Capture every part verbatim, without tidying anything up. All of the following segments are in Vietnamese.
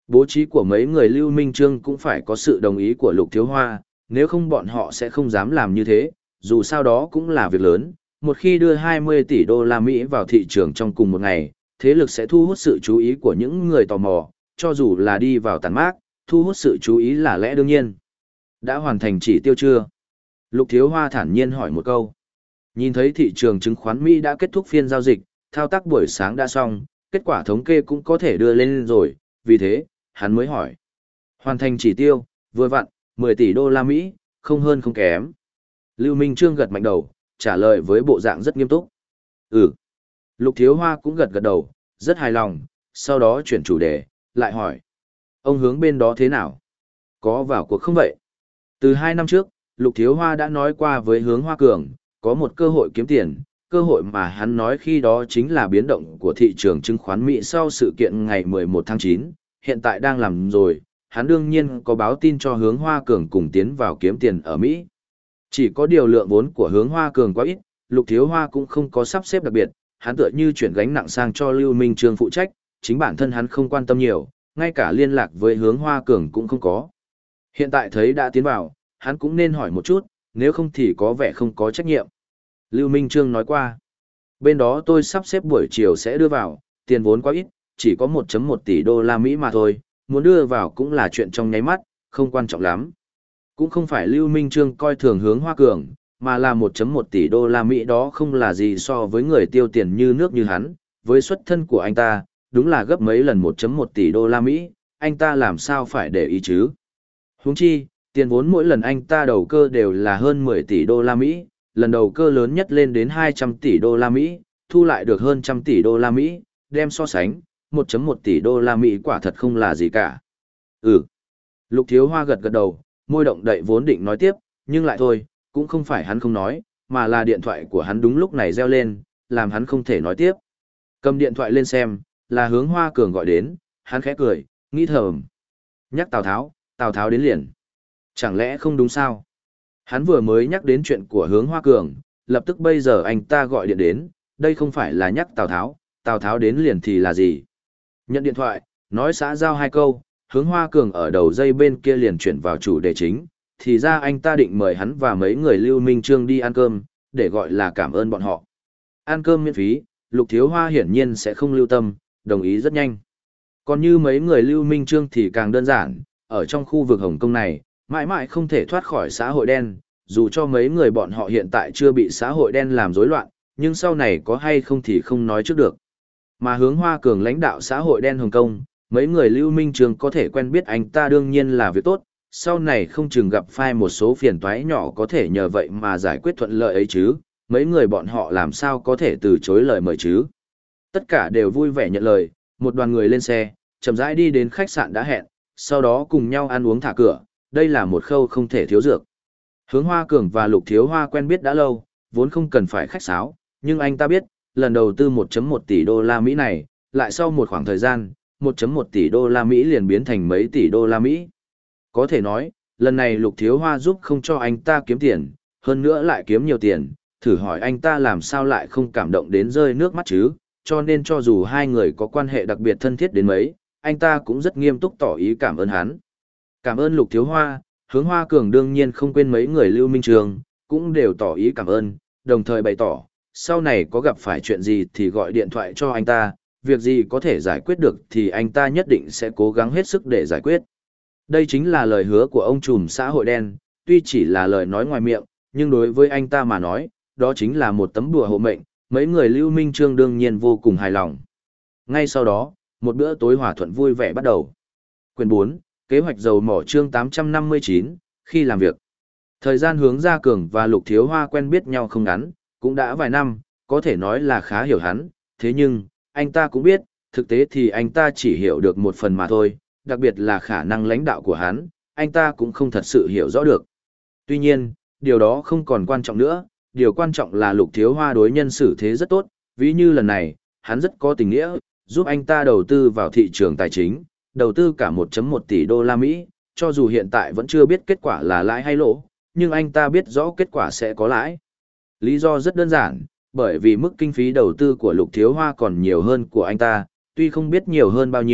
Bố trí của mấy người Lưu Minh Trương cũng phải có sự đồng ý của Lục Thiếu Hoa, nếu không bọn họ sẽ không dám làm như thế, dù sao đó cũng là việc lớn. Một khi đưa hai mươi tỷ đô la Mỹ vào thị trường trong cùng một ngày, thế lực sẽ thu hút sự chú ý của những người tò mò, cho dù là đi vào tàn mát, thu hút sự chú ý là lẽ đương nhiên. Đã hoàn thành chỉ tiêu chưa? Lục Thiếu Hoa thản nhiên hỏi một câu. Nhìn thấy thị trường chứng khoán Mỹ đã kết thúc phiên giao dịch, thao tác buổi sáng đã xong, kết quả thống kê cũng có thể đưa lên rồi, vì thế, hắn mới hỏi. Hoàn thành chỉ tiêu, vừa vặn, mười tỷ đô la Mỹ, không hơn không kém. Lưu Minh Trương gật mạnh đầu, trả lời với bộ dạng rất nghiêm túc. Ừ. Lục Thiếu Hoa cũng gật gật đầu, rất hài lòng, sau đó chuyển chủ đề, lại hỏi. Ông hướng bên đó thế nào? Có vào cuộc không vậy? Từ hai năm trước, Lục Thiếu Hoa đã nói qua với Hướng Hoa Cường, có một cơ hội kiếm tiền, cơ hội mà hắn nói khi đó chính là biến động của thị trường chứng khoán Mỹ sau sự kiện ngày mười một tháng chín, hiện tại đang làm rồi, hắn đương nhiên có báo tin cho Hướng Hoa Cường cùng tiến vào kiếm tiền ở Mỹ. Chỉ có điều lượng vốn của Hướng Hoa Cường quá ít, Lục Thiếu Hoa cũng không có sắp xếp đặc biệt, hắn tựa như chuyển gánh nặng sang cho Lưu Minh Trương phụ trách, chính bản thân hắn không quan tâm nhiều, ngay cả liên lạc với Hướng Hoa Cường cũng không có. Hiện tại thấy đã tiến vào, hắn cũng nên hỏi một chút, nếu không thì có vẻ không có trách nhiệm. Lưu Minh Trương nói qua, bên đó tôi sắp xếp buổi chiều sẽ đưa vào, tiền vốn quá ít, chỉ có một phẩy một tỷ đô la Mỹ mà thôi, muốn đưa vào cũng là chuyện trong nháy mắt, không quan trọng lắm. Cũng không phải Lưu Minh Trương coi thường Hướng Hoa Cường, mà là một phẩy một tỷ đô la Mỹ đó không là gì so với người tiêu tiền như nước như hắn, với xuất thân của anh ta, đúng là gấp mấy lần một phẩy một tỷ đô la Mỹ, anh ta làm sao phải để ý chứ. Huống chi, tiền vốn mỗi lần anh ta đầu cơ đều là hơn mười tỷ đô la Mỹ, lần đầu cơ lớn nhất lên đến hai trăm tỷ đô la Mỹ, thu lại được hơn trăm tỷ đô la Mỹ, đem so sánh, một phẩy một tỷ đô la Mỹ quả thật không là gì cả. Ừ. Lục Thiếu Hoa gật gật đầu, môi động đậy vốn định nói tiếp, nhưng lại thôi, cũng không phải hắn không nói, mà là điện thoại của hắn đúng lúc này reo lên, làm hắn không thể nói tiếp. Cầm điện thoại lên xem, là Hướng Hoa Cường gọi đến, hắn khẽ cười, nghĩ thầm. Nhắc Tào Tháo, Tào Tháo đến liền. Chẳng lẽ không đúng sao? Hắn vừa mới nhắc đến chuyện của Hướng Hoa Cường, lập tức bây giờ anh ta gọi điện đến, đây không phải là nhắc Tào Tháo, Tào Tháo đến liền thì là gì? Nhận điện thoại, nói xã giao hai câu, Hướng Hoa Cường ở đầu dây bên kia liền chuyển vào chủ đề chính, thì ra anh ta định mời hắn và mấy người Lưu Minh Trương đi ăn cơm, để gọi là cảm ơn bọn họ. Ăn cơm miễn phí, Lục Thiếu Hoa hiển nhiên sẽ không lưu tâm, đồng ý rất nhanh. Còn như mấy người Lưu Minh Trương thì càng đơn giản, ở trong khu vực Hồng Kông này, mãi mãi không thể thoát khỏi xã hội đen, dù cho mấy người bọn họ hiện tại chưa bị xã hội đen làm rối loạn, nhưng sau này có hay không thì không nói trước được. Mà Hướng Hoa Cường lãnh đạo xã hội đen Hồng Kông, mấy người Lưu Minh Trương có thể quen biết anh ta đương nhiên là việc tốt, sau này không chừng gặp phải một số phiền toái nhỏ có thể nhờ vậy mà giải quyết thuận lợi ấy chứ, mấy người bọn họ làm sao có thể từ chối lời mời chứ. Tất cả đều vui vẻ nhận lời, một đoàn người lên xe, chậm rãi đi đến khách sạn đã hẹn, sau đó cùng nhau ăn uống thả cửa, đây là một khâu không thể thiếu dược. Hướng Hoa Cường và Lục Thiếu Hoa quen biết đã lâu, vốn không cần phải khách sáo, nhưng anh ta biết, lần đầu tư một phẩy một tỷ đô la Mỹ này, lại sau một khoảng thời gian, một phẩy một tỷ đô la Mỹ liền biến thành mấy tỷ đô la Mỹ. Có thể nói, lần này Lục Thiếu Hoa giúp không cho anh ta kiếm tiền, hơn nữa lại kiếm nhiều tiền, thử hỏi anh ta làm sao lại không cảm động đến rơi nước mắt chứ, cho nên cho dù hai người có quan hệ đặc biệt thân thiết đến mấy, anh ta cũng rất nghiêm túc tỏ ý cảm ơn hắn. Cảm ơn Lục Thiếu Hoa, Hướng Hoa Cường đương nhiên không quên mấy người Lưu Minh Trường, cũng đều tỏ ý cảm ơn, đồng thời bày tỏ, sau này có gặp phải chuyện gì thì gọi điện thoại cho anh ta, việc gì có thể giải quyết được thì anh ta nhất định sẽ cố gắng hết sức để giải quyết. Đây chính là lời hứa của ông trùm xã hội đen, tuy chỉ là lời nói ngoài miệng, nhưng đối với anh ta mà nói, đó chính là một tấm đùa hộ mệnh, mấy người Lưu Minh Trương đương nhiên vô cùng hài lòng. Ngay sau đó, một bữa tối hòa thuận vui vẻ bắt đầu. Quyền bốn, kế hoạch dầu mỏ chương tám trăm năm mươi chín, khi làm việc. Thời gian Hướng Gia Cường và Lục Thiếu Hoa quen biết nhau không ngắn, cũng đã vài năm, có thể nói là khá hiểu hắn, thế nhưng, anh ta cũng biết, thực tế thì anh ta chỉ hiểu được một phần mà thôi, đặc biệt là khả năng lãnh đạo của hắn, anh ta cũng không thật sự hiểu rõ được. Tuy nhiên, điều đó không còn quan trọng nữa, điều quan trọng là Lục Thiếu Hoa đối nhân xử thế rất tốt, ví như lần này, hắn rất có tình nghĩa, giúp anh ta đầu tư vào thị trường tài chính, đầu tư cả một phẩy một tỷ đô la Mỹ, cho dù hiện tại vẫn chưa biết kết quả là lãi hay lỗ, nhưng anh ta biết rõ kết quả sẽ có lãi. Lý do rất đơn giản, bởi vì mức kinh phí đầu tư của Lục Thiếu Hoa còn nhiều hơn của anh ta, tuy không biết nhiều hơn bao nhiêu,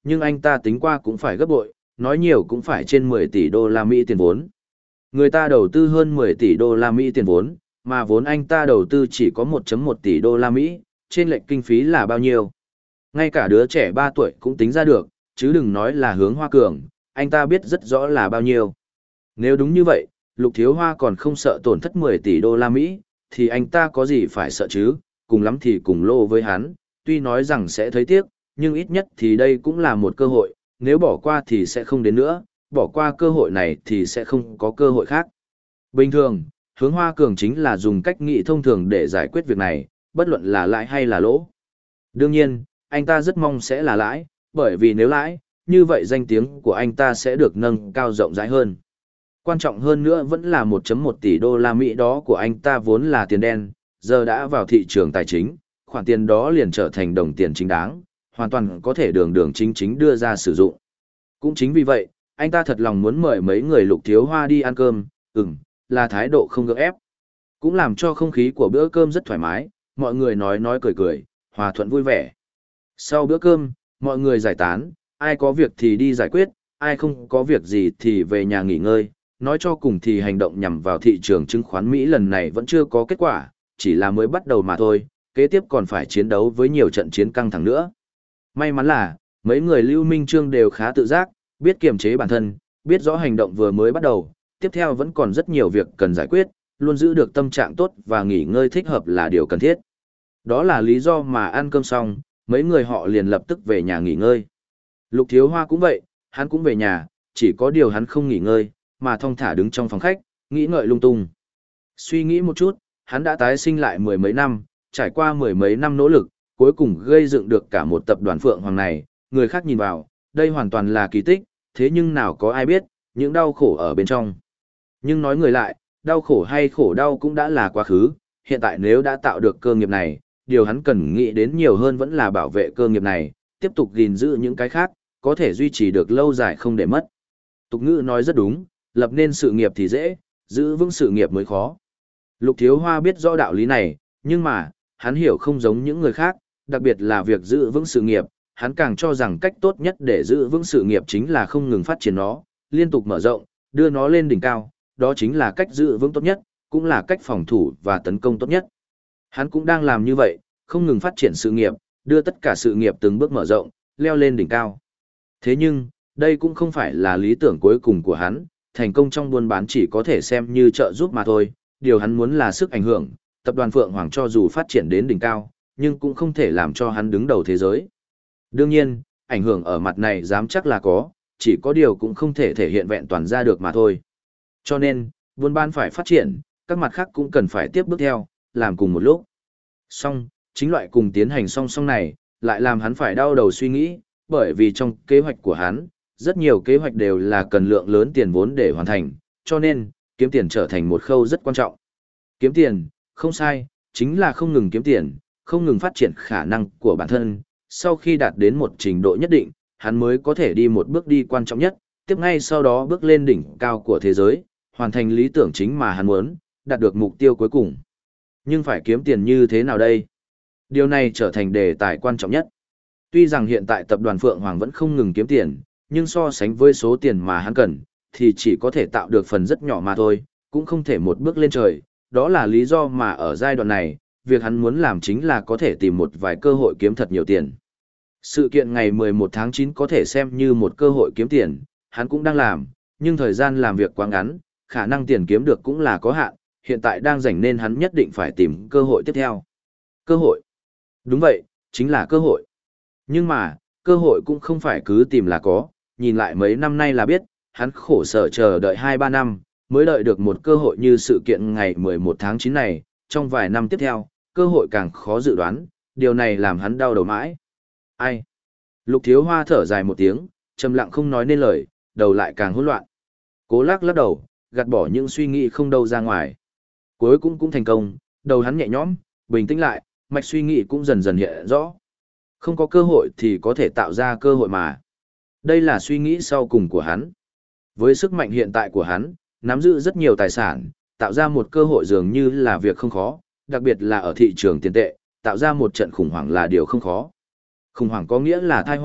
nhưng anh ta tính qua cũng phải gấp bội, nói nhiều cũng phải trên mười tỷ đô la Mỹ tiền vốn. Người ta đầu tư hơn mười tỷ đô la Mỹ tiền vốn, mà vốn anh ta đầu tư chỉ có một phẩy một tỷ đô la Mỹ, trên lệch kinh phí là bao nhiêu? Ngay cả đứa trẻ ba tuổi cũng tính ra được, chứ đừng nói là Hướng Hoa Cường, anh ta biết rất rõ là bao nhiêu. Nếu đúng như vậy, Lục Thiếu Hoa còn không sợ tổn thất mười tỷ đô la Mỹ, thì anh ta có gì phải sợ chứ, cùng lắm thì cùng lô với hắn, tuy nói rằng sẽ thấy tiếc, nhưng ít nhất thì đây cũng là một cơ hội, nếu bỏ qua thì sẽ không đến nữa, bỏ qua cơ hội này thì sẽ không có cơ hội khác. Bình thường, Hướng Hoa Cường chính là dùng cách nghĩ thông thường để giải quyết việc này, bất luận là lãi hay là lỗ. Đương nhiên, anh ta rất mong sẽ là lãi, bởi vì nếu lãi, như vậy danh tiếng của anh ta sẽ được nâng cao rộng rãi hơn. Quan trọng hơn nữa vẫn là một phẩy một tỷ đô la Mỹ đó của anh ta vốn là tiền đen, giờ đã vào thị trường tài chính, khoản tiền đó liền trở thành đồng tiền chính đáng, hoàn toàn có thể đường đường chính chính đưa ra sử dụng. Cũng chính vì vậy, anh ta thật lòng muốn mời mấy người Lục Thiếu Hoa đi ăn cơm, ừm, là thái độ không gượng ép. Cũng làm cho không khí của bữa cơm rất thoải mái, mọi người nói nói cười cười, hòa thuận vui vẻ. Sau bữa cơm, mọi người giải tán, ai có việc thì đi giải quyết, ai không có việc gì thì về nhà nghỉ ngơi. Nói cho cùng thì hành động nhằm vào thị trường chứng khoán Mỹ lần này vẫn chưa có kết quả, chỉ là mới bắt đầu mà thôi, kế tiếp còn phải chiến đấu với nhiều trận chiến căng thẳng nữa. May mắn là, mấy người Lưu Minh Trương đều khá tự giác, biết kiềm chế bản thân, biết rõ hành động vừa mới bắt đầu, tiếp theo vẫn còn rất nhiều việc cần giải quyết, luôn giữ được tâm trạng tốt và nghỉ ngơi thích hợp là điều cần thiết. Đó là lý do mà ăn cơm xong, mấy người họ liền lập tức về nhà nghỉ ngơi. Lục Thiếu Hoa cũng vậy, hắn cũng về nhà, chỉ có điều hắn không nghỉ ngơi, mà thong thả đứng trong phòng khách, nghĩ ngợi lung tung. Suy nghĩ một chút, hắn đã tái sinh lại mười mấy năm, trải qua mười mấy năm nỗ lực, cuối cùng gây dựng được cả một tập đoàn Phượng Hoàng này, người khác nhìn vào, đây hoàn toàn là kỳ tích, thế nhưng nào có ai biết, những đau khổ ở bên trong. Nhưng nói người lại, đau khổ hay khổ đau cũng đã là quá khứ, hiện tại nếu đã tạo được cơ nghiệp này, điều hắn cần nghĩ đến nhiều hơn vẫn là bảo vệ cơ nghiệp này, tiếp tục gìn giữ những cái khác, có thể duy trì được lâu dài không để mất. Tục ngữ nói rất đúng, lập nên sự nghiệp thì dễ, giữ vững sự nghiệp mới khó. Lục Thiếu Hoa biết rõ đạo lý này, nhưng mà, hắn hiểu không giống những người khác, đặc biệt là việc giữ vững sự nghiệp, hắn càng cho rằng cách tốt nhất để giữ vững sự nghiệp chính là không ngừng phát triển nó, liên tục mở rộng, đưa nó lên đỉnh cao, đó chính là cách giữ vững tốt nhất, cũng là cách phòng thủ và tấn công tốt nhất. Hắn cũng đang làm như vậy, không ngừng phát triển sự nghiệp, đưa tất cả sự nghiệp từng bước mở rộng, leo lên đỉnh cao. Thế nhưng, đây cũng không phải là lý tưởng cuối cùng của hắn, thành công trong buôn bán chỉ có thể xem như trợ giúp mà thôi, điều hắn muốn là sức ảnh hưởng, tập đoàn Phượng Hoàng cho dù phát triển đến đỉnh cao, nhưng cũng không thể làm cho hắn đứng đầu thế giới. Đương nhiên, ảnh hưởng ở mặt này dám chắc là có, chỉ có điều cũng không thể thể hiện vẹn toàn ra được mà thôi. Cho nên, buôn bán phải phát triển, các mặt khác cũng cần phải tiếp bước theo, làm cùng một lúc. Song, chính loại cùng tiến hành song song này, lại làm hắn phải đau đầu suy nghĩ, bởi vì trong kế hoạch của hắn, rất nhiều kế hoạch đều là cần lượng lớn tiền vốn để hoàn thành, cho nên, kiếm tiền trở thành một khâu rất quan trọng. Kiếm tiền, không sai, chính là không ngừng kiếm tiền, không ngừng phát triển khả năng của bản thân, sau khi đạt đến một trình độ nhất định, hắn mới có thể đi một bước đi quan trọng nhất, tiếp ngay sau đó bước lên đỉnh cao của thế giới, hoàn thành lý tưởng chính mà hắn muốn, đạt được mục tiêu cuối cùng. Nhưng phải kiếm tiền như thế nào đây? Điều này trở thành đề tài quan trọng nhất. Tuy rằng hiện tại tập đoàn Phượng Hoàng vẫn không ngừng kiếm tiền, nhưng so sánh với số tiền mà hắn cần, thì chỉ có thể tạo được phần rất nhỏ mà thôi, cũng không thể một bước lên trời. Đó là lý do mà ở giai đoạn này, việc hắn muốn làm chính là có thể tìm một vài cơ hội kiếm thật nhiều tiền. Sự kiện ngày mười một tháng chín có thể xem như một cơ hội kiếm tiền, hắn cũng đang làm, nhưng thời gian làm việc quá ngắn, khả năng tiền kiếm được cũng là có hạn, hiện tại đang rảnh nên hắn nhất định phải tìm cơ hội tiếp theo. Cơ hội? Đúng vậy, chính là cơ hội. Nhưng mà, cơ hội cũng không phải cứ tìm là có, nhìn lại mấy năm nay là biết, hắn khổ sở chờ đợi hai ba năm, mới đợi được một cơ hội như sự kiện ngày mười một tháng chín này, trong vài năm tiếp theo, cơ hội càng khó dự đoán, điều này làm hắn đau đầu mãi. Ai? Lục Thiếu Hoa thở dài một tiếng, trầm lặng không nói nên lời, đầu lại càng hỗn loạn. Cố lắc lắc đầu, gạt bỏ những suy nghĩ không đâu ra ngoài. Cuối cùng cũng thành công, đầu hắn nhẹ nhõm, bình tĩnh lại, mạch suy nghĩ cũng dần dần hiện rõ. Không có cơ hội thì có thể tạo ra cơ hội mà. Đây là suy nghĩ sau cùng của hắn. Với sức mạnh hiện tại của hắn, nắm giữ rất nhiều tài sản, tạo ra một cơ hội dường như là việc không khó, đặc biệt là ở thị trường tiền tệ, tạo ra một trận khủng hoảng là điều không khó. Khủng hoảng có nghĩa là tai họa,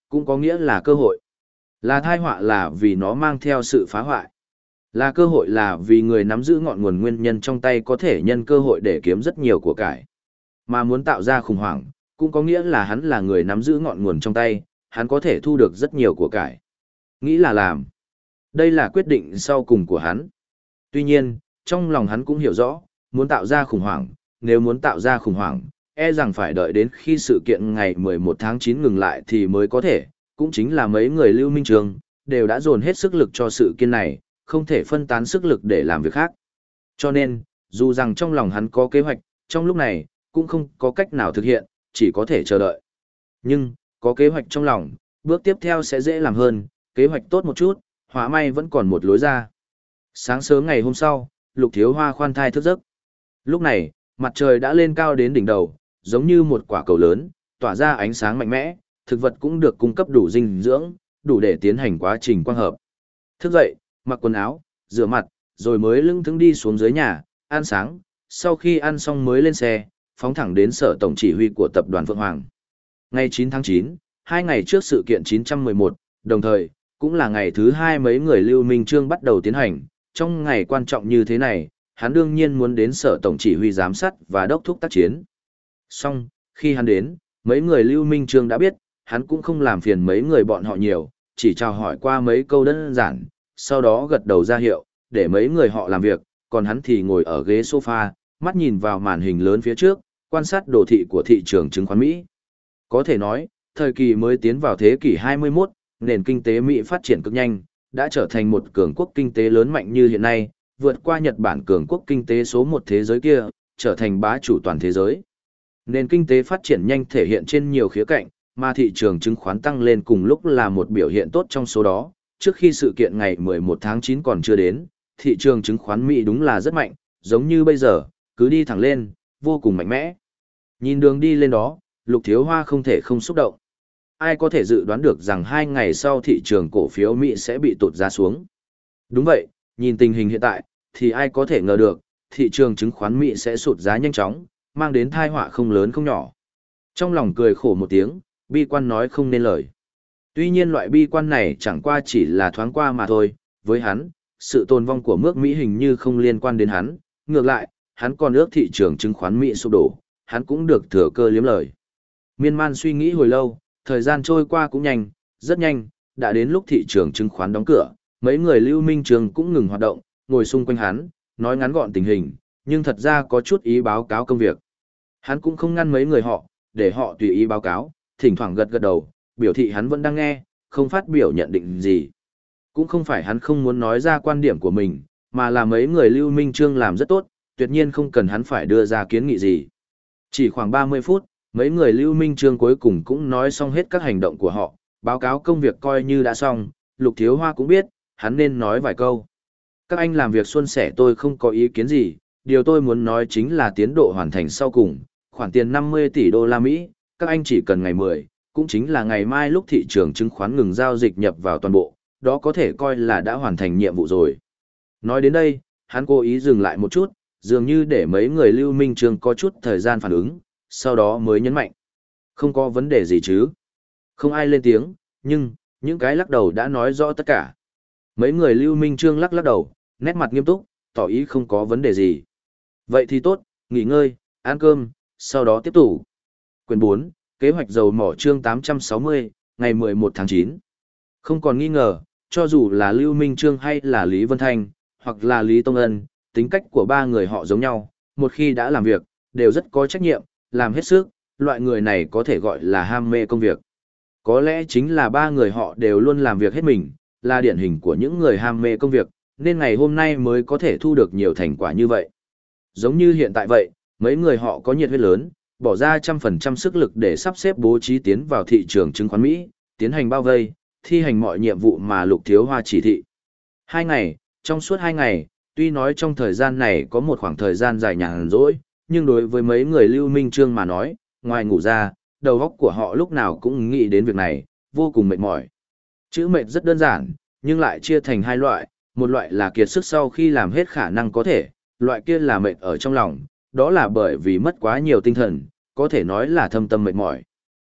cũng có nghĩa là cơ hội. Là tai họa là vì nó mang theo sự phá hoại. Là cơ hội là vì người nắm giữ ngọn nguồn nguyên nhân trong tay có thể nhân cơ hội để kiếm rất nhiều của cải. Mà muốn tạo ra khủng hoảng, cũng có nghĩa là hắn là người nắm giữ ngọn nguồn trong tay, hắn có thể thu được rất nhiều của cải. Nghĩ là làm. Đây là quyết định sau cùng của hắn. Tuy nhiên, trong lòng hắn cũng hiểu rõ, muốn tạo ra khủng hoảng, nếu muốn tạo ra khủng hoảng, e rằng phải đợi đến khi sự kiện ngày mười một tháng chín ngừng lại thì mới có thể, cũng chính là mấy người Lưu Minh Trường, đều đã dồn hết sức lực cho sự kiện này, không thể phân tán sức lực để làm việc khác. Cho nên, dù rằng trong lòng hắn có kế hoạch, trong lúc này, cũng không có cách nào thực hiện, chỉ có thể chờ đợi. Nhưng, có kế hoạch trong lòng, bước tiếp theo sẽ dễ làm hơn, kế hoạch tốt một chút, hóa may vẫn còn một lối ra. Sáng sớm ngày hôm sau, Lục Thiếu Hoa khoan thai thức giấc. Lúc này, mặt trời đã lên cao đến đỉnh đầu, giống như một quả cầu lớn, tỏa ra ánh sáng mạnh mẽ, thực vật cũng được cung cấp đủ dinh dưỡng, đủ để tiến hành quá trình quang hợp. Thức dậy, mặc quần áo, rửa mặt, rồi mới lưng thững đi xuống dưới nhà, ăn sáng, sau khi ăn xong mới lên xe, phóng thẳng đến sở tổng chỉ huy của tập đoàn Phượng Hoàng. Ngày chín tháng chín, hai ngày trước sự kiện chín trăm mười một, đồng thời, cũng là ngày thứ hai mấy người Lưu Minh Trương bắt đầu tiến hành, trong ngày quan trọng như thế này, hắn đương nhiên muốn đến sở tổng chỉ huy giám sát và đốc thúc tác chiến. Xong, khi hắn đến, mấy người Lưu Minh Trương đã biết, hắn cũng không làm phiền mấy người bọn họ nhiều, chỉ chào hỏi qua mấy câu đơn giản, sau đó gật đầu ra hiệu, để mấy người họ làm việc, còn hắn thì ngồi ở ghế sofa, mắt nhìn vào màn hình lớn phía trước, quan sát đồ thị của thị trường chứng khoán Mỹ. Có thể nói, thời kỳ mới tiến vào thế kỷ hai mươi mốt, nền kinh tế Mỹ phát triển cực nhanh, đã trở thành một cường quốc kinh tế lớn mạnh như hiện nay, vượt qua Nhật Bản cường quốc kinh tế số một thế giới kia, trở thành bá chủ toàn thế giới. Nền kinh tế phát triển nhanh thể hiện trên nhiều khía cạnh, mà thị trường chứng khoán tăng lên cùng lúc là một biểu hiện tốt trong số đó. Trước khi sự kiện ngày mười một tháng chín còn chưa đến, thị trường chứng khoán Mỹ đúng là rất mạnh, giống như bây giờ, cứ đi thẳng lên, vô cùng mạnh mẽ. Nhìn đường đi lên đó, Lục Thiếu Hoa không thể không xúc động. Ai có thể dự đoán được rằng hai ngày sau thị trường cổ phiếu Mỹ sẽ bị tụt giá xuống. Đúng vậy, nhìn tình hình hiện tại, thì ai có thể ngờ được, thị trường chứng khoán Mỹ sẽ sụt giá nhanh chóng, mang đến tai họa không lớn không nhỏ. Trong lòng cười khổ một tiếng, bi quan nói không nên lời. Tuy nhiên loại bi quan này chẳng qua chỉ là thoáng qua mà thôi, với hắn, sự tồn vong của nước Mỹ hình như không liên quan đến hắn, ngược lại, hắn còn ước thị trường chứng khoán Mỹ sụp đổ, hắn cũng được thừa cơ liếm lời. Miên man suy nghĩ hồi lâu, thời gian trôi qua cũng nhanh, rất nhanh, đã đến lúc thị trường chứng khoán đóng cửa, mấy người Lưu Minh Trường cũng ngừng hoạt động, ngồi xung quanh hắn, nói ngắn gọn tình hình, nhưng thật ra có chút ý báo cáo công việc. Hắn cũng không ngăn mấy người họ, để họ tùy ý báo cáo, thỉnh thoảng gật gật đầu, biểu thị hắn vẫn đang nghe, không phát biểu nhận định gì. Cũng không phải hắn không muốn nói ra quan điểm của mình, mà là mấy người Lưu Minh Trương làm rất tốt, tuyệt nhiên không cần hắn phải đưa ra kiến nghị gì. Chỉ khoảng ba mươi phút, mấy người Lưu Minh Trương cuối cùng cũng nói xong hết các hành động của họ, báo cáo công việc coi như đã xong, Lục Thiếu Hoa cũng biết, hắn nên nói vài câu. Các anh làm việc suôn sẻ tôi không có ý kiến gì, điều tôi muốn nói chính là tiến độ hoàn thành sau cùng, khoản tiền năm mươi tỷ đô la Mỹ, các anh chỉ cần ngày mười, cũng chính là ngày mai lúc thị trường chứng khoán ngừng giao dịch nhập vào toàn bộ, đó có thể coi là đã hoàn thành nhiệm vụ rồi. Nói đến đây, hắn cố ý dừng lại một chút, dường như để mấy người Lưu Minh Trương có chút thời gian phản ứng, sau đó mới nhấn mạnh. Không có vấn đề gì chứ. Không ai lên tiếng, nhưng, những cái lắc đầu đã nói rõ tất cả. Mấy người Lưu Minh Trương lắc lắc đầu, nét mặt nghiêm túc, tỏ ý không có vấn đề gì. Vậy thì tốt, nghỉ ngơi, ăn cơm, sau đó tiếp tục. Quyền bốn, kế hoạch dầu mỏ chương tám trăm sáu mươi, ngày mười một tháng chín. Không còn nghi ngờ, cho dù là Lưu Minh Trương hay là Lý Vân Thanh, hoặc là Lý Tông Ân, tính cách của ba người họ giống nhau, một khi đã làm việc, đều rất có trách nhiệm, làm hết sức, loại người này có thể gọi là ham mê công việc. Có lẽ chính là ba người họ đều luôn làm việc hết mình, là điển hình của những người ham mê công việc, nên ngày hôm nay mới có thể thu được nhiều thành quả như vậy. Giống như hiện tại vậy, mấy người họ có nhiệt huyết lớn, bỏ ra trăm phần trăm sức lực để sắp xếp bố trí tiến vào thị trường chứng khoán Mỹ, tiến hành bao vây, thi hành mọi nhiệm vụ mà Lục Thiếu Hoa chỉ thị. Hai ngày, trong suốt hai ngày, tuy nói trong thời gian này có một khoảng thời gian dài nhàn rỗi, nhưng đối với mấy người Lưu Minh Trương mà nói, ngoài ngủ ra, đầu óc của họ lúc nào cũng nghĩ đến việc này, vô cùng mệt mỏi. Chữ mệt rất đơn giản, nhưng lại chia thành hai loại, một loại là kiệt sức sau khi làm hết khả năng có thể, loại kia là mệt ở trong lòng, đó là bởi vì mất quá nhiều tinh thần, có thể nói là thâm tâm mệt mỏi.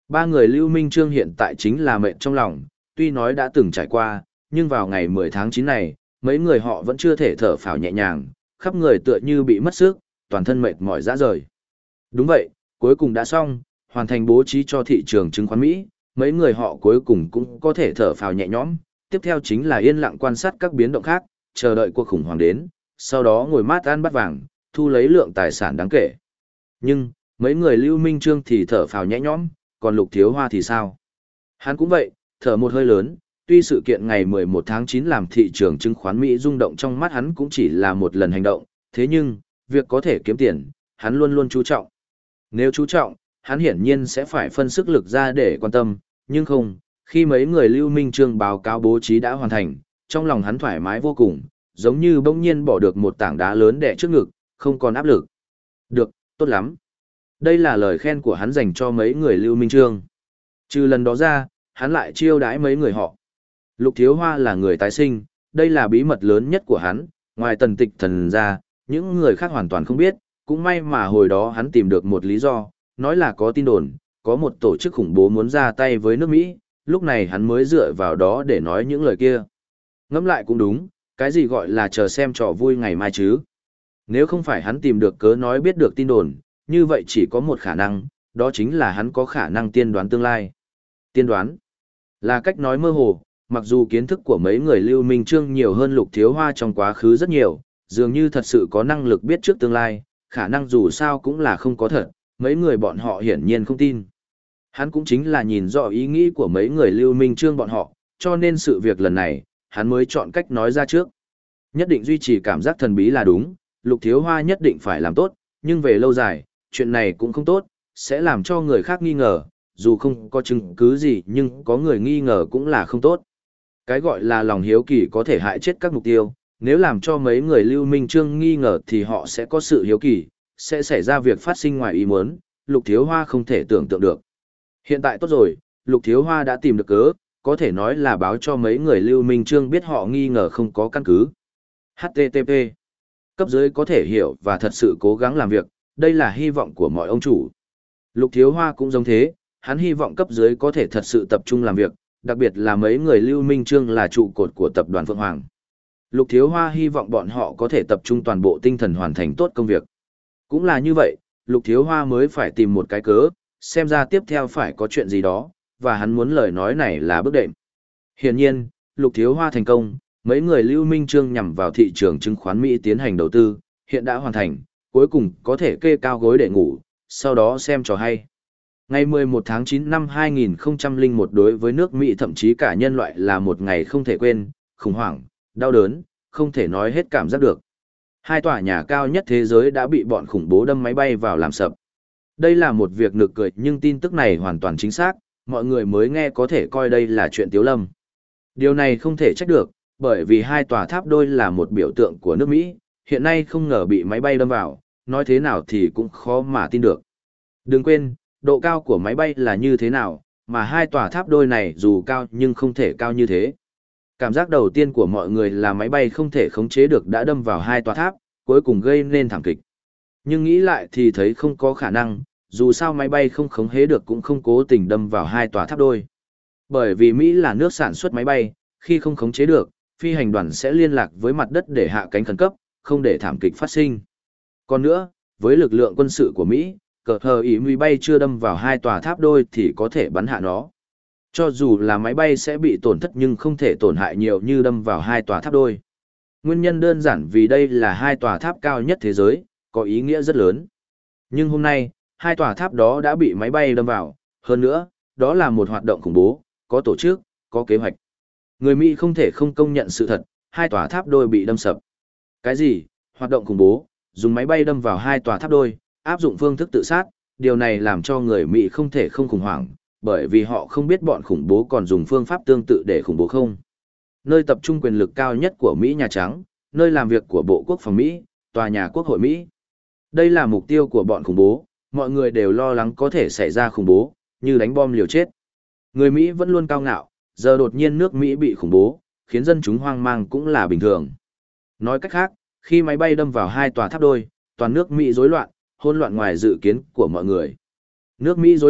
Ba người Lưu Minh Trương hiện tại chính là mệnh trong lòng, tuy nói đã từng trải qua, nhưng vào ngày mười tháng chín này, mấy người họ vẫn chưa thể thở phào nhẹ nhàng, khắp người tựa như bị mất sức, toàn thân mệt mỏi rã rời. Đúng vậy, cuối cùng đã xong, hoàn thành bố trí cho thị trường chứng khoán Mỹ, mấy người họ cuối cùng cũng có thể thở phào nhẹ nhõm, tiếp theo chính là yên lặng quan sát các biến động khác, chờ đợi cuộc khủng hoảng đến, sau đó ngồi mát ăn bát vàng, thu lấy lượng tài sản đáng kể. Nhưng, mấy người Lưu Minh Trương thì thở phào nhẹ nhõm, còn Lục Thiếu Hoa thì sao? Hắn cũng vậy, thở một hơi lớn, tuy sự kiện ngày mười một tháng chín làm thị trường chứng khoán Mỹ rung động trong mắt hắn cũng chỉ là một lần hành động, thế nhưng, việc có thể kiếm tiền, hắn luôn luôn chú trọng. Nếu chú trọng, hắn hiển nhiên sẽ phải phân sức lực ra để quan tâm, nhưng không, khi mấy người Lưu Minh Trương báo cáo bố trí đã hoàn thành, trong lòng hắn thoải mái vô cùng, giống như bỗng nhiên bỏ được một tảng đá lớn đè trước ngực, không còn áp lực. Được, tốt lắm. Đây là lời khen của hắn dành cho mấy người Lưu Minh Trương. Trừ lần đó ra, hắn lại chiêu đãi mấy người họ. Lục Thiếu Hoa là người tái sinh, đây là bí mật lớn nhất của hắn, ngoài Tần Tịch Thần ra, những người khác hoàn toàn không biết, cũng may mà hồi đó hắn tìm được một lý do, nói là có tin đồn, có một tổ chức khủng bố muốn ra tay với nước Mỹ, lúc này hắn mới dựa vào đó để nói những lời kia. Ngẫm lại cũng đúng, cái gì gọi là chờ xem trò vui ngày mai chứ. Nếu không phải hắn tìm được cớ nói biết được tin đồn, như vậy chỉ có một khả năng, đó chính là hắn có khả năng tiên đoán tương lai. Tiên đoán là cách nói mơ hồ, mặc dù kiến thức của mấy người Lưu Minh Trương nhiều hơn Lục Thiếu Hoa trong quá khứ rất nhiều, dường như thật sự có năng lực biết trước tương lai, khả năng dù sao cũng là không có thật, mấy người bọn họ hiển nhiên không tin. Hắn cũng chính là nhìn rõ ý nghĩ của mấy người Lưu Minh Trương bọn họ, cho nên sự việc lần này, hắn mới chọn cách nói ra trước. Nhất định duy trì cảm giác thần bí là đúng, Lục Thiếu Hoa nhất định phải làm tốt, nhưng về lâu dài, chuyện này cũng không tốt, sẽ làm cho người khác nghi ngờ, dù không có chứng cứ gì nhưng có người nghi ngờ cũng là không tốt. Cái gọi là lòng hiếu kỳ có thể hại chết các mục tiêu, nếu làm cho mấy người Lưu Minh Trương nghi ngờ thì họ sẽ có sự hiếu kỳ, sẽ xảy ra việc phát sinh ngoài ý muốn, Lục Thiếu Hoa không thể tưởng tượng được. Hiện tại tốt rồi, Lục Thiếu Hoa đã tìm được cớ, có thể nói là báo cho mấy người Lưu Minh Trương biết họ nghi ngờ không có căn cứ. hát tê tê pê Cấp dưới có thể hiểu và thật sự cố gắng làm việc, đây là hy vọng của mọi ông chủ. Lục Thiếu Hoa cũng giống thế, hắn hy vọng cấp dưới có thể thật sự tập trung làm việc, đặc biệt là mấy người Lưu Minh Trương là trụ cột của tập đoàn Phượng Hoàng. Lục Thiếu Hoa hy vọng bọn họ có thể tập trung toàn bộ tinh thần hoàn thành tốt công việc. Cũng là như vậy, Lục Thiếu Hoa mới phải tìm một cái cớ, xem ra tiếp theo phải có chuyện gì đó, và hắn muốn lời nói này là bước đệm. Hiển nhiên, Lục Thiếu Hoa thành công, mấy người Lưu Minh Trương nhằm vào thị trường chứng khoán Mỹ tiến hành đầu tư, hiện đã hoàn thành, cuối cùng có thể kê cao gối để ngủ, sau đó xem trò hay. Ngày mười một tháng chín năm hai nghìn không trăm lẻ một đối với nước Mỹ thậm chí cả nhân loại là một ngày không thể quên, khủng hoảng, đau đớn, không thể nói hết cảm giác được. Hai tòa nhà cao nhất thế giới đã bị bọn khủng bố đâm máy bay vào làm sập. Đây là một việc nực cười nhưng tin tức này hoàn toàn chính xác, mọi người mới nghe có thể coi đây là chuyện tiếu lâm. Điều này không thể trách được, bởi vì hai tòa tháp đôi là một biểu tượng của nước Mỹ, hiện nay không ngờ bị máy bay đâm vào, nói thế nào thì cũng khó mà tin được. Đừng quên, độ cao của máy bay là như thế nào, mà hai tòa tháp đôi này dù cao nhưng không thể cao như thế. Cảm giác đầu tiên của mọi người là máy bay không thể khống chế được đã đâm vào hai tòa tháp, cuối cùng gây nên thảm kịch. Nhưng nghĩ lại thì thấy không có khả năng, dù sao máy bay không khống chế được cũng không cố tình đâm vào hai tòa tháp đôi. Bởi vì Mỹ là nước sản xuất máy bay, khi không khống chế được, phi hành đoàn sẽ liên lạc với mặt đất để hạ cánh khẩn cấp, không để thảm kịch phát sinh. Còn nữa, với lực lượng quân sự của Mỹ, cờ hờ ý máy bay chưa đâm vào hai tòa tháp đôi thì có thể bắn hạ nó. Cho dù là máy bay sẽ bị tổn thất nhưng không thể tổn hại nhiều như đâm vào hai tòa tháp đôi. Nguyên nhân đơn giản vì đây là hai tòa tháp cao nhất thế giới, có ý nghĩa rất lớn. Nhưng hôm nay, hai tòa tháp đó đã bị máy bay đâm vào, hơn nữa, đó là một hoạt động khủng bố, có tổ chức, có kế hoạch. Người Mỹ không thể không công nhận sự thật, hai tòa tháp đôi bị đâm sập. Cái gì? Hoạt động khủng bố, dùng máy bay đâm vào hai tòa tháp đôi, áp dụng phương thức tự sát, điều này làm cho người Mỹ không thể không khủng hoảng, bởi vì họ không biết bọn khủng bố còn dùng phương pháp tương tự để khủng bố không. Nơi tập trung quyền lực cao nhất của Mỹ Nhà Trắng, nơi làm việc của Bộ Quốc phòng Mỹ, tòa nhà Quốc hội Mỹ. Đây là mục tiêu của bọn khủng bố, mọi người đều lo lắng có thể xảy ra khủng bố, như đánh bom liều chết. Người Mỹ vẫn luôn cao ngạo, giờ đột nhiên nước Mỹ bị khủng bố, khiến dân chúng hoang mang cũng là bình thường. Nói cách khác, khi máy bay đâm vào hai tòa tháp đôi, toàn nước Mỹ rối loạn, hỗn loạn ngoài dự kiến của mọi người. Nước Mỹ rối loạn,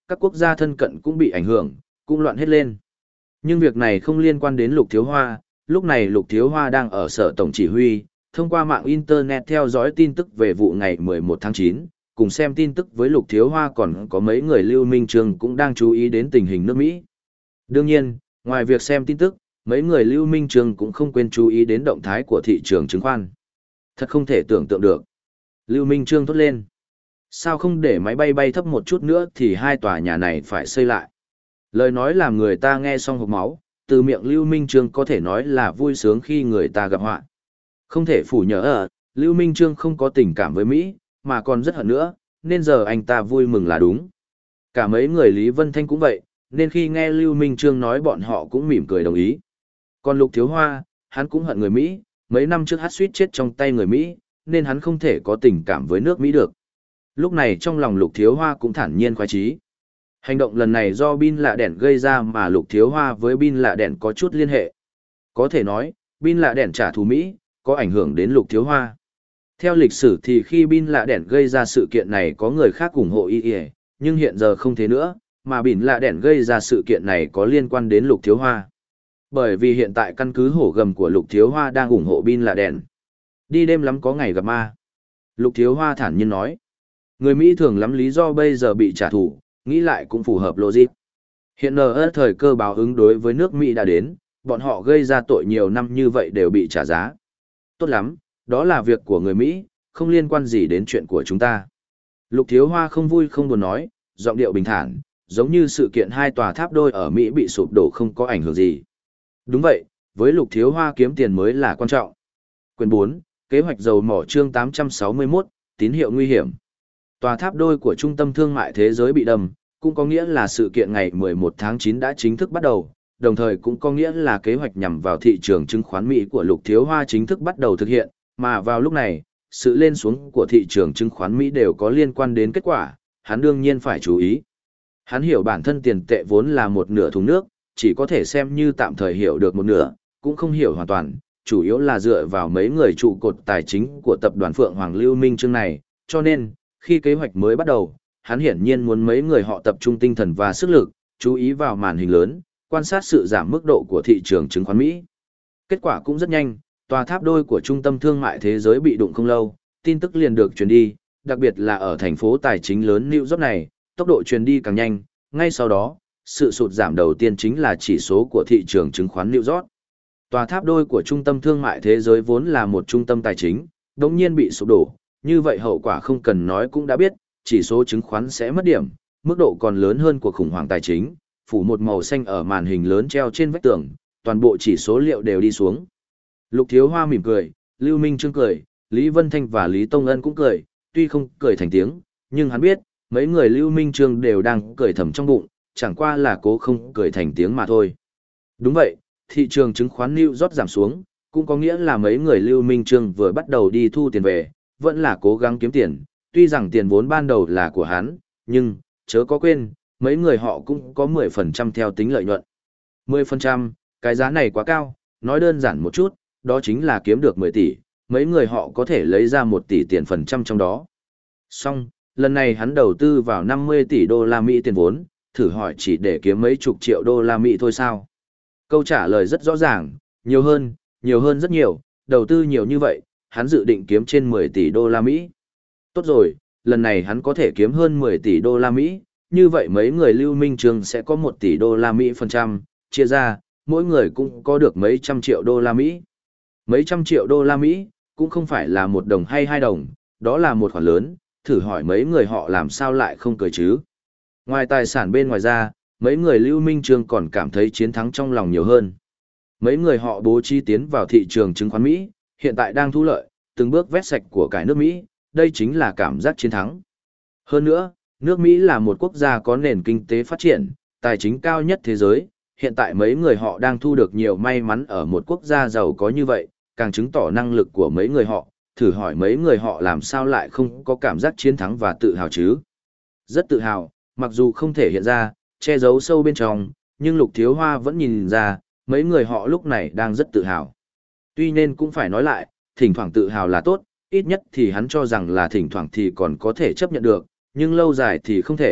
các quốc gia thân cận cũng bị ảnh hưởng, cũng loạn hết lên. Nhưng việc này không liên quan đến Lục Thiếu Hoa, lúc này Lục Thiếu Hoa đang ở sở tổng chỉ huy, thông qua mạng Internet theo dõi tin tức về vụ ngày mười một tháng chín, cùng xem tin tức với Lục Thiếu Hoa còn có mấy người Lưu Minh Trương cũng đang chú ý đến tình hình nước Mỹ. Đương nhiên, ngoài việc xem tin tức, mấy người Lưu Minh Trương cũng không quên chú ý đến động thái của thị trường chứng khoán. Thật không thể tưởng tượng được. Lưu Minh Trương thốt lên. Sao không để máy bay bay thấp một chút nữa thì hai tòa nhà này phải xây lại. Lời nói làm người ta nghe xong hộc máu, từ miệng Lưu Minh Trương có thể nói là vui sướng khi người ta gặp họa. Không thể phủ nhớ ở, Lưu Minh Trương không có tình cảm với Mỹ, mà còn rất hận nữa, nên giờ anh ta vui mừng là đúng. Cả mấy người Lý Vân Thanh cũng vậy, nên khi nghe Lưu Minh Trương nói bọn họ cũng mỉm cười đồng ý. Còn Lục Thiếu Hoa, hắn cũng hận người Mỹ, mấy năm trước hắn suýt chết trong tay người Mỹ, nên hắn không thể có tình cảm với nước Mỹ được. Lúc này trong lòng Lục Thiếu Hoa cũng thản nhiên khoái chí. Hành động lần này do Bin Laden gây ra mà Lục Thiếu Hoa với Bin Laden có chút liên hệ. Có thể nói, Bin Laden trả thù Mỹ, có ảnh hưởng đến Lục Thiếu Hoa. Theo lịch sử thì khi Bin Laden gây ra sự kiện này có người khác ủng hộ y, nhưng hiện giờ không thế nữa, mà Bin Laden gây ra sự kiện này có liên quan đến Lục Thiếu Hoa. Bởi vì hiện tại căn cứ hổ gầm của Lục Thiếu Hoa đang ủng hộ Bin Laden. Đi đêm lắm có ngày gặp ma. Lục Thiếu Hoa thản nhiên nói. Người Mỹ thường lắm lý do bây giờ bị trả thù, nghĩ lại cũng phù hợp logic. Hiện giờ thời cơ báo ứng đối với nước Mỹ đã đến, bọn họ gây ra tội nhiều năm như vậy đều bị trả giá. Tốt lắm, đó là việc của người Mỹ, không liên quan gì đến chuyện của chúng ta. Lục Thiếu Hoa không vui không buồn nói, giọng điệu bình thản, giống như sự kiện hai tòa tháp đôi ở Mỹ bị sụp đổ không có ảnh hưởng gì. Đúng vậy, với Lục Thiếu Hoa kiếm tiền mới là quan trọng. Quyền bốn, kế hoạch dầu mỏ chương tám trăm sáu mươi mốt, tín hiệu nguy hiểm. Tòa tháp đôi của Trung tâm Thương mại Thế giới bị đâm, cũng có nghĩa là sự kiện ngày mười một tháng chín đã chính thức bắt đầu, đồng thời cũng có nghĩa là kế hoạch nhằm vào thị trường chứng khoán Mỹ của Lục Thiếu Hoa chính thức bắt đầu thực hiện, mà vào lúc này, sự lên xuống của thị trường chứng khoán Mỹ đều có liên quan đến kết quả, hắn đương nhiên phải chú ý. Hắn hiểu bản thân tiền tệ vốn là một nửa thùng nước, chỉ có thể xem như tạm thời hiểu được một nửa, cũng không hiểu hoàn toàn, chủ yếu là dựa vào mấy người trụ cột tài chính của tập đoàn Phượng Hoàng Lưu Minh Chương này, cho nên, khi kế hoạch mới bắt đầu, hắn hiển nhiên muốn mấy người họ tập trung tinh thần và sức lực, chú ý vào màn hình lớn, quan sát sự giảm mức độ của thị trường chứng khoán Mỹ. Kết quả cũng rất nhanh, tòa tháp đôi của Trung tâm Thương mại Thế giới bị đụng không lâu, tin tức liền được truyền đi, đặc biệt là ở thành phố tài chính lớn New York này, tốc độ truyền đi càng nhanh, ngay sau đó, sự sụt giảm đầu tiên chính là chỉ số của thị trường chứng khoán New York. Tòa tháp đôi của Trung tâm Thương mại Thế giới vốn là một trung tâm tài chính, đống nhiên bị sụp đổ, như vậy hậu quả không cần nói cũng đã biết, chỉ số chứng khoán sẽ mất điểm, mức độ còn lớn hơn của khủng hoảng tài chính, phủ một màu xanh ở màn hình lớn treo trên vách tường, toàn bộ chỉ số liệu đều đi xuống. Lục Thiếu Hoa mỉm cười, Lưu Minh Chương cười, Lý Vân Thanh và Lý Tông Ân cũng cười, tuy không cười thành tiếng, nhưng hắn biết, mấy người Lưu Minh Chương đều đang cười thầm trong bụng, chẳng qua là cố không cười thành tiếng mà thôi. Đúng vậy, thị trường chứng khoán New York giảm xuống, cũng có nghĩa là mấy người Lưu Minh Chương vừa bắt đầu đi thu tiền về, vẫn là cố gắng kiếm tiền, tuy rằng tiền vốn ban đầu là của hắn, nhưng, chớ có quên, mấy người họ cũng có mười phần trăm theo tính lợi nhuận. mười phần trăm, cái giá này quá cao, nói đơn giản một chút, đó chính là kiếm được mười tỷ, mấy người họ có thể lấy ra một tỷ tiền phần trăm trong đó. Xong, lần này hắn đầu tư vào năm mươi tỷ đô la Mỹ tiền vốn, thử hỏi chỉ để kiếm mấy chục triệu đô la Mỹ thôi sao? Câu trả lời rất rõ ràng, nhiều hơn, nhiều hơn rất nhiều, đầu tư nhiều như vậy, hắn dự định kiếm trên mười tỷ đô la Mỹ. Tốt rồi, lần này hắn có thể kiếm hơn mười tỷ đô la Mỹ, như vậy mấy người Lưu Minh Chương sẽ có một tỷ đô la Mỹ phần trăm, chia ra, mỗi người cũng có được mấy trăm triệu đô la Mỹ. Mấy trăm triệu đô la Mỹ, cũng không phải là một đồng hay hai đồng, đó là một khoản lớn, thử hỏi mấy người họ làm sao lại không cười chứ. Ngoài tài sản bên ngoài ra, mấy người Lưu Minh Chương còn cảm thấy chiến thắng trong lòng nhiều hơn. Mấy người họ bố trí tiến vào thị trường chứng khoán Mỹ, hiện tại đang thu lợi, từng bước vét sạch của cải nước Mỹ, đây chính là cảm giác chiến thắng. Hơn nữa, nước Mỹ là một quốc gia có nền kinh tế phát triển, tài chính cao nhất thế giới, hiện tại mấy người họ đang thu được nhiều may mắn ở một quốc gia giàu có như vậy, càng chứng tỏ năng lực của mấy người họ, thử hỏi mấy người họ làm sao lại không có cảm giác chiến thắng và tự hào chứ. Rất tự hào, mặc dù không thể hiện ra, che giấu sâu bên trong, nhưng Lục Thiếu Hoa vẫn nhìn ra, mấy người họ lúc này đang rất tự hào. Tuy nên cũng phải nói lại, thỉnh thoảng tự hào là tốt, ít nhất thì hắn cho rằng là thỉnh thoảng thì còn có thể chấp nhận được, nhưng lâu dài thì không thể,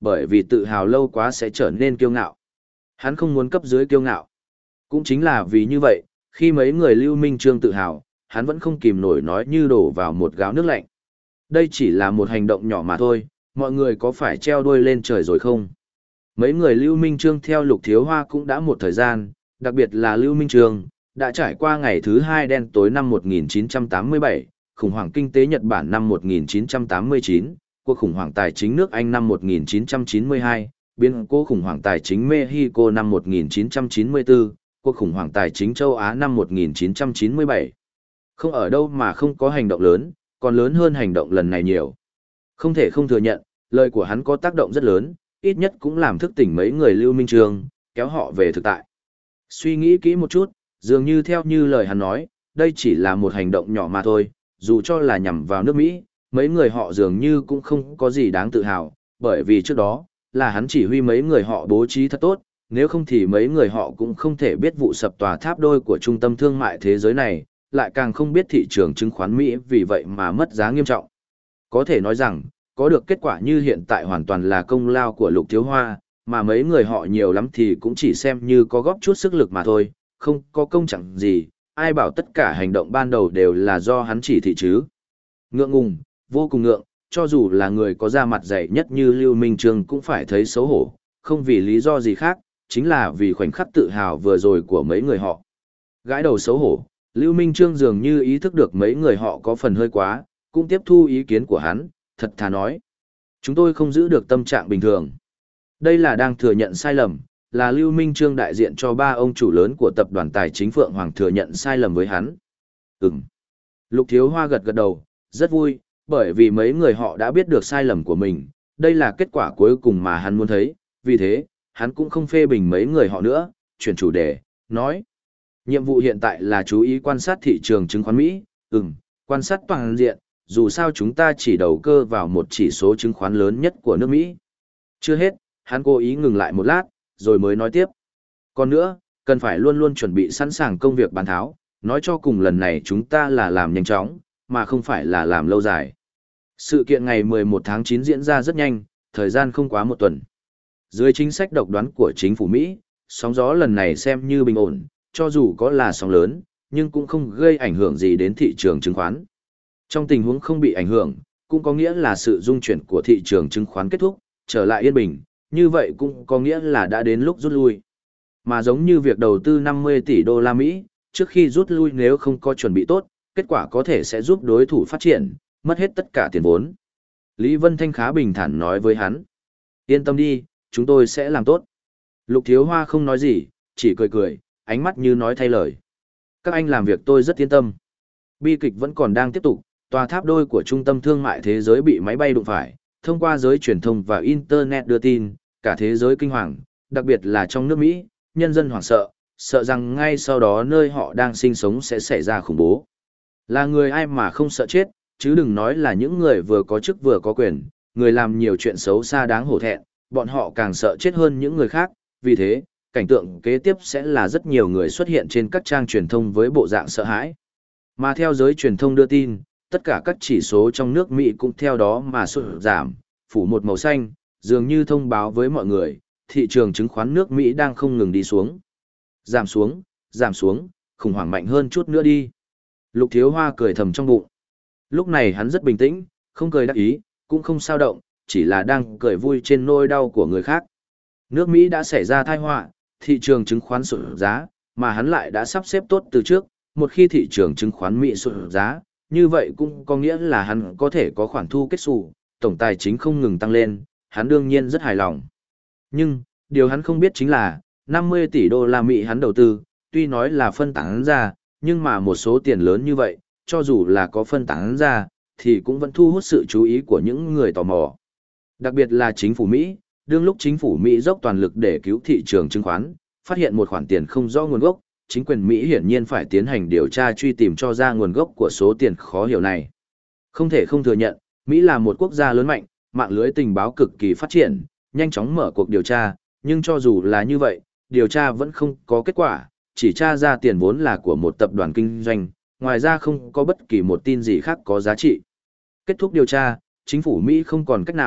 bởi vì tự hào lâu quá sẽ trở nên kiêu ngạo. Hắn không muốn cấp dưới kiêu ngạo. Cũng chính là vì như vậy, khi mấy người Lưu Minh Trương tự hào, hắn vẫn không kìm nổi nói như đổ vào một gáo nước lạnh. Đây chỉ là một hành động nhỏ mà thôi, mọi người có phải treo đuôi lên trời rồi không? Mấy người Lưu Minh Trương theo Lục Thiếu Hoa cũng đã một thời gian, đặc biệt là Lưu Minh Trương, đã trải qua ngày thứ hai đen tối năm một nghìn chín trăm tám mươi bảy, khủng hoảng kinh tế Nhật Bản năm một nghìn chín trăm tám mươi chín, cuộc khủng hoảng tài chính nước Anh năm một nghìn chín trăm chín mươi hai, biến cố khủng hoảng tài chính Mexico năm một nghìn chín trăm chín mươi tư, cuộc khủng hoảng tài chính châu Á năm một nghìn chín trăm chín mươi bảy. Không ở đâu mà không có hành động lớn, còn lớn hơn hành động lần này nhiều. Không thể không thừa nhận, lời của hắn có tác động rất lớn, ít nhất cũng làm thức tỉnh mấy người Lưu Minh Trương, kéo họ về thực tại. Suy nghĩ kỹ một chút, dường như theo như lời hắn nói, đây chỉ là một hành động nhỏ mà thôi, dù cho là nhằm vào nước Mỹ, mấy người họ dường như cũng không có gì đáng tự hào, bởi vì trước đó, là hắn chỉ huy mấy người họ bố trí thật tốt, nếu không thì mấy người họ cũng không thể biết vụ sập tòa tháp đôi của trung tâm thương mại thế giới này, lại càng không biết thị trường chứng khoán Mỹ vì vậy mà mất giá nghiêm trọng. Có thể nói rằng, có được kết quả như hiện tại hoàn toàn là công lao của Lục Thiếu Hoa, mà mấy người họ nhiều lắm thì cũng chỉ xem như có góp chút sức lực mà thôi, không có công chẳng gì, ai bảo tất cả hành động ban đầu đều là do hắn chỉ thị chứ. Ngượng ngùng, vô cùng ngượng, cho dù là người có da mặt dày nhất như Lưu Minh Trương cũng phải thấy xấu hổ, không vì lý do gì khác, chính là vì khoảnh khắc tự hào vừa rồi của mấy người họ. Gãi đầu xấu hổ, Lưu Minh Trương dường như ý thức được mấy người họ có phần hơi quá, cũng tiếp thu ý kiến của hắn, thật thà nói. Chúng tôi không giữ được tâm trạng bình thường. Đây là đang thừa nhận sai lầm, là Lưu Minh Trương đại diện cho ba ông chủ lớn của tập đoàn tài chính Phượng Hoàng thừa nhận sai lầm với hắn. Ừm. Lục Thiếu Hoa gật gật đầu, rất vui, bởi vì mấy người họ đã biết được sai lầm của mình, đây là kết quả cuối cùng mà hắn muốn thấy, vì thế, hắn cũng không phê bình mấy người họ nữa, chuyển chủ đề, nói. Nhiệm vụ hiện tại là chú ý quan sát thị trường chứng khoán Mỹ, ừm, quan sát toàn diện, dù sao chúng ta chỉ đầu cơ vào một chỉ số chứng khoán lớn nhất của nước Mỹ. Chưa hết, hắn cố ý ngừng lại một lát, rồi mới nói tiếp. Còn nữa, cần phải luôn luôn chuẩn bị sẵn sàng công việc bán tháo, nói cho cùng lần này chúng ta là làm nhanh chóng, mà không phải là làm lâu dài. Sự kiện ngày mười một tháng chín diễn ra rất nhanh, thời gian không quá một tuần. Dưới chính sách độc đoán của chính phủ Mỹ, sóng gió lần này xem như bình ổn, cho dù có là sóng lớn, nhưng cũng không gây ảnh hưởng gì đến thị trường chứng khoán. Trong tình huống không bị ảnh hưởng, cũng có nghĩa là sự dung chuyển của thị trường chứng khoán kết thúc, trở lại yên bình, như vậy cũng có nghĩa là đã đến lúc rút lui. Mà giống như việc đầu tư năm mươi tỷ đô la Mỹ, trước khi rút lui nếu không có chuẩn bị tốt, kết quả có thể sẽ giúp đối thủ phát triển, mất hết tất cả tiền vốn. Lý Vân Thanh khá bình thản nói với hắn. Yên tâm đi, chúng tôi sẽ làm tốt. Lục Thiếu Hoa không nói gì, chỉ cười cười, ánh mắt như nói thay lời. Các anh làm việc tôi rất yên tâm. Bi kịch vẫn còn đang tiếp tục, tòa tháp đôi của trung tâm thương mại thế giới bị máy bay đụng phải, thông qua giới truyền thông và Internet đưa tin, cả thế giới kinh hoàng, đặc biệt là trong nước Mỹ, nhân dân hoảng sợ, sợ rằng ngay sau đó nơi họ đang sinh sống sẽ xảy ra khủng bố. Là người ai mà không sợ chết, chứ đừng nói là những người vừa có chức vừa có quyền, người làm nhiều chuyện xấu xa đáng hổ thẹn, bọn họ càng sợ chết hơn những người khác, vì thế, cảnh tượng kế tiếp sẽ là rất nhiều người xuất hiện trên các trang truyền thông với bộ dạng sợ hãi. Mà theo giới truyền thông đưa tin, tất cả các chỉ số trong nước Mỹ cũng theo đó mà sụt giảm, phủ một màu xanh, dường như thông báo với mọi người, thị trường chứng khoán nước Mỹ đang không ngừng đi xuống. Giảm xuống, giảm xuống, khủng hoảng mạnh hơn chút nữa đi. Lục Thiếu Hoa cười thầm trong bụng. Lúc này hắn rất bình tĩnh, không cười đắc ý, cũng không sao động, chỉ là đang cười vui trên nỗi đau của người khác. Nước Mỹ đã xảy ra tai họa, thị trường chứng khoán sụt giá, mà hắn lại đã sắp xếp tốt từ trước, một khi thị trường chứng khoán Mỹ sụt giá, như vậy cũng có nghĩa là hắn có thể có khoản thu kết xù, tổng tài chính không ngừng tăng lên, hắn đương nhiên rất hài lòng. Nhưng, điều hắn không biết chính là, năm mươi tỷ đô la Mỹ hắn đầu tư, tuy nói là phân tán ra, nhưng mà một số tiền lớn như vậy, cho dù là có phân tán ra, thì cũng vẫn thu hút sự chú ý của những người tò mò. Đặc biệt là chính phủ Mỹ, đương lúc chính phủ Mỹ dốc toàn lực để cứu thị trường chứng khoán, phát hiện một khoản tiền không rõ nguồn gốc, chính quyền Mỹ hiển nhiên phải tiến hành điều tra truy tìm cho ra nguồn gốc của số tiền khó hiểu này. Không thể không thừa nhận, Mỹ là một quốc gia lớn mạnh, mạng lưới tình báo cực kỳ phát triển, nhanh chóng mở cuộc điều tra, nhưng cho dù là như vậy, điều tra vẫn không có kết quả, chỉ tra ra tiền vốn là của một tập đoàn kinh doanh, ngoài ra không có bất kỳ một tin gì khác có giá trị. Kết thúc điều tra, chính phủ Mỹ không còn cách nào,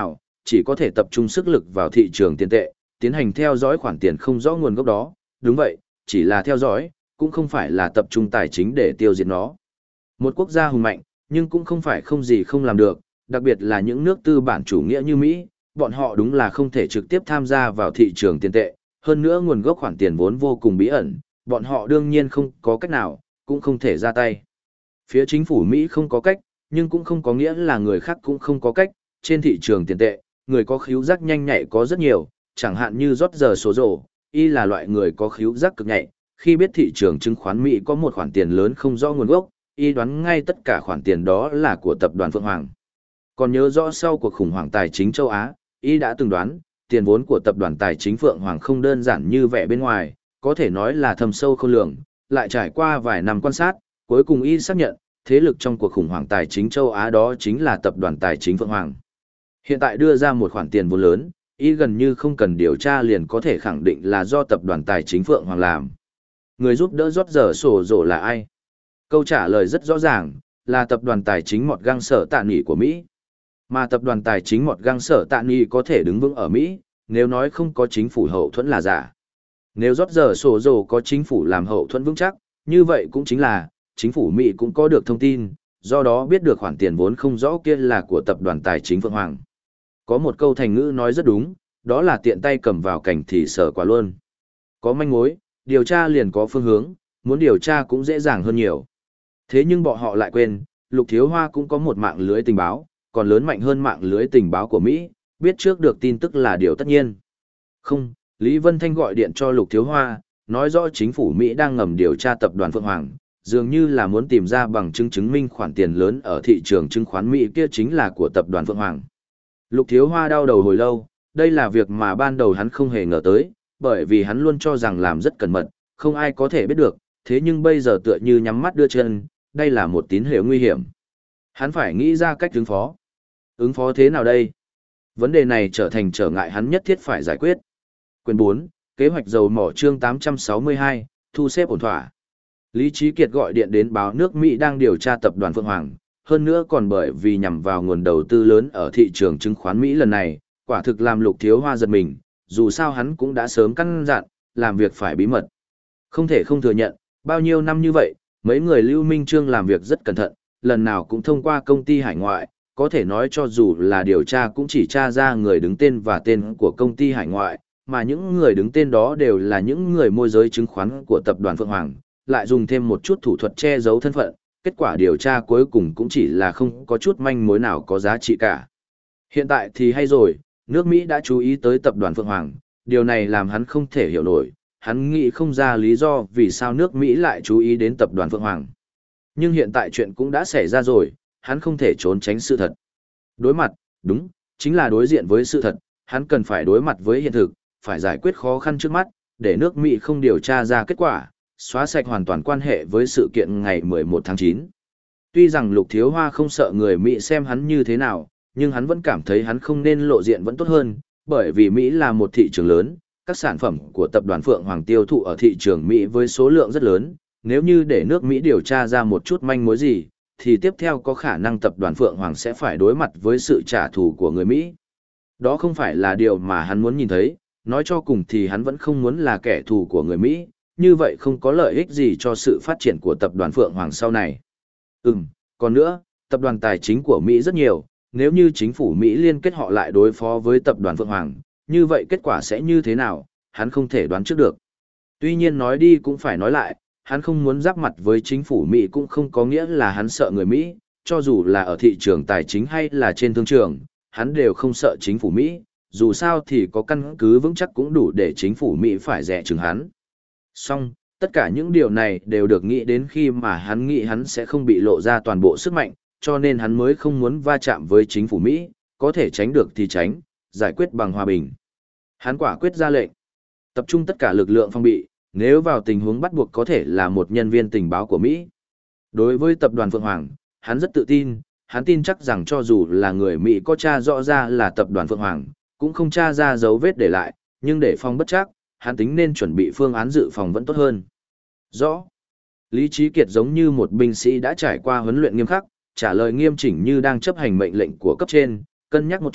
chỉ có thể tập trung sức lực vào thị trường tiền tệ, tiến hành theo dõi khoản tiền không rõ nguồn gốc đó. Đúng vậy, chỉ là theo dõi, cũng không phải là tập trung tài chính để tiêu diệt nó. Một quốc gia hùng mạnh, nhưng cũng không phải không gì không làm được, đặc biệt là những nước tư bản chủ nghĩa như Mỹ, bọn họ đúng là không thể trực tiếp tham gia vào thị trường tiền tệ, hơn nữa nguồn gốc khoản tiền vốn vô cùng bí ẩn, bọn họ đương nhiên không có cách nào, cũng không thể ra tay. Phía chính phủ Mỹ không có cách, nhưng cũng không có nghĩa là người khác cũng không có cách, trên thị trường tiền tệ, người có khíu giác nhanh nhạy có rất nhiều, chẳng hạn như rót giờ số rổ, y là loại người có khíu giác cực nhạy, khi biết thị trường chứng khoán Mỹ có một khoản tiền lớn không rõ nguồn gốc, y đoán ngay tất cả khoản tiền đó là của tập đoàn Phượng Hoàng. Còn nhớ rõ sau cuộc khủng hoảng tài chính châu Á, y đã từng đoán, tiền vốn của tập đoàn tài chính Phượng Hoàng không đơn giản như vẻ bên ngoài, có thể nói là thâm sâu không lường, lại trải qua vài năm quan sát, cuối cùng y xác nhận, thế lực trong cuộc khủng hoảng tài chính châu Á đó chính là tập đoàn tài chính Phượng Hoàng. Hiện tại đưa ra một khoản tiền vốn lớn, y gần như không cần điều tra liền có thể khẳng định là do tập đoàn tài chính Phượng Hoàng làm. Người giúp đỡ rót giờ sổ rổ là ai? Câu trả lời rất rõ ràng, là tập đoàn tài chính Mọt Găng Sở Tạ Nghị của Mỹ. Mà tập đoàn tài chính Mọt Găng Sở Tạ Nghị có thể đứng vững ở Mỹ, nếu nói không có chính phủ hậu thuẫn là giả. Nếu rót giờ sổ rổ có chính phủ làm hậu thuẫn vững chắc, như vậy cũng chính là, chính phủ Mỹ cũng có được thông tin, do đó biết được khoản tiền vốn không rõ kia là của tập đoàn tài chính Phượng Hoàng. Có một câu thành ngữ nói rất đúng, đó là tiện tay cầm vào cảnh thì sở quả luôn. Có manh mối, điều tra liền có phương hướng, muốn điều tra cũng dễ dàng hơn nhiều. Thế nhưng bọn họ lại quên, Lục Thiếu Hoa cũng có một mạng lưới tình báo, còn lớn mạnh hơn mạng lưới tình báo của Mỹ, biết trước được tin tức là điều tất nhiên. Không, Lý Vân Thanh gọi điện cho Lục Thiếu Hoa, nói rõ chính phủ Mỹ đang ngầm điều tra tập đoàn Phượng Hoàng, dường như là muốn tìm ra bằng chứng chứng minh khoản tiền lớn ở thị trường chứng khoán Mỹ kia chính là của tập đoàn Phượng Hoàng. Lục Thiếu Hoa đau đầu hồi lâu, đây là việc mà ban đầu hắn không hề ngờ tới, bởi vì hắn luôn cho rằng làm rất cẩn mật, không ai có thể biết được, thế nhưng bây giờ tựa như nhắm mắt đưa chân, đây là một tín hiệu nguy hiểm. Hắn phải nghĩ ra cách ứng phó. Ứng phó thế nào đây? Vấn đề này trở thành trở ngại hắn nhất thiết phải giải quyết. Quyền bốn, kế hoạch dầu mỏ chương tám trăm sáu mươi hai, thu xếp ổn thỏa. Lý Chí Kiệt gọi điện đến báo nước Mỹ đang điều tra tập đoàn Phượng Hoàng, hơn nữa còn bởi vì nhằm vào nguồn đầu tư lớn ở thị trường chứng khoán Mỹ lần này, quả thực làm Lục Thiếu Hoa giật mình, dù sao hắn cũng đã sớm căn dặn, làm việc phải bí mật. Không thể không thừa nhận, bao nhiêu năm như vậy, mấy người Lưu Minh Trương làm việc rất cẩn thận, lần nào cũng thông qua công ty hải ngoại, có thể nói cho dù là điều tra cũng chỉ tra ra người đứng tên và tên của công ty hải ngoại, mà những người đứng tên đó đều là những người môi giới chứng khoán của tập đoàn Phượng Hoàng, lại dùng thêm một chút thủ thuật che giấu thân phận, kết quả điều tra cuối cùng cũng chỉ là không có chút manh mối nào có giá trị cả. Hiện tại thì hay rồi, nước Mỹ đã chú ý tới tập đoàn Phượng Hoàng, điều này làm hắn không thể hiểu nổi, hắn nghĩ không ra lý do vì sao nước Mỹ lại chú ý đến tập đoàn Phượng Hoàng. Nhưng hiện tại chuyện cũng đã xảy ra rồi, hắn không thể trốn tránh sự thật. Đối mặt, đúng, chính là đối diện với sự thật, hắn cần phải đối mặt với hiện thực, phải giải quyết khó khăn trước mắt, để nước Mỹ không điều tra ra kết quả, xóa sạch hoàn toàn quan hệ với sự kiện ngày mười một tháng chín. Tuy rằng Lục Thiếu Hoa không sợ người Mỹ xem hắn như thế nào, nhưng hắn vẫn cảm thấy hắn không nên lộ diện vẫn tốt hơn, bởi vì Mỹ là một thị trường lớn, các sản phẩm của tập đoàn Phượng Hoàng tiêu thụ ở thị trường Mỹ với số lượng rất lớn, nếu như để nước Mỹ điều tra ra một chút manh mối gì, thì tiếp theo có khả năng tập đoàn Phượng Hoàng sẽ phải đối mặt với sự trả thù của người Mỹ. Đó không phải là điều mà hắn muốn nhìn thấy, nói cho cùng thì hắn vẫn không muốn là kẻ thù của người Mỹ, như vậy không có lợi ích gì cho sự phát triển của tập đoàn Phượng Hoàng sau này. Ừm, còn nữa, tập đoàn tài chính của Mỹ rất nhiều, nếu như chính phủ Mỹ liên kết họ lại đối phó với tập đoàn Phượng Hoàng, như vậy kết quả sẽ như thế nào, hắn không thể đoán trước được. Tuy nhiên nói đi cũng phải nói lại, hắn không muốn giáp mặt với chính phủ Mỹ cũng không có nghĩa là hắn sợ người Mỹ, cho dù là ở thị trường tài chính hay là trên thương trường, hắn đều không sợ chính phủ Mỹ, dù sao thì có căn cứ vững chắc cũng đủ để chính phủ Mỹ phải dè chừng hắn. Song, tất cả những điều này đều được nghĩ đến khi mà hắn nghĩ hắn sẽ không bị lộ ra toàn bộ sức mạnh, cho nên hắn mới không muốn va chạm với chính phủ Mỹ, có thể tránh được thì tránh, giải quyết bằng hòa bình. Hắn quả quyết ra lệnh, tập trung tất cả lực lượng phòng bị, nếu vào tình huống bắt buộc có thể là một nhân viên tình báo của Mỹ. Đối với tập đoàn Phượng Hoàng, hắn rất tự tin, hắn tin chắc rằng cho dù là người Mỹ có tra rõ ra là tập đoàn Phượng Hoàng, cũng không tra ra dấu vết để lại, nhưng để phòng bất chắc, hắn tính nên chuẩn bị phương án dự phòng vẫn tốt hơn. Rõ. Lý Chí Kiệt giống như một binh sĩ đã trải qua huấn luyện nghiêm khắc, trả lời nghiêm chỉnh như đang chấp hành mệnh lệnh của cấp trên, cân nhắc một chút,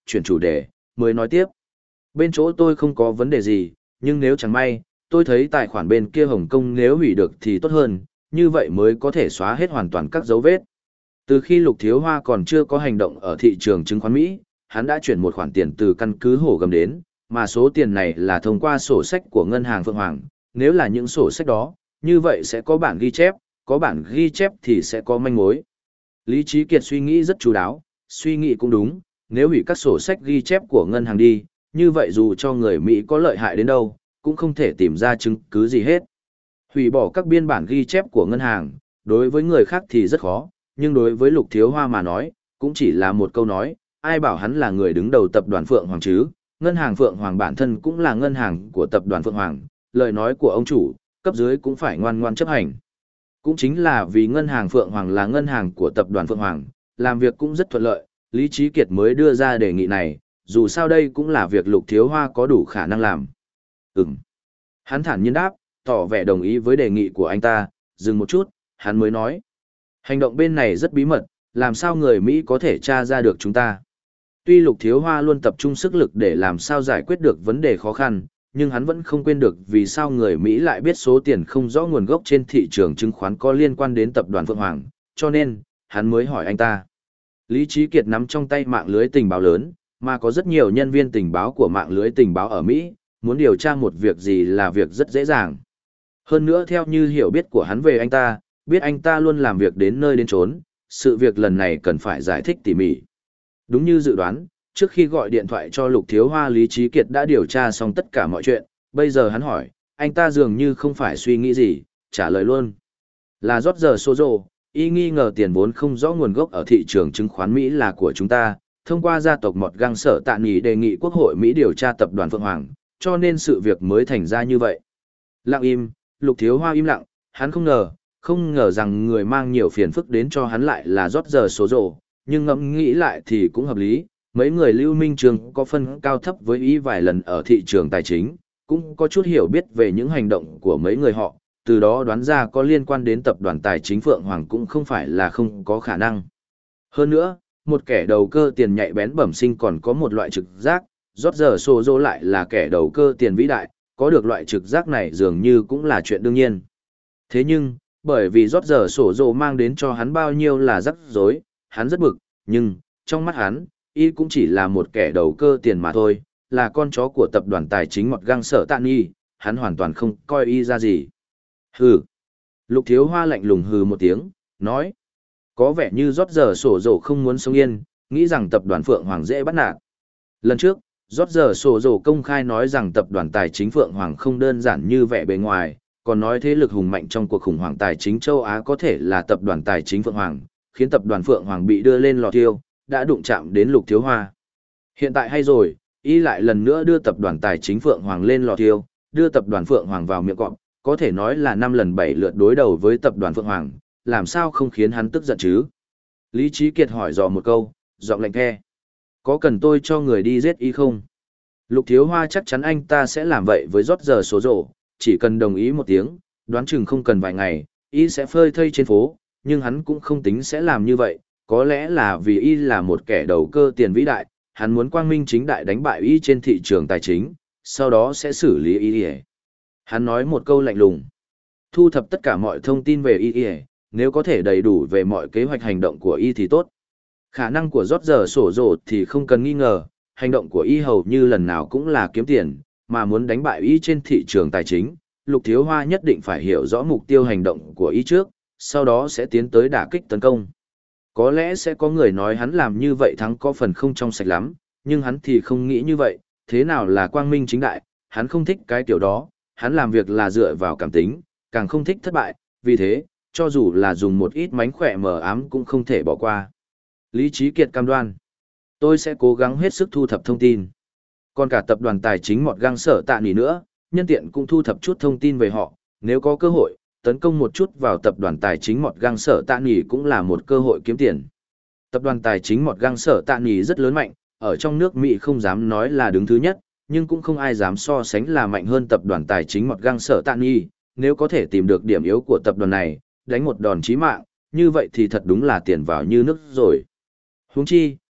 chuyển chủ đề, mới nói tiếp. Bên chỗ tôi không có vấn đề gì, nhưng nếu chẳng may, tôi thấy tài khoản bên kia Hồng Kông nếu hủy được thì tốt hơn, như vậy mới có thể xóa hết hoàn toàn các dấu vết. Từ khi Lục Thiếu Hoa còn chưa có hành động ở thị trường chứng khoán Mỹ, hắn đã chuyển một khoản tiền từ căn cứ Hổ Gầm đến, mà số tiền này là thông qua sổ sách của ngân hàng Phượng Hoàng. Nếu là những sổ sách đó, như vậy sẽ có bản ghi chép, có bản ghi chép thì sẽ có manh mối. Lý Trí Kiệt suy nghĩ rất chú đáo, suy nghĩ cũng đúng, nếu hủy các sổ sách ghi chép của ngân hàng đi, như vậy dù cho người Mỹ có lợi hại đến đâu, cũng không thể tìm ra chứng cứ gì hết. Hủy bỏ các biên bản ghi chép của ngân hàng, đối với người khác thì rất khó, nhưng đối với Lục Thiếu Hoa mà nói, cũng chỉ là một câu nói, ai bảo hắn là người đứng đầu tập đoàn Phượng Hoàng chứ, ngân hàng Phượng Hoàng bản thân cũng là ngân hàng của tập đoàn Phượng Hoàng, lời nói của ông chủ, cấp dưới cũng phải ngoan ngoan chấp hành. Cũng chính là vì ngân hàng Phượng Hoàng là ngân hàng của tập đoàn Phượng Hoàng, làm việc cũng rất thuận lợi, Lý Trí Kiệt mới đưa ra đề nghị này, dù sao đây cũng là việc Lục Thiếu Hoa có đủ khả năng làm. Ừm. Hắn thản nhiên đáp, tỏ vẻ đồng ý với đề nghị của anh ta, dừng một chút, hắn mới nói. Hành động bên này rất bí mật, làm sao người Mỹ có thể tra ra được chúng ta. Tuy Lục Thiếu Hoa luôn tập trung sức lực để làm sao giải quyết được vấn đề khó khăn, nhưng hắn vẫn không quên được vì sao người Mỹ lại biết số tiền không rõ nguồn gốc trên thị trường chứng khoán có liên quan đến tập đoàn Phượng Hoàng, cho nên, hắn mới hỏi anh ta. Lý Trí Kiệt nắm trong tay mạng lưới tình báo lớn, mà có rất nhiều nhân viên tình báo của mạng lưới tình báo ở Mỹ, muốn điều tra một việc gì là việc rất dễ dàng. Hơn nữa theo như hiểu biết của hắn về anh ta, biết anh ta luôn làm việc đến nơi đến chốn, sự việc lần này cần phải giải thích tỉ mỉ. Đúng như dự đoán, trước khi gọi điện thoại cho Lục Thiếu Hoa, Lý Trí Kiệt đã điều tra xong tất cả mọi chuyện, bây giờ hắn hỏi, anh ta dường như không phải suy nghĩ gì, trả lời luôn. Là rót giờ số rồ, y nghi ngờ tiền vốn không rõ nguồn gốc ở thị trường chứng khoán Mỹ là của chúng ta, thông qua gia tộc Mọt Găng Sở Tạ Nghỉ đề nghị Quốc hội Mỹ điều tra tập đoàn Phượng Hoàng, cho nên sự việc mới thành ra như vậy. Lặng im, Lục Thiếu Hoa im lặng, hắn không ngờ, không ngờ rằng người mang nhiều phiền phức đến cho hắn lại là rót giờ số rồ, nhưng ngẫm nghĩ lại thì cũng hợp lý, mấy người Lưu Minh Trường có phân cao thấp với ý vài lần ở thị trường tài chính, cũng có chút hiểu biết về những hành động của mấy người họ, từ đó đoán ra có liên quan đến tập đoàn tài chính Phượng Hoàng cũng không phải là không có khả năng. Hơn nữa, một kẻ đầu cơ tiền nhạy bén bẩm sinh còn có một loại trực giác, rót giờ sổ dô lại là kẻ đầu cơ tiền vĩ đại, có được loại trực giác này dường như cũng là chuyện đương nhiên. Thế nhưng, bởi vì rót giờ sổ dô mang đến cho hắn bao nhiêu là rắc rối, hắn rất bực, nhưng, trong mắt hắn, y cũng chỉ là một kẻ đầu cơ tiền mà thôi, là con chó của tập đoàn tài chính Mọt Găng Sở Tạ Nghỉ, hắn hoàn toàn không coi y ra gì. Hừ. Lục Thiếu Hoa lạnh lùng hừ một tiếng, nói. Có vẻ như rót giờ sổ dồ không muốn sống yên, nghĩ rằng tập đoàn Phượng Hoàng dễ bắt nạt. Lần trước, rót giờ sổ dồ công khai nói rằng tập đoàn tài chính Phượng Hoàng không đơn giản như vẻ bề ngoài, còn nói thế lực hùng mạnh trong cuộc khủng hoảng tài chính châu Á có thể là tập đoàn tài chính Phượng Hoàng, khiến tập đoàn Phượng Hoàng bị đưa lên lò thiêu, đã đụng chạm đến Lục Thiếu Hoa. Hiện tại hay rồi, y lại lần nữa đưa tập đoàn tài chính Phượng Hoàng lên lò thiêu, đưa tập đoàn Phượng Hoàng vào miệng cọp, có thể nói là năm lần bảy lượt đối đầu với tập đoàn Phượng Hoàng, làm sao không khiến hắn tức giận chứ? Lý Trí Kiệt hỏi dò một câu, giọng lạnh the. Có cần tôi cho người đi giết y không? Lục Thiếu Hoa chắc chắn anh ta sẽ làm vậy với rót giờ số rổ, chỉ cần đồng ý một tiếng, đoán chừng không cần vài ngày, y sẽ phơi thây trên phố, nhưng hắn cũng không tính sẽ làm như vậy, có lẽ là vì y là một kẻ đầu cơ tiền vĩ đại, hắn muốn quang minh chính đại đánh bại y trên thị trường tài chính, sau đó sẽ xử lý y. Hắn nói một câu lạnh lùng. Thu thập tất cả mọi thông tin về y, nếu có thể đầy đủ về mọi kế hoạch hành động của y thì tốt. Khả năng của rót giờ sổ rổ thì không cần nghi ngờ, hành động của y hầu như lần nào cũng là kiếm tiền, mà muốn đánh bại y trên thị trường tài chính, Lục Thiếu Hoa nhất định phải hiểu rõ mục tiêu hành động của y trước, sau đó sẽ tiến tới đả kích tấn công. Có lẽ sẽ có người nói hắn làm như vậy thắng có phần không trong sạch lắm, nhưng hắn thì không nghĩ như vậy, thế nào là quang minh chính đại, hắn không thích cái kiểu đó, hắn làm việc là dựa vào cảm tính, càng không thích thất bại, vì thế, cho dù là dùng một ít mánh khỏe mờ ám cũng không thể bỏ qua. Lý Trí Kiệt cam đoan, tôi sẽ cố gắng hết sức thu thập thông tin. Còn cả tập đoàn tài chính Mọt Găng Sở Tạ Nghỉ nữa, nhân tiện cũng thu thập chút thông tin về họ, nếu có cơ hội, tấn công một chút vào tập đoàn tài chính Mọt Găng Sở Tạ Nghỉ cũng là một cơ hội kiếm tiền. Tập đoàn tài chính Mọt Găng Sở Tạ Nghỉ rất lớn mạnh, ở trong nước Mỹ không dám nói là đứng thứ nhất, nhưng cũng không ai dám so sánh là mạnh hơn tập đoàn tài chính Mọt Găng Sở Tạ Nghỉ, nếu có thể tìm được điểm yếu của tập đoàn này, đánh một đòn chí mạng, như vậy thì thật đúng là tiền vào như nước rồi. Huống chi,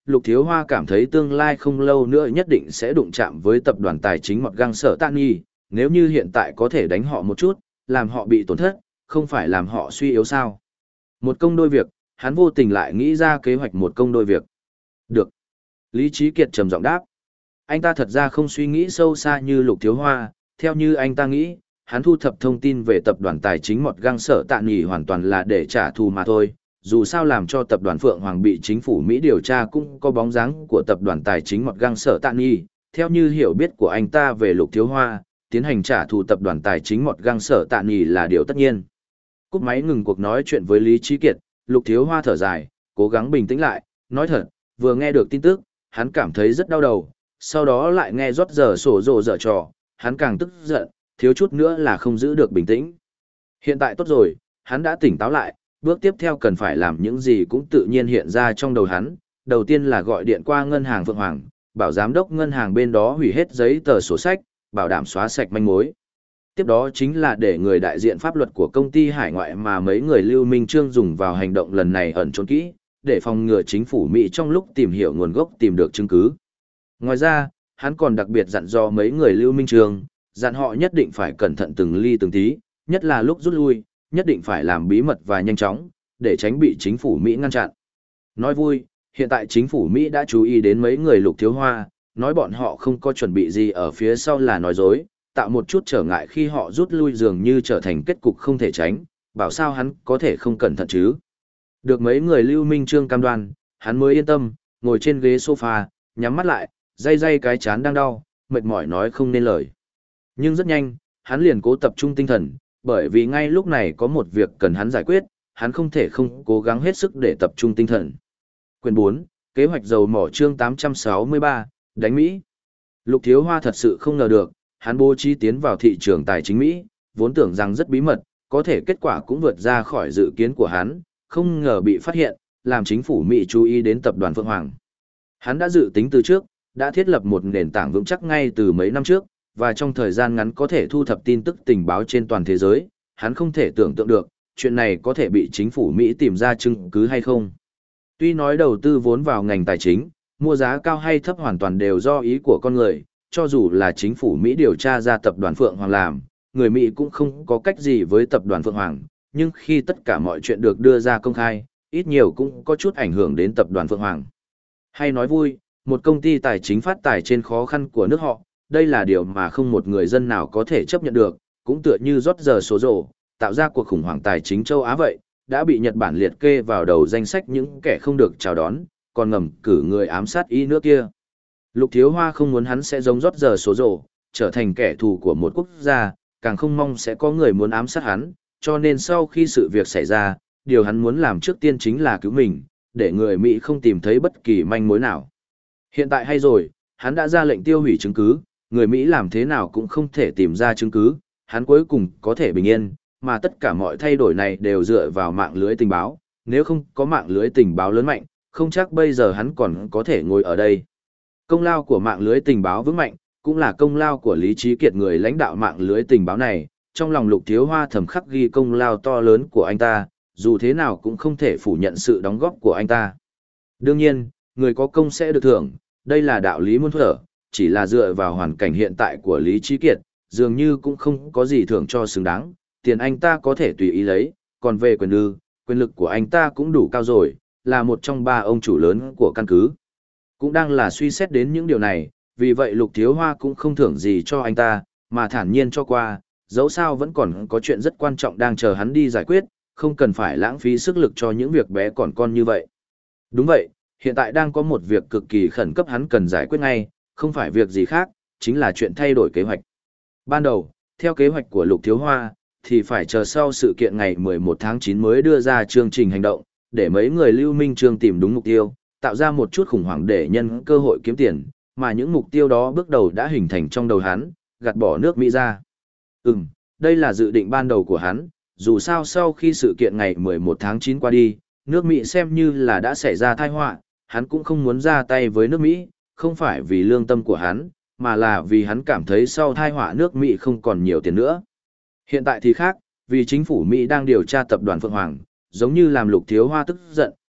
Lục Thiếu Hoa cảm thấy tương lai không lâu nữa nhất định sẽ đụng chạm với tập đoàn tài chính Mọt Găng Sở Tạ Nghi, nếu như hiện tại có thể đánh họ một chút, làm họ bị tổn thất, không phải làm họ suy yếu sao. Một công đôi việc, hắn vô tình lại nghĩ ra kế hoạch một công đôi việc. Được. Lý Trí Kiệt trầm giọng đáp. Anh ta thật ra không suy nghĩ sâu xa như Lục Thiếu Hoa, theo như anh ta nghĩ, hắn thu thập thông tin về tập đoàn tài chính Mọt Găng Sở Tạ Nghi hoàn toàn là để trả thù mà thôi. Dù sao làm cho tập đoàn Phượng Hoàng bị chính phủ Mỹ điều tra cũng có bóng dáng của tập đoàn tài chính Mọt Găng Sở Tạ Nghi. Theo như hiểu biết của anh ta về Lục Thiếu Hoa, tiến hành trả thù tập đoàn tài chính Mọt Găng Sở Tạ Nghi là điều tất nhiên. Cúp máy ngừng cuộc nói chuyện với Lý Trí Kiệt, Lục Thiếu Hoa thở dài, cố gắng bình tĩnh lại, nói thật, vừa nghe được tin tức, hắn cảm thấy rất đau đầu, sau đó lại nghe rót giờ sổ rồ dở trò, hắn càng tức giận, thiếu chút nữa là không giữ được bình tĩnh. Hiện tại tốt rồi, hắn đã tỉnh táo lại, bước tiếp theo cần phải làm những gì cũng tự nhiên hiện ra trong đầu hắn, đầu tiên là gọi điện qua ngân hàng Phượng Hoàng, bảo giám đốc ngân hàng bên đó hủy hết giấy tờ sổ sách, bảo đảm xóa sạch manh mối. Tiếp đó chính là để người đại diện pháp luật của công ty hải ngoại mà mấy người Lưu Minh Trương dùng vào hành động lần này ẩn trốn kỹ, để phòng ngừa chính phủ Mỹ trong lúc tìm hiểu nguồn gốc tìm được chứng cứ. Ngoài ra, hắn còn đặc biệt dặn dò mấy người Lưu Minh Trương, dặn họ nhất định phải cẩn thận từng ly từng tí, nhất là lúc rút lui, nhất định phải làm bí mật và nhanh chóng, để tránh bị chính phủ Mỹ ngăn chặn. Nói vui, hiện tại chính phủ Mỹ đã chú ý đến mấy người Lục Thiếu Hoa, nói bọn họ không có chuẩn bị gì ở phía sau là nói dối, tạo một chút trở ngại khi họ rút lui dường như trở thành kết cục không thể tránh, bảo sao hắn có thể không cẩn thận chứ. Được mấy người Lưu Minh Trương cam đoan, hắn mới yên tâm, ngồi trên ghế sofa, nhắm mắt lại, day day cái chán đang đau, mệt mỏi nói không nên lời. Nhưng rất nhanh, hắn liền cố tập trung tinh thần, bởi vì ngay lúc này có một việc cần hắn giải quyết, hắn không thể không cố gắng hết sức để tập trung tinh thần. Quyển bốn, Kế hoạch dầu mỏ chương tám trăm sáu mươi ba, đánh Mỹ. Lục Thiếu Hoa thật sự không ngờ được, hắn bố trí tiến vào thị trường tài chính Mỹ, vốn tưởng rằng rất bí mật, có thể kết quả cũng vượt ra khỏi dự kiến của hắn, không ngờ bị phát hiện, làm chính phủ Mỹ chú ý đến tập đoàn Phượng Hoàng. Hắn đã dự tính từ trước, đã thiết lập một nền tảng vững chắc ngay từ mấy năm trước, và trong thời gian ngắn có thể thu thập tin tức tình báo trên toàn thế giới, hắn không thể tưởng tượng được, chuyện này có thể bị chính phủ Mỹ tìm ra chứng cứ hay không. Tuy nói đầu tư vốn vào ngành tài chính, mua giá cao hay thấp hoàn toàn đều do ý của con người, cho dù là chính phủ Mỹ điều tra ra tập đoàn Phượng Hoàng làm, người Mỹ cũng không có cách gì với tập đoàn Phượng Hoàng, nhưng khi tất cả mọi chuyện được đưa ra công khai, ít nhiều cũng có chút ảnh hưởng đến tập đoàn Phượng Hoàng. Hay nói vui, một công ty tài chính phát tài trên khó khăn của nước họ, đây là điều mà không một người dân nào có thể chấp nhận được, cũng tựa như rót giờ số rổ, tạo ra cuộc khủng hoảng tài chính châu Á vậy, đã bị Nhật Bản liệt kê vào đầu danh sách những kẻ không được chào đón, còn ngầm cử người ám sát y nước kia. Lục Thiếu Hoa không muốn hắn sẽ giống rót giờ số rổ, trở thành kẻ thù của một quốc gia, càng không mong sẽ có người muốn ám sát hắn, cho nên sau khi sự việc xảy ra, điều hắn muốn làm trước tiên chính là cứu mình, để người Mỹ không tìm thấy bất kỳ manh mối nào. Hiện tại hay rồi, hắn đã ra lệnh tiêu hủy chứng cứ, người Mỹ làm thế nào cũng không thể tìm ra chứng cứ, hắn cuối cùng có thể bình yên, mà tất cả mọi thay đổi này đều dựa vào mạng lưới tình báo, nếu không có mạng lưới tình báo lớn mạnh, không chắc bây giờ hắn còn có thể ngồi ở đây. Công lao của mạng lưới tình báo vững mạnh, cũng là công lao của Lý Trí Kiệt người lãnh đạo mạng lưới tình báo này, trong lòng Lục Thiếu Hoa thầm khắc ghi công lao to lớn của anh ta, dù thế nào cũng không thể phủ nhận sự đóng góp của anh ta. Đương nhiên, người có công sẽ được thưởng, đây là đạo lý muôn thuở, chỉ là dựa vào hoàn cảnh hiện tại của Lý Trí Kiệt, dường như cũng không có gì thưởng cho xứng đáng, tiền anh ta có thể tùy ý lấy, còn về quyền ư, quyền lực của anh ta cũng đủ cao rồi, là một trong ba ông chủ lớn của căn cứ. Cũng đang là suy xét đến những điều này, vì vậy Lục Thiếu Hoa cũng không thưởng gì cho anh ta, mà thản nhiên cho qua, dẫu sao vẫn còn có chuyện rất quan trọng đang chờ hắn đi giải quyết, không cần phải lãng phí sức lực cho những việc bé còn con như vậy. Đúng vậy, hiện tại đang có một việc cực kỳ khẩn cấp hắn cần giải quyết ngay, không phải việc gì khác, chính là chuyện thay đổi kế hoạch. Ban đầu, theo kế hoạch của Lục Thiếu Hoa, thì phải chờ sau sự kiện ngày mười một tháng chín mới đưa ra chương trình hành động, để mấy người Lưu Minh Trương tìm đúng mục tiêu, tạo ra một chút khủng hoảng để nhân cơ hội kiếm tiền, mà những mục tiêu đó bước đầu đã hình thành trong đầu hắn, gạt bỏ nước Mỹ ra. Ừm, đây là dự định ban đầu của hắn, dù sao sau khi sự kiện ngày mười một tháng chín qua đi, nước Mỹ xem như là đã xảy ra tai họa, hắn cũng không muốn ra tay với nước Mỹ, không phải vì lương tâm của hắn, mà là vì hắn cảm thấy sau tai họa nước Mỹ không còn nhiều tiền nữa. Hiện tại thì khác, vì chính phủ Mỹ đang điều tra tập đoàn Phượng Hoàng, giống như làm Lục Thiếu Hoa tức giận,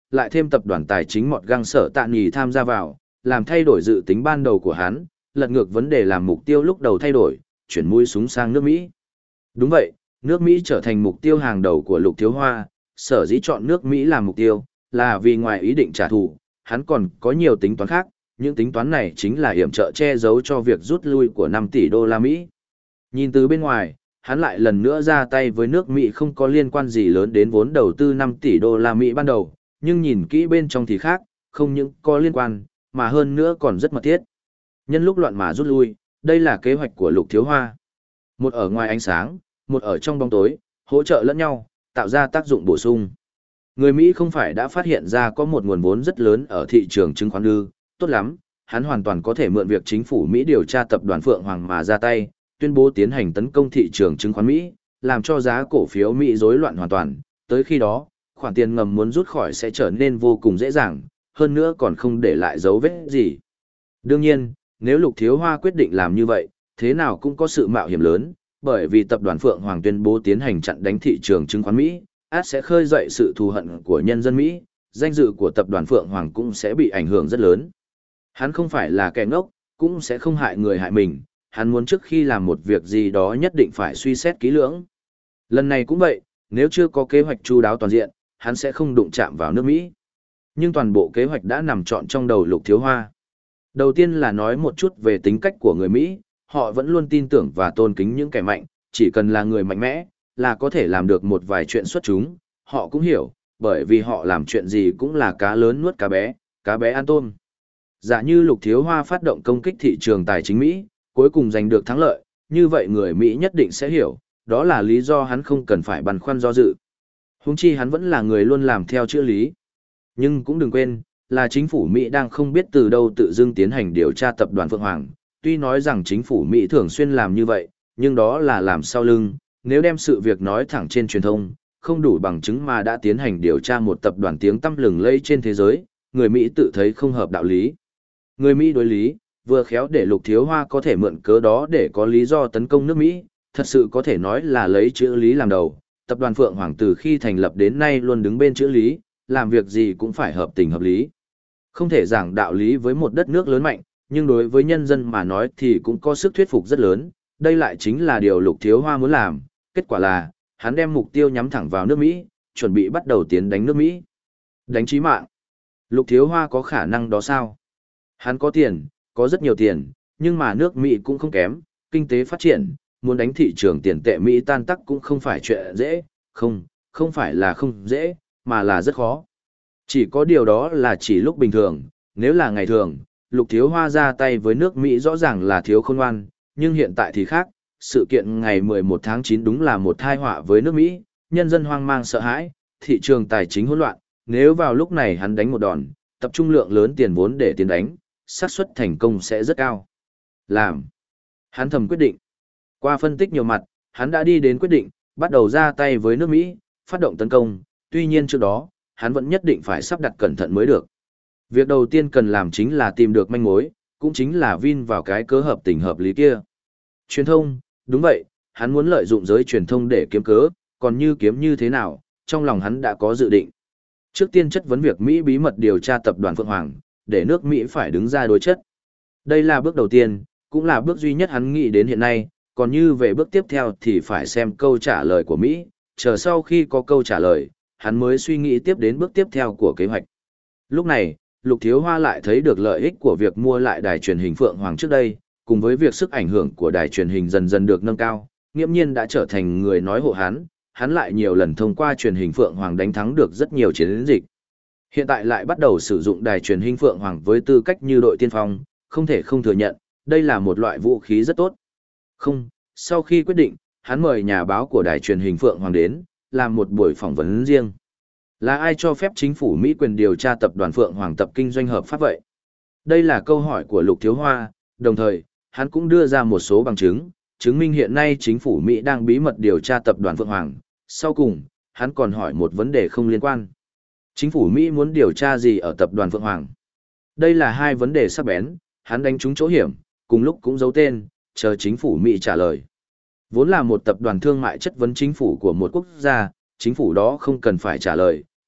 lại thêm tập đoàn tài chính Mọt Găng Sở Tạ Nghỉ tham gia vào, làm thay đổi dự tính ban đầu của hắn, lật ngược vấn đề làm mục tiêu lúc đầu thay đổi, chuyển mũi súng sang nước Mỹ. Đúng vậy, nước Mỹ trở thành mục tiêu hàng đầu của Lục Thiếu Hoa, sở dĩ chọn nước Mỹ làm mục tiêu, là vì ngoài ý định trả thù, hắn còn có nhiều tính toán khác, những tính toán này chính là hiểm trợ che giấu cho việc rút lui của năm tỷ đô la Mỹ. Nhìn từ bên ngoài, hắn lại lần nữa ra tay với nước Mỹ không có liên quan gì lớn đến vốn đầu tư năm tỷ đô la Mỹ ban đầu, nhưng nhìn kỹ bên trong thì khác, không những có liên quan, mà hơn nữa còn rất mật thiết. Nhân lúc loạn mà rút lui, đây là kế hoạch của Lục Thiếu Hoa. Một ở ngoài ánh sáng, một ở trong bóng tối, hỗ trợ lẫn nhau, tạo ra tác dụng bổ sung. Người Mỹ không phải đã phát hiện ra có một nguồn vốn rất lớn ở thị trường chứng khoán ư, tốt lắm, hắn hoàn toàn có thể mượn việc chính phủ Mỹ điều tra tập đoàn Phượng Hoàng mà ra tay, tuyên bố tiến hành tấn công thị trường chứng khoán Mỹ, làm cho giá cổ phiếu Mỹ rối loạn hoàn toàn, tới khi đó, khoản tiền ngầm muốn rút khỏi sẽ trở nên vô cùng dễ dàng, hơn nữa còn không để lại dấu vết gì. Đương nhiên, nếu Lục Thiếu Hoa quyết định làm như vậy, thế nào cũng có sự mạo hiểm lớn, bởi vì tập đoàn Phượng Hoàng tuyên bố tiến hành chặn đánh thị trường chứng khoán Mỹ, át sẽ khơi dậy sự thù hận của nhân dân Mỹ, danh dự của tập đoàn Phượng Hoàng cũng sẽ bị ảnh hưởng rất lớn. Hắn không phải là kẻ ngốc, cũng sẽ không hại người hại mình, hắn muốn trước khi làm một việc gì đó nhất định phải suy xét kỹ lưỡng. Lần này cũng vậy, nếu chưa có kế hoạch chu đáo toàn diện, hắn sẽ không đụng chạm vào nước Mỹ. Nhưng toàn bộ kế hoạch đã nằm trọn trong đầu Lục Thiếu Hoa. Đầu tiên là nói một chút về tính cách của người Mỹ, họ vẫn luôn tin tưởng và tôn kính những kẻ mạnh, chỉ cần là người mạnh mẽ, là có thể làm được một vài chuyện xuất chúng, họ cũng hiểu, bởi vì họ làm chuyện gì cũng là cá lớn nuốt cá bé, cá bé ăn tôm. Giả như Lục Thiếu Hoa phát động công kích thị trường tài chính Mỹ, cuối cùng giành được thắng lợi, như vậy người Mỹ nhất định sẽ hiểu, đó là lý do hắn không cần phải băn khoăn do dự. Huống chi hắn vẫn là người luôn làm theo chữ lý. Nhưng cũng đừng quên, là chính phủ Mỹ đang không biết từ đâu tự dưng tiến hành điều tra tập đoàn Phượng Hoàng. Tuy nói rằng chính phủ Mỹ thường xuyên làm như vậy, nhưng đó là làm sau lưng, nếu đem sự việc nói thẳng trên truyền thông, không đủ bằng chứng mà đã tiến hành điều tra một tập đoàn tiếng tăm lừng lẫy trên thế giới, người Mỹ tự thấy không hợp đạo lý. Người Mỹ đối lý, vừa khéo để Lục Thiếu Hoa có thể mượn cớ đó để có lý do tấn công nước Mỹ, thật sự có thể nói là lấy chữ lý làm đầu. Tập đoàn Phượng Hoàng từ khi thành lập đến nay luôn đứng bên chữ lý, làm việc gì cũng phải hợp tình hợp lý. Không thể giảng đạo lý với một đất nước lớn mạnh, nhưng đối với nhân dân mà nói thì cũng có sức thuyết phục rất lớn, đây lại chính là điều Lục Thiếu Hoa muốn làm, kết quả là, hắn đem mục tiêu nhắm thẳng vào nước Mỹ, chuẩn bị bắt đầu tiến đánh nước Mỹ. Đánh chí mạng. Lục Thiếu Hoa có khả năng đó sao? Hắn có tiền, có rất nhiều tiền, nhưng mà nước Mỹ cũng không kém, kinh tế phát triển, muốn đánh thị trường tiền tệ Mỹ tan tắc cũng không phải chuyện dễ, không, không phải là không dễ, mà là rất khó. Chỉ có điều đó là chỉ lúc bình thường, nếu là ngày thường, Lục Thiếu Hoa ra tay với nước Mỹ rõ ràng là thiếu khôn ngoan, nhưng hiện tại thì khác, sự kiện ngày mười một tháng chín đúng là một tai họa với nước Mỹ, nhân dân hoang mang sợ hãi, thị trường tài chính hỗn loạn, nếu vào lúc này hắn đánh một đòn, tập trung lượng lớn tiền vốn để tiến đánh, xác suất thành công sẽ rất cao. Làm. Hắn thầm quyết định. Qua phân tích nhiều mặt, hắn đã đi đến quyết định, bắt đầu ra tay với nước Mỹ, phát động tấn công, tuy nhiên trước đó, hắn vẫn nhất định phải sắp đặt cẩn thận mới được. Việc đầu tiên cần làm chính là tìm được manh mối, cũng chính là vin vào cái cớ hợp tình hợp lý kia. Truyền thông, đúng vậy, hắn muốn lợi dụng giới truyền thông để kiếm cớ, còn như kiếm như thế nào, trong lòng hắn đã có dự định. Trước tiên chất vấn việc Mỹ bí mật điều tra tập đoàn Phượng Hoàng, để nước Mỹ phải đứng ra đối chất. Đây là bước đầu tiên, cũng là bước duy nhất hắn nghĩ đến hiện nay, còn như về bước tiếp theo thì phải xem câu trả lời của Mỹ, chờ sau khi có câu trả lời, hắn mới suy nghĩ tiếp đến bước tiếp theo của kế hoạch. Lúc này, Lục Thiếu Hoa lại thấy được lợi ích của việc mua lại đài truyền hình Phượng Hoàng trước đây, cùng với việc sức ảnh hưởng của đài truyền hình dần dần được nâng cao, nghiễm nhiên đã trở thành người nói hộ hắn, hắn lại nhiều lần thông qua truyền hình Phượng Hoàng đánh thắng được rất nhiều chiến dịch. Hiện tại lại bắt đầu sử dụng đài truyền hình Phượng Hoàng với tư cách như đội tiên phong, không thể không thừa nhận, đây là một loại vũ khí rất tốt. Không, sau khi quyết định, hắn mời nhà báo của đài truyền hình Phượng Hoàng đến, làm một buổi phỏng vấn riêng. Là ai cho phép chính phủ Mỹ quyền điều tra tập đoàn Phượng Hoàng tập kinh doanh hợp pháp vậy? Đây là câu hỏi của Lục Thiếu Hoa, đồng thời, hắn cũng đưa ra một số bằng chứng, chứng minh hiện nay chính phủ Mỹ đang bí mật điều tra tập đoàn Phượng Hoàng. Sau cùng, hắn còn hỏi một vấn đề không liên quan. Chính phủ Mỹ muốn điều tra gì ở tập đoàn Phượng Hoàng? Đây là hai vấn đề sắc bén, hắn đánh trúng chỗ hiểm, cùng lúc cũng giấu tên, chờ chính phủ Mỹ trả lời. Vốn là một tập đoàn thương mại chất vấn chính phủ của một quốc gia, chính phủ đó không cần phải trả lời,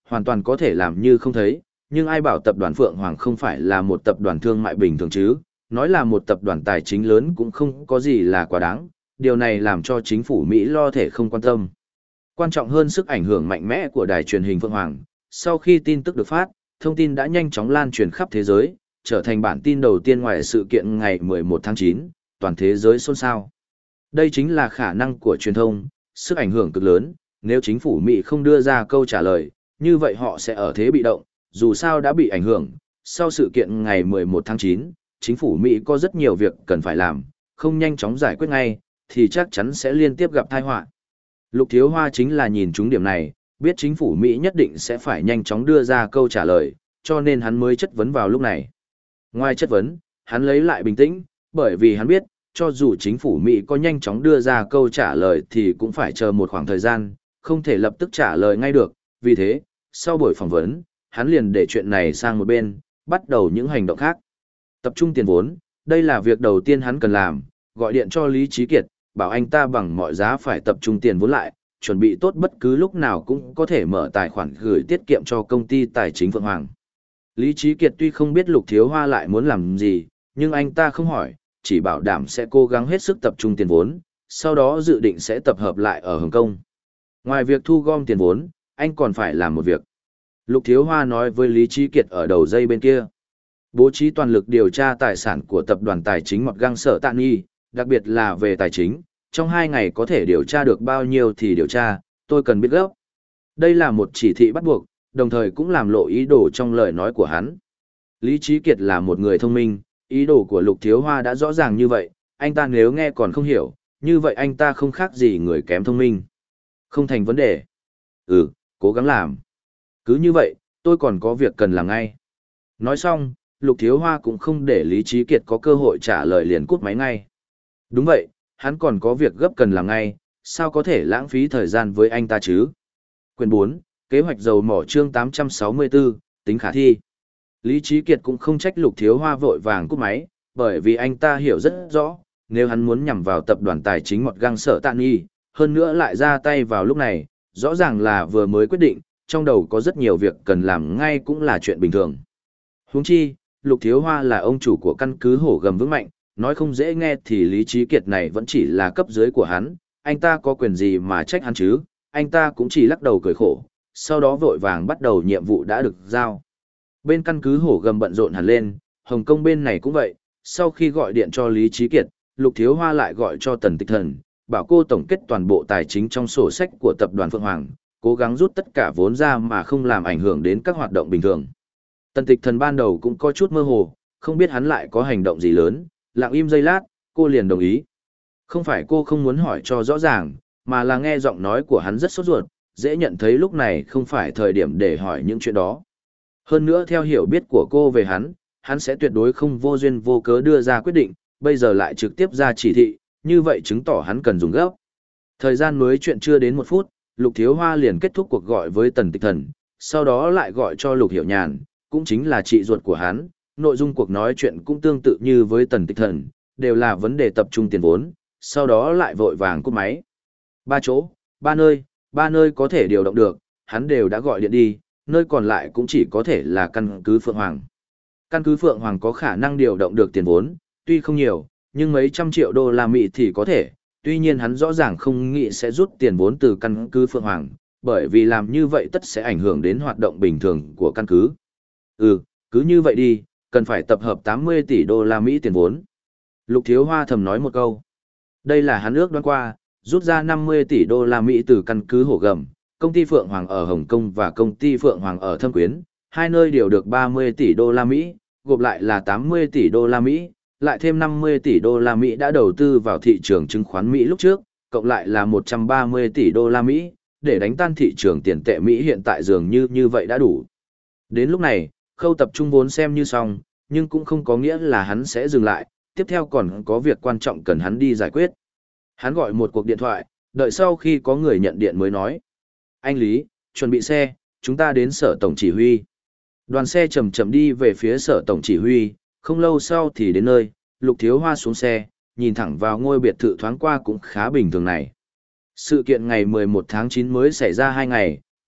hoàn toàn có thể làm như không thấy, nhưng ai bảo tập đoàn Phượng Hoàng không phải là một tập đoàn thương mại bình thường chứ, nói là một tập đoàn tài chính lớn cũng không có gì là quá đáng, điều này làm cho chính phủ Mỹ lo thể không quan tâm. Quan trọng hơn sức ảnh hưởng mạnh mẽ của đài truyền hình Phượng Hoàng, sau khi tin tức được phát, thông tin đã nhanh chóng lan truyền khắp thế giới, trở thành bản tin đầu tiên ngoài sự kiện ngày mười một tháng chín, toàn thế giới xôn xao. Đây chính là khả năng của truyền thông, sức ảnh hưởng cực lớn, nếu chính phủ Mỹ không đưa ra câu trả lời, như vậy họ sẽ ở thế bị động, dù sao đã bị ảnh hưởng. Sau sự kiện ngày mười một tháng chín, chính phủ Mỹ có rất nhiều việc cần phải làm, không nhanh chóng giải quyết ngay, thì chắc chắn sẽ liên tiếp gặp tai họa. Lục Thiếu Hoa chính là nhìn trúng điểm này, biết chính phủ Mỹ nhất định sẽ phải nhanh chóng đưa ra câu trả lời, cho nên hắn mới chất vấn vào lúc này. Ngoài chất vấn, hắn lấy lại bình tĩnh, bởi vì hắn biết, cho dù chính phủ Mỹ có nhanh chóng đưa ra câu trả lời thì cũng phải chờ một khoảng thời gian, không thể lập tức trả lời ngay được. Vì thế, sau buổi phỏng vấn, hắn liền để chuyện này sang một bên, bắt đầu những hành động khác. Tập trung tiền vốn, đây là việc đầu tiên hắn cần làm, gọi điện cho Lý Chí Kiệt, bảo anh ta bằng mọi giá phải tập trung tiền vốn lại, chuẩn bị tốt bất cứ lúc nào cũng có thể mở tài khoản gửi tiết kiệm cho công ty tài chính Phượng Hoàng. Lý Chí Kiệt tuy không biết Lục Thiếu Hoa lại muốn làm gì, nhưng anh ta không hỏi, chỉ bảo đảm sẽ cố gắng hết sức tập trung tiền vốn, sau đó dự định sẽ tập hợp lại ở Hồng Kông. Ngoài việc thu gom tiền vốn, anh còn phải làm một việc. Lục Thiếu Hoa nói với Lý Chí Kiệt ở đầu dây bên kia. Bố trí toàn lực điều tra tài sản của tập đoàn tài chính Mọt Găng Sở Tạ Nghi, đặc biệt là về tài chính, trong hai ngày có thể điều tra được bao nhiêu thì điều tra, tôi cần biết gấp. Đây là một chỉ thị bắt buộc, đồng thời cũng làm lộ ý đồ trong lời nói của hắn. Lý Chí Kiệt là một người thông minh, ý đồ của Lục Thiếu Hoa đã rõ ràng như vậy, anh ta nếu nghe còn không hiểu, như vậy anh ta không khác gì người kém thông minh. Không thành vấn đề. Ừ, cố gắng làm. Cứ như vậy, tôi còn có việc cần làm ngay. Nói xong, Lục Thiếu Hoa cũng không để Lý Chí Kiệt có cơ hội trả lời liền cút máy ngay. Đúng vậy, hắn còn có việc gấp cần làm ngay, sao có thể lãng phí thời gian với anh ta chứ? Quyển bốn, Kế hoạch dầu mỏ chương tám trăm sáu mươi tư, tính khả thi. Lý Chí Kiệt cũng không trách Lục Thiếu Hoa vội vàng cút máy, bởi vì anh ta hiểu rất rõ, nếu hắn muốn nhằm vào tập đoàn tài chính Mọt Găng Sở Tạ Nghi, hơn nữa lại ra tay vào lúc này, rõ ràng là vừa mới quyết định, trong đầu có rất nhiều việc cần làm ngay cũng là chuyện bình thường. Huống chi, Lục Thiếu Hoa là ông chủ của căn cứ Hổ Gầm vững mạnh, nói không dễ nghe thì Lý Chí Kiệt này vẫn chỉ là cấp dưới của hắn, anh ta có quyền gì mà trách hắn chứ, anh ta cũng chỉ lắc đầu cười khổ, sau đó vội vàng bắt đầu nhiệm vụ đã được giao. Bên căn cứ Hổ Gầm bận rộn hẳn lên, Hồng Kông bên này cũng vậy, sau khi gọi điện cho Lý Chí Kiệt, Lục Thiếu Hoa lại gọi cho Tần Tịch Thần, bảo cô tổng kết toàn bộ tài chính trong sổ sách của tập đoàn Phượng Hoàng, cố gắng rút tất cả vốn ra mà không làm ảnh hưởng đến các hoạt động bình thường. Tần Tịch Thần ban đầu cũng có chút mơ hồ, không biết hắn lại có hành động gì lớn, lặng im giây lát, cô liền đồng ý. Không phải cô không muốn hỏi cho rõ ràng, mà là nghe giọng nói của hắn rất sốt ruột, dễ nhận thấy lúc này không phải thời điểm để hỏi những chuyện đó. Hơn nữa theo hiểu biết của cô về hắn, hắn sẽ tuyệt đối không vô duyên vô cớ đưa ra quyết định, bây giờ lại trực tiếp ra chỉ thị, như vậy chứng tỏ hắn cần dùng gấp. Thời gian mới chuyện chưa đến một phút, Lục Thiếu Hoa liền kết thúc cuộc gọi với Tần Tịch Thần, sau đó lại gọi cho Lục Hiểu Nhàn, cũng chính là chị ruột của hắn. Nội dung cuộc nói chuyện cũng tương tự như với Tần Tịch Thần, đều là vấn đề tập trung tiền vốn, sau đó lại vội vàng cúp máy. Ba chỗ, ba nơi, ba nơi có thể điều động được, hắn đều đã gọi điện đi, nơi còn lại cũng chỉ có thể là căn cứ Phượng Hoàng. Căn cứ Phượng Hoàng có khả năng điều động được tiền vốn, tuy không nhiều, nhưng mấy trăm triệu đô la Mỹ thì có thể, tuy nhiên hắn rõ ràng không nghĩ sẽ rút tiền vốn từ căn cứ Phượng Hoàng, bởi vì làm như vậy tất sẽ ảnh hưởng đến hoạt động bình thường của căn cứ. Ừ, cứ như vậy đi, cần phải tập hợp tám mươi tỷ đô la Mỹ tiền vốn. Lục Thiếu Hoa thầm nói một câu. Đây là hắn ước đoán qua, rút ra năm mươi tỷ đô la Mỹ từ căn cứ Hổ Gầm, công ty Phượng Hoàng ở Hồng Kông và công ty Phượng Hoàng ở Thâm Quyến, hai nơi đều được ba mươi tỷ đô la Mỹ, gộp lại là tám mươi tỷ đô la Mỹ, lại thêm năm mươi tỷ đô la Mỹ đã đầu tư vào thị trường chứng khoán Mỹ lúc trước, cộng lại là một trăm ba mươi tỷ đô la Mỹ, để đánh tan thị trường tiền tệ Mỹ hiện tại dường như như vậy đã đủ. Đến lúc này, khâu tập trung vốn xem như xong, nhưng cũng không có nghĩa là hắn sẽ dừng lại, tiếp theo còn có việc quan trọng cần hắn đi giải quyết. Hắn gọi một cuộc điện thoại, đợi sau khi có người nhận điện mới nói. Anh Lý, chuẩn bị xe, chúng ta đến sở tổng chỉ huy. Đoàn xe chậm chậm đi về phía sở tổng chỉ huy, không lâu sau thì đến nơi, Lục Thiếu Hoa xuống xe, nhìn thẳng vào ngôi biệt thự thoáng qua cũng khá bình thường này. Sự kiện ngày mười một tháng chín mới xảy ra hai ngày,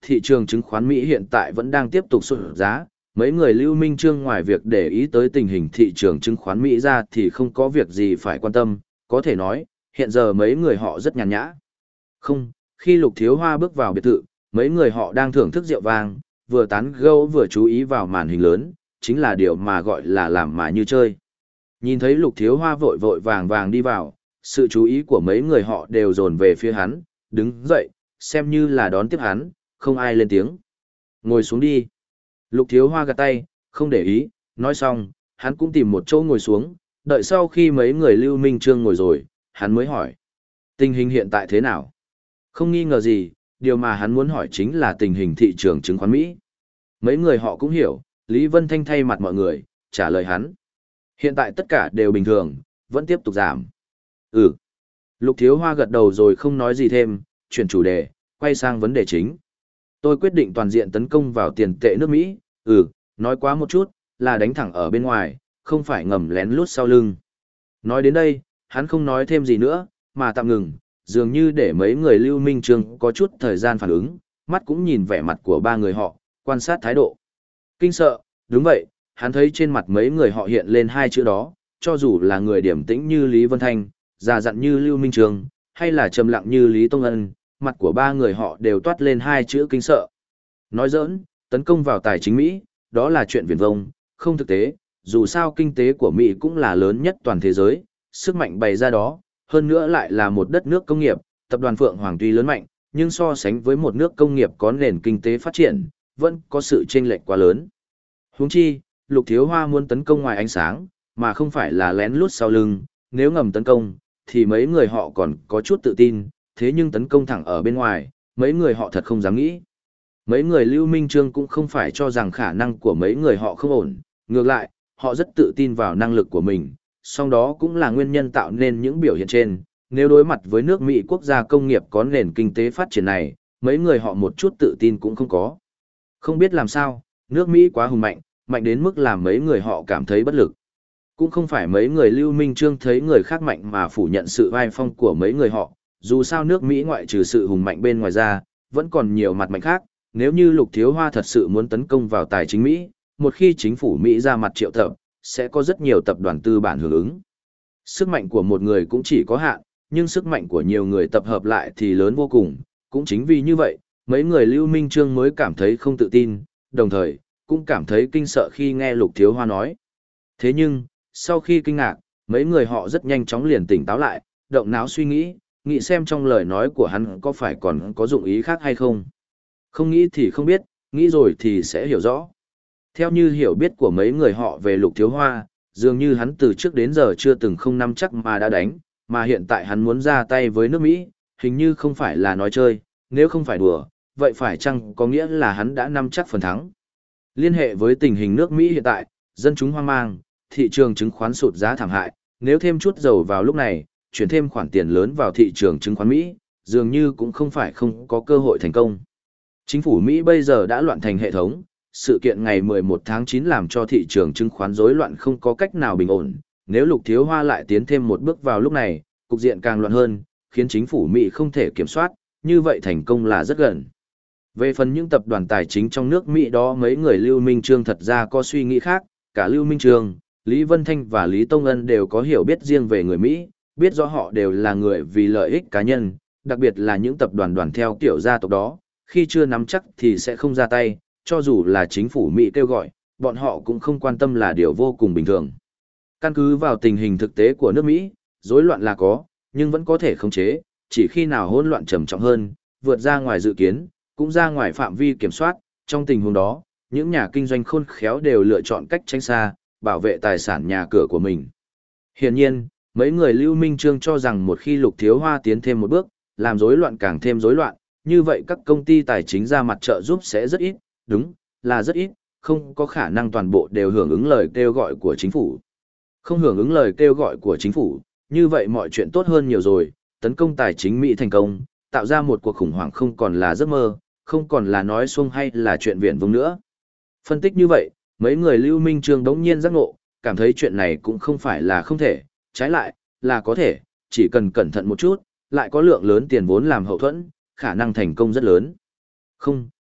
thị trường chứng khoán Mỹ hiện tại vẫn đang tiếp tục sụt giá. Mấy người Lưu Minh Trương ngoài việc để ý tới tình hình thị trường chứng khoán Mỹ ra thì không có việc gì phải quan tâm, có thể nói, hiện giờ mấy người họ rất nhàn nhã. Không, khi Lục Thiếu Hoa bước vào biệt thự, mấy người họ đang thưởng thức rượu vang, vừa tán gẫu vừa chú ý vào màn hình lớn, chính là điều mà gọi là làm mà như chơi. Nhìn thấy Lục Thiếu Hoa vội vội vàng vàng đi vào, sự chú ý của mấy người họ đều dồn về phía hắn, đứng dậy, xem như là đón tiếp hắn, không ai lên tiếng. Ngồi xuống đi. Lục Thiếu Hoa gật tay, không để ý, nói xong, hắn cũng tìm một chỗ ngồi xuống, đợi sau khi mấy người Lưu Minh Trương ngồi rồi, hắn mới hỏi. Tình hình hiện tại thế nào? Không nghi ngờ gì, điều mà hắn muốn hỏi chính là tình hình thị trường chứng khoán Mỹ. Mấy người họ cũng hiểu, Lý Vân Thanh thay mặt mọi người, trả lời hắn. Hiện tại tất cả đều bình thường, vẫn tiếp tục giảm. Ừ. Lục Thiếu Hoa gật đầu rồi không nói gì thêm, chuyển chủ đề, quay sang vấn đề chính. Tôi quyết định toàn diện tấn công vào tiền tệ nước Mỹ, ừ, nói quá một chút, là đánh thẳng ở bên ngoài, không phải ngầm lén lút sau lưng. Nói đến đây, hắn không nói thêm gì nữa, mà tạm ngừng, dường như để mấy người Lưu Minh Trương có chút thời gian phản ứng, mắt cũng nhìn vẻ mặt của ba người họ, quan sát thái độ. Kinh sợ, đúng vậy, hắn thấy trên mặt mấy người họ hiện lên hai chữ đó, cho dù là người điềm tĩnh như Lý Vân Thanh, già dặn như Lưu Minh Trương, hay là trầm lặng như Lý Tông Ân, mặt của ba người họ đều toát lên hai chữ kinh sợ. Nói giỡn, tấn công vào tài chính Mỹ, đó là chuyện viển vông, không thực tế, dù sao kinh tế của Mỹ cũng là lớn nhất toàn thế giới, sức mạnh bày ra đó, hơn nữa lại là một đất nước công nghiệp, tập đoàn Phượng Hoàng tuy lớn mạnh, nhưng so sánh với một nước công nghiệp có nền kinh tế phát triển, vẫn có sự chênh lệch quá lớn. Huống chi, Lục Thiếu Hoa muốn tấn công ngoài ánh sáng, mà không phải là lén lút sau lưng, nếu ngầm tấn công, thì mấy người họ còn có chút tự tin, thế nhưng tấn công thẳng ở bên ngoài, mấy người họ thật không dám nghĩ. Mấy người Lưu Minh Trương cũng không phải cho rằng khả năng của mấy người họ không ổn, ngược lại, họ rất tự tin vào năng lực của mình, song đó cũng là nguyên nhân tạo nên những biểu hiện trên. Nếu đối mặt với nước Mỹ quốc gia công nghiệp có nền kinh tế phát triển này, mấy người họ một chút tự tin cũng không có. Không biết làm sao, nước Mỹ quá hùng mạnh, mạnh đến mức làm mấy người họ cảm thấy bất lực. Cũng không phải mấy người Lưu Minh Trương thấy người khác mạnh mà phủ nhận sự vai phong của mấy người họ, dù sao nước Mỹ ngoại trừ sự hùng mạnh bên ngoài ra, vẫn còn nhiều mặt mạnh khác. Nếu như Lục Thiếu Hoa thật sự muốn tấn công vào tài chính Mỹ, một khi chính phủ Mỹ ra mặt triệu tập, sẽ có rất nhiều tập đoàn tư bản hưởng ứng. Sức mạnh của một người cũng chỉ có hạn, nhưng sức mạnh của nhiều người tập hợp lại thì lớn vô cùng. Cũng chính vì như vậy, mấy người Lưu Minh Trương mới cảm thấy không tự tin, đồng thời, cũng cảm thấy kinh sợ khi nghe Lục Thiếu Hoa nói. Thế nhưng, sau khi kinh ngạc, mấy người họ rất nhanh chóng liền tỉnh táo lại, động não suy nghĩ, nghĩ xem trong lời nói của hắn có phải còn có dụng ý khác hay không. Không nghĩ thì không biết, nghĩ rồi thì sẽ hiểu rõ. Theo như hiểu biết của mấy người họ về Lục Thiếu Hoa, dường như hắn từ trước đến giờ chưa từng không nắm chắc mà đã đánh, mà hiện tại hắn muốn ra tay với nước Mỹ, hình như không phải là nói chơi, nếu không phải đùa, vậy phải chăng có nghĩa là hắn đã nắm chắc phần thắng. Liên hệ với tình hình nước Mỹ hiện tại, dân chúng hoang mang, thị trường chứng khoán sụt giá thảm hại, nếu thêm chút dầu vào lúc này, chuyển thêm khoản tiền lớn vào thị trường chứng khoán Mỹ, dường như cũng không phải không có cơ hội thành công. Chính phủ Mỹ bây giờ đã loạn thành hệ thống, sự kiện ngày mười một tháng chín làm cho thị trường chứng khoán rối loạn không có cách nào bình ổn, nếu Lục Thiếu Hoa lại tiến thêm một bước vào lúc này, cục diện càng loạn hơn, khiến chính phủ Mỹ không thể kiểm soát, như vậy thành công là rất gần. Về phần những tập đoàn tài chính trong nước Mỹ đó, mấy người Lưu Minh Trương thật ra có suy nghĩ khác, cả Lưu Minh Trương, Lý Vân Thanh và Lý Tông Ân đều có hiểu biết riêng về người Mỹ, biết rõ họ đều là người vì lợi ích cá nhân, đặc biệt là những tập đoàn đoàn theo kiểu gia tộc đó, khi chưa nắm chắc thì sẽ không ra tay, cho dù là chính phủ Mỹ kêu gọi, bọn họ cũng không quan tâm là điều vô cùng bình thường. Căn cứ vào tình hình thực tế của nước Mỹ, rối loạn là có, nhưng vẫn có thể khống chế, chỉ khi nào hỗn loạn trầm trọng hơn, vượt ra ngoài dự kiến, cũng ra ngoài phạm vi kiểm soát, trong tình huống đó, những nhà kinh doanh khôn khéo đều lựa chọn cách tránh xa, bảo vệ tài sản nhà cửa của mình. Hiển nhiên, mấy người Lưu Minh Trương cho rằng một khi Lục Thiếu Hoa tiến thêm một bước, làm rối loạn càng thêm rối loạn, như vậy các công ty tài chính ra mặt trợ giúp sẽ rất ít, đúng, là rất ít, không có khả năng toàn bộ đều hưởng ứng lời kêu gọi của chính phủ. Không hưởng ứng lời kêu gọi của chính phủ, như vậy mọi chuyện tốt hơn nhiều rồi, tấn công tài chính Mỹ thành công, tạo ra một cuộc khủng hoảng không còn là giấc mơ, không còn là nói xuông hay là chuyện viển vông nữa. Phân tích như vậy, mấy người Lưu Minh Trương đống nhiên giác ngộ, cảm thấy chuyện này cũng không phải là không thể, trái lại, là có thể, chỉ cần cẩn thận một chút, lại có lượng lớn tiền vốn làm hậu thuẫn, khả năng thành công rất lớn. Không,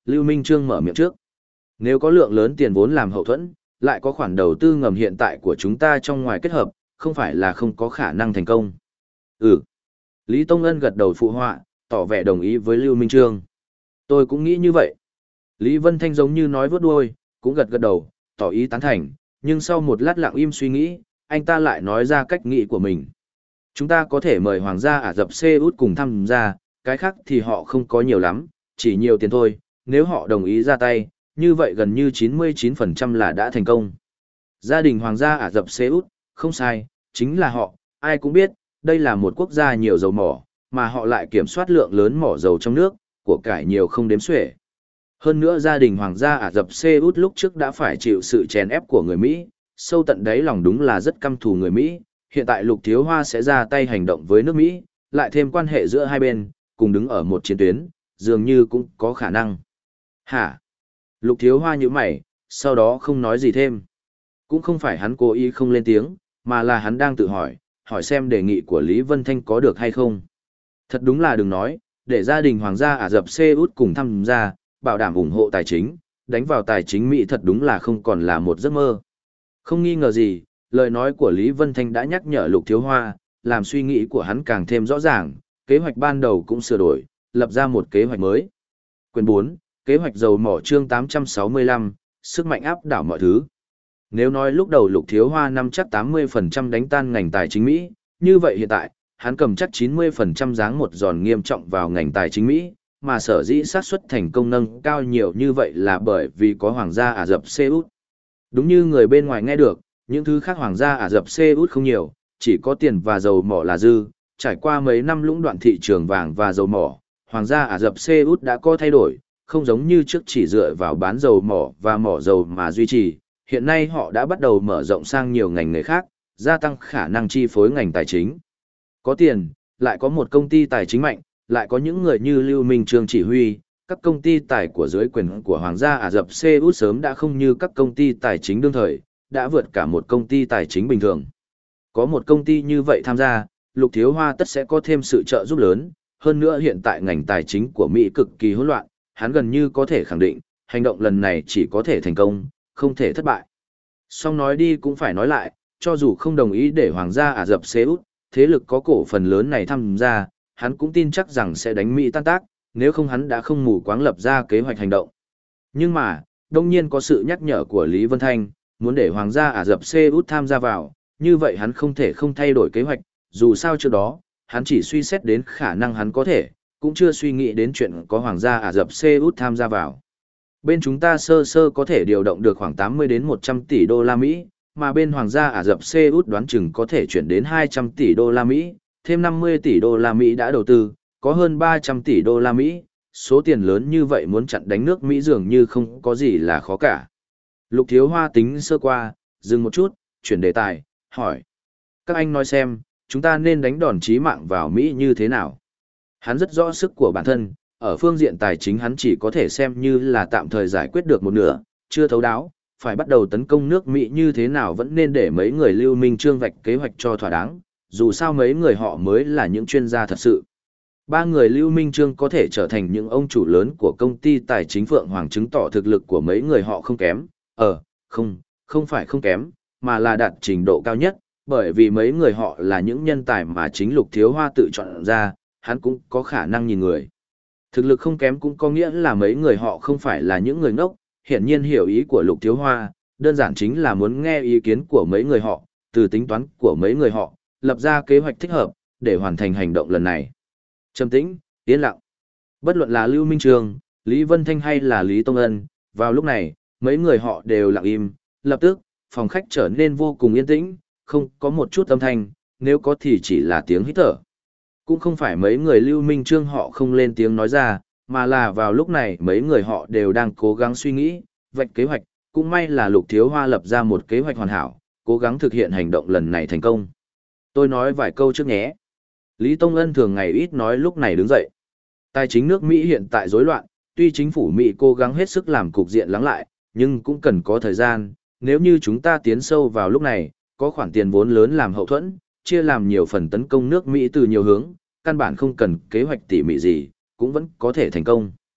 Lưu Minh Trương mở miệng trước. Nếu có lượng lớn tiền vốn làm hậu thuẫn, lại có khoản đầu tư ngầm hiện tại của chúng ta trong ngoài kết hợp, không phải là không có khả năng thành công. Ừ. Lý Tông Ân gật đầu phụ họa, tỏ vẻ đồng ý với Lưu Minh Trương. Tôi cũng nghĩ như vậy. Lý Vân Thanh giống như nói vớt đuôi, cũng gật gật đầu, tỏ ý tán thành, nhưng sau một lát lặng im suy nghĩ, anh ta lại nói ra cách nghĩ của mình. Chúng ta có thể mời Hoàng gia Ả Rập Xê Út cùng tham gia, cái khác thì họ không có nhiều lắm, chỉ nhiều tiền thôi, nếu họ đồng ý ra tay, như vậy gần như chín mươi chín phần trăm là đã thành công. Gia đình Hoàng gia Ả Rập Xê Út, không sai, chính là họ, ai cũng biết, đây là một quốc gia nhiều dầu mỏ, mà họ lại kiểm soát lượng lớn mỏ dầu trong nước, của cải nhiều không đếm xuể. Hơn nữa gia đình Hoàng gia Ả Rập Xê Út lúc trước đã phải chịu sự chèn ép của người Mỹ, sâu tận đáy lòng đúng là rất căm thù người Mỹ, hiện tại Lục Thiếu Hoa sẽ ra tay hành động với nước Mỹ, lại thêm quan hệ giữa hai bên, cùng đứng ở một chiến tuyến, dường như cũng có khả năng. Hả? Lục Thiếu Hoa nhíu mày, sau đó không nói gì thêm. Cũng không phải hắn cố ý không lên tiếng, mà là hắn đang tự hỏi, hỏi xem đề nghị của Lý Vân Thanh có được hay không. Thật đúng là đừng nói, để gia đình Hoàng gia Ả Rập Xê Út cùng tham gia, bảo đảm ủng hộ tài chính, đánh vào tài chính Mỹ thật đúng là không còn là một giấc mơ. Không nghi ngờ gì, lời nói của Lý Vân Thanh đã nhắc nhở Lục Thiếu Hoa, làm suy nghĩ của hắn càng thêm rõ ràng, kế hoạch ban đầu cũng sửa đổi, lập ra một kế hoạch mới. Quyền bốn, kế hoạch dầu mỏ chương tám trăm sáu mươi lăm, sức mạnh áp đảo mọi thứ. Nếu nói lúc đầu Lục Thiếu Hoa nắm chắc tám mươi phần trăm đánh tan ngành tài chính Mỹ, như vậy hiện tại, hắn cầm chắc chín mươi phần trăm giáng một giòn nghiêm trọng vào ngành tài chính Mỹ, mà sở dĩ xác suất thành công nâng cao nhiều như vậy là bởi vì có Hoàng gia Ả Rập Xê Út. Đúng như người bên ngoài nghe được, những thứ khác Hoàng gia Ả Rập Xê Út không nhiều, chỉ có tiền và dầu mỏ là dư, trải qua mấy năm lũng đoạn thị trường vàng và dầu mỏ, Hoàng gia Ả Rập Xê Út đã có thay đổi, không giống như trước chỉ dựa vào bán dầu mỏ và mỏ dầu mà duy trì, hiện nay họ đã bắt đầu mở rộng sang nhiều ngành nghề khác, gia tăng khả năng chi phối ngành tài chính. Có tiền, lại có một công ty tài chính mạnh, lại có những người như Lưu Minh Trương chỉ huy, các công ty tài của dưới quyền của Hoàng gia Ả Rập Xê Út sớm đã không như các công ty tài chính đương thời, đã vượt cả một công ty tài chính bình thường. Có một công ty như vậy tham gia, Lục Thiếu Hoa tất sẽ có thêm sự trợ giúp lớn, hơn nữa hiện tại ngành tài chính của Mỹ cực kỳ hỗn loạn, hắn gần như có thể khẳng định, hành động lần này chỉ có thể thành công, không thể thất bại. Song nói đi cũng phải nói lại, cho dù không đồng ý để Hoàng gia Ả Rập Xê Út, thế lực có cổ phần lớn này tham gia, hắn cũng tin chắc rằng sẽ đánh Mỹ tan tác, nếu không hắn đã không mù quáng lập ra kế hoạch hành động. Nhưng mà, đông nhiên có sự nhắc nhở của Lý Vân Thanh, muốn để Hoàng gia Ả Rập Xê Út tham gia vào, như vậy hắn không thể không thay đổi kế hoạch, dù sao trước đó, hắn chỉ suy xét đến khả năng hắn có thể, cũng chưa suy nghĩ đến chuyện có Hoàng gia Ả Rập Xê Út tham gia vào. Bên chúng ta sơ sơ có thể điều động được khoảng tám mươi đến một trăm tỷ đô la Mỹ, mà bên Hoàng gia Ả Rập Xê Út đoán chừng có thể chuyển đến hai trăm tỷ đô la Mỹ, thêm năm mươi tỷ đô la Mỹ đã đầu tư, có hơn ba trăm tỷ đô la Mỹ, số tiền lớn như vậy muốn chặn đánh nước Mỹ dường như không có gì là khó cả. Lục Thiếu Hoa tính sơ qua, dừng một chút, chuyển đề tài, hỏi. Các anh nói xem, chúng ta nên đánh đòn chí mạng vào Mỹ như thế nào? Hắn rất rõ sức của bản thân, ở phương diện tài chính hắn chỉ có thể xem như là tạm thời giải quyết được một nửa, chưa thấu đáo, phải bắt đầu tấn công nước Mỹ như thế nào vẫn nên để mấy người Lưu Minh Trương vạch kế hoạch cho thỏa đáng, dù sao mấy người họ mới là những chuyên gia thật sự. Ba người Lưu Minh Trương có thể trở thành những ông chủ lớn của công ty tài chính Phượng Hoàng chứng tỏ thực lực của mấy người họ không kém, ờ, không, không phải không kém, mà là đạt trình độ cao nhất, bởi vì mấy người họ là những nhân tài mà chính Lục Thiếu Hoa tự chọn ra, hắn cũng có khả năng nhìn người. Thực lực không kém cũng có nghĩa là mấy người họ không phải là những người ngốc, hiển nhiên hiểu ý của Lục Thiếu Hoa, đơn giản chính là muốn nghe ý kiến của mấy người họ, từ tính toán của mấy người họ, lập ra kế hoạch thích hợp, để hoàn thành hành động lần này. Trầm tĩnh, yên lặng. Bất luận là Lưu Minh Trương, Lý Vân Thanh hay là Lý Tông Ân, vào lúc này, mấy người họ đều lặng im, lập tức, phòng khách trở nên vô cùng yên tĩnh, không có một chút âm thanh, nếu có thì chỉ là tiếng hít thở. Cũng không phải mấy người Lưu Minh Trương họ không lên tiếng nói ra, mà là vào lúc này mấy người họ đều đang cố gắng suy nghĩ, vạch kế hoạch, cũng may là Lục Thiếu Hoa lập ra một kế hoạch hoàn hảo, cố gắng thực hiện hành động lần này thành công. Tôi nói vài câu trước nhé. Lý Tông Ân thường ngày ít nói lúc này đứng dậy. Tài chính nước Mỹ hiện tại rối loạn, tuy chính phủ Mỹ cố gắng hết sức làm cục diện lắng lại, nhưng cũng cần có thời gian, nếu như chúng ta tiến sâu vào lúc này, có khoản tiền vốn lớn làm hậu thuẫn, chia làm nhiều phần tấn công nước Mỹ từ nhiều hướng, căn bản không cần kế hoạch tỉ mỉ gì, cũng vẫn có thể thành công.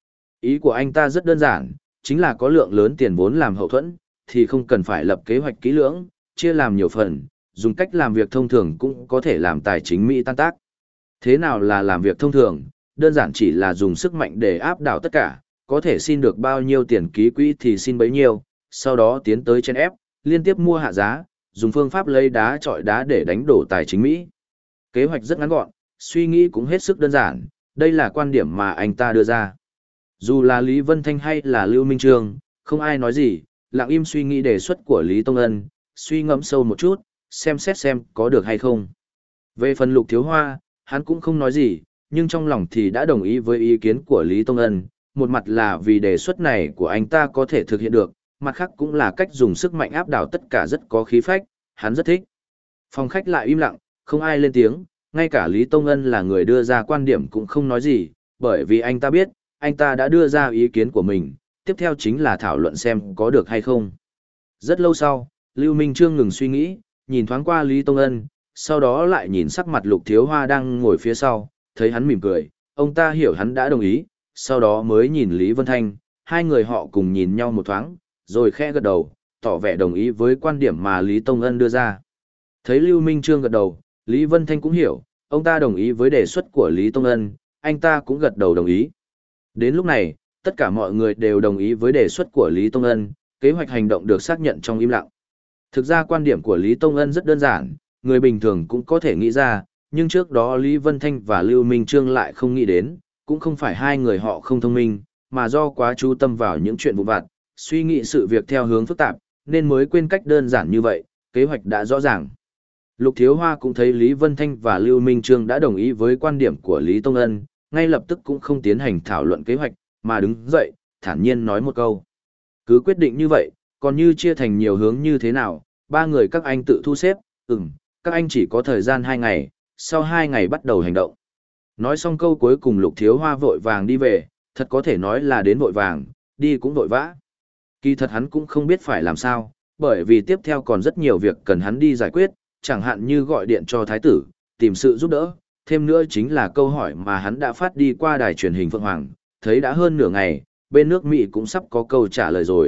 Ý của anh ta rất đơn giản, chính là có lượng lớn tiền vốn làm hậu thuẫn, thì không cần phải lập kế hoạch kỹ lưỡng, chia làm nhiều phần, dùng cách làm việc thông thường cũng có thể làm tài chính Mỹ tan tác. Thế nào là làm việc thông thường? Đơn giản chỉ là dùng sức mạnh để áp đảo tất cả, có thể xin được bao nhiêu tiền ký quỹ thì xin bấy nhiêu, sau đó tiến tới chen ép, liên tiếp mua hạ giá, dùng phương pháp lấy đá chọi đá để đánh đổ tài chính Mỹ. Kế hoạch rất ngắn gọn, suy nghĩ cũng hết sức đơn giản, đây là quan điểm mà anh ta đưa ra. Dù là Lý Vân Thanh hay là Lưu Minh Trương, không ai nói gì, lặng im suy nghĩ đề xuất của Lý Tông Ân, suy ngẫm sâu một chút, xem xét xem có được hay không. Về phần Lục Thiếu Hoa, hắn cũng không nói gì, nhưng trong lòng thì đã đồng ý với ý kiến của Lý Tông Ân, một mặt là vì đề xuất này của anh ta có thể thực hiện được, mặt khác cũng là cách dùng sức mạnh áp đảo tất cả rất có khí phách, hắn rất thích. Phòng khách lại im lặng, không ai lên tiếng, ngay cả Lý Tông Ân là người đưa ra quan điểm cũng không nói gì, bởi vì anh ta biết, anh ta đã đưa ra ý kiến của mình, tiếp theo chính là thảo luận xem có được hay không. Rất lâu sau, Lưu Minh Trương ngừng suy nghĩ, nhìn thoáng qua Lý Tông Ân, sau đó lại nhìn sắc mặt Lục Thiếu Hoa đang ngồi phía sau, thấy hắn mỉm cười, ông ta hiểu hắn đã đồng ý, sau đó mới nhìn Lý Vân Thanh, hai người họ cùng nhìn nhau một thoáng, rồi khẽ gật đầu, tỏ vẻ đồng ý với quan điểm mà Lý Tông Ân đưa ra. Thấy Lưu Minh Trương gật đầu, Lý Vân Thanh cũng hiểu, ông ta đồng ý với đề xuất của Lý Tông Ân, anh ta cũng gật đầu đồng ý. Đến lúc này, tất cả mọi người đều đồng ý với đề xuất của Lý Tông Ân, kế hoạch hành động được xác nhận trong im lặng. Thực ra quan điểm của Lý Tông Ân rất đơn giản, người bình thường cũng có thể nghĩ ra, nhưng trước đó Lý Vân Thanh và Lưu Minh Trương lại không nghĩ đến, cũng không phải hai người họ không thông minh, mà do quá chú tâm vào những chuyện vụn vặt, suy nghĩ sự việc theo hướng phức tạp, nên mới quên cách đơn giản như vậy, kế hoạch đã rõ ràng. Lục Thiếu Hoa cũng thấy Lý Vân Thanh và Lưu Minh Trương đã đồng ý với quan điểm của Lý Tông Ân, ngay lập tức cũng không tiến hành thảo luận kế hoạch, mà đứng dậy, thản nhiên nói một câu. Cứ quyết định như vậy, còn như chia thành nhiều hướng như thế nào, ba người các anh tự thu xếp, ừm, các anh chỉ có thời gian hai ngày, sau hai ngày bắt đầu hành động. Nói xong câu cuối cùng Lục Thiếu Hoa vội vàng đi về, thật có thể nói là đến vội vàng, đi cũng vội vã. Kỳ thật hắn cũng không biết phải làm sao, bởi vì tiếp theo còn rất nhiều việc cần hắn đi giải quyết, chẳng hạn như gọi điện cho thái tử, tìm sự giúp đỡ, thêm nữa chính là câu hỏi mà hắn đã phát đi qua đài truyền hình Phượng Hoàng, thấy đã hơn nửa ngày, bên nước Mỹ cũng sắp có câu trả lời rồi.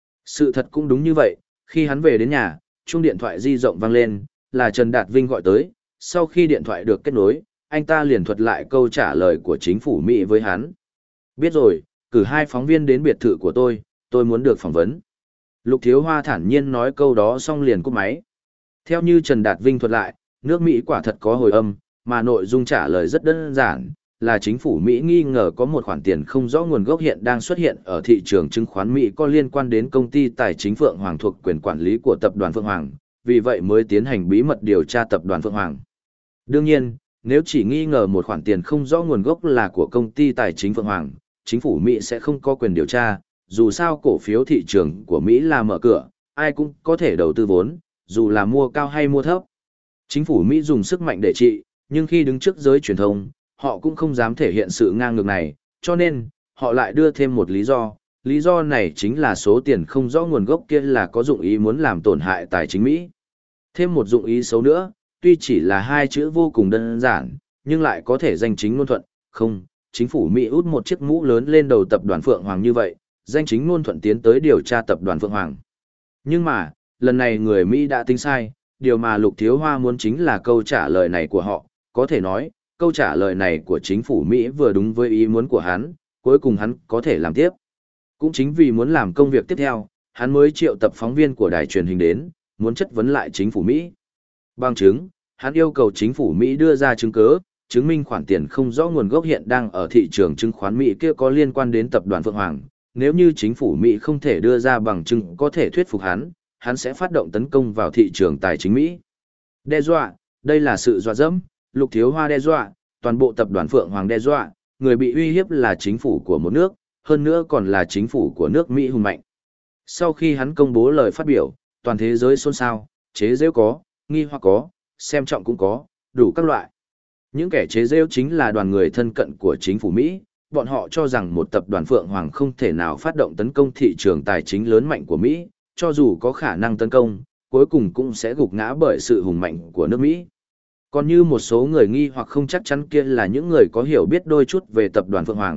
Sự thật cũng đúng như vậy, khi hắn về đến nhà, chuông điện thoại di động vang lên, là Trần Đạt Vinh gọi tới, sau khi điện thoại được kết nối, anh ta liền thuật lại câu trả lời của chính phủ Mỹ với hắn. Biết rồi, cử hai phóng viên đến biệt thự của tôi, tôi muốn được phỏng vấn. Lục Thiếu Hoa thản nhiên nói câu đó xong liền cúp máy. Theo như Trần Đạt Vinh thuật lại, nước Mỹ quả thật có hồi âm, mà nội dung trả lời rất đơn giản, là chính phủ Mỹ nghi ngờ có một khoản tiền không rõ nguồn gốc hiện đang xuất hiện ở thị trường chứng khoán Mỹ có liên quan đến công ty tài chính Phượng Hoàng thuộc quyền quản lý của tập đoàn Phượng Hoàng, vì vậy mới tiến hành bí mật điều tra tập đoàn Phượng Hoàng. Đương nhiên, nếu chỉ nghi ngờ một khoản tiền không rõ nguồn gốc là của công ty tài chính Phượng Hoàng, chính phủ Mỹ sẽ không có quyền điều tra, dù sao cổ phiếu thị trường của Mỹ là mở cửa, ai cũng có thể đầu tư vốn, dù là mua cao hay mua thấp. Chính phủ Mỹ dùng sức mạnh để trị, nhưng khi đứng trước giới truyền thông, họ cũng không dám thể hiện sự ngang ngược này, cho nên, họ lại đưa thêm một lý do. Lý do này chính là số tiền không rõ nguồn gốc kia là có dụng ý muốn làm tổn hại tài chính Mỹ. Thêm một dụng ý xấu nữa, tuy chỉ là hai chữ vô cùng đơn giản, nhưng lại có thể danh chính ngôn thuận, không, chính phủ Mỹ út một chiếc mũ lớn lên đầu tập đoàn Phượng Hoàng như vậy, danh chính ngôn thuận tiến tới điều tra tập đoàn Phượng Hoàng. Nhưng mà, lần này người Mỹ đã tính sai, điều mà Lục Thiếu Hoa muốn chính là câu trả lời này của họ, có thể nói, câu trả lời này của chính phủ Mỹ vừa đúng với ý muốn của hắn, cuối cùng hắn có thể làm tiếp. Cũng chính vì muốn làm công việc tiếp theo, hắn mới triệu tập phóng viên của đài truyền hình đến, muốn chất vấn lại chính phủ Mỹ. Bằng chứng, hắn yêu cầu chính phủ Mỹ đưa ra chứng cứ, chứng minh khoản tiền không rõ nguồn gốc hiện đang ở thị trường chứng khoán Mỹ kia có liên quan đến tập đoàn Phượng Hoàng. Nếu như chính phủ Mỹ không thể đưa ra bằng chứng có thể thuyết phục hắn, hắn sẽ phát động tấn công vào thị trường tài chính Mỹ. Đe dọa, đây là sự dọa dẫm, Lục Thiếu Hoa đe dọa, toàn bộ tập đoàn Phượng Hoàng đe dọa, người bị uy hiếp là chính phủ của một nước, hơn nữa còn là chính phủ của nước Mỹ hùng mạnh. Sau khi hắn công bố lời phát biểu, toàn thế giới xôn xao, chế giễu có, nghi hoặc có, xem trọng cũng có, đủ các loại. Những kẻ chế giễu chính là đoàn người thân cận của chính phủ Mỹ, bọn họ cho rằng một tập đoàn Phượng Hoàng không thể nào phát động tấn công thị trường tài chính lớn mạnh của Mỹ, cho dù có khả năng tấn công, cuối cùng cũng sẽ gục ngã bởi sự hùng mạnh của nước Mỹ. Còn như một số người nghi hoặc không chắc chắn kia là những người có hiểu biết đôi chút về tập đoàn Phượng Hoàng,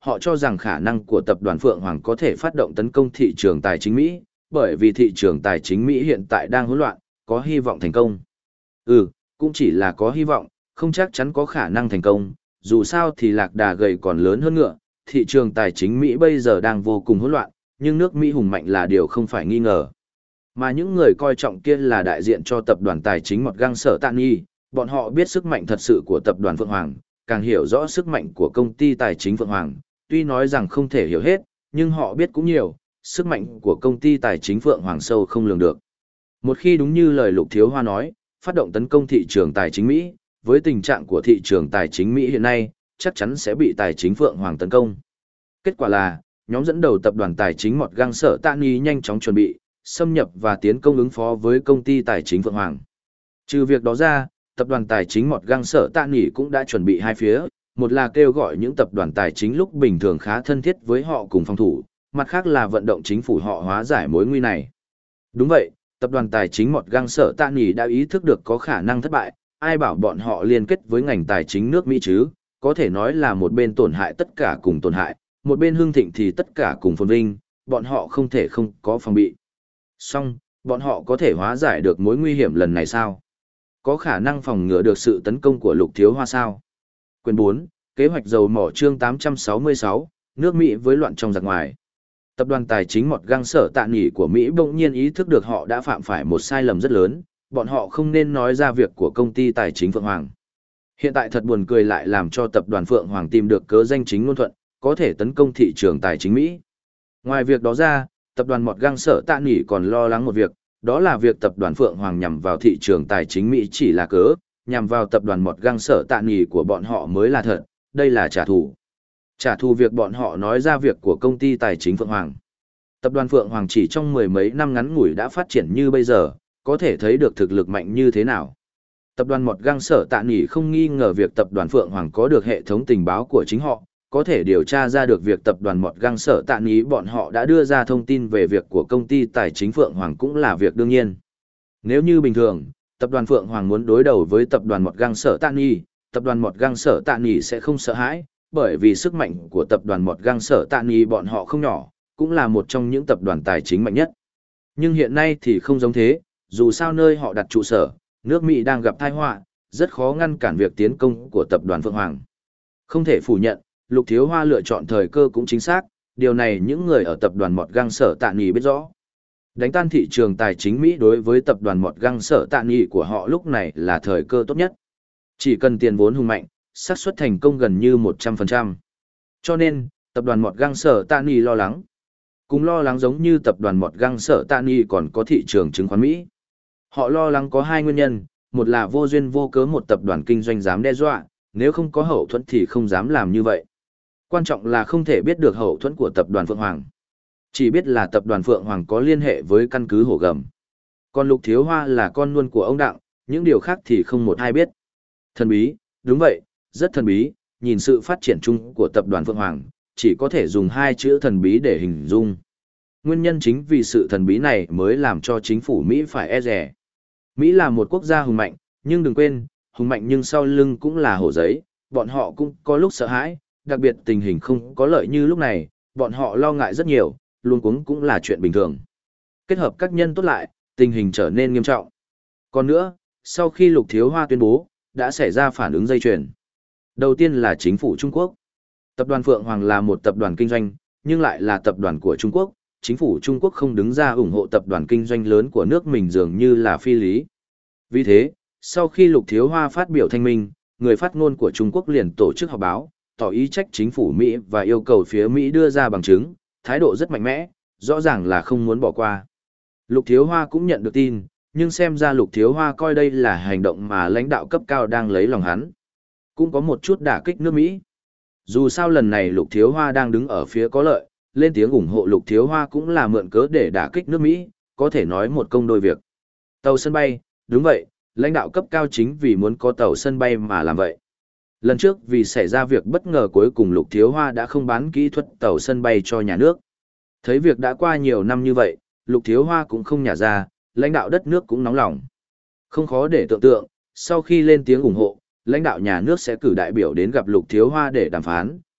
họ cho rằng khả năng của tập đoàn Phượng Hoàng có thể phát động tấn công thị trường tài chính Mỹ, bởi vì thị trường tài chính Mỹ hiện tại đang hỗn loạn, có hy vọng thành công. Ừ, cũng chỉ là có hy vọng, không chắc chắn có khả năng thành công, dù sao thì lạc đà gầy còn lớn hơn ngựa, thị trường tài chính Mỹ bây giờ đang vô cùng hỗn loạn, nhưng nước Mỹ hùng mạnh là điều không phải nghi ngờ. Mà những người coi trọng kia là đại diện cho tập đoàn tài chính Mọt Găng Sở Tạ Nghi, bọn họ biết sức mạnh thật sự của tập đoàn Phượng Hoàng, càng hiểu rõ sức mạnh của công ty tài chính Phượng Hoàng, tuy nói rằng không thể hiểu hết, nhưng họ biết cũng nhiều, sức mạnh của công ty tài chính Phượng Hoàng sâu không lường được. Một khi đúng như lời Lục Thiếu Hoa nói, phát động tấn công thị trường tài chính Mỹ, với tình trạng của thị trường tài chính Mỹ hiện nay, chắc chắn sẽ bị tài chính Phượng Hoàng tấn công. Kết quả là, nhóm dẫn đầu tập đoàn tài chính Mọt Găng Sở Tạ Nghi nhanh chóng chuẩn bị, xâm nhập và tiến công ứng phó với công ty tài chính Phượng Hoàng. Trừ việc đó ra, tập đoàn tài chính Mọt Găng Sở Tạ Nghi cũng đã chuẩn bị hai phía, một là kêu gọi những tập đoàn tài chính lúc bình thường khá thân thiết với họ cùng phòng thủ, mặt khác là vận động chính phủ họ hóa giải mối nguy này. Đúng vậy, tập đoàn tài chính Mọt Găng Sở Tạ Nghi đã ý thức được có khả năng thất bại, ai bảo bọn họ liên kết với ngành tài chính nước Mỹ chứ, có thể nói là một bên tổn hại tất cả cùng tổn hại, một bên hưng thịnh thì tất cả cùng phồn vinh, bọn họ không thể không có phòng bị. Song, bọn họ có thể hóa giải được mối nguy hiểm lần này sao? Có khả năng phòng ngừa được sự tấn công của Lục Thiếu Hoa sao? Quyền bốn, Kế hoạch dầu mỏ chương tám trăm sáu mươi sáu, nước Mỹ với loạn trong giặc ngoài. Tập đoàn tài chính Mọt Găng Sở Tạ Nghi của Mỹ bỗng nhiên ý thức được họ đã phạm phải một sai lầm rất lớn, bọn họ không nên nói ra việc của công ty tài chính Phượng Hoàng. Hiện tại thật buồn cười lại làm cho tập đoàn Phượng Hoàng tìm được cớ danh chính ngôn thuận, có thể tấn công thị trường tài chính Mỹ. Ngoài việc đó ra, tập đoàn Mọt Găng Sở Tạ Nghi còn lo lắng một việc, đó là việc tập đoàn Phượng Hoàng nhằm vào thị trường tài chính Mỹ chỉ là cớ, nhằm vào tập đoàn Mọt Găng Sở Tạ Nghi của bọn họ mới là thật, đây là trả thù. Trả thù việc bọn họ nói ra việc của công ty tài chính Phượng Hoàng. Tập đoàn Phượng Hoàng chỉ trong mười mấy năm ngắn ngủi đã phát triển như bây giờ, có thể thấy được thực lực mạnh như thế nào. Tập đoàn Mọt Găng Sở Tạ Nghi không nghi ngờ việc tập đoàn Phượng Hoàng có được hệ thống tình báo của chính họ, có thể điều tra ra được việc tập đoàn Mọt Găng Sở Tạ Nghi bọn họ đã đưa ra thông tin về việc của công ty tài chính Phượng Hoàng cũng là việc đương nhiên. Nếu như bình thường, tập đoàn Phượng Hoàng muốn đối đầu với tập đoàn Mọt Găng Sở Tạ Nghi, tập đoàn Mọt Găng Sở Tạ Nghi sẽ không sợ hãi, bởi vì sức mạnh của tập đoàn Mọt Găng Sở Tạ Nghi bọn họ không nhỏ, cũng là một trong những tập đoàn tài chính mạnh nhất. Nhưng hiện nay thì không giống thế, dù sao nơi họ đặt trụ sở, nước Mỹ đang gặp tai họa, rất khó ngăn cản việc tiến công của tập đoàn Phượng Hoàng. Không thể phủ nhận, Lục Thiếu Hoa lựa chọn thời cơ cũng chính xác, điều này những người ở tập đoàn Mọt Găng Sở Tạ Nghi biết rõ. Đánh tan thị trường tài chính Mỹ đối với tập đoàn Mọt Găng Sở Tạ Nghi của họ lúc này là thời cơ tốt nhất. Chỉ cần tiền vốn hùng mạnh, xác suất thành công gần như một trăm phần trăm. Cho nên, tập đoàn Mọt Găng Sở Tạ Nghi lo lắng. Cũng lo lắng giống như tập đoàn Mọt Găng Sở Tạ Nghi còn có thị trường chứng khoán Mỹ. Họ lo lắng có hai nguyên nhân, một là vô duyên vô cớ một tập đoàn kinh doanh dám đe dọa, nếu không có hậu thuẫn thì không dám làm như vậy. Quan trọng là không thể biết được hậu thuẫn của tập đoàn Phượng Hoàng. Chỉ biết là tập đoàn Phượng Hoàng có liên hệ với căn cứ Hổ Gầm. Còn Lục Thiếu Hoa là con nuôn của ông Đặng, những điều khác thì không một ai biết. Thần bí, đúng vậy, rất thần bí, nhìn sự phát triển chung của tập đoàn Phượng Hoàng, chỉ có thể dùng hai chữ thần bí để hình dung. Nguyên nhân chính vì sự thần bí này mới làm cho chính phủ Mỹ phải e dè. Mỹ là một quốc gia hùng mạnh, nhưng đừng quên, hùng mạnh nhưng sau lưng cũng là hổ giấy, bọn họ cũng có lúc sợ hãi, đặc biệt tình hình không có lợi như lúc này, bọn họ lo ngại rất nhiều, luôn cuống cũng là chuyện bình thường. Kết hợp các nhân tốt lại, tình hình trở nên nghiêm trọng. Còn nữa, sau khi Lục Thiếu Hoa tuyên bố, đã xảy ra phản ứng dây chuyền. Đầu tiên là chính phủ Trung Quốc. Tập đoàn Phượng Hoàng là một tập đoàn kinh doanh, nhưng lại là tập đoàn của Trung Quốc. Chính phủ Trung Quốc không đứng ra ủng hộ tập đoàn kinh doanh lớn của nước mình dường như là phi lý. Vì thế, sau khi Lục Thiếu Hoa phát biểu thanh minh, người phát ngôn của Trung Quốc liền tổ chức họp báo, tỏ ý trách chính phủ Mỹ và yêu cầu phía Mỹ đưa ra bằng chứng, thái độ rất mạnh mẽ, rõ ràng là không muốn bỏ qua. Lục Thiếu Hoa cũng nhận được tin, nhưng xem ra Lục Thiếu Hoa coi đây là hành động mà lãnh đạo cấp cao đang lấy lòng hắn. Cũng có một chút đả kích nước Mỹ. Dù sao lần này Lục Thiếu Hoa đang đứng ở phía có lợi, lên tiếng ủng hộ Lục Thiếu Hoa cũng là mượn cớ để đả kích nước Mỹ, có thể nói một công đôi việc. Tàu sân bay, đúng vậy, lãnh đạo cấp cao chính vì muốn có tàu sân bay mà làm vậy. Lần trước vì xảy ra việc bất ngờ cuối cùng Lục Thiếu Hoa đã không bán kỹ thuật tàu sân bay cho nhà nước. Thấy việc đã qua nhiều năm như vậy, Lục Thiếu Hoa cũng không nhả ra, lãnh đạo đất nước cũng nóng lòng. Không khó để tưởng tượng, sau khi lên tiếng ủng hộ, lãnh đạo nhà nước sẽ cử đại biểu đến gặp Lục Thiếu Hoa để đàm phán,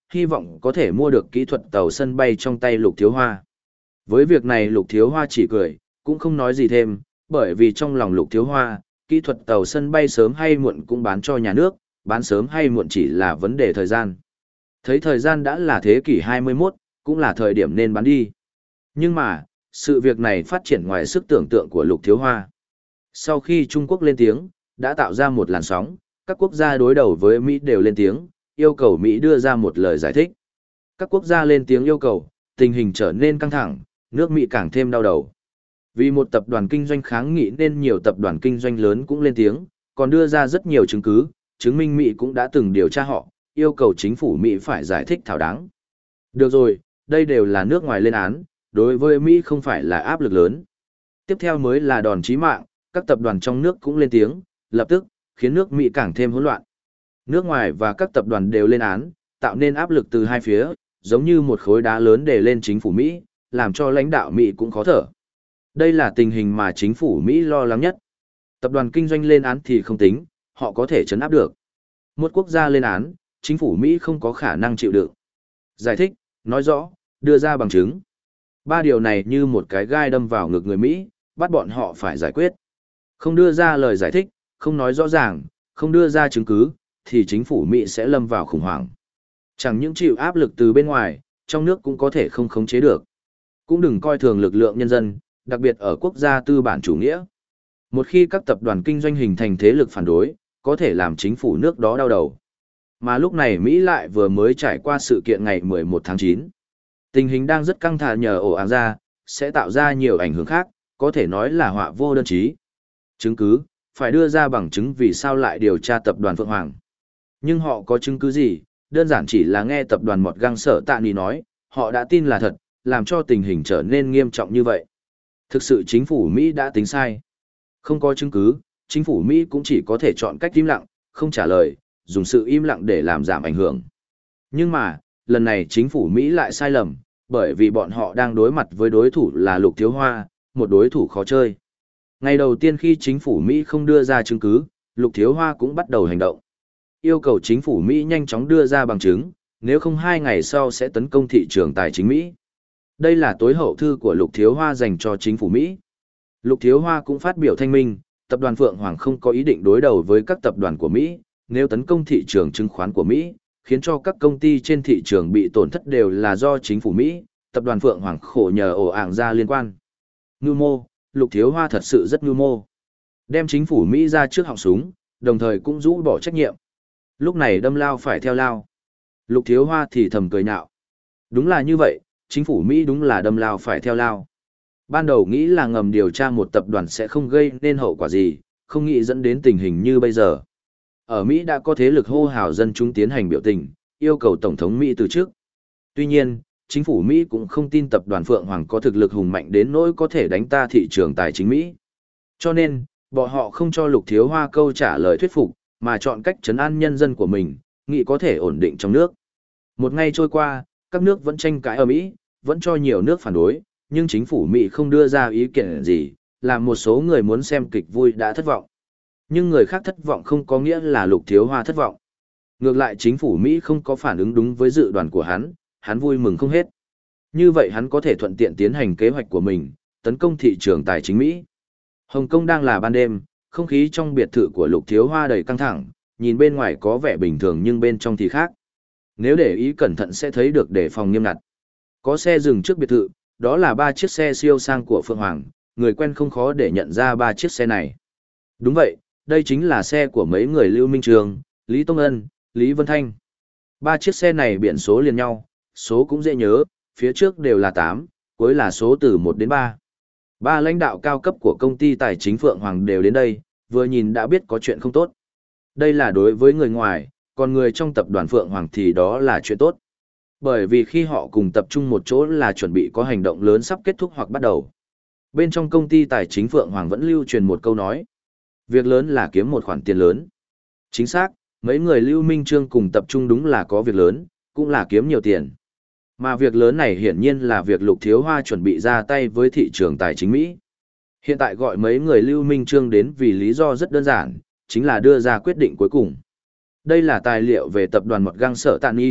hy vọng có thể mua được kỹ thuật tàu sân bay trong tay Lục Thiếu Hoa. Với việc này Lục Thiếu Hoa chỉ cười, cũng không nói gì thêm, bởi vì trong lòng Lục Thiếu Hoa, kỹ thuật tàu sân bay sớm hay muộn cũng bán cho nhà nước, bán sớm hay muộn chỉ là vấn đề thời gian. Thấy thời gian đã là thế kỷ hai mươi mốt, cũng là thời điểm nên bán đi. Nhưng mà, sự việc này phát triển ngoài sức tưởng tượng của Lục Thiếu Hoa. Sau khi Trung Quốc lên tiếng, đã tạo ra một làn sóng, các quốc gia đối đầu với Mỹ đều lên tiếng, yêu cầu Mỹ đưa ra một lời giải thích. Các quốc gia lên tiếng yêu cầu, tình hình trở nên căng thẳng, nước Mỹ càng thêm đau đầu. Vì một tập đoàn kinh doanh kháng nghị nên nhiều tập đoàn kinh doanh lớn cũng lên tiếng, còn đưa ra rất nhiều chứng cứ, chứng minh Mỹ cũng đã từng điều tra họ, yêu cầu chính phủ Mỹ phải giải thích thỏa đáng. Được rồi, đây đều là nước ngoài lên án, đối với Mỹ không phải là áp lực lớn. Tiếp theo mới là đòn chí mạng, các tập đoàn trong nước cũng lên tiếng, lập tức, khiến nước Mỹ càng thêm hỗn loạn. Nước ngoài và các tập đoàn đều lên án, tạo nên áp lực từ hai phía, giống như một khối đá lớn đè lên chính phủ Mỹ, làm cho lãnh đạo Mỹ cũng khó thở. Đây là tình hình mà chính phủ Mỹ lo lắng nhất. Tập đoàn kinh doanh lên án thì không tính, họ có thể trấn áp được. Một quốc gia lên án, chính phủ Mỹ không có khả năng chịu đựng. Giải thích, nói rõ, đưa ra bằng chứng. Ba điều này như một cái gai đâm vào ngực người Mỹ, bắt bọn họ phải giải quyết. Không đưa ra lời giải thích, không nói rõ ràng, không đưa ra chứng cứ, thì chính phủ Mỹ sẽ lâm vào khủng hoảng. Chẳng những chịu áp lực từ bên ngoài, trong nước cũng có thể không khống chế được. Cũng đừng coi thường lực lượng nhân dân, đặc biệt ở quốc gia tư bản chủ nghĩa. Một khi các tập đoàn kinh doanh hình thành thế lực phản đối, có thể làm chính phủ nước đó đau đầu. Mà lúc này Mỹ lại vừa mới trải qua sự kiện ngày mười một tháng chín. Tình hình đang rất căng thẳng nhờ ổ áng ra, sẽ tạo ra nhiều ảnh hưởng khác, có thể nói là họa vô đơn chí. Chứng cứ, phải đưa ra bằng chứng vì sao lại điều tra tập đoàn Phượng Hoàng. Nhưng họ có chứng cứ gì, đơn giản chỉ là nghe tập đoàn Mọt Găng Sở Tạ Ni nói, họ đã tin là thật, làm cho tình hình trở nên nghiêm trọng như vậy. Thực sự chính phủ Mỹ đã tính sai. Không có chứng cứ, chính phủ Mỹ cũng chỉ có thể chọn cách im lặng, không trả lời, dùng sự im lặng để làm giảm ảnh hưởng. Nhưng mà, lần này chính phủ Mỹ lại sai lầm, bởi vì bọn họ đang đối mặt với đối thủ là Lục Thiếu Hoa, một đối thủ khó chơi. Ngày đầu tiên khi chính phủ Mỹ không đưa ra chứng cứ, Lục Thiếu Hoa cũng bắt đầu hành động. Yêu cầu chính phủ Mỹ nhanh chóng đưa ra bằng chứng, nếu không hai ngày sau sẽ tấn công thị trường tài chính Mỹ. Đây là tối hậu thư của Lục Thiếu Hoa dành cho chính phủ Mỹ. Lục Thiếu Hoa cũng phát biểu thanh minh, tập đoàn Phượng Hoàng không có ý định đối đầu với các tập đoàn của Mỹ, nếu tấn công thị trường chứng khoán của Mỹ, khiến cho các công ty trên thị trường bị tổn thất đều là do chính phủ Mỹ, tập đoàn Phượng Hoàng khổ nhờ ổ ảng ra liên quan. Ngưu mô, Lục Thiếu Hoa thật sự rất ngưu mô. Đem chính phủ Mỹ ra trước họng súng, đồng thời cũng rũ bỏ trách nhiệm. Lúc này đâm lao phải theo lao. Lục Thiếu Hoa thì thầm cười nhạo. Đúng là như vậy, chính phủ Mỹ đúng là đâm lao phải theo lao. Ban đầu nghĩ là ngầm điều tra một tập đoàn sẽ không gây nên hậu quả gì, không nghĩ dẫn đến tình hình như bây giờ. Ở Mỹ đã có thế lực hô hào dân chúng tiến hành biểu tình, yêu cầu Tổng thống Mỹ từ chức. Tuy nhiên, chính phủ Mỹ cũng không tin tập đoàn Phượng Hoàng có thực lực hùng mạnh đến nỗi có thể đánh ta thị trường tài chính Mỹ. Cho nên, bọn họ không cho Lục Thiếu Hoa câu trả lời thuyết phục, mà chọn cách trấn an nhân dân của mình, nghĩ có thể ổn định trong nước. Một ngày trôi qua, các nước vẫn tranh cãi ở Mỹ, vẫn cho nhiều nước phản đối, nhưng chính phủ Mỹ không đưa ra ý kiến gì, làm một số người muốn xem kịch vui đã thất vọng. Nhưng người khác thất vọng không có nghĩa là Lục Thiếu Hoa thất vọng. Ngược lại chính phủ Mỹ không có phản ứng đúng với dự đoán của hắn, hắn vui mừng không hết. Như vậy hắn có thể thuận tiện tiến hành kế hoạch của mình, tấn công thị trường tài chính Mỹ. Hồng Kông đang là ban đêm, không khí trong biệt thự của Lục Thiếu Hoa đầy căng thẳng, nhìn bên ngoài có vẻ bình thường nhưng bên trong thì khác. Nếu để ý cẩn thận sẽ thấy được đề phòng nghiêm ngặt. Có xe dừng trước biệt thự, đó là ba chiếc xe siêu sang của Phượng Hoàng, người quen không khó để nhận ra ba chiếc xe này. Đúng vậy, đây chính là xe của mấy người Lưu Minh Trường, Lý Tông Ân, Lý Vân Thanh. Ba chiếc xe này biển số liền nhau, số cũng dễ nhớ, phía trước đều là tám, cuối là số từ một đến ba. Ba lãnh đạo cao cấp của công ty tài chính Phượng Hoàng đều đến đây, vừa nhìn đã biết có chuyện không tốt. Đây là đối với người ngoài, còn người trong tập đoàn Phượng Hoàng thì đó là chuyện tốt. Bởi vì khi họ cùng tập trung một chỗ là chuẩn bị có hành động lớn sắp kết thúc hoặc bắt đầu. Bên trong công ty tài chính Phượng Hoàng vẫn lưu truyền một câu nói. Việc lớn là kiếm một khoản tiền lớn. Chính xác, mấy người Lưu Minh Trương cùng tập trung đúng là có việc lớn, cũng là kiếm nhiều tiền. Mà việc lớn này hiển nhiên là việc Lục Thiếu Hoa chuẩn bị ra tay với thị trường tài chính Mỹ. Hiện tại gọi mấy người Lưu Minh Trương đến vì lý do rất đơn giản, chính là đưa ra quyết định cuối cùng. Đây là tài liệu về tập đoàn Mọt Găng Sở Tạ Ni,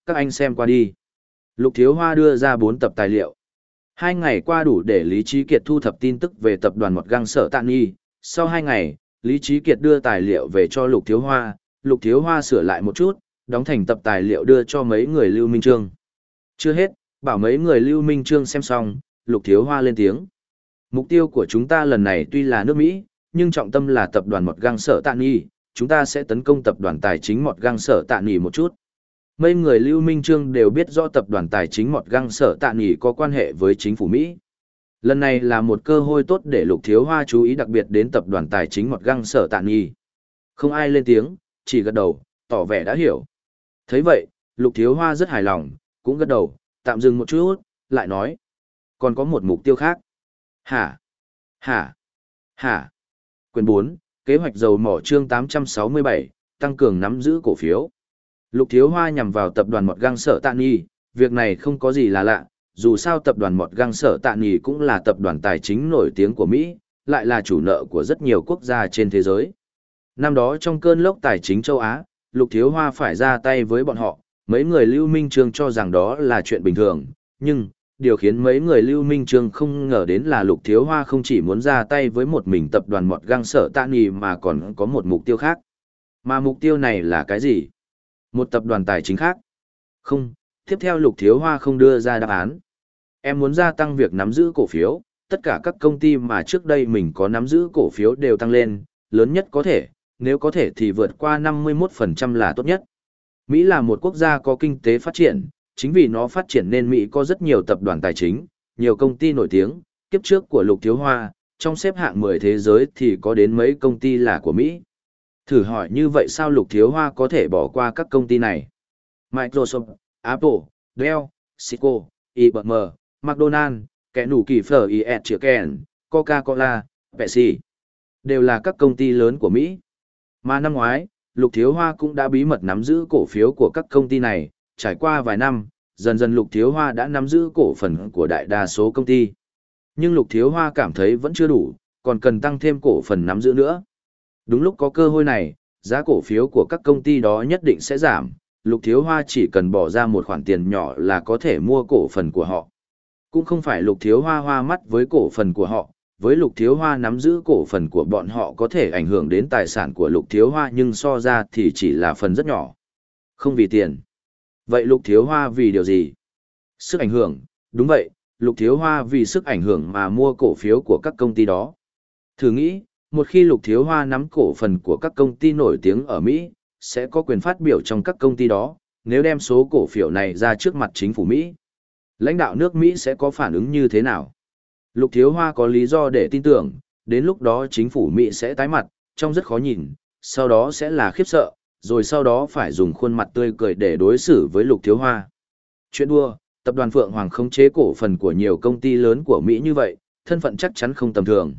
các anh xem qua đi. Lục Thiếu Hoa đưa ra bốn tập tài liệu. Hai ngày qua đủ để Lý Trí Kiệt thu thập tin tức về tập đoàn Mọt Găng Sở Tạ Nghi. Sau hai ngày, Lý Trí Kiệt đưa tài liệu về cho Lục Thiếu Hoa, Lục Thiếu Hoa sửa lại một chút, đóng thành tập tài liệu đưa cho mấy người Lưu Minh Trương. Chưa hết, bảo mấy người Lưu Minh Trương xem xong, Lục Thiếu Hoa lên tiếng. Mục tiêu của chúng ta lần này tuy là nước Mỹ, nhưng trọng tâm là tập đoàn Mọt Găng Sở Tạ Nghi, chúng ta sẽ tấn công tập đoàn tài chính Mọt Găng Sở Tạ Nghi một chút. Mấy người Lưu Minh Trương đều biết rõ tập đoàn tài chính Mọt Găng Sở Tạ Nghi có quan hệ với chính phủ Mỹ. Lần này là một cơ hội tốt để Lục Thiếu Hoa chú ý đặc biệt đến tập đoàn tài chính Mọt Găng Sở Tạ Nghi. Không ai lên tiếng, chỉ gật đầu, tỏ vẻ đã hiểu. Thấy vậy, Lục Thiếu Hoa rất hài lòng, cũng gật đầu, tạm dừng một chút, lại nói. Còn có một mục tiêu khác. Hả? Hả? Hả? Quyền bốn, kế hoạch dầu mỏ chương tám trăm sáu mươi bảy, tăng cường nắm giữ cổ phiếu. Lục Thiếu Hoa nhằm vào tập đoàn Mọt Găng Sở Tạ Nghi, việc này không có gì là lạ, dù sao tập đoàn Mọt Găng Sở Tạ Nghi cũng là tập đoàn tài chính nổi tiếng của Mỹ, lại là chủ nợ của rất nhiều quốc gia trên thế giới. Năm đó trong cơn lốc tài chính châu Á, Lục Thiếu Hoa phải ra tay với bọn họ, mấy người Lưu Minh Trương cho rằng đó là chuyện bình thường, nhưng, điều khiến mấy người Lưu Minh Trương không ngờ đến là Lục Thiếu Hoa không chỉ muốn ra tay với một mình tập đoàn Mọt Găng Sở Tạ Nghi mà còn có một mục tiêu khác. Mà mục tiêu này là cái gì? Một tập đoàn tài chính khác? Không, tiếp theo Lục Thiếu Hoa không đưa ra đáp án. Em muốn gia tăng việc nắm giữ cổ phiếu, tất cả các công ty mà trước đây mình có nắm giữ cổ phiếu đều tăng lên, lớn nhất có thể, nếu có thể thì vượt qua năm mươi mốt phần trăm là tốt nhất. Mỹ là một quốc gia có kinh tế phát triển, chính vì nó phát triển nên Mỹ có rất nhiều tập đoàn tài chính, nhiều công ty nổi tiếng, kiếp trước của Lục Thiếu Hoa, trong xếp hạng mười thế giới thì có đến mấy công ty là của Mỹ. Thử hỏi như vậy sao Lục Thiếu Hoa có thể bỏ qua các công ty này? Microsoft, Apple, Dell, Cisco, i bê em, McDonald's, kẻ nủ kỳ phở i ét chĩa kèn, Coca-Cola, Pepsi, đều là các công ty lớn của Mỹ. Mà năm ngoái, Lục Thiếu Hoa cũng đã bí mật nắm giữ cổ phiếu của các công ty này, trải qua vài năm, dần dần Lục Thiếu Hoa đã nắm giữ cổ phần của đại đa số công ty. Nhưng Lục Thiếu Hoa cảm thấy vẫn chưa đủ, còn cần tăng thêm cổ phần nắm giữ nữa. Đúng lúc có cơ hội này, giá cổ phiếu của các công ty đó nhất định sẽ giảm, Lục Thiếu Hoa chỉ cần bỏ ra một khoản tiền nhỏ là có thể mua cổ phần của họ. Cũng không phải Lục Thiếu Hoa hoa mắt với cổ phần của họ, với Lục Thiếu Hoa nắm giữ cổ phần của bọn họ có thể ảnh hưởng đến tài sản của Lục Thiếu Hoa nhưng so ra thì chỉ là phần rất nhỏ. Không vì tiền. Vậy Lục Thiếu Hoa vì điều gì? Sức ảnh hưởng, đúng vậy, Lục Thiếu Hoa vì sức ảnh hưởng mà mua cổ phiếu của các công ty đó. Thử nghĩ, một khi Lục Thiếu Hoa nắm cổ phần của các công ty nổi tiếng ở Mỹ, sẽ có quyền phát biểu trong các công ty đó, nếu đem số cổ phiếu này ra trước mặt chính phủ Mỹ. Lãnh đạo nước Mỹ sẽ có phản ứng như thế nào? Lục Thiếu Hoa có lý do để tin tưởng, đến lúc đó chính phủ Mỹ sẽ tái mặt, trông rất khó nhìn, sau đó sẽ là khiếp sợ, rồi sau đó phải dùng khuôn mặt tươi cười để đối xử với Lục Thiếu Hoa. Chuyện đua, tập đoàn Phượng Hoàng khống chế cổ phần của nhiều công ty lớn của Mỹ như vậy, thân phận chắc chắn không tầm thường.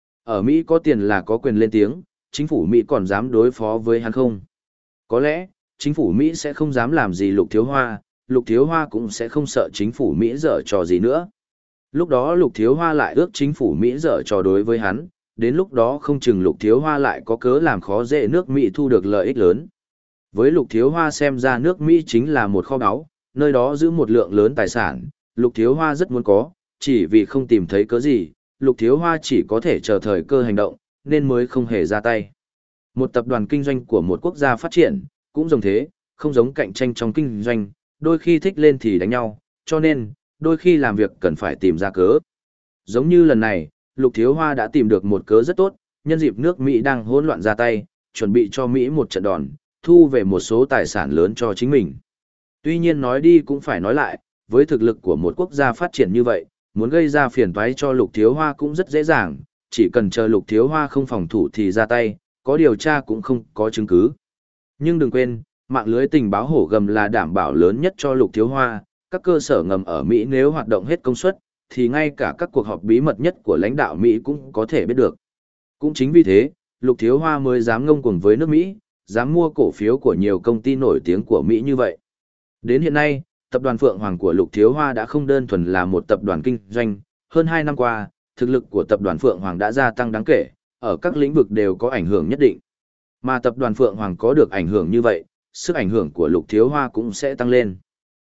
Ở Mỹ có tiền là có quyền lên tiếng, chính phủ Mỹ còn dám đối phó với hắn không? Có lẽ, chính phủ Mỹ sẽ không dám làm gì Lục Thiếu Hoa, Lục Thiếu Hoa cũng sẽ không sợ chính phủ Mỹ dở trò gì nữa. Lúc đó Lục Thiếu Hoa lại ước chính phủ Mỹ dở trò đối với hắn, đến lúc đó không chừng Lục Thiếu Hoa lại có cớ làm khó dễ nước Mỹ thu được lợi ích lớn. Với Lục Thiếu Hoa xem ra nước Mỹ chính là một kho báu, nơi đó giữ một lượng lớn tài sản, Lục Thiếu Hoa rất muốn có, chỉ vì không tìm thấy cớ gì, Lục Thiếu Hoa chỉ có thể chờ thời cơ hành động, nên mới không hề ra tay. Một tập đoàn kinh doanh của một quốc gia phát triển, cũng giống thế, không giống cạnh tranh trong kinh doanh, đôi khi thích lên thì đánh nhau, cho nên, đôi khi làm việc cần phải tìm ra cớ. Giống như lần này, Lục Thiếu Hoa đã tìm được một cớ rất tốt, nhân dịp nước Mỹ đang hỗn loạn ra tay, chuẩn bị cho Mỹ một trận đòn, thu về một số tài sản lớn cho chính mình. Tuy nhiên nói đi cũng phải nói lại, với thực lực của một quốc gia phát triển như vậy, muốn gây ra phiền toái cho Lục Thiếu Hoa cũng rất dễ dàng, chỉ cần chờ Lục Thiếu Hoa không phòng thủ thì ra tay, có điều tra cũng không có chứng cứ. Nhưng đừng quên, mạng lưới tình báo hổ gầm là đảm bảo lớn nhất cho Lục Thiếu Hoa, các cơ sở ngầm ở Mỹ nếu hoạt động hết công suất, thì ngay cả các cuộc họp bí mật nhất của lãnh đạo Mỹ cũng có thể biết được. Cũng chính vì thế, Lục Thiếu Hoa mới dám ngông cuồng với nước Mỹ, dám mua cổ phiếu của nhiều công ty nổi tiếng của Mỹ như vậy. Đến hiện nay, tập đoàn Phượng Hoàng của Lục Thiếu Hoa đã không đơn thuần là một tập đoàn kinh doanh, hơn hai năm qua, thực lực của tập đoàn Phượng Hoàng đã gia tăng đáng kể, ở các lĩnh vực đều có ảnh hưởng nhất định. Mà tập đoàn Phượng Hoàng có được ảnh hưởng như vậy, sức ảnh hưởng của Lục Thiếu Hoa cũng sẽ tăng lên.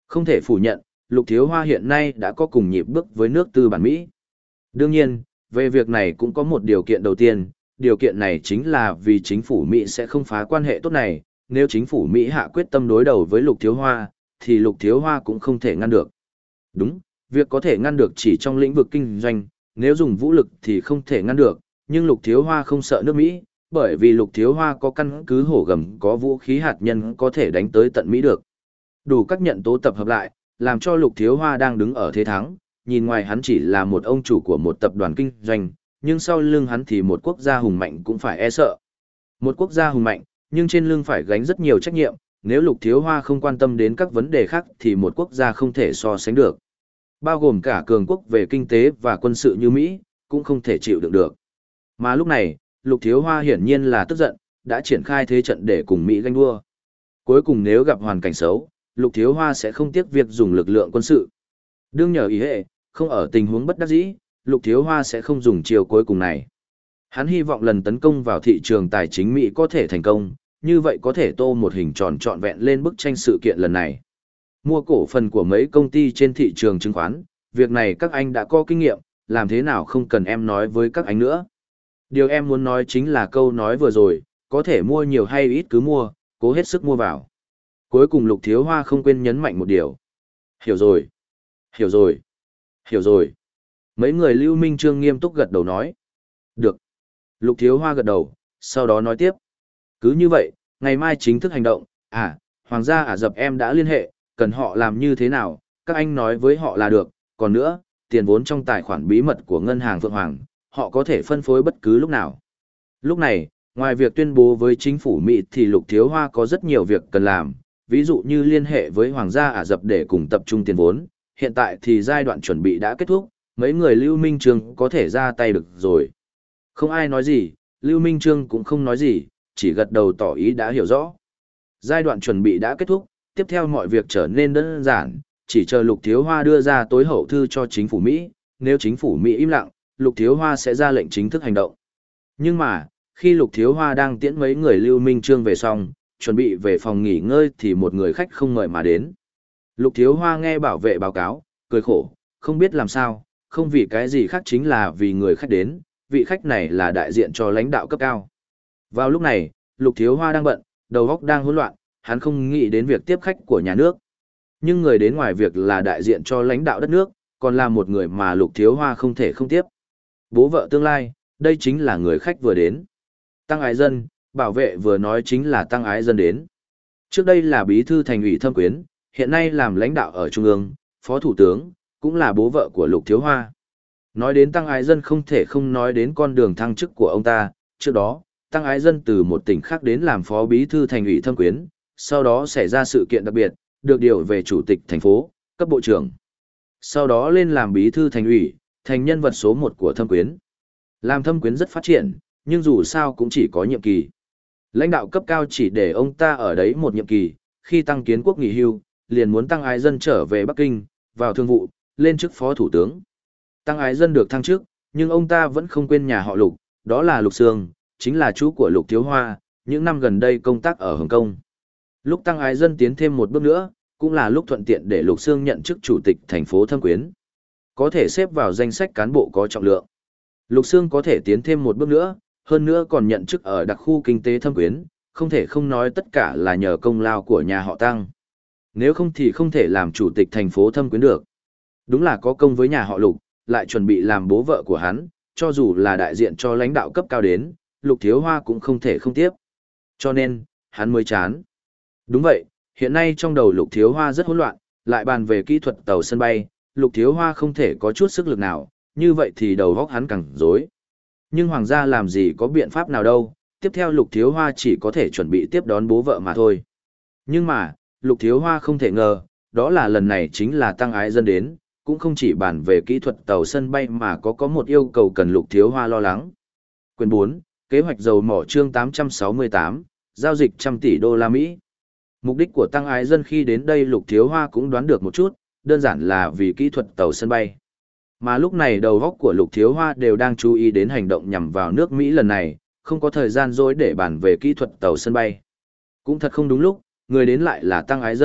Không thể phủ nhận, Lục Thiếu Hoa hiện nay đã có cùng nhịp bước với nước tư bản Mỹ. Đương nhiên, về việc này cũng có một điều kiện đầu tiên, điều kiện này chính là vì chính phủ Mỹ sẽ không phá quan hệ tốt này, nếu chính phủ Mỹ hạ quyết tâm đối đầu với Lục Thiếu Hoa, thì Lục Thiếu Hoa cũng không thể ngăn được. Đúng, việc có thể ngăn được chỉ trong lĩnh vực kinh doanh, nếu dùng vũ lực thì không thể ngăn được, nhưng Lục Thiếu Hoa không sợ nước Mỹ, bởi vì Lục Thiếu Hoa có căn cứ hổ gầm có vũ khí hạt nhân có thể đánh tới tận Mỹ được. Đủ các nhận tố tập hợp lại, làm cho Lục Thiếu Hoa đang đứng ở thế thắng, nhìn ngoài hắn chỉ là một ông chủ của một tập đoàn kinh doanh, nhưng sau lưng hắn thì một quốc gia hùng mạnh cũng phải e sợ. Một quốc gia hùng mạnh, nhưng trên lưng phải gánh rất nhiều trách nhiệm, nếu Lục Thiếu Hoa không quan tâm đến các vấn đề khác thì một quốc gia không thể so sánh được. Bao gồm cả cường quốc về kinh tế và quân sự như Mỹ, cũng không thể chịu đựng được. Mà lúc này, Lục Thiếu Hoa hiển nhiên là tức giận, đã triển khai thế trận để cùng Mỹ ganh đua. Cuối cùng nếu gặp hoàn cảnh xấu, Lục Thiếu Hoa sẽ không tiếc việc dùng lực lượng quân sự. Đương nhờ ý hệ, không ở tình huống bất đắc dĩ, Lục Thiếu Hoa sẽ không dùng chiều cuối cùng này. Hắn hy vọng lần tấn công vào thị trường tài chính Mỹ có thể thành công, như vậy có thể tô một hình tròn trọn vẹn lên bức tranh sự kiện lần này. Mua cổ phần của mấy công ty trên thị trường chứng khoán, việc này các anh đã có kinh nghiệm, làm thế nào không cần em nói với các anh nữa. Điều em muốn nói chính là câu nói vừa rồi, có thể mua nhiều hay ít cứ mua, cố hết sức mua vào. Cuối cùng Lục Thiếu Hoa không quên nhấn mạnh một điều. Hiểu rồi, hiểu rồi, hiểu rồi. Mấy người Lưu Minh Trương nghiêm túc gật đầu nói. Được. Lục Thiếu Hoa gật đầu, sau đó nói tiếp. Cứ như vậy, ngày mai chính thức hành động, à, Hoàng gia Ả Rập em đã liên hệ, cần họ làm như thế nào, các anh nói với họ là được, còn nữa, tiền vốn trong tài khoản bí mật của ngân hàng Phượng Hoàng, họ có thể phân phối bất cứ lúc nào. Lúc này, ngoài việc tuyên bố với chính phủ Mỹ thì Lục Thiếu Hoa có rất nhiều việc cần làm, ví dụ như liên hệ với Hoàng gia Ả Rập để cùng tập trung tiền vốn, hiện tại thì giai đoạn chuẩn bị đã kết thúc, mấy người Lưu Minh Trương có thể ra tay được rồi. Không ai nói gì, Lưu Minh Trương cũng không nói gì, chỉ gật đầu tỏ ý đã hiểu rõ. Giai đoạn chuẩn bị đã kết thúc, tiếp theo mọi việc trở nên đơn giản, chỉ chờ Lục Thiếu Hoa đưa ra tối hậu thư cho chính phủ Mỹ, nếu chính phủ Mỹ im lặng, Lục Thiếu Hoa sẽ ra lệnh chính thức hành động. Nhưng mà, khi Lục Thiếu Hoa đang tiễn mấy người Lưu Minh Trương về xong, chuẩn bị về phòng nghỉ ngơi thì một người khách không mời mà đến. Lục Thiếu Hoa nghe bảo vệ báo cáo, cười khổ, không biết làm sao, không vì cái gì khác chính là vì người khách đến, vị khách này là đại diện cho lãnh đạo cấp cao. Vào lúc này, Lục Thiếu Hoa đang bận, đầu óc đang hỗn loạn, hắn không nghĩ đến việc tiếp khách của nhà nước. Nhưng người đến ngoài việc là đại diện cho lãnh đạo đất nước, còn là một người mà Lục Thiếu Hoa không thể không tiếp. Bố vợ tương lai, đây chính là người khách vừa đến. Tăng Ái Dân, bảo vệ vừa nói chính là Tăng Ái Dân đến. Trước đây là bí thư thành ủy Thâm Quyến, hiện nay làm lãnh đạo ở Trung ương, phó thủ tướng, cũng là bố vợ của Lục Thiếu Hoa. Nói đến Tăng Ái Dân không thể không nói đến con đường thăng chức của ông ta, trước đó, Tăng Ái Dân từ một tỉnh khác đến làm phó bí thư thành ủy Thâm Quyến, sau đó xảy ra sự kiện đặc biệt, được điều về chủ tịch thành phố, cấp bộ trưởng. Sau đó lên làm bí thư thành ủy, thành nhân vật số một của Thâm Quyến. Làm Thâm Quyến rất phát triển, nhưng dù sao cũng chỉ có nhiệm kỳ. Lãnh đạo cấp cao chỉ để ông ta ở đấy một nhiệm kỳ, khi Tăng Kiến Quốc nghỉ hưu, liền muốn Tăng Ái Dân trở về Bắc Kinh, vào thương vụ, lên chức phó thủ tướng. Tăng Ái Dân được thăng chức, nhưng ông ta vẫn không quên nhà họ Lục, đó là Lục Sương, chính là chú của Lục Thiếu Hoa, những năm gần đây công tác ở Hồng Kông. Lúc Tăng Ái Dân tiến thêm một bước nữa, cũng là lúc thuận tiện để Lục Sương nhận chức chủ tịch thành phố Thâm Quyến. Có thể xếp vào danh sách cán bộ có trọng lượng. Lục Sương có thể tiến thêm một bước nữa, hơn nữa còn nhận chức ở đặc khu kinh tế Thâm Quyến, không thể không nói tất cả là nhờ công lao của nhà họ Tăng. Nếu không thì không thể làm chủ tịch thành phố Thâm Quyến được. Đúng là có công với nhà họ Lục, lại chuẩn bị làm bố vợ của hắn, cho dù là đại diện cho lãnh đạo cấp cao đến, Lục Thiếu Hoa cũng không thể không tiếp. Cho nên, hắn mới chán. Đúng vậy, hiện nay trong đầu Lục Thiếu Hoa rất hỗn loạn, lại bàn về kỹ thuật tàu sân bay, Lục Thiếu Hoa không thể có chút sức lực nào, như vậy thì đầu óc hắn càng rối. Nhưng Hoàng gia làm gì có biện pháp nào đâu, tiếp theo Lục Thiếu Hoa chỉ có thể chuẩn bị tiếp đón bố vợ mà thôi. Nhưng mà, Lục Thiếu Hoa không thể ngờ, đó là lần này chính là Tăng Ái Dân đến, cũng không chỉ bàn về kỹ thuật tàu sân bay mà có có một yêu cầu cần Lục Thiếu Hoa lo lắng. Quyền bốn, kế hoạch dầu mỏ chương tám trăm sáu mươi tám, giao dịch trăm tỷ đô la Mỹ. Mục đích của Tăng Ái Dân khi đến đây Lục Thiếu Hoa cũng đoán được một chút, đơn giản là vì kỹ thuật tàu sân bay. Mà lúc này đầu óc của Lục Thiếu Hoa đều đang chú ý đến hành động nhằm vào nước Mỹ lần này, không có thời gian dối để bàn về kỹ thuật tàu sân bay. Cũng thật không đúng lúc, người đến lại là Tăng Ái Dân,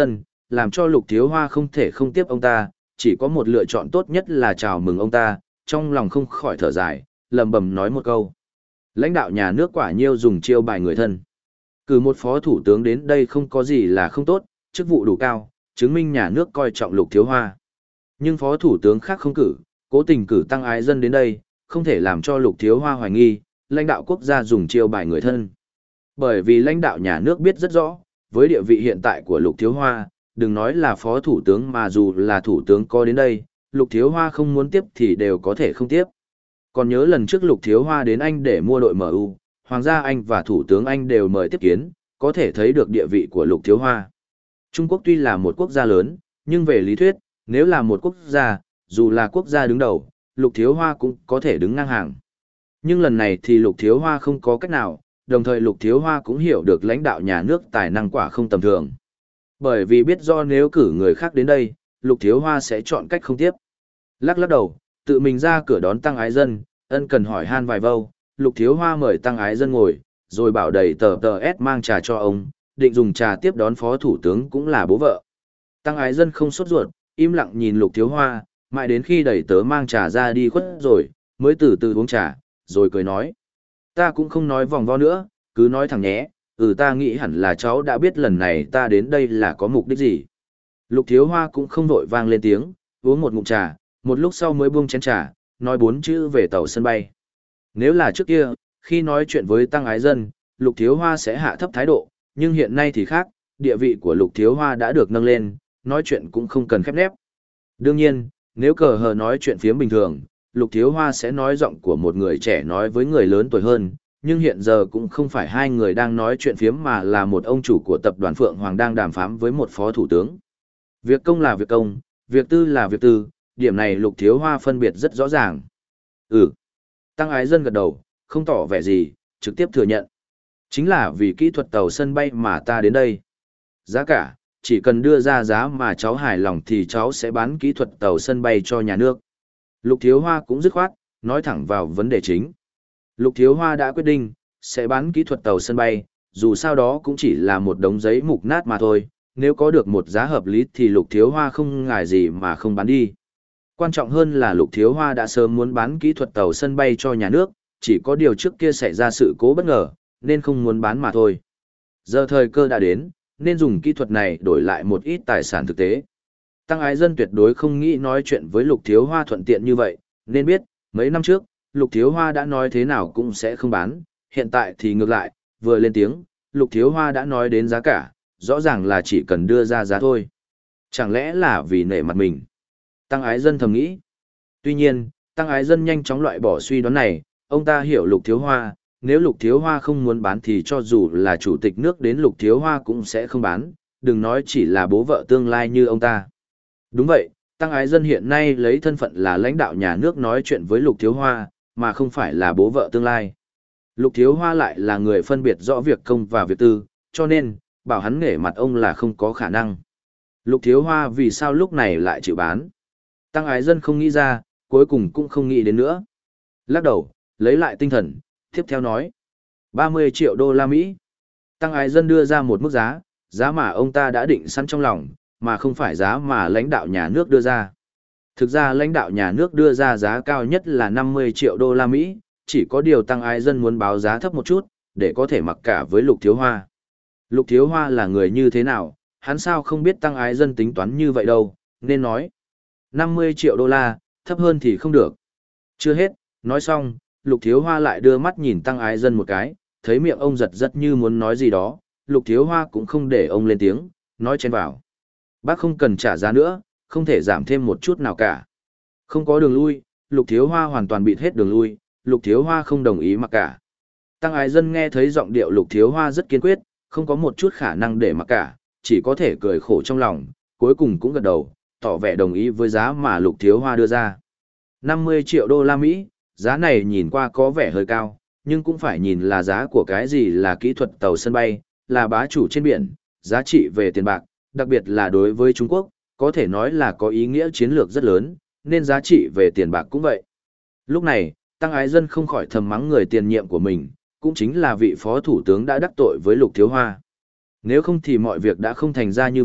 làm cho Lục Thiếu Hoa không thể không tiếp ông ta, chỉ có một lựa chọn tốt nhất là chào mừng ông ta, trong lòng không khỏi thở dài, lầm bầm nói một câu. Lãnh đạo nhà nước quả nhiêu dùng chiêu bài người thân. Cử một phó thủ tướng đến đây không có gì là không tốt, chức vụ đủ cao, chứng minh nhà nước coi trọng Lục Thiếu Hoa. Nhưng phó thủ tướng khác không cử, cố tình cử Tăng Ái Dân đến đây, không thể làm cho Lục Thiếu Hoa hoài nghi, lãnh đạo quốc gia dùng chiêu bài người thân. Bởi vì lãnh đạo nhà nước biết rất rõ, với địa vị hiện tại của Lục Thiếu Hoa, đừng nói là phó thủ tướng mà dù là thủ tướng có đến đây, Lục Thiếu Hoa không muốn tiếp thì đều có thể không tiếp. Còn nhớ lần trước Lục Thiếu Hoa đến Anh để mua đội em u, Hoàng gia Anh và Thủ tướng Anh đều mời tiếp kiến, có thể thấy được địa vị của Lục Thiếu Hoa. Trung Quốc tuy là một quốc gia lớn, nhưng về lý thuyết, nếu là một quốc gia, dù là quốc gia đứng đầu, Lục Thiếu Hoa cũng có thể đứng ngang hàng. Nhưng lần này thì Lục Thiếu Hoa không có cách nào, đồng thời Lục Thiếu Hoa cũng hiểu được lãnh đạo nhà nước tài năng quả không tầm thường. Bởi vì biết do nếu cử người khác đến đây, Lục Thiếu Hoa sẽ chọn cách không tiếp. Lắc lắc đầu, tự mình ra cửa đón Tăng Ái Dân, ân cần hỏi han vài câu, Lục Thiếu Hoa mời Tăng Ái Dân ngồi, rồi bảo đầy tờ tờ S mang trà cho ông, định dùng trà tiếp đón phó thủ tướng cũng là bố vợ. Tăng Ái Dân không sốt ruột, im lặng nhìn Lục Thiếu Hoa, mãi đến khi đẩy tớ mang trà ra đi khuất rồi, mới từ từ uống trà, rồi cười nói. Ta cũng không nói vòng vo nữa, cứ nói thẳng nhé, ừ ta nghĩ hẳn là cháu đã biết lần này ta đến đây là có mục đích gì. Lục Thiếu Hoa cũng không vội vang lên tiếng, uống một ngụm trà, một lúc sau mới buông chén trà, nói bốn chữ về tàu sân bay. Nếu là trước kia, khi nói chuyện với Tăng Ái Dân, Lục Thiếu Hoa sẽ hạ thấp thái độ, nhưng hiện nay thì khác, địa vị của Lục Thiếu Hoa đã được nâng lên, nói chuyện cũng không cần khép nép. Đương nhiên, nếu cờ hờ nói chuyện phiếm bình thường, Lục Thiếu Hoa sẽ nói giọng của một người trẻ nói với người lớn tuổi hơn, nhưng hiện giờ cũng không phải hai người đang nói chuyện phiếm mà là một ông chủ của tập đoàn Phượng Hoàng đang đàm phán với một phó thủ tướng. Việc công là việc công, việc tư là việc tư, điểm này Lục Thiếu Hoa phân biệt rất rõ ràng. Ừ. Tăng Ái Dân gật đầu, không tỏ vẻ gì, trực tiếp thừa nhận. Chính là vì kỹ thuật tàu sân bay mà ta đến đây. Giá cả, chỉ cần đưa ra giá mà cháu hài lòng thì cháu sẽ bán kỹ thuật tàu sân bay cho nhà nước. Lục Thiếu Hoa cũng dứt khoát, nói thẳng vào vấn đề chính. Lục Thiếu Hoa đã quyết định, sẽ bán kỹ thuật tàu sân bay, dù sao đó cũng chỉ là một đống giấy mục nát mà thôi, nếu có được một giá hợp lý thì Lục Thiếu Hoa không ngại gì mà không bán đi. Quan trọng hơn là Lục Thiếu Hoa đã sớm muốn bán kỹ thuật tàu sân bay cho nhà nước, chỉ có điều trước kia xảy ra sự cố bất ngờ, nên không muốn bán mà thôi. Giờ thời cơ đã đến, nên dùng kỹ thuật này đổi lại một ít tài sản thực tế. Tăng Ái Dân tuyệt đối không nghĩ nói chuyện với Lục Thiếu Hoa thuận tiện như vậy, nên biết, mấy năm trước, Lục Thiếu Hoa đã nói thế nào cũng sẽ không bán, hiện tại thì ngược lại, vừa lên tiếng, Lục Thiếu Hoa đã nói đến giá cả, rõ ràng là chỉ cần đưa ra giá thôi. Chẳng lẽ là vì nể mặt mình? Tăng Ái Dân thầm nghĩ. Tuy nhiên, Tăng Ái Dân nhanh chóng loại bỏ suy đoán này, ông ta hiểu Lục Thiếu Hoa, nếu Lục Thiếu Hoa không muốn bán thì cho dù là chủ tịch nước đến Lục Thiếu Hoa cũng sẽ không bán, đừng nói chỉ là bố vợ tương lai như ông ta. Đúng vậy, Tăng Ái Dân hiện nay lấy thân phận là lãnh đạo nhà nước nói chuyện với Lục Thiếu Hoa, mà không phải là bố vợ tương lai. Lục Thiếu Hoa lại là người phân biệt rõ việc công và việc tư, cho nên, bảo hắn nể mặt ông là không có khả năng. Lục Thiếu Hoa vì sao lúc này lại chịu bán? Tăng Ái Dân không nghĩ ra, cuối cùng cũng không nghĩ đến nữa. Lắc đầu, lấy lại tinh thần, tiếp theo nói. ba mươi triệu đô la Mỹ. Tăng Ái Dân đưa ra một mức giá, giá mà ông ta đã định sẵn trong lòng, mà không phải giá mà lãnh đạo nhà nước đưa ra. Thực ra lãnh đạo nhà nước đưa ra giá cao nhất là năm mươi triệu đô la Mỹ, chỉ có điều Tăng Ái Dân muốn báo giá thấp một chút, để có thể mặc cả với Lục Thiếu Hoa. Lục Thiếu Hoa là người như thế nào, hắn sao không biết Tăng Ái Dân tính toán như vậy đâu, nên nói. năm mươi triệu đô la, thấp hơn thì không được. Chưa hết, nói xong, Lục Thiếu Hoa lại đưa mắt nhìn Tăng Ái Dân một cái, thấy miệng ông giật giật như muốn nói gì đó, Lục Thiếu Hoa cũng không để ông lên tiếng, nói chen vào. Bác không cần trả giá nữa, không thể giảm thêm một chút nào cả. Không có đường lui, Lục Thiếu Hoa hoàn toàn bịt hết đường lui, Lục Thiếu Hoa không đồng ý mặc cả. Tăng Ái Dân nghe thấy giọng điệu Lục Thiếu Hoa rất kiên quyết, không có một chút khả năng để mặc cả, chỉ có thể cười khổ trong lòng, cuối cùng cũng gật đầu, tỏ vẻ đồng ý với giá mà Lục Thiếu Hoa đưa ra. năm mươi triệu đô la Mỹ, giá này nhìn qua có vẻ hơi cao, nhưng cũng phải nhìn là giá của cái gì là kỹ thuật tàu sân bay, là bá chủ trên biển, giá trị về tiền bạc, đặc biệt là đối với Trung Quốc, có thể nói là có ý nghĩa chiến lược rất lớn, nên giá trị về tiền bạc cũng vậy. Lúc này, Tăng Ái Dân không khỏi thầm mắng người tiền nhiệm của mình, cũng chính là vị phó thủ tướng đã đắc tội với Lục Thiếu Hoa. Nếu không thì mọi việc đã không thành ra như vậy,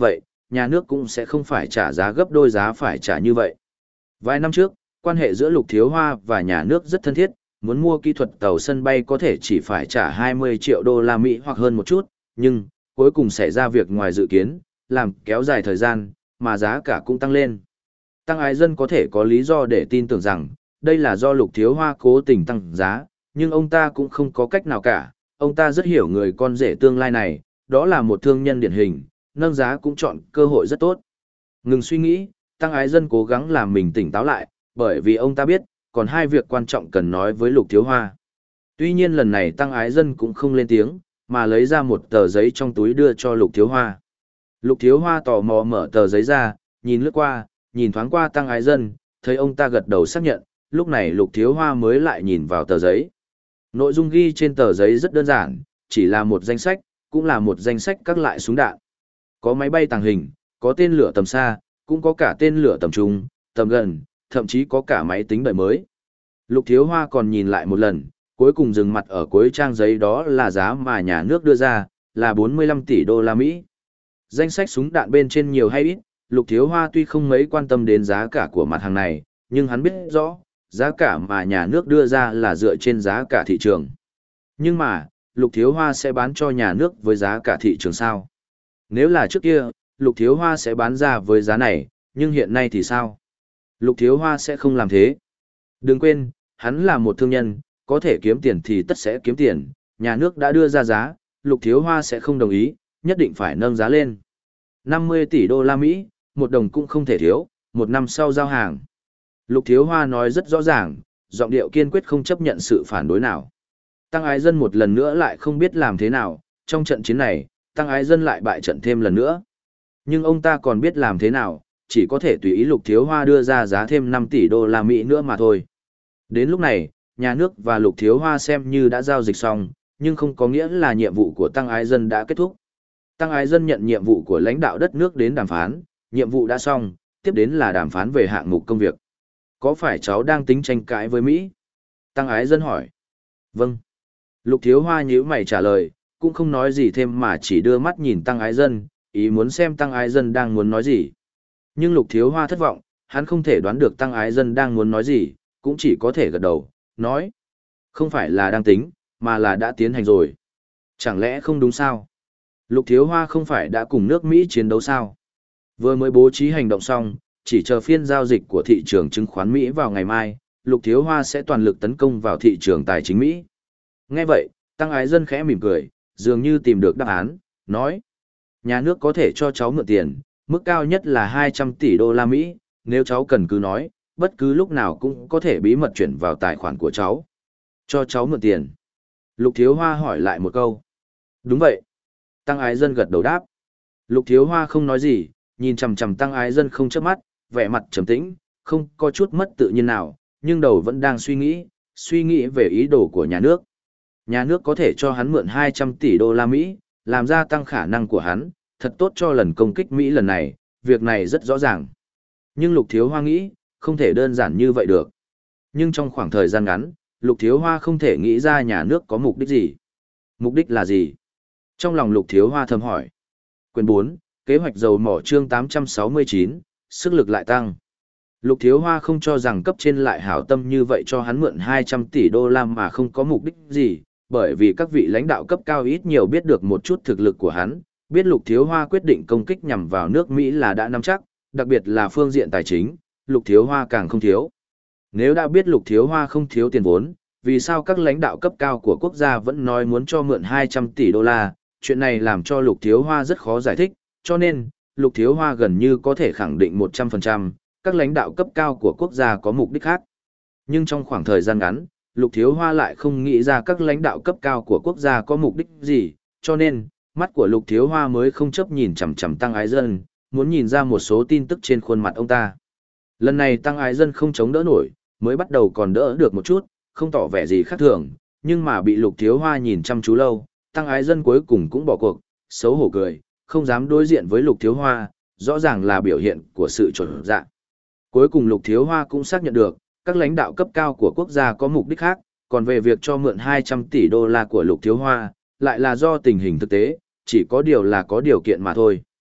nhà nước cũng sẽ không phải trả giá gấp đôi giá phải trả như vậy. Vài năm trước, quan hệ giữa Lục Thiếu Hoa và nhà nước rất thân thiết, muốn mua kỹ thuật tàu sân bay có thể chỉ phải trả hai mươi triệu đô la Mỹ hoặc hơn một chút, nhưng cuối cùng xảy ra việc ngoài dự kiến, làm kéo dài thời gian, mà giá cả cũng tăng lên. Tăng Ái Dân có thể có lý do để tin tưởng rằng, đây là do Lục Thiếu Hoa cố tình tăng giá, nhưng ông ta cũng không có cách nào cả, ông ta rất hiểu người con rể tương lai này, đó là một thương nhân điển hình, nâng giá cũng chọn cơ hội rất tốt. Ngừng suy nghĩ, Tăng Ái Dân cố gắng làm mình tỉnh táo lại, bởi vì ông ta biết, còn hai việc quan trọng cần nói với Lục Thiếu Hoa. Tuy nhiên lần này Tăng Ái Dân cũng không lên tiếng, mà lấy ra một tờ giấy trong túi đưa cho Lục Thiếu Hoa. Lục Thiếu Hoa tò mò mở tờ giấy ra, nhìn lướt qua, nhìn thoáng qua Tăng Ái Dân, thấy ông ta gật đầu xác nhận, lúc này Lục Thiếu Hoa mới lại nhìn vào tờ giấy. Nội dung ghi trên tờ giấy rất đơn giản, chỉ là một danh sách, cũng là một danh sách các loại súng đạn. Có máy bay tàng hình, có tên lửa tầm xa, cũng có cả tên lửa tầm trung, tầm gần, thậm chí có cả máy tính đời mới. Lục Thiếu Hoa còn nhìn lại một lần, cuối cùng dừng mặt ở cuối trang giấy, đó là giá mà nhà nước đưa ra, là bốn mươi lăm tỷ đô la Mỹ. Danh sách súng đạn bên trên nhiều hay ít, Lục Thiếu Hoa tuy không mấy quan tâm đến giá cả của mặt hàng này, nhưng hắn biết rõ, giá cả mà nhà nước đưa ra là dựa trên giá cả thị trường. Nhưng mà, Lục Thiếu Hoa sẽ bán cho nhà nước với giá cả thị trường sao? Nếu là trước kia, Lục Thiếu Hoa sẽ bán ra với giá này, nhưng hiện nay thì sao? Lục Thiếu Hoa sẽ không làm thế. Đừng quên, hắn là một thương nhân, có thể kiếm tiền thì tất sẽ kiếm tiền, nhà nước đã đưa ra giá, Lục Thiếu Hoa sẽ không đồng ý, nhất định phải nâng giá lên. năm mươi tỷ đô la Mỹ, một đồng cũng không thể thiếu, một năm sau giao hàng. Lục Thiếu Hoa nói rất rõ ràng, giọng điệu kiên quyết không chấp nhận sự phản đối nào. Tăng Ái Dân một lần nữa lại không biết làm thế nào, trong trận chiến này, Tăng Ái Dân lại bại trận thêm lần nữa. Nhưng ông ta còn biết làm thế nào, chỉ có thể tùy ý Lục Thiếu Hoa đưa ra giá thêm năm tỷ đô la Mỹ nữa mà thôi. Đến lúc này, nhà nước và Lục Thiếu Hoa xem như đã giao dịch xong, nhưng không có nghĩa là nhiệm vụ của Tăng Ái Dân đã kết thúc. Tăng Ái Dân nhận nhiệm vụ của lãnh đạo đất nước đến đàm phán, nhiệm vụ đã xong, tiếp đến là đàm phán về hạng mục công việc. Có phải cháu đang tính tranh cãi với Mỹ? Tăng Ái Dân hỏi. Vâng. Lục Thiếu Hoa nhíu mày trả lời, cũng không nói gì thêm mà chỉ đưa mắt nhìn Tăng Ái Dân, ý muốn xem Tăng Ái Dân đang muốn nói gì. Nhưng Lục Thiếu Hoa thất vọng, hắn không thể đoán được Tăng Ái Dân đang muốn nói gì, cũng chỉ có thể gật đầu, nói. Không phải là đang tính, mà là đã tiến hành rồi. Chẳng lẽ không đúng sao? Lục Thiếu Hoa không phải đã cùng nước Mỹ chiến đấu sao? Vừa mới bố trí hành động xong, chỉ chờ phiên giao dịch của thị trường chứng khoán Mỹ vào ngày mai, Lục Thiếu Hoa sẽ toàn lực tấn công vào thị trường tài chính Mỹ. Nghe vậy, Tăng Ái Dân khẽ mỉm cười, dường như tìm được đáp án, nói. Nhà nước có thể cho cháu mượn tiền, mức cao nhất là hai trăm tỷ đô la Mỹ, nếu cháu cần cứ nói, bất cứ lúc nào cũng có thể bí mật chuyển vào tài khoản của cháu. Cho cháu mượn tiền. Lục Thiếu Hoa hỏi lại một câu. Đúng vậy. Tăng Ái Dân gật đầu đáp. Lục Thiếu Hoa không nói gì, nhìn chằm chằm Tăng Ái Dân không chớp mắt, vẻ mặt trầm tĩnh, không có chút mất tự nhiên nào, nhưng đầu vẫn đang suy nghĩ, suy nghĩ về ý đồ của nhà nước. Nhà nước có thể cho hắn mượn hai trăm tỷ đô la Mỹ, làm gia tăng khả năng của hắn, thật tốt cho lần công kích Mỹ lần này, việc này rất rõ ràng. Nhưng Lục Thiếu Hoa nghĩ, không thể đơn giản như vậy được. Nhưng trong khoảng thời gian ngắn, Lục Thiếu Hoa không thể nghĩ ra nhà nước có mục đích gì. Mục đích là gì? Trong lòng Lục Thiếu Hoa thầm hỏi. Quyển bốn, kế hoạch dầu mỏ chương tám trăm sáu mươi chín, sức lực lại tăng. Lục Thiếu Hoa không cho rằng cấp trên lại hảo tâm như vậy cho hắn mượn hai trăm tỷ đô la mà không có mục đích gì, bởi vì các vị lãnh đạo cấp cao ít nhiều biết được một chút thực lực của hắn, biết Lục Thiếu Hoa quyết định công kích nhằm vào nước Mỹ là đã nắm chắc, đặc biệt là phương diện tài chính, Lục Thiếu Hoa càng không thiếu. Nếu đã biết Lục Thiếu Hoa không thiếu tiền vốn, vì sao các lãnh đạo cấp cao của quốc gia vẫn nói muốn cho mượn hai trăm tỷ đô la, chuyện này làm cho Lục Thiếu Hoa rất khó giải thích, cho nên, Lục Thiếu Hoa gần như có thể khẳng định một trăm phần trăm, các lãnh đạo cấp cao của quốc gia có mục đích khác. Nhưng trong khoảng thời gian ngắn, Lục Thiếu Hoa lại không nghĩ ra các lãnh đạo cấp cao của quốc gia có mục đích gì, cho nên, mắt của Lục Thiếu Hoa mới không chấp nhìn chằm chằm Tăng Ái Dân, muốn nhìn ra một số tin tức trên khuôn mặt ông ta. Lần này Tăng Ái Dân không chống đỡ nổi, mới bắt đầu còn đỡ được một chút, không tỏ vẻ gì khác thường, nhưng mà bị Lục Thiếu Hoa nhìn chăm chú lâu, Tăng Ái Dân cuối cùng cũng bỏ cuộc, xấu hổ cười, không dám đối diện với Lục Thiếu Hoa, rõ ràng là biểu hiện của sự trột dạ. Cuối cùng Lục Thiếu Hoa cũng xác nhận được, các lãnh đạo cấp cao của quốc gia có mục đích khác, còn về việc cho mượn hai trăm tỷ đô la của Lục Thiếu Hoa, lại là do tình hình thực tế, chỉ có điều là có điều kiện mà thôi.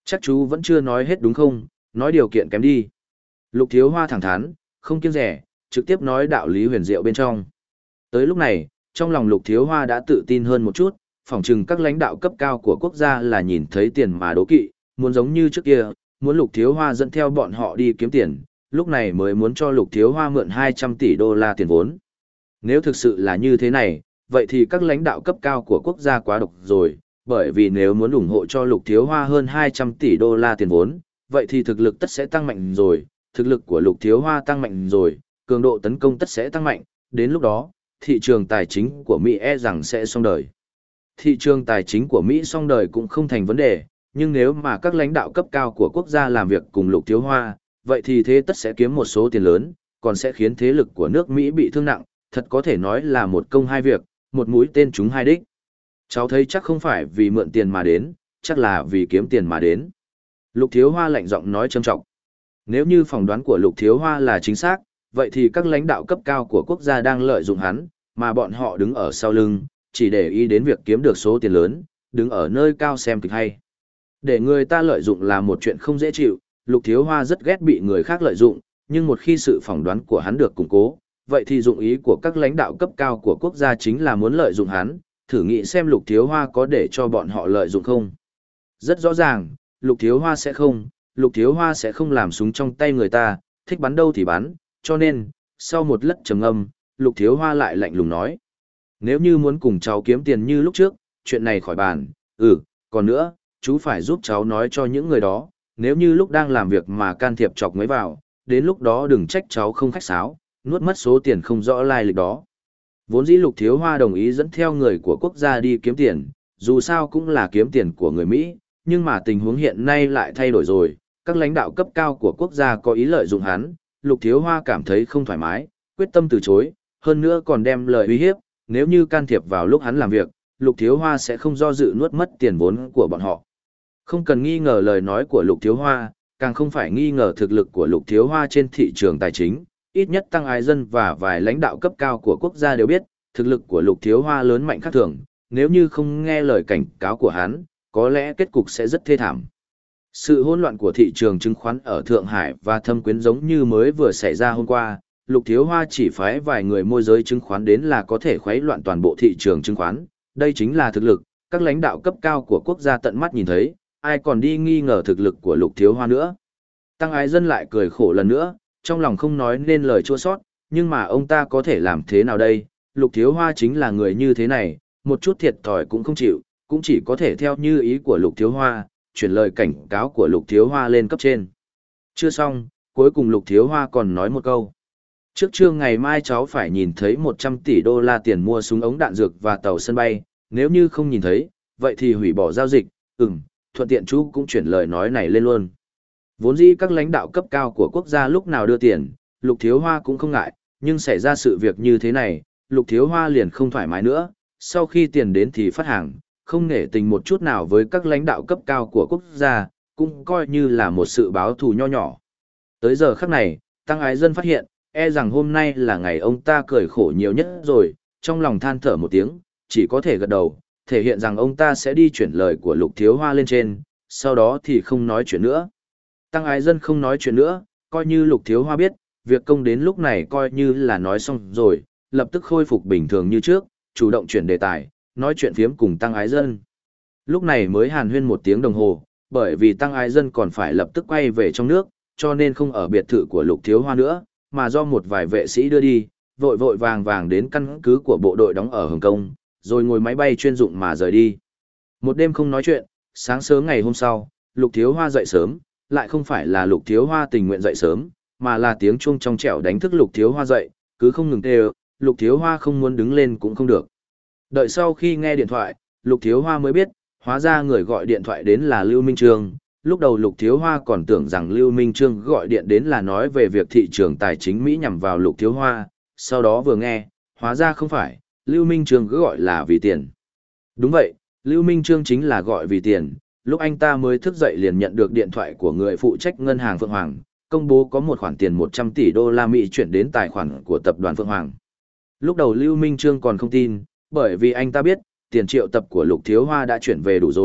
Chắc chú vẫn chưa nói hết đúng không, nói điều kiện kém đi. Lục Thiếu Hoa thẳng thắn, không kiêng rẻ, trực tiếp nói đạo lý huyền diệu bên trong. Tới lúc này, trong lòng Lục Thiếu Hoa đã tự tin hơn một chút, phỏng chừng các lãnh đạo cấp cao của quốc gia là nhìn thấy tiền mà đố kỵ, muốn giống như trước kia, muốn Lục Thiếu Hoa dẫn theo bọn họ đi kiếm tiền, lúc này mới muốn cho Lục Thiếu Hoa mượn hai trăm tỷ đô la tiền vốn. Nếu thực sự là như thế này, vậy thì các lãnh đạo cấp cao của quốc gia quá độc rồi, bởi vì nếu muốn ủng hộ cho Lục Thiếu Hoa hơn hai trăm tỷ đô la tiền vốn, vậy thì thực lực tất sẽ tăng mạnh rồi, thực lực của Lục Thiếu Hoa tăng mạnh rồi, cường độ tấn công tất sẽ tăng mạnh, đến lúc đó, thị trường tài chính của Mỹ e rằng sẽ xong đời. Thị trường tài chính của Mỹ xong đời cũng không thành vấn đề, nhưng nếu mà các lãnh đạo cấp cao của quốc gia làm việc cùng Lục Thiếu Hoa, vậy thì thế tất sẽ kiếm một số tiền lớn, còn sẽ khiến thế lực của nước Mỹ bị thương nặng, thật có thể nói là một công hai việc, một mũi tên trúng hai đích. Cháu thấy chắc không phải vì mượn tiền mà đến, chắc là vì kiếm tiền mà đến. Lục Thiếu Hoa lạnh giọng nói trầm trọng. Nếu như phỏng đoán của Lục Thiếu Hoa là chính xác, vậy thì các lãnh đạo cấp cao của quốc gia đang lợi dụng hắn, mà bọn họ đứng ở sau lưng, chỉ để ý đến việc kiếm được số tiền lớn, đứng ở nơi cao xem kịch hay. Để người ta lợi dụng là một chuyện không dễ chịu, Lục Thiếu Hoa rất ghét bị người khác lợi dụng, nhưng một khi sự phỏng đoán của hắn được củng cố, vậy thì dụng ý của các lãnh đạo cấp cao của quốc gia chính là muốn lợi dụng hắn, thử nghĩ xem Lục Thiếu Hoa có để cho bọn họ lợi dụng không. Rất rõ ràng, Lục Thiếu Hoa sẽ không, Lục Thiếu Hoa sẽ không làm súng trong tay người ta, thích bắn đâu thì bắn, cho nên, sau một lát trầm ngâm, Lục Thiếu Hoa lại lạnh lùng nói. Nếu như muốn cùng cháu kiếm tiền như lúc trước, chuyện này khỏi bàn, ừ, còn nữa, chú phải giúp cháu nói cho những người đó, nếu như lúc đang làm việc mà can thiệp chọc mới vào, đến lúc đó đừng trách cháu không khách sáo, nuốt mất số tiền không rõ lai lịch đó. Vốn dĩ Lục Thiếu Hoa đồng ý dẫn theo người của quốc gia đi kiếm tiền, dù sao cũng là kiếm tiền của người Mỹ, nhưng mà tình huống hiện nay lại thay đổi rồi, các lãnh đạo cấp cao của quốc gia có ý lợi dụng hắn, Lục Thiếu Hoa cảm thấy không thoải mái, quyết tâm từ chối, hơn nữa còn đem lời uy hiếp, nếu như can thiệp vào lúc hắn làm việc, Lục Thiếu Hoa sẽ không do dự nuốt mất tiền vốn của bọn họ. Không cần nghi ngờ lời nói của Lục Thiếu Hoa, càng không phải nghi ngờ thực lực của Lục Thiếu Hoa trên thị trường tài chính, ít nhất Tăng Ái Dân và vài lãnh đạo cấp cao của quốc gia đều biết, thực lực của Lục Thiếu Hoa lớn mạnh khác thường, nếu như không nghe lời cảnh cáo của hắn, có lẽ kết cục sẽ rất thê thảm. Sự hỗn loạn của thị trường chứng khoán ở Thượng Hải và Thâm Quyến giống như mới vừa xảy ra hôm qua, Lục Thiếu Hoa chỉ phái vài người môi giới chứng khoán đến là có thể khuấy loạn toàn bộ thị trường chứng khoán, đây chính là thực lực, các lãnh đạo cấp cao của quốc gia tận mắt nhìn thấy, ai còn đi nghi ngờ thực lực của Lục Thiếu Hoa nữa. Tăng Ái Dân lại cười khổ lần nữa, trong lòng không nói nên lời chua sót, nhưng mà ông ta có thể làm thế nào đây, Lục Thiếu Hoa chính là người như thế này, một chút thiệt thòi cũng không chịu, cũng chỉ có thể theo như ý của Lục Thiếu Hoa, chuyển lời cảnh cáo của Lục Thiếu Hoa lên cấp trên. Chưa xong, cuối cùng Lục Thiếu Hoa còn nói một câu. Trước trưa ngày mai cháu phải nhìn thấy một trăm tỷ đô la tiền mua súng ống đạn dược và tàu sân bay, nếu như không nhìn thấy, vậy thì hủy bỏ giao dịch, ừm, thuận tiện chú cũng chuyển lời nói này lên luôn. Vốn dĩ các lãnh đạo cấp cao của quốc gia lúc nào đưa tiền, Lục Thiếu Hoa cũng không ngại, nhưng xảy ra sự việc như thế này, Lục Thiếu Hoa liền không thoải mái nữa, sau khi tiền đến thì phát hàng, không nể tình một chút nào với các lãnh đạo cấp cao của quốc gia, cũng coi như là một sự báo thù nho nhỏ. Tới giờ khắc này, Tăng Ái Dân phát hiện, e rằng hôm nay là ngày ông ta cười khổ nhiều nhất rồi, trong lòng than thở một tiếng, chỉ có thể gật đầu, thể hiện rằng ông ta sẽ đi chuyển lời của Lục Thiếu Hoa lên trên, sau đó thì không nói chuyện nữa. Tăng Ái Dân không nói chuyện nữa, coi như Lục Thiếu Hoa biết, việc công đến lúc này coi như là nói xong rồi, lập tức khôi phục bình thường như trước, chủ động chuyển đề tài, nói chuyện phiếm cùng Tăng Ái Dân. Lúc này mới hàn huyên một tiếng đồng hồ, bởi vì Tăng Ái Dân còn phải lập tức quay về trong nước, cho nên không ở biệt thự của Lục Thiếu Hoa nữa, mà do một vài vệ sĩ đưa đi, vội vội vàng vàng đến căn cứ của bộ đội đóng ở Hồng Kông, rồi ngồi máy bay chuyên dụng mà rời đi. Một đêm không nói chuyện, sáng sớm ngày hôm sau, Lục Thiếu Hoa dậy sớm, lại không phải là Lục Thiếu Hoa tình nguyện dậy sớm, mà là tiếng chuông trong trẻo đánh thức Lục Thiếu Hoa dậy, cứ không ngừng kêu, Lục Thiếu Hoa không muốn đứng lên cũng không được. Đợi sau khi nghe điện thoại, Lục Thiếu Hoa mới biết, hóa ra người gọi điện thoại đến là Lưu Minh Trương. Lúc đầu Lục Thiếu Hoa còn tưởng rằng Lưu Minh Trương gọi điện đến là nói về việc thị trường tài chính Mỹ nhằm vào Lục Thiếu Hoa, sau đó vừa nghe, hóa ra không phải, Lưu Minh Trương cứ gọi là vì tiền. Đúng vậy, Lưu Minh Trương chính là gọi vì tiền, lúc anh ta mới thức dậy liền nhận được điện thoại của người phụ trách ngân hàng Phượng Hoàng, công bố có một khoản tiền một trăm tỷ đô la Mỹ chuyển đến tài khoản của tập đoàn Phượng Hoàng. Lúc đầu Lưu Minh Trương còn không tin, bởi vì anh ta biết, tiền triệu tập của Lục Thiếu Hoa đã chuyển về đủ rồi,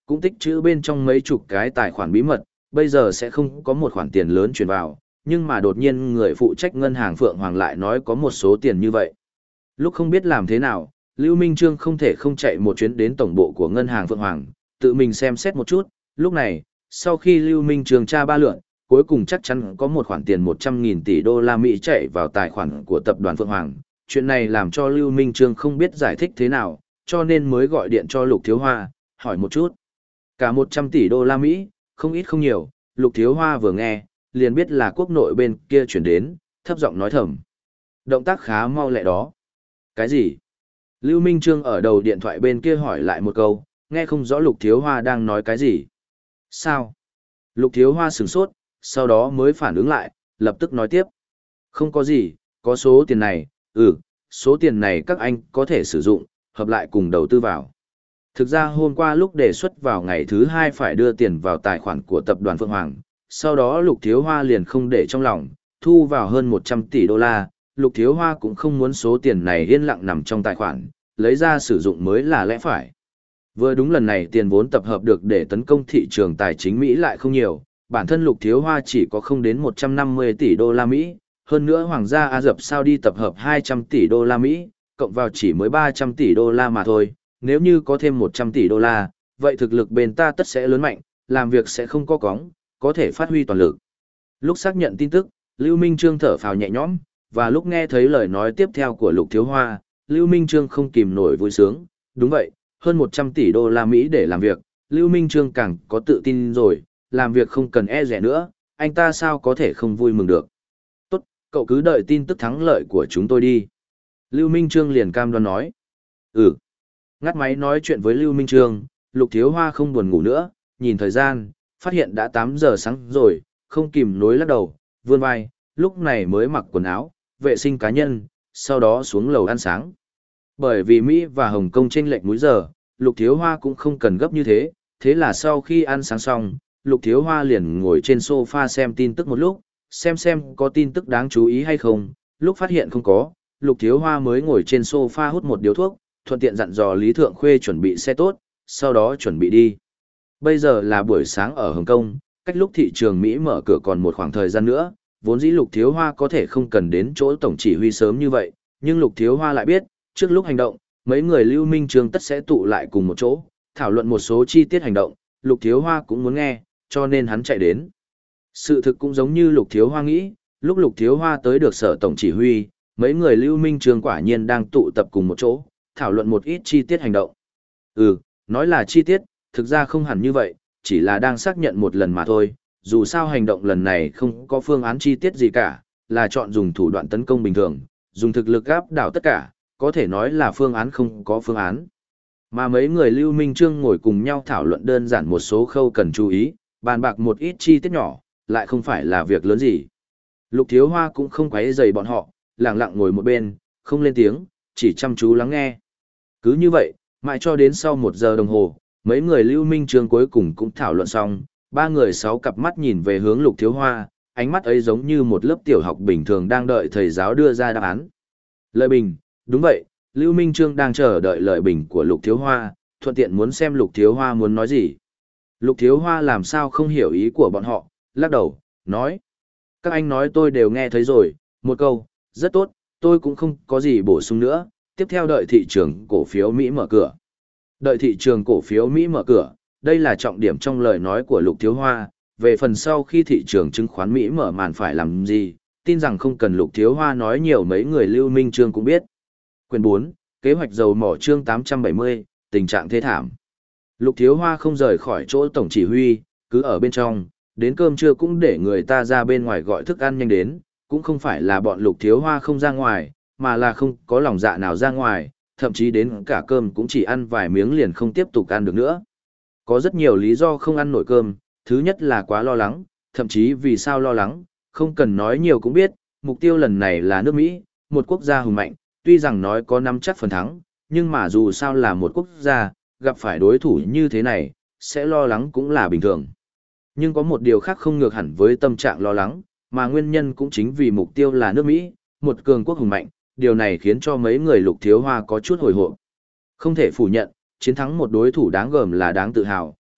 cũng tích trữ bên trong mấy chục cái tài khoản bí mật, bây giờ sẽ không có một khoản tiền lớn chuyển vào, nhưng mà đột nhiên người phụ trách ngân hàng Phượng Hoàng lại nói có một số tiền như vậy. Lúc không biết làm thế nào, Lưu Minh Trương không thể không chạy một chuyến đến tổng bộ của ngân hàng Phượng Hoàng, tự mình xem xét một chút, lúc này, sau khi Lưu Minh Trương tra ba lượn, cuối cùng chắc chắn có một khoản tiền một trăm nghìn tỷ đô la Mỹ chạy vào tài khoản của tập đoàn Phượng Hoàng. Chuyện này làm cho Lưu Minh Trương không biết giải thích thế nào, cho nên mới gọi điện cho Lục Thiếu Hoa, hỏi một chút. Cả một trăm tỷ đô la Mỹ, không ít không nhiều, Lục Thiếu Hoa vừa nghe, liền biết là quốc nội bên kia chuyển đến, thấp giọng nói thầm. Động tác khá mau lẹ đó. Cái gì? Lưu Minh Trương ở đầu điện thoại bên kia hỏi lại một câu, nghe không rõ Lục Thiếu Hoa đang nói cái gì. Sao? Lục Thiếu Hoa sửng sốt, sau đó mới phản ứng lại, lập tức nói tiếp. Không có gì, có số tiền này, ừ, số tiền này các anh có thể sử dụng, hợp lại cùng đầu tư vào. Thực ra hôm qua lúc đề xuất vào ngày thứ hai phải đưa tiền vào tài khoản của tập đoàn Phượng Hoàng, sau đó Lục Thiếu Hoa liền không để trong lòng, thu vào hơn một trăm tỷ đô la, Lục Thiếu Hoa cũng không muốn số tiền này yên lặng nằm trong tài khoản, lấy ra sử dụng mới là lẽ phải. Vừa đúng lần này tiền vốn tập hợp được để tấn công thị trường tài chính Mỹ lại không nhiều, bản thân Lục Thiếu Hoa chỉ có không đến một trăm năm mươi tỷ đô la Mỹ, hơn nữa Hoàng gia Ả Rập Saudi tập hợp hai trăm tỷ đô la Mỹ, cộng vào chỉ mới ba trăm tỷ đô la mà thôi, nếu như có thêm một trăm tỷ đô la, vậy thực lực bên ta tất sẽ lớn mạnh, làm việc sẽ không có cóng, có thể phát huy toàn lực. Lúc xác nhận tin tức, Lưu Minh Trương thở phào nhẹ nhõm, và lúc nghe thấy lời nói tiếp theo của Lục Thiếu Hoa, Lưu Minh Trương không kìm nổi vui sướng, đúng vậy, hơn một trăm tỷ đô la Mỹ để làm việc, Lưu Minh Trương càng có tự tin rồi, làm việc không cần e rẻ nữa, anh ta sao có thể không vui mừng được. Tốt, cậu cứ đợi tin tức thắng lợi của chúng tôi đi. Lưu Minh Trương liền cam đoan nói. Ừ. Ngắt máy nói chuyện với Lưu Minh Trương, Lục Thiếu Hoa không buồn ngủ nữa, nhìn thời gian, phát hiện đã tám giờ sáng rồi, không kìm nối lắc đầu, vươn vai, lúc này mới mặc quần áo, vệ sinh cá nhân, sau đó xuống lầu ăn sáng. Bởi vì Mỹ và Hồng Kông chênh lệch múi giờ, Lục Thiếu Hoa cũng không cần gấp như thế, thế là sau khi ăn sáng xong, Lục Thiếu Hoa liền ngồi trên sofa xem tin tức một lúc, xem xem có tin tức đáng chú ý hay không, lúc phát hiện không có, Lục Thiếu Hoa mới ngồi trên sofa hút một điếu thuốc, thuận tiện dặn dò Lý Thượng Khuê chuẩn bị xe tốt, sau đó chuẩn bị đi. Bây giờ là buổi sáng ở Hồng Kông, cách lúc thị trường Mỹ mở cửa còn một khoảng thời gian nữa, vốn dĩ Lục Thiếu Hoa có thể không cần đến chỗ tổng chỉ huy sớm như vậy, nhưng Lục Thiếu Hoa lại biết, trước lúc hành động, mấy người Lưu Minh Trương tất sẽ tụ lại cùng một chỗ, thảo luận một số chi tiết hành động, Lục Thiếu Hoa cũng muốn nghe, cho nên hắn chạy đến. Sự thực cũng giống như Lục Thiếu Hoa nghĩ, lúc Lục Thiếu Hoa tới được sở tổng chỉ huy, mấy người Lưu Minh Trương quả nhiên đang tụ tập cùng một chỗ, thảo luận một ít chi tiết hành động. Ừ, nói là chi tiết, thực ra không hẳn như vậy, chỉ là đang xác nhận một lần mà thôi, dù sao hành động lần này không có phương án chi tiết gì cả, là chọn dùng thủ đoạn tấn công bình thường, dùng thực lực áp đảo tất cả, có thể nói là phương án không có phương án. Mà mấy người Lưu Minh Trương ngồi cùng nhau thảo luận đơn giản một số khâu cần chú ý, bàn bạc một ít chi tiết nhỏ, lại không phải là việc lớn gì. Lục Thiếu Hoa cũng không quấy rầy bọn họ, lặng lặng ngồi một bên, không lên tiếng, chỉ chăm chú lắng nghe. Cứ như vậy, mãi cho đến sau một giờ đồng hồ, mấy người Lưu Minh Trương cuối cùng cũng thảo luận xong, ba người sáu cặp mắt nhìn về hướng Lục Thiếu Hoa, ánh mắt ấy giống như một lớp tiểu học bình thường đang đợi thầy giáo đưa ra đáp án. Lợi bình, đúng vậy, Lưu Minh Trương đang chờ đợi lợi bình của Lục Thiếu Hoa, thuận tiện muốn xem Lục Thiếu Hoa muốn nói gì. Lục Thiếu Hoa làm sao không hiểu ý của bọn họ, lắc đầu, nói. Các anh nói tôi đều nghe thấy rồi, một câu, rất tốt, tôi cũng không có gì bổ sung nữa, tiếp theo đợi thị trường cổ phiếu Mỹ mở cửa. Đợi thị trường cổ phiếu Mỹ mở cửa, đây là trọng điểm trong lời nói của Lục Thiếu Hoa, về phần sau khi thị trường chứng khoán Mỹ mở màn phải làm gì, tin rằng không cần Lục Thiếu Hoa nói nhiều mấy người Lưu Minh Trương cũng biết. Quyền bốn, kế hoạch dầu mỏ chương tám trăm bảy mươi, tình trạng thế thảm. Lục Thiếu Hoa không rời khỏi chỗ tổng chỉ huy, cứ ở bên trong, đến cơm trưa cũng để người ta ra bên ngoài gọi thức ăn nhanh đến, cũng không phải là bọn Lục Thiếu Hoa không ra ngoài, mà là không có lòng dạ nào ra ngoài, thậm chí đến cả cơm cũng chỉ ăn vài miếng liền không tiếp tục ăn được nữa. Có rất nhiều lý do không ăn nổi cơm, thứ nhất là quá lo lắng, thậm chí vì sao lo lắng, không cần nói nhiều cũng biết, mục tiêu lần này là nước Mỹ, một quốc gia hùng mạnh, tuy rằng nói có nắm chắc phần thắng, nhưng mà dù sao là một quốc gia, gặp phải đối thủ như thế này, sẽ lo lắng cũng là bình thường. Nhưng có một điều khác không ngược hẳn với tâm trạng lo lắng, mà nguyên nhân cũng chính vì mục tiêu là nước Mỹ, một cường quốc hùng mạnh, điều này khiến cho mấy người Lục Thiếu Hoa có chút hồi hộp. Không thể phủ nhận, chiến thắng một đối thủ đáng gờm là đáng tự hào,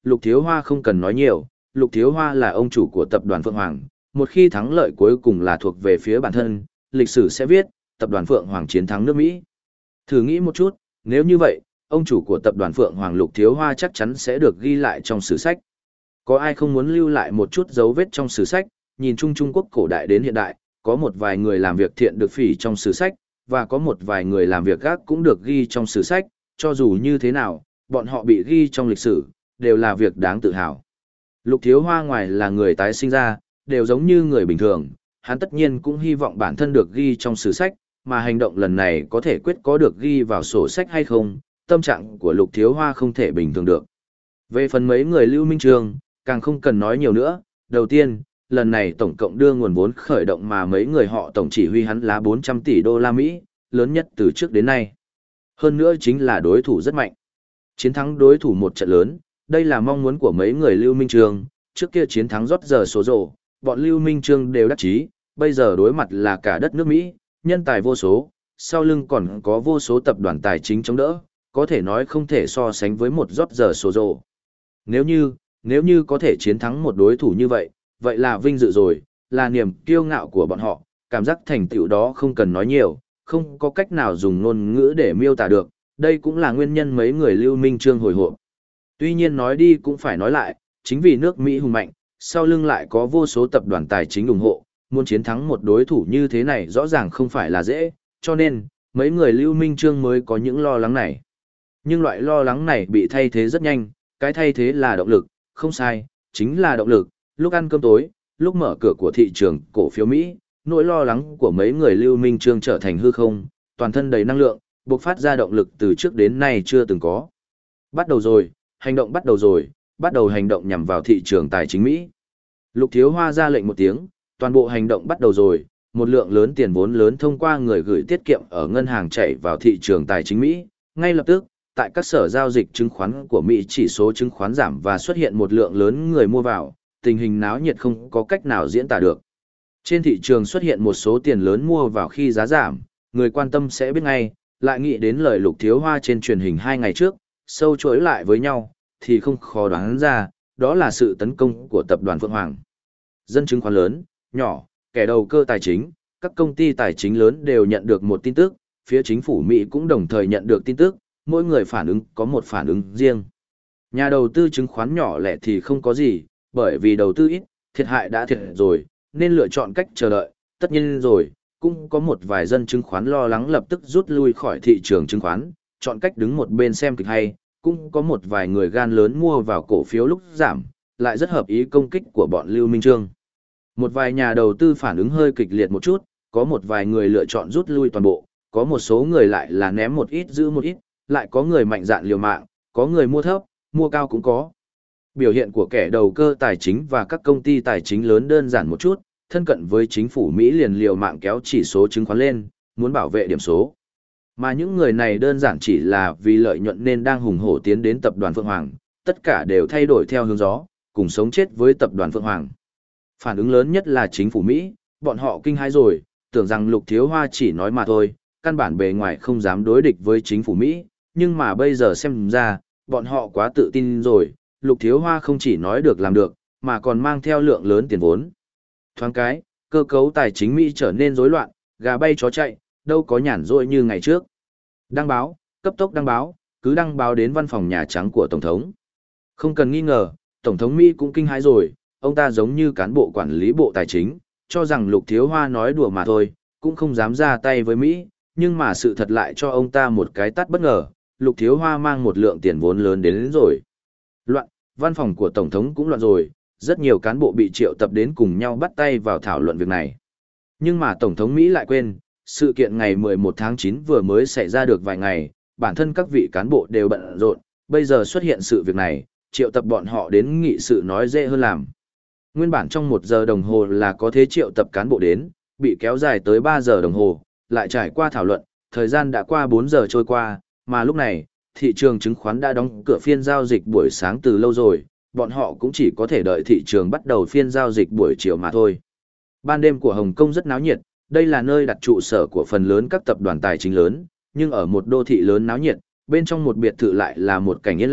Lục Thiếu Hoa không cần nói nhiều, Lục Thiếu Hoa là ông chủ của tập đoàn Phượng Hoàng, một khi thắng lợi cuối cùng là thuộc về phía bản thân, lịch sử sẽ viết, tập đoàn Phượng Hoàng chiến thắng nước Mỹ. Thử nghĩ một chút, nếu như vậy, ông chủ của tập đoàn Phượng Hoàng Lục Thiếu Hoa chắc chắn sẽ được ghi lại trong sử sách. Có ai không muốn lưu lại một chút dấu vết trong sử sách, nhìn chung Trung Quốc cổ đại đến hiện đại, có một vài người làm việc thiện được phỉ trong sử sách, và có một vài người làm việc gác cũng được ghi trong sử sách, cho dù như thế nào, bọn họ bị ghi trong lịch sử, đều là việc đáng tự hào. Lục Thiếu Hoa ngoài là người tái sinh ra, đều giống như người bình thường, hắn tất nhiên cũng hy vọng bản thân được ghi trong sử sách, mà hành động lần này có thể quyết có được ghi vào sổ sách hay không, tâm trạng của Lục Thiếu Hoa không thể bình thường được. Về phần mấy người Lưu Minh Trương, càng không cần nói nhiều nữa, đầu tiên, lần này tổng cộng đưa nguồn vốn khởi động mà mấy người họ tổng chỉ huy hắn là bốn trăm tỷ đô la Mỹ, lớn nhất từ trước đến nay. Hơn nữa chính là đối thủ rất mạnh. Chiến thắng đối thủ một trận lớn, đây là mong muốn của mấy người Lưu Minh Trương, trước kia chiến thắng rót giờ số rổ, bọn Lưu Minh Trương đều đắc chí, bây giờ đối mặt là cả đất nước Mỹ, nhân tài vô số, sau lưng còn có vô số tập đoàn tài chính chống đỡ, có thể nói không thể so sánh với một rót giờ số rổ. Nếu như, nếu như có thể chiến thắng một đối thủ như vậy, vậy là vinh dự rồi, là niềm kiêu ngạo của bọn họ, cảm giác thành tựu đó không cần nói nhiều, không có cách nào dùng ngôn ngữ để miêu tả được, đây cũng là nguyên nhân mấy người Lưu Minh Trương hồi hộp. Tuy nhiên nói đi cũng phải nói lại, chính vì nước Mỹ hùng mạnh, sau lưng lại có vô số tập đoàn tài chính ủng hộ, muốn chiến thắng một đối thủ như thế này rõ ràng không phải là dễ, cho nên, mấy người Lưu Minh Trương mới có những lo lắng này. Nhưng loại lo lắng này bị thay thế rất nhanh, cái thay thế là động lực, không sai, chính là động lực, lúc ăn cơm tối, lúc mở cửa của thị trường cổ phiếu Mỹ, nỗi lo lắng của mấy người Lưu Minh Trương trở thành hư không, toàn thân đầy năng lượng, bộc phát ra động lực từ trước đến nay chưa từng có. Bắt đầu rồi, hành động bắt đầu rồi, bắt đầu hành động nhằm vào thị trường tài chính Mỹ. Lục Thiếu Hoa ra lệnh một tiếng, toàn bộ hành động bắt đầu rồi, một lượng lớn tiền vốn lớn thông qua người gửi tiết kiệm ở ngân hàng chảy vào thị trường tài chính Mỹ. Ngay lập tức, tại các sở giao dịch chứng khoán của Mỹ chỉ số chứng khoán giảm và xuất hiện một lượng lớn người mua vào, tình hình náo nhiệt không có cách nào diễn tả được. Trên thị trường xuất hiện một số tiền lớn mua vào khi giá giảm, người quan tâm sẽ biết ngay, lại nghĩ đến lời Lục Thiếu Hoa trên truyền hình hai ngày trước, sâu chuỗi lại với nhau, thì không khó đoán ra, đó là sự tấn công của tập đoàn Phượng Hoàng. Dân chứng khoán lớn, nhỏ, kẻ đầu cơ tài chính, các công ty tài chính lớn đều nhận được một tin tức, phía chính phủ Mỹ cũng đồng thời nhận được tin tức, mỗi người phản ứng có một phản ứng riêng. Nhà đầu tư chứng khoán nhỏ lẻ thì không có gì, bởi vì đầu tư ít, thiệt hại đã thiệt rồi, nên lựa chọn cách chờ đợi, tất nhiên rồi, cũng có một vài dân chứng khoán lo lắng lập tức rút lui khỏi thị trường chứng khoán, chọn cách đứng một bên xem kịch hay, cũng có một vài người gan lớn mua vào cổ phiếu lúc giảm, lại rất hợp ý công kích của bọn Lưu Minh Trương. Một vài nhà đầu tư phản ứng hơi kịch liệt một chút, có một vài người lựa chọn rút lui toàn bộ, có một số người lại là ném một ít giữ một ít, lại có người mạnh dạn liều mạng, có người mua thấp, mua cao cũng có. Biểu hiện của kẻ đầu cơ tài chính và các công ty tài chính lớn đơn giản một chút, thân cận với chính phủ Mỹ liền liều mạng kéo chỉ số chứng khoán lên, muốn bảo vệ điểm số. Mà những người này đơn giản chỉ là vì lợi nhuận nên đang hùng hổ tiến đến tập đoàn Phượng Hoàng, tất cả đều thay đổi theo hướng gió, cùng sống chết với tập đoàn Phượng Hoàng. Phản ứng lớn nhất là chính phủ Mỹ, bọn họ kinh hãi rồi, tưởng rằng Lục Thiếu Hoa chỉ nói mà thôi, căn bản bề ngoài không dám đối địch với chính phủ Mỹ, nhưng mà bây giờ xem ra, bọn họ quá tự tin rồi, Lục Thiếu Hoa không chỉ nói được làm được, mà còn mang theo lượng lớn tiền vốn. Thoáng cái, cơ cấu tài chính Mỹ trở nên rối loạn, gà bay chó chạy, đâu có nhàn rỗi như ngày trước. Đăng báo, cấp tốc đăng báo, cứ đăng báo đến văn phòng Nhà Trắng của Tổng thống. Không cần nghi ngờ, Tổng thống Mỹ cũng kinh hãi rồi, ông ta giống như cán bộ quản lý bộ tài chính, cho rằng Lục Thiếu Hoa nói đùa mà thôi, cũng không dám ra tay với Mỹ, nhưng mà sự thật lại cho ông ta một cái tát bất ngờ, Lục Thiếu Hoa mang một lượng tiền vốn lớn đến, đến rồi. Loạn, văn phòng của Tổng thống cũng loạn rồi, rất nhiều cán bộ bị triệu tập đến cùng nhau bắt tay vào thảo luận việc này. Nhưng mà Tổng thống Mỹ lại quên, sự kiện ngày mười một tháng chín vừa mới xảy ra được vài ngày, bản thân các vị cán bộ đều bận rộn, bây giờ xuất hiện sự việc này, triệu tập bọn họ đến nghị sự nói dễ hơn làm. Nguyên bản trong một giờ đồng hồ là có thế triệu tập cán bộ đến, bị kéo dài tới ba giờ đồng hồ, lại trải qua thảo luận, thời gian đã qua bốn giờ trôi qua, mà lúc này, thị trường chứng khoán đã đóng cửa phiên giao dịch buổi sáng từ lâu rồi, bọn họ cũng chỉ có thể đợi thị trường bắt đầu phiên giao dịch buổi chiều mà thôi. Ban đêm của Hồng Kông rất náo nhiệt, đây là nơi đặt trụ sở của phần lớn các tập đoàn tài chính lớn, nhưng ở một đô thị lớn náo nhiệt, bên trong một biệt thự lại là một cảnh yên lặng,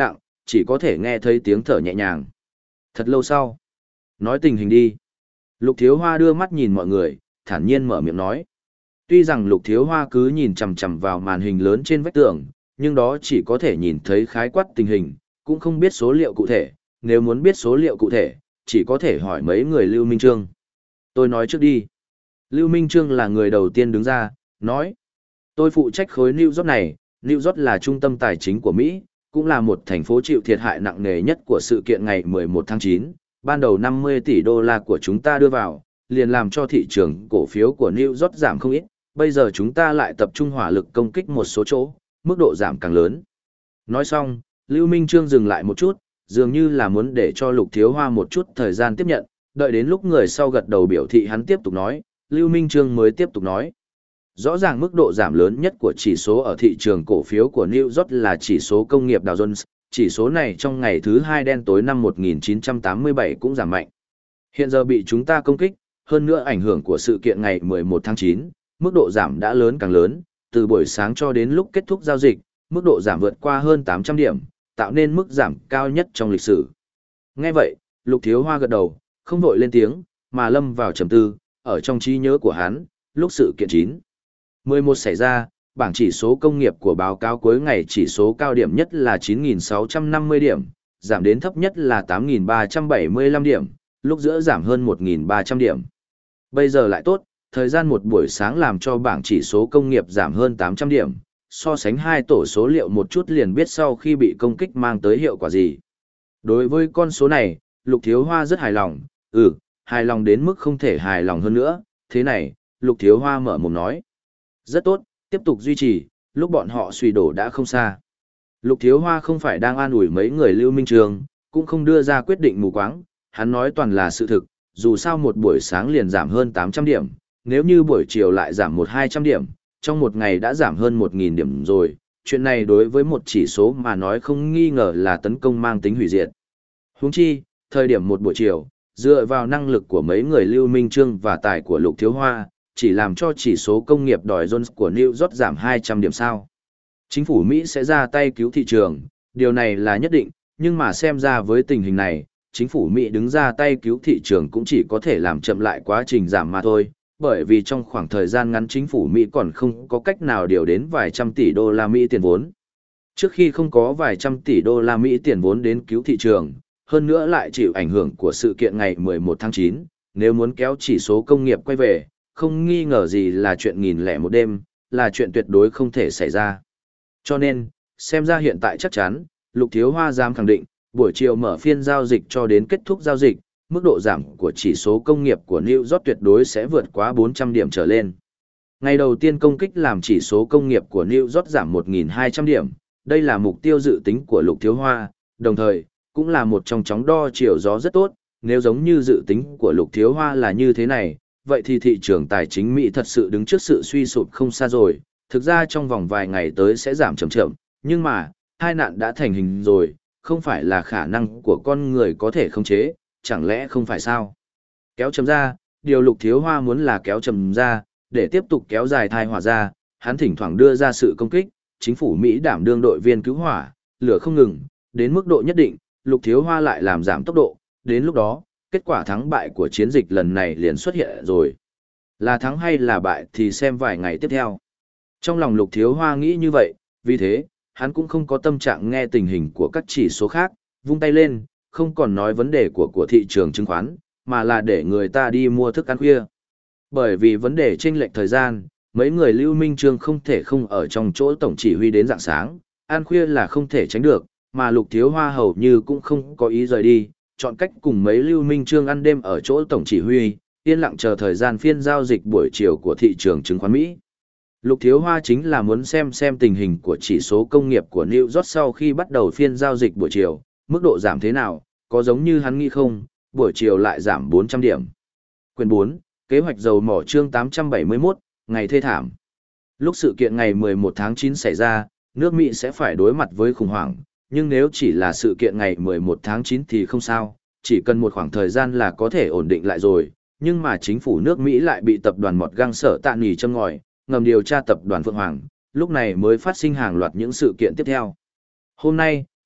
chỉ có thể nghe thấy tiếng thở nhẹ nhàng. Thật lâu sau, nói tình hình đi. Lục Thiếu Hoa đưa mắt nhìn mọi người, thản nhiên mở miệng nói. Tuy rằng Lục Thiếu Hoa cứ nhìn chằm chằm vào màn hình lớn trên vách tường, nhưng đó chỉ có thể nhìn thấy khái quát tình hình, cũng không biết số liệu cụ thể. Nếu muốn biết số liệu cụ thể, chỉ có thể hỏi mấy người Lưu Minh Trương. Tôi nói trước đi. Lưu Minh Trương là người đầu tiên đứng ra, nói. Tôi phụ trách khối New York này, New York là trung tâm tài chính của Mỹ, cũng là một thành phố chịu thiệt hại nặng nề nhất của sự kiện ngày mười một tháng chín. Ban đầu năm mươi tỷ đô la của chúng ta đưa vào, liền làm cho thị trường cổ phiếu của New York giảm không ít. Bây giờ chúng ta lại tập trung hỏa lực công kích một số chỗ, mức độ giảm càng lớn. Nói xong, Lưu Minh Trương dừng lại một chút, dường như là muốn để cho Lục Thiếu Hoa một chút thời gian tiếp nhận, đợi đến lúc người sau gật đầu biểu thị hắn tiếp tục nói, Lưu Minh Trương mới tiếp tục nói. Rõ ràng mức độ giảm lớn nhất của chỉ số ở thị trường cổ phiếu của New York là chỉ số công nghiệp Dow Jones, chỉ số này trong ngày thứ hai đen tối năm một nghìn chín trăm tám mươi bảy cũng giảm mạnh. Hiện giờ bị chúng ta công kích, hơn nữa ảnh hưởng của sự kiện ngày mười một tháng chín, mức độ giảm đã lớn càng lớn, từ buổi sáng cho đến lúc kết thúc giao dịch, mức độ giảm vượt qua hơn tám trăm điểm, tạo nên mức giảm cao nhất trong lịch sử. Nghe vậy, Lục Thiếu Hoa gật đầu, không vội lên tiếng, mà lâm vào trầm tư, ở trong trí nhớ của hắn, lúc sự kiện chín mười một xảy ra, bảng chỉ số công nghiệp của báo cáo cuối ngày chỉ số cao điểm nhất là chín nghìn sáu trăm năm mươi điểm, giảm đến thấp nhất là tám nghìn ba trăm bảy mươi lăm điểm, lúc giữa giảm hơn một nghìn ba trăm điểm. Bây giờ lại tốt, thời gian một buổi sáng làm cho bảng chỉ số công nghiệp giảm hơn tám trăm điểm, so sánh hai tổ số liệu một chút liền biết sau khi bị công kích mang tới hiệu quả gì. Đối với con số này, Lục Thiếu Hoa rất hài lòng, ừ, hài lòng đến mức không thể hài lòng hơn nữa, thế này, Lục Thiếu Hoa mở mồm nói. Rất tốt, tiếp tục duy trì, lúc bọn họ suy đổ đã không xa. Lục Thiếu Hoa không phải đang an ủi mấy người Lưu Minh Trường, cũng không đưa ra quyết định mù quáng, hắn nói toàn là sự thực, dù sao một buổi sáng liền giảm hơn tám trăm điểm, nếu như buổi chiều lại giảm một hai trăm điểm, trong một ngày đã giảm hơn một nghìn điểm rồi, chuyện này đối với một chỉ số mà nói không nghi ngờ là tấn công mang tính hủy diệt. Huống chi, thời điểm một buổi chiều, dựa vào năng lực của mấy người Lưu Minh Trương và tài của Lục Thiếu Hoa, chỉ làm cho chỉ số công nghiệp đòi Jones của New York giảm hai trăm điểm sao. Chính phủ Mỹ sẽ ra tay cứu thị trường, điều này là nhất định, nhưng mà xem ra với tình hình này, chính phủ Mỹ đứng ra tay cứu thị trường cũng chỉ có thể làm chậm lại quá trình giảm mà thôi, bởi vì trong khoảng thời gian ngắn chính phủ Mỹ còn không có cách nào điều đến vài trăm tỷ đô la Mỹ tiền vốn. Trước khi không có vài trăm tỷ đô la Mỹ tiền vốn đến cứu thị trường, hơn nữa lại chịu ảnh hưởng của sự kiện ngày mười một tháng chín, nếu muốn kéo chỉ số công nghiệp quay về, không nghi ngờ gì là chuyện nghìn lẻ một đêm, là chuyện tuyệt đối không thể xảy ra. Cho nên, xem ra hiện tại chắc chắn, Lục Thiếu Hoa dám khẳng định, buổi chiều mở phiên giao dịch cho đến kết thúc giao dịch, mức độ giảm của chỉ số công nghiệp của New York tuyệt đối sẽ vượt quá bốn trăm điểm trở lên. Ngày đầu tiên công kích làm chỉ số công nghiệp của New York giảm một nghìn hai trăm điểm, đây là mục tiêu dự tính của Lục Thiếu Hoa, đồng thời, cũng là một trong chóng đo chiều gió rất tốt, nếu giống như dự tính của Lục Thiếu Hoa là như thế này, vậy thì thị trường tài chính Mỹ thật sự đứng trước sự suy sụp không xa rồi, thực ra trong vòng vài ngày tới sẽ giảm chậm chậm, nhưng mà, hai nạn đã thành hình rồi, không phải là khả năng của con người có thể khống chế, chẳng lẽ không phải sao? Kéo chậm ra, điều Lục Thiếu Hoa muốn là kéo chậm ra, để tiếp tục kéo dài thai hỏa ra, hắn thỉnh thoảng đưa ra sự công kích, chính phủ Mỹ đảm đương đội viên cứu hỏa, lửa không ngừng, đến mức độ nhất định, Lục Thiếu Hoa lại làm giảm tốc độ, đến lúc đó, kết quả thắng bại của chiến dịch lần này liền xuất hiện rồi. Là thắng hay là bại thì xem vài ngày tiếp theo. Trong lòng Lục Thiếu Hoa nghĩ như vậy, vì thế, hắn cũng không có tâm trạng nghe tình hình của các chỉ số khác, vung tay lên, không còn nói vấn đề của của thị trường chứng khoán, mà là để người ta đi mua thức ăn khuya. Bởi vì vấn đề chênh lệch thời gian, mấy người Lưu Minh Trương không thể không ở trong chỗ tổng chỉ huy đến rạng sáng, ăn khuya là không thể tránh được, mà Lục Thiếu Hoa hầu như cũng không có ý rời đi, chọn cách cùng mấy Lưu Minh Trương ăn đêm ở chỗ tổng chỉ huy, yên lặng chờ thời gian phiên giao dịch buổi chiều của thị trường chứng khoán Mỹ. Lục Thiếu Hoa chính là muốn xem xem tình hình của chỉ số công nghiệp của New York sau khi bắt đầu phiên giao dịch buổi chiều, mức độ giảm thế nào, có giống như hắn nghĩ không, buổi chiều lại giảm bốn trăm điểm. Quyền bốn, kế hoạch dầu mỏ chương tám trăm bảy mươi mốt, ngày thê thảm. Lúc sự kiện ngày mười một tháng chín xảy ra, nước Mỹ sẽ phải đối mặt với khủng hoảng, nhưng nếu chỉ là sự kiện ngày mười một tháng chín thì không sao, chỉ cần một khoảng thời gian là có thể ổn định lại rồi, nhưng mà chính phủ nước Mỹ lại bị tập đoàn Mọt Găng Sở Tạ Nỉ châm ngòi, ngầm điều tra tập đoàn Phượng Hoàng, lúc này mới phát sinh hàng loạt những sự kiện tiếp theo. Hôm nay,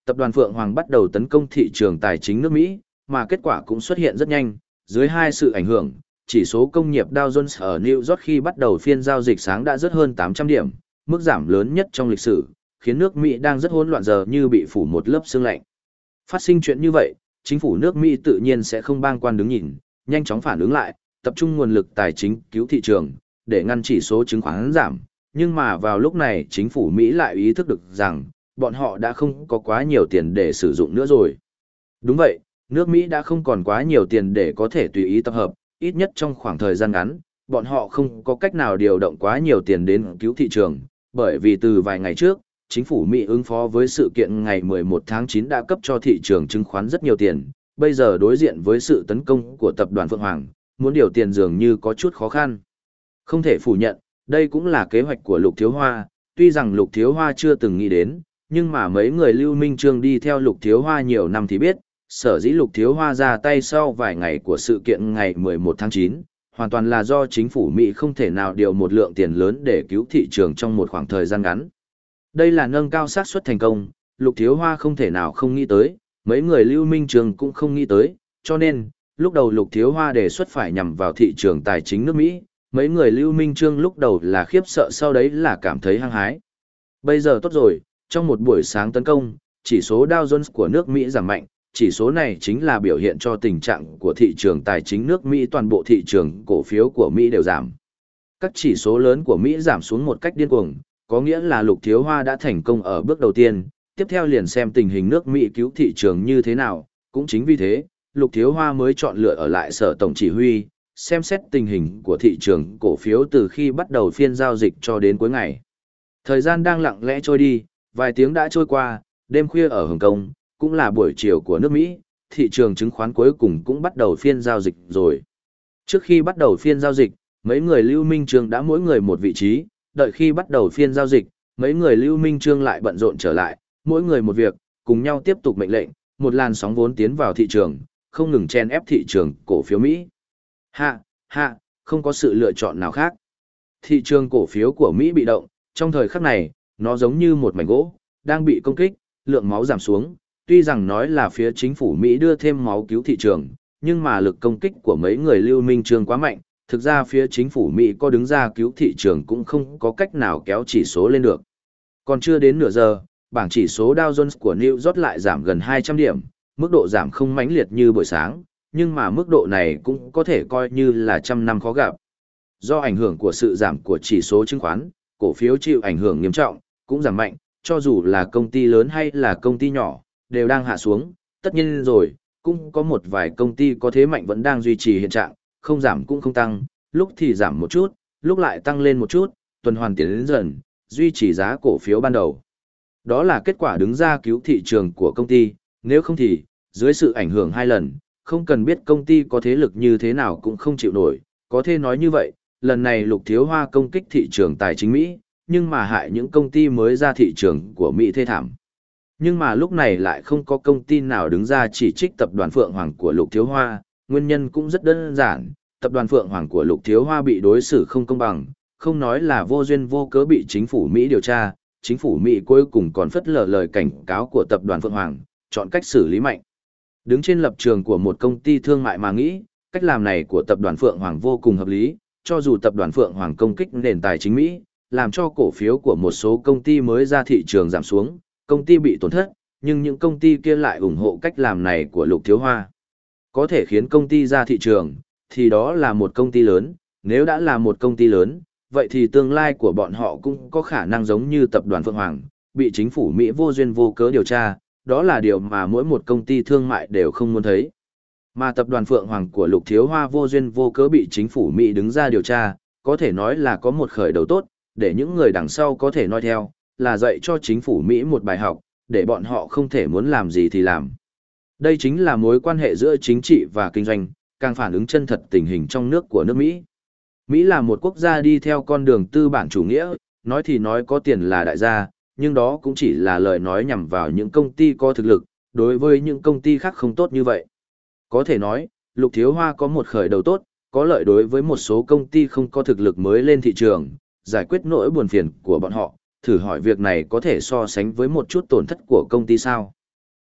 tập đoàn Phượng Hoàng bắt đầu tấn công thị trường tài chính nước Mỹ, mà kết quả cũng xuất hiện rất nhanh, dưới hai sự ảnh hưởng, chỉ số công nghiệp Dow Jones ở New York khi bắt đầu phiên giao dịch sáng đã rớt hơn tám trăm điểm, mức giảm lớn nhất trong lịch sử, khiến nước Mỹ đang rất hỗn loạn giờ như bị phủ một lớp sương lạnh. Phát sinh chuyện như vậy, chính phủ nước Mỹ tự nhiên sẽ không bang quan đứng nhìn, nhanh chóng phản ứng lại, tập trung nguồn lực tài chính cứu thị trường, để ngăn chỉ số chứng khoán giảm. Nhưng mà vào lúc này chính phủ Mỹ lại ý thức được rằng, bọn họ đã không có quá nhiều tiền để sử dụng nữa rồi. Đúng vậy, nước Mỹ đã không còn quá nhiều tiền để có thể tùy ý tập hợp, ít nhất trong khoảng thời gian ngắn, bọn họ không có cách nào điều động quá nhiều tiền đến cứu thị trường, bởi vì từ vài ngày trước, chính phủ Mỹ ứng phó với sự kiện ngày mười một tháng chín đã cấp cho thị trường chứng khoán rất nhiều tiền, bây giờ đối diện với sự tấn công của tập đoàn Phượng Hoàng, muốn điều tiền dường như có chút khó khăn. Không thể phủ nhận, đây cũng là kế hoạch của Lục Thiếu Hoa, tuy rằng Lục Thiếu Hoa chưa từng nghĩ đến, nhưng mà mấy người Lưu Minh Trương đi theo Lục Thiếu Hoa nhiều năm thì biết, sở dĩ Lục Thiếu Hoa ra tay sau vài ngày của sự kiện ngày mười một tháng chín, hoàn toàn là do chính phủ Mỹ không thể nào điều một lượng tiền lớn để cứu thị trường trong một khoảng thời gian ngắn. Đây là nâng cao xác suất thành công, Lục Thiếu Hoa không thể nào không nghĩ tới, mấy người Lưu Minh Trương cũng không nghĩ tới, cho nên, lúc đầu Lục Thiếu Hoa đề xuất phải nhằm vào thị trường tài chính nước Mỹ, mấy người Lưu Minh Trương lúc đầu là khiếp sợ sau đấy là cảm thấy hăng hái. Bây giờ tốt rồi, trong một buổi sáng tấn công, chỉ số Dow Jones của nước Mỹ giảm mạnh, chỉ số này chính là biểu hiện cho tình trạng của thị trường tài chính nước Mỹ, toàn bộ thị trường cổ phiếu của Mỹ đều giảm. Các chỉ số lớn của Mỹ giảm xuống một cách điên cuồng, có nghĩa là Lục Thiếu Hoa đã thành công ở bước đầu tiên, tiếp theo liền xem tình hình nước Mỹ cứu thị trường như thế nào, cũng chính vì thế, Lục Thiếu Hoa mới chọn lựa ở lại sở tổng chỉ huy, xem xét tình hình của thị trường cổ phiếu từ khi bắt đầu phiên giao dịch cho đến cuối ngày. Thời gian đang lặng lẽ trôi đi, vài tiếng đã trôi qua, đêm khuya ở Hồng Kông, cũng là buổi chiều của nước Mỹ, thị trường chứng khoán cuối cùng cũng bắt đầu phiên giao dịch rồi. Trước khi bắt đầu phiên giao dịch, mấy người Lưu Minh Trương đã mỗi người một vị trí, đợi khi bắt đầu phiên giao dịch, mấy người Lưu Minh Trương lại bận rộn trở lại, mỗi người một việc, cùng nhau tiếp tục mệnh lệnh, một làn sóng vốn tiến vào thị trường, không ngừng chen ép thị trường cổ phiếu Mỹ. Hạ, hạ, không có sự lựa chọn nào khác. Thị trường cổ phiếu của Mỹ bị động, trong thời khắc này, nó giống như một mảnh gỗ, đang bị công kích, lượng máu giảm xuống. Tuy rằng nói là phía chính phủ Mỹ đưa thêm máu cứu thị trường, nhưng mà lực công kích của mấy người Lưu Minh Trương quá mạnh, thực ra phía chính phủ Mỹ có đứng ra cứu thị trường cũng không có cách nào kéo chỉ số lên được. Còn chưa đến nửa giờ, bảng chỉ số Dow Jones của New York lại giảm gần hai trăm điểm, mức độ giảm không mãnh liệt như buổi sáng, nhưng mà mức độ này cũng có thể coi như là trăm năm khó gặp. Do ảnh hưởng của sự giảm của chỉ số chứng khoán, cổ phiếu chịu ảnh hưởng nghiêm trọng, cũng giảm mạnh, cho dù là công ty lớn hay là công ty nhỏ, đều đang hạ xuống, tất nhiên rồi, cũng có một vài công ty có thế mạnh vẫn đang duy trì hiện trạng, không giảm cũng không tăng, lúc thì giảm một chút, lúc lại tăng lên một chút, tuần hoàn tiến đến dần, duy trì giá cổ phiếu ban đầu. Đó là kết quả đứng ra cứu thị trường của công ty, nếu không thì, dưới sự ảnh hưởng hai lần, không cần biết công ty có thế lực như thế nào cũng không chịu nổi, có thể nói như vậy, lần này Lục Thiếu Hoa công kích thị trường tài chính Mỹ, nhưng mà hại những công ty mới ra thị trường của Mỹ thê thảm. Nhưng mà lúc này lại không có công ty nào đứng ra chỉ trích tập đoàn Phượng Hoàng của Lục Thiếu Hoa, nguyên nhân cũng rất đơn giản, tập đoàn Phượng Hoàng của Lục Thiếu Hoa bị đối xử không công bằng, không nói là vô duyên vô cớ bị chính phủ Mỹ điều tra, chính phủ Mỹ cuối cùng còn phớt lờ lời cảnh cáo của tập đoàn Phượng Hoàng, chọn cách xử lý mạnh. Đứng trên lập trường của một công ty thương mại mà nghĩ, cách làm này của tập đoàn Phượng Hoàng vô cùng hợp lý, cho dù tập đoàn Phượng Hoàng công kích nền tài chính Mỹ, làm cho cổ phiếu của một số công ty mới ra thị trường giảm xuống, công ty bị tổn thất, nhưng những công ty kia lại ủng hộ cách làm này của Lục Thiếu Hoa. Có thể khiến công ty ra thị trường, thì đó là một công ty lớn, nếu đã là một công ty lớn, vậy thì tương lai của bọn họ cũng có khả năng giống như tập đoàn Phượng Hoàng, bị chính phủ Mỹ vô duyên vô cớ điều tra, đó là điều mà mỗi một công ty thương mại đều không muốn thấy. Mà tập đoàn Phượng Hoàng của Lục Thiếu Hoa vô duyên vô cớ bị chính phủ Mỹ đứng ra điều tra, có thể nói là có một khởi đầu tốt, để những người đằng sau có thể nói theo, là dạy cho chính phủ Mỹ một bài học, để bọn họ không thể muốn làm gì thì làm. Đây chính là mối quan hệ giữa chính trị và kinh doanh, càng phản ứng chân thật tình hình trong nước của nước Mỹ. Mỹ là một quốc gia đi theo con đường tư bản chủ nghĩa, nói thì nói có tiền là đại gia, nhưng đó cũng chỉ là lời nói nhằm vào những công ty có thực lực, đối với những công ty khác không tốt như vậy. Có thể nói, Lục Thiếu Hoa có một khởi đầu tốt, có lợi đối với một số công ty không có thực lực mới lên thị trường, giải quyết nỗi buồn phiền của bọn họ, thử hỏi việc này có thể so sánh với một chút tổn thất của công ty sao?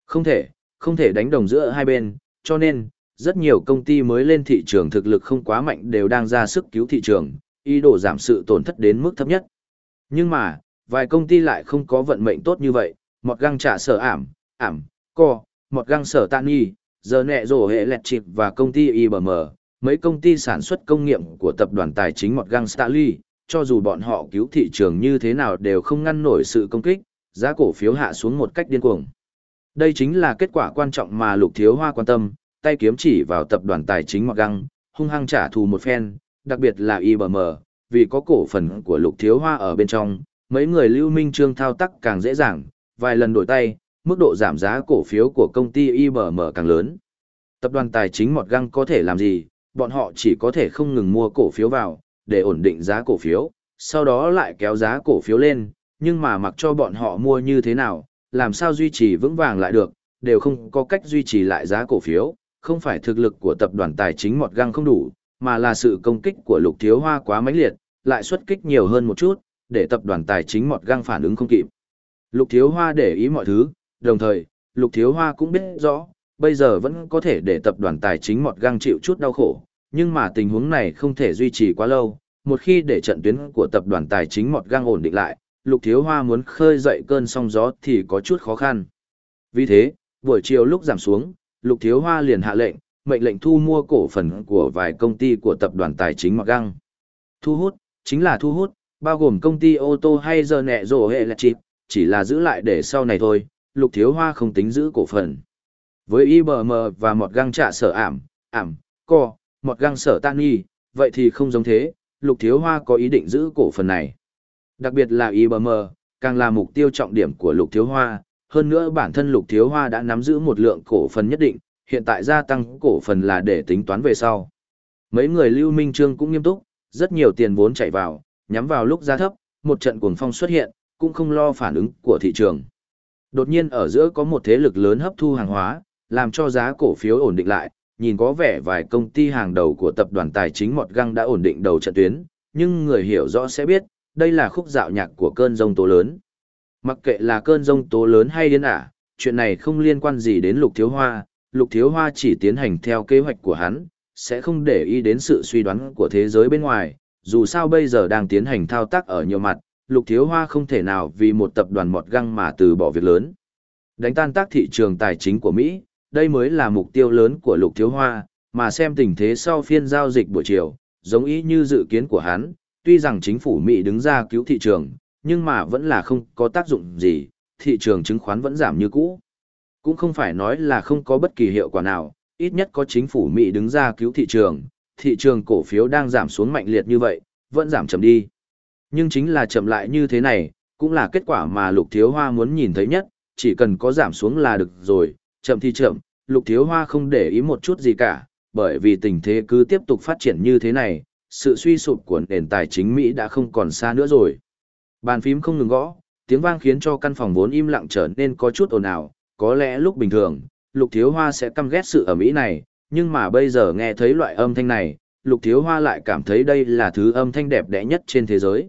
Không thể, không thể đánh đồng giữa hai bên, cho nên, rất nhiều công ty mới lên thị trường thực lực không quá mạnh đều đang ra sức cứu thị trường, ý đồ giảm sự tổn thất đến mức thấp nhất. Nhưng mà, vài công ty lại không có vận mệnh tốt như vậy, một găng trả sở ảm, ảm, co, một găng sở tạ nghi, giờ nẹ rổ hệ lẹt chịp và công ty i bê em, mấy công ty sản xuất công nghiệp của tập đoàn tài chính một găng Starly, cho dù bọn họ cứu thị trường như thế nào đều không ngăn nổi sự công kích, giá cổ phiếu hạ xuống một cách điên cuồng. Đây chính là kết quả quan trọng mà Lục Thiếu Hoa quan tâm, tay kiếm chỉ vào tập đoàn tài chính một găng, hung hăng trả thù một phen, đặc biệt là i bê em, vì có cổ phần của Lục Thiếu Hoa ở bên trong, mấy người Lưu Minh Trương thao tác càng dễ dàng, vài lần đổi tay, mức độ giảm giá cổ phiếu của công ty i bê em càng lớn. Tập đoàn tài chính một găng có thể làm gì, bọn họ chỉ có thể không ngừng mua cổ phiếu vào, để ổn định giá cổ phiếu, sau đó lại kéo giá cổ phiếu lên, nhưng mà mặc cho bọn họ mua như thế nào, làm sao duy trì vững vàng lại được, đều không có cách duy trì lại giá cổ phiếu, không phải thực lực của tập đoàn tài chính một găng không đủ, mà là sự công kích của Lục Thiếu Hoa quá mãnh liệt, lại xuất kích nhiều hơn một chút, để tập đoàn tài chính một găng phản ứng không kịp. Lục Thiếu Hoa để ý mọi thứ, đồng thời, Lục Thiếu Hoa cũng biết rõ, bây giờ vẫn có thể để tập đoàn tài chính một găng chịu chút đau khổ, nhưng mà tình huống này không thể duy trì quá lâu, một khi để trận tuyến của tập đoàn tài chính một găng ổn định lại, Lục Thiếu Hoa muốn khơi dậy cơn sóng gió thì có chút khó khăn. Vì thế, buổi chiều lúc giảm xuống, Lục Thiếu Hoa liền hạ lệnh, mệnh lệnh thu mua cổ phần của vài công ty của tập đoàn tài chính một găng. Thu hút, chính là thu hút, bao gồm công ty ô tô hay giờ nẹ rổ hệ là chịp, chỉ là giữ lại để sau này thôi, Lục Thiếu Hoa không tính giữ cổ phần. Với i bê em và một găng trả sở ảm, ảm, co, một găng sở tan nghi, vậy thì không giống thế, Lục Thiếu Hoa có ý định giữ cổ phần này. Đặc biệt là i bê em, càng là mục tiêu trọng điểm của Lục Thiếu Hoa, hơn nữa bản thân Lục Thiếu Hoa đã nắm giữ một lượng cổ phần nhất định, hiện tại gia tăng cổ phần là để tính toán về sau. Mấy người Lưu Minh Trương cũng nghiêm túc, rất nhiều tiền vốn chạy vào, nhắm vào lúc giá thấp, một trận cuồng phong xuất hiện, cũng không lo phản ứng của thị trường. Đột nhiên ở giữa có một thế lực lớn hấp thu hàng hóa, làm cho giá cổ phiếu ổn định lại, nhìn có vẻ vài công ty hàng đầu của tập đoàn tài chính một găng đã ổn định đầu trận tuyến, nhưng người hiểu rõ sẽ biết, đây là khúc dạo nhạc của cơn giông tố lớn. Mặc kệ là cơn giông tố lớn hay điên ả, chuyện này không liên quan gì đến Lục Thiếu Hoa, Lục Thiếu Hoa chỉ tiến hành theo kế hoạch của hắn, sẽ không để ý đến sự suy đoán của thế giới bên ngoài, dù sao bây giờ đang tiến hành thao tác ở nhiều mặt, Lục Thiếu Hoa không thể nào vì một tập đoàn một găng mà từ bỏ việc lớn. Đánh tan tác thị trường tài chính của Mỹ, đây mới là mục tiêu lớn của Lục Thiếu Hoa, mà xem tình thế sau phiên giao dịch buổi chiều, giống ý như dự kiến của hắn, tuy rằng chính phủ Mỹ đứng ra cứu thị trường, nhưng mà vẫn là không có tác dụng gì, thị trường chứng khoán vẫn giảm như cũ. Cũng không phải nói là không có bất kỳ hiệu quả nào, ít nhất có chính phủ Mỹ đứng ra cứu thị trường, thị trường cổ phiếu đang giảm xuống mạnh liệt như vậy, vẫn giảm chậm đi. Nhưng chính là chậm lại như thế này, cũng là kết quả mà Lục Thiếu Hoa muốn nhìn thấy nhất, chỉ cần có giảm xuống là được rồi, chậm thì chậm, Lục Thiếu Hoa không để ý một chút gì cả, bởi vì tình thế cứ tiếp tục phát triển như thế này, sự suy sụp của nền tài chính Mỹ đã không còn xa nữa rồi. Bàn phím không ngừng gõ, tiếng vang khiến cho căn phòng vốn im lặng trở nên có chút ồn ào, có lẽ lúc bình thường, Lục Thiếu Hoa sẽ căm ghét sự ầm ĩ này, nhưng mà bây giờ nghe thấy loại âm thanh này, Lục Thiếu Hoa lại cảm thấy đây là thứ âm thanh đẹp đẽ nhất trên thế giới.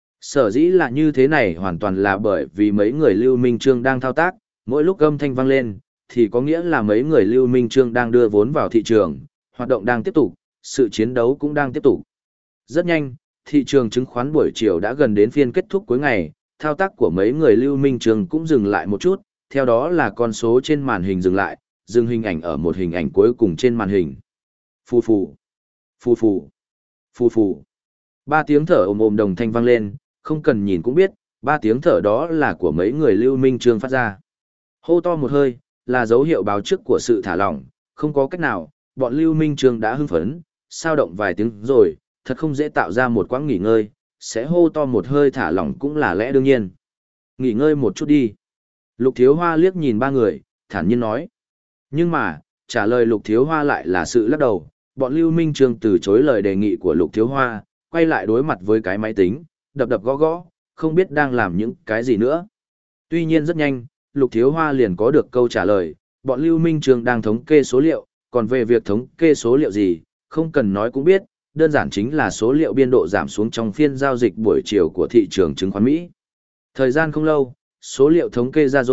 Sở dĩ là như thế này hoàn toàn là bởi vì mấy người Lưu Minh Trương đang thao tác, mỗi lúc âm thanh vang lên, thì có nghĩa là mấy người Lưu Minh Trương đang đưa vốn vào thị trường, hoạt động đang tiếp tục, sự chiến đấu cũng đang tiếp tục. Rất nhanh, thị trường chứng khoán buổi chiều đã gần đến phiên kết thúc cuối ngày, thao tác của mấy người Lưu Minh Trương cũng dừng lại một chút, theo đó là con số trên màn hình dừng lại, dừng hình ảnh ở một hình ảnh cuối cùng trên màn hình. Phù phù, phù phù, phù phù. Ba tiếng thở ồm ồm đồng thanh vang lên, không cần nhìn cũng biết, ba tiếng thở đó là của mấy người Lưu Minh Trương phát ra. Hô to một hơi, là dấu hiệu báo trước của sự thả lỏng, không có cách nào, bọn Lưu Minh Trương đã hưng phấn, sao động vài tiếng rồi, thật không dễ tạo ra một quãng nghỉ ngơi, sẽ hô to một hơi thả lỏng cũng là lẽ đương nhiên. Nghỉ ngơi một chút đi. Lục Thiếu Hoa liếc nhìn ba người, thản nhiên nói. Nhưng mà, trả lời Lục Thiếu Hoa lại là sự lắc đầu, bọn Lưu Minh Trương từ chối lời đề nghị của Lục Thiếu Hoa, quay lại đối mặt với cái máy tính, đập đập gõ gõ, không biết đang làm những cái gì nữa. Tuy nhiên rất nhanh, Lục Thiếu Hoa liền có được câu trả lời, bọn Lưu Minh Trương đang thống kê số liệu, còn về việc thống kê số liệu gì, không cần nói cũng biết, đơn giản chính là số liệu biên độ giảm xuống trong phiên giao dịch buổi chiều của thị trường chứng khoán Mỹ. Thời gian không lâu, số liệu thống kê ra rồi,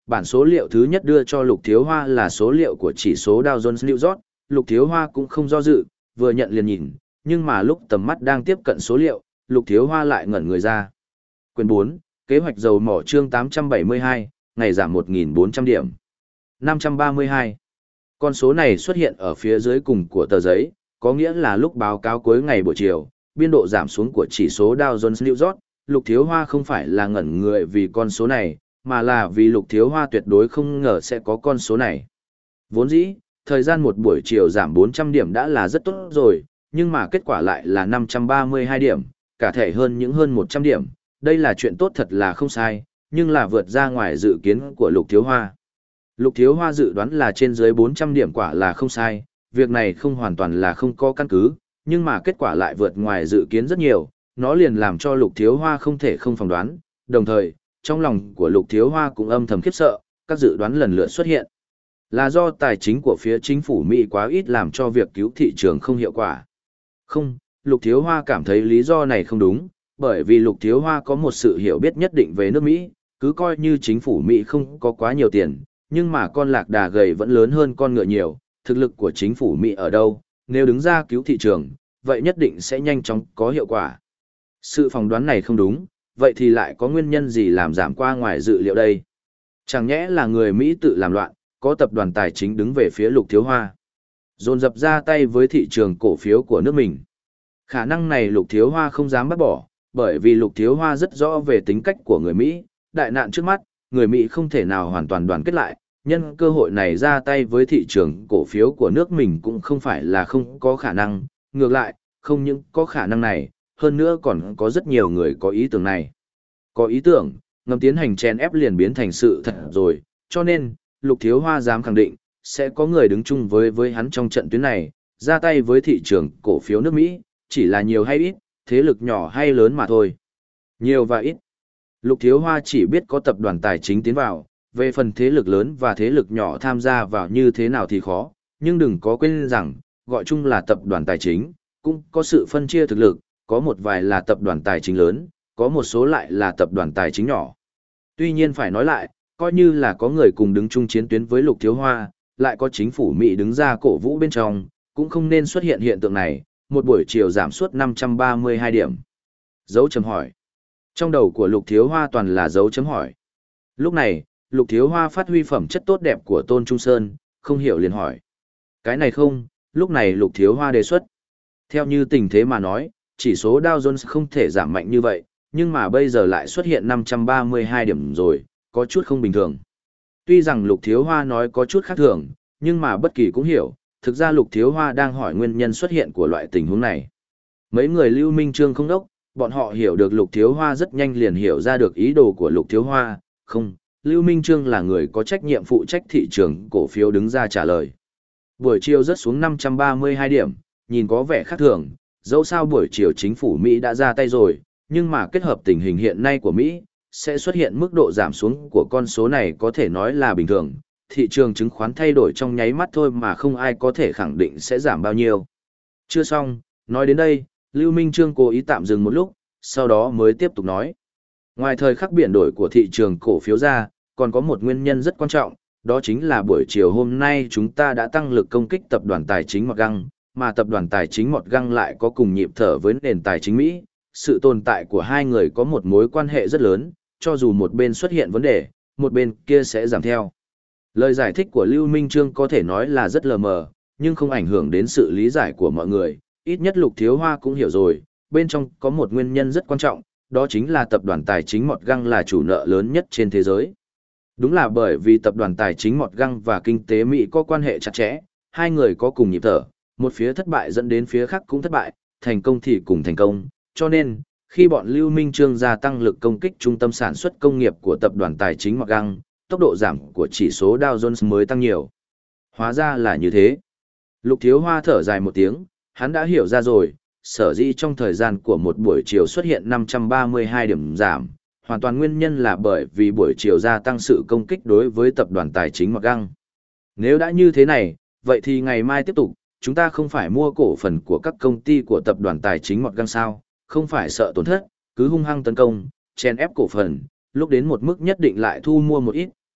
bản số liệu thứ nhất đưa cho Lục Thiếu Hoa là số liệu của chỉ số Dow Jones New York, Lục Thiếu Hoa cũng không do dự, vừa nhận liền nhìn, nhưng mà lúc tầm mắt đang tiếp cận số liệu, Lục Thiếu Hoa lại ngẩn người ra. Quyển bốn, kế hoạch dầu mỏ chương tám trăm bảy mươi hai, ngày giảm một nghìn bốn trăm điểm. năm trăm ba mươi hai. Con số này xuất hiện ở phía dưới cùng của tờ giấy, có nghĩa là lúc báo cáo cuối ngày buổi chiều, biên độ giảm xuống của chỉ số Dow Jones New York, Lục Thiếu Hoa không phải là ngẩn người vì con số này, mà là vì Lục Thiếu Hoa tuyệt đối không ngờ sẽ có con số này. Vốn dĩ, thời gian một buổi chiều giảm bốn trăm điểm đã là rất tốt rồi, nhưng mà kết quả lại là năm trăm ba mươi hai điểm, cả thể hơn những hơn một trăm điểm, đây là chuyện tốt thật là không sai, nhưng là vượt ra ngoài dự kiến của Lục Thiếu Hoa. Lục Thiếu Hoa dự đoán là trên dưới bốn trăm điểm quả là không sai, việc này không hoàn toàn là không có căn cứ, nhưng mà kết quả lại vượt ngoài dự kiến rất nhiều, nó liền làm cho Lục Thiếu Hoa không thể không phỏng đoán, đồng thời, trong lòng của Lục Thiếu Hoa cũng âm thầm khiếp sợ, các dự đoán lần lượt xuất hiện. Là do tài chính của phía chính phủ Mỹ quá ít làm cho việc cứu thị trường không hiệu quả. Không, Lục Thiếu Hoa cảm thấy lý do này không đúng, bởi vì Lục Thiếu Hoa có một sự hiểu biết nhất định về nước Mỹ, cứ coi như chính phủ Mỹ không có quá nhiều tiền, nhưng mà con lạc đà gầy vẫn lớn hơn con ngựa nhiều, thực lực của chính phủ Mỹ ở đâu, nếu đứng ra cứu thị trường, vậy nhất định sẽ nhanh chóng có hiệu quả. Sự phỏng đoán này không đúng, vậy thì lại có nguyên nhân gì làm giảm qua ngoài dự liệu đây? Chẳng nhẽ là người Mỹ tự làm loạn, có tập đoàn tài chính đứng về phía Lục Thiếu Hoa, dồn dập ra tay với thị trường cổ phiếu của nước mình. Khả năng này Lục Thiếu Hoa không dám bắt bỏ, bởi vì Lục Thiếu Hoa rất rõ về tính cách của người Mỹ, đại nạn trước mắt, người Mỹ không thể nào hoàn toàn đoàn kết lại, nhân cơ hội này ra tay với thị trường cổ phiếu của nước mình cũng không phải là không có khả năng, ngược lại, không những có khả năng này, hơn nữa còn có rất nhiều người có ý tưởng này. Có ý tưởng, ngầm tiến hành chèn ép liền biến thành sự thật rồi, cho nên, Lục Thiếu Hoa dám khẳng định, sẽ có người đứng chung với với hắn trong trận tuyến này, ra tay với thị trường cổ phiếu nước Mỹ, chỉ là nhiều hay ít, thế lực nhỏ hay lớn mà thôi. Nhiều và ít. Lục Thiếu Hoa chỉ biết có tập đoàn tài chính tiến vào, về phần thế lực lớn và thế lực nhỏ tham gia vào như thế nào thì khó, nhưng đừng có quên rằng, gọi chung là tập đoàn tài chính, cũng có sự phân chia thực lực, có một vài là tập đoàn tài chính lớn, có một số lại là tập đoàn tài chính nhỏ. Tuy nhiên phải nói lại, coi như là có người cùng đứng chung chiến tuyến với Lục Thiếu Hoa, lại có chính phủ Mỹ đứng ra cổ vũ bên trong, cũng không nên xuất hiện hiện tượng này, một buổi chiều giảm suốt năm trăm ba mươi hai điểm. Dấu chấm hỏi. Trong đầu của Lục Thiếu Hoa toàn là dấu chấm hỏi. Lúc này, Lục Thiếu Hoa phát huy phẩm chất tốt đẹp của Tôn Trung Sơn, không hiểu liền hỏi. Cái này không, lúc này Lục Thiếu Hoa đề xuất. Theo như tình thế mà nói, chỉ số Dow Jones không thể giảm mạnh như vậy, nhưng mà bây giờ lại xuất hiện năm trăm ba mươi hai điểm rồi, có chút không bình thường. Tuy rằng Lục Thiếu Hoa nói có chút khác thường, nhưng mà bất kỳ cũng hiểu, thực ra Lục Thiếu Hoa đang hỏi nguyên nhân xuất hiện của loại tình huống này. Mấy người Lưu Minh Trương không đốc, bọn họ hiểu được Lục Thiếu Hoa rất nhanh liền hiểu ra được ý đồ của Lục Thiếu Hoa, không, Lưu Minh Trương là người có trách nhiệm phụ trách thị trường cổ phiếu đứng ra trả lời. Buổi chiều rớt xuống năm trăm ba mươi hai điểm, nhìn có vẻ khác thường, dẫu sao buổi chiều chính phủ Mỹ đã ra tay rồi, nhưng mà kết hợp tình hình hiện nay của Mỹ, sẽ xuất hiện mức độ giảm xuống của con số này có thể nói là bình thường, thị trường chứng khoán thay đổi trong nháy mắt thôi mà không ai có thể khẳng định sẽ giảm bao nhiêu. Chưa xong, nói đến đây, Lưu Minh Trương cố ý tạm dừng một lúc, sau đó mới tiếp tục nói. Ngoài thời khắc biến đổi của thị trường cổ phiếu ra, còn có một nguyên nhân rất quan trọng, đó chính là buổi chiều hôm nay chúng ta đã tăng lực công kích tập đoàn tài chính Morgan, mà tập đoàn tài chính Morgan lại có cùng nhịp thở với nền tài chính Mỹ. Sự tồn tại của hai người có một mối quan hệ rất lớn, cho dù một bên xuất hiện vấn đề, một bên kia sẽ giảm theo. Lời giải thích của Lưu Minh Trương có thể nói là rất lờ mờ, nhưng không ảnh hưởng đến sự lý giải của mọi người, ít nhất Lục Thiếu Hoa cũng hiểu rồi, bên trong có một nguyên nhân rất quan trọng, đó chính là tập đoàn tài chính Morgan là chủ nợ lớn nhất trên thế giới. Đúng là bởi vì tập đoàn tài chính Morgan và kinh tế Mỹ có quan hệ chặt chẽ, hai người có cùng nhịp thở, một phía thất bại dẫn đến phía khác cũng thất bại, thành công thì cùng thành công, cho nên, khi bọn Lưu Minh Trương gia tăng lực công kích trung tâm sản xuất công nghiệp của tập đoàn tài chính Morgan, tốc độ giảm của chỉ số Dow Jones mới tăng nhiều. Hóa ra là như thế. Lục Thiếu Hoa thở dài một tiếng, hắn đã hiểu ra rồi, sở dĩ trong thời gian của một buổi chiều xuất hiện năm trăm ba mươi hai điểm giảm, hoàn toàn nguyên nhân là bởi vì buổi chiều gia tăng sự công kích đối với tập đoàn tài chính Morgan. Nếu đã như thế này, vậy thì ngày mai tiếp tục, chúng ta không phải mua cổ phần của các công ty của tập đoàn tài chính Morgan sao, không phải sợ tổn thất, cứ hung hăng tấn công, chèn ép cổ phần, lúc đến một mức nhất định lại thu mua một ít,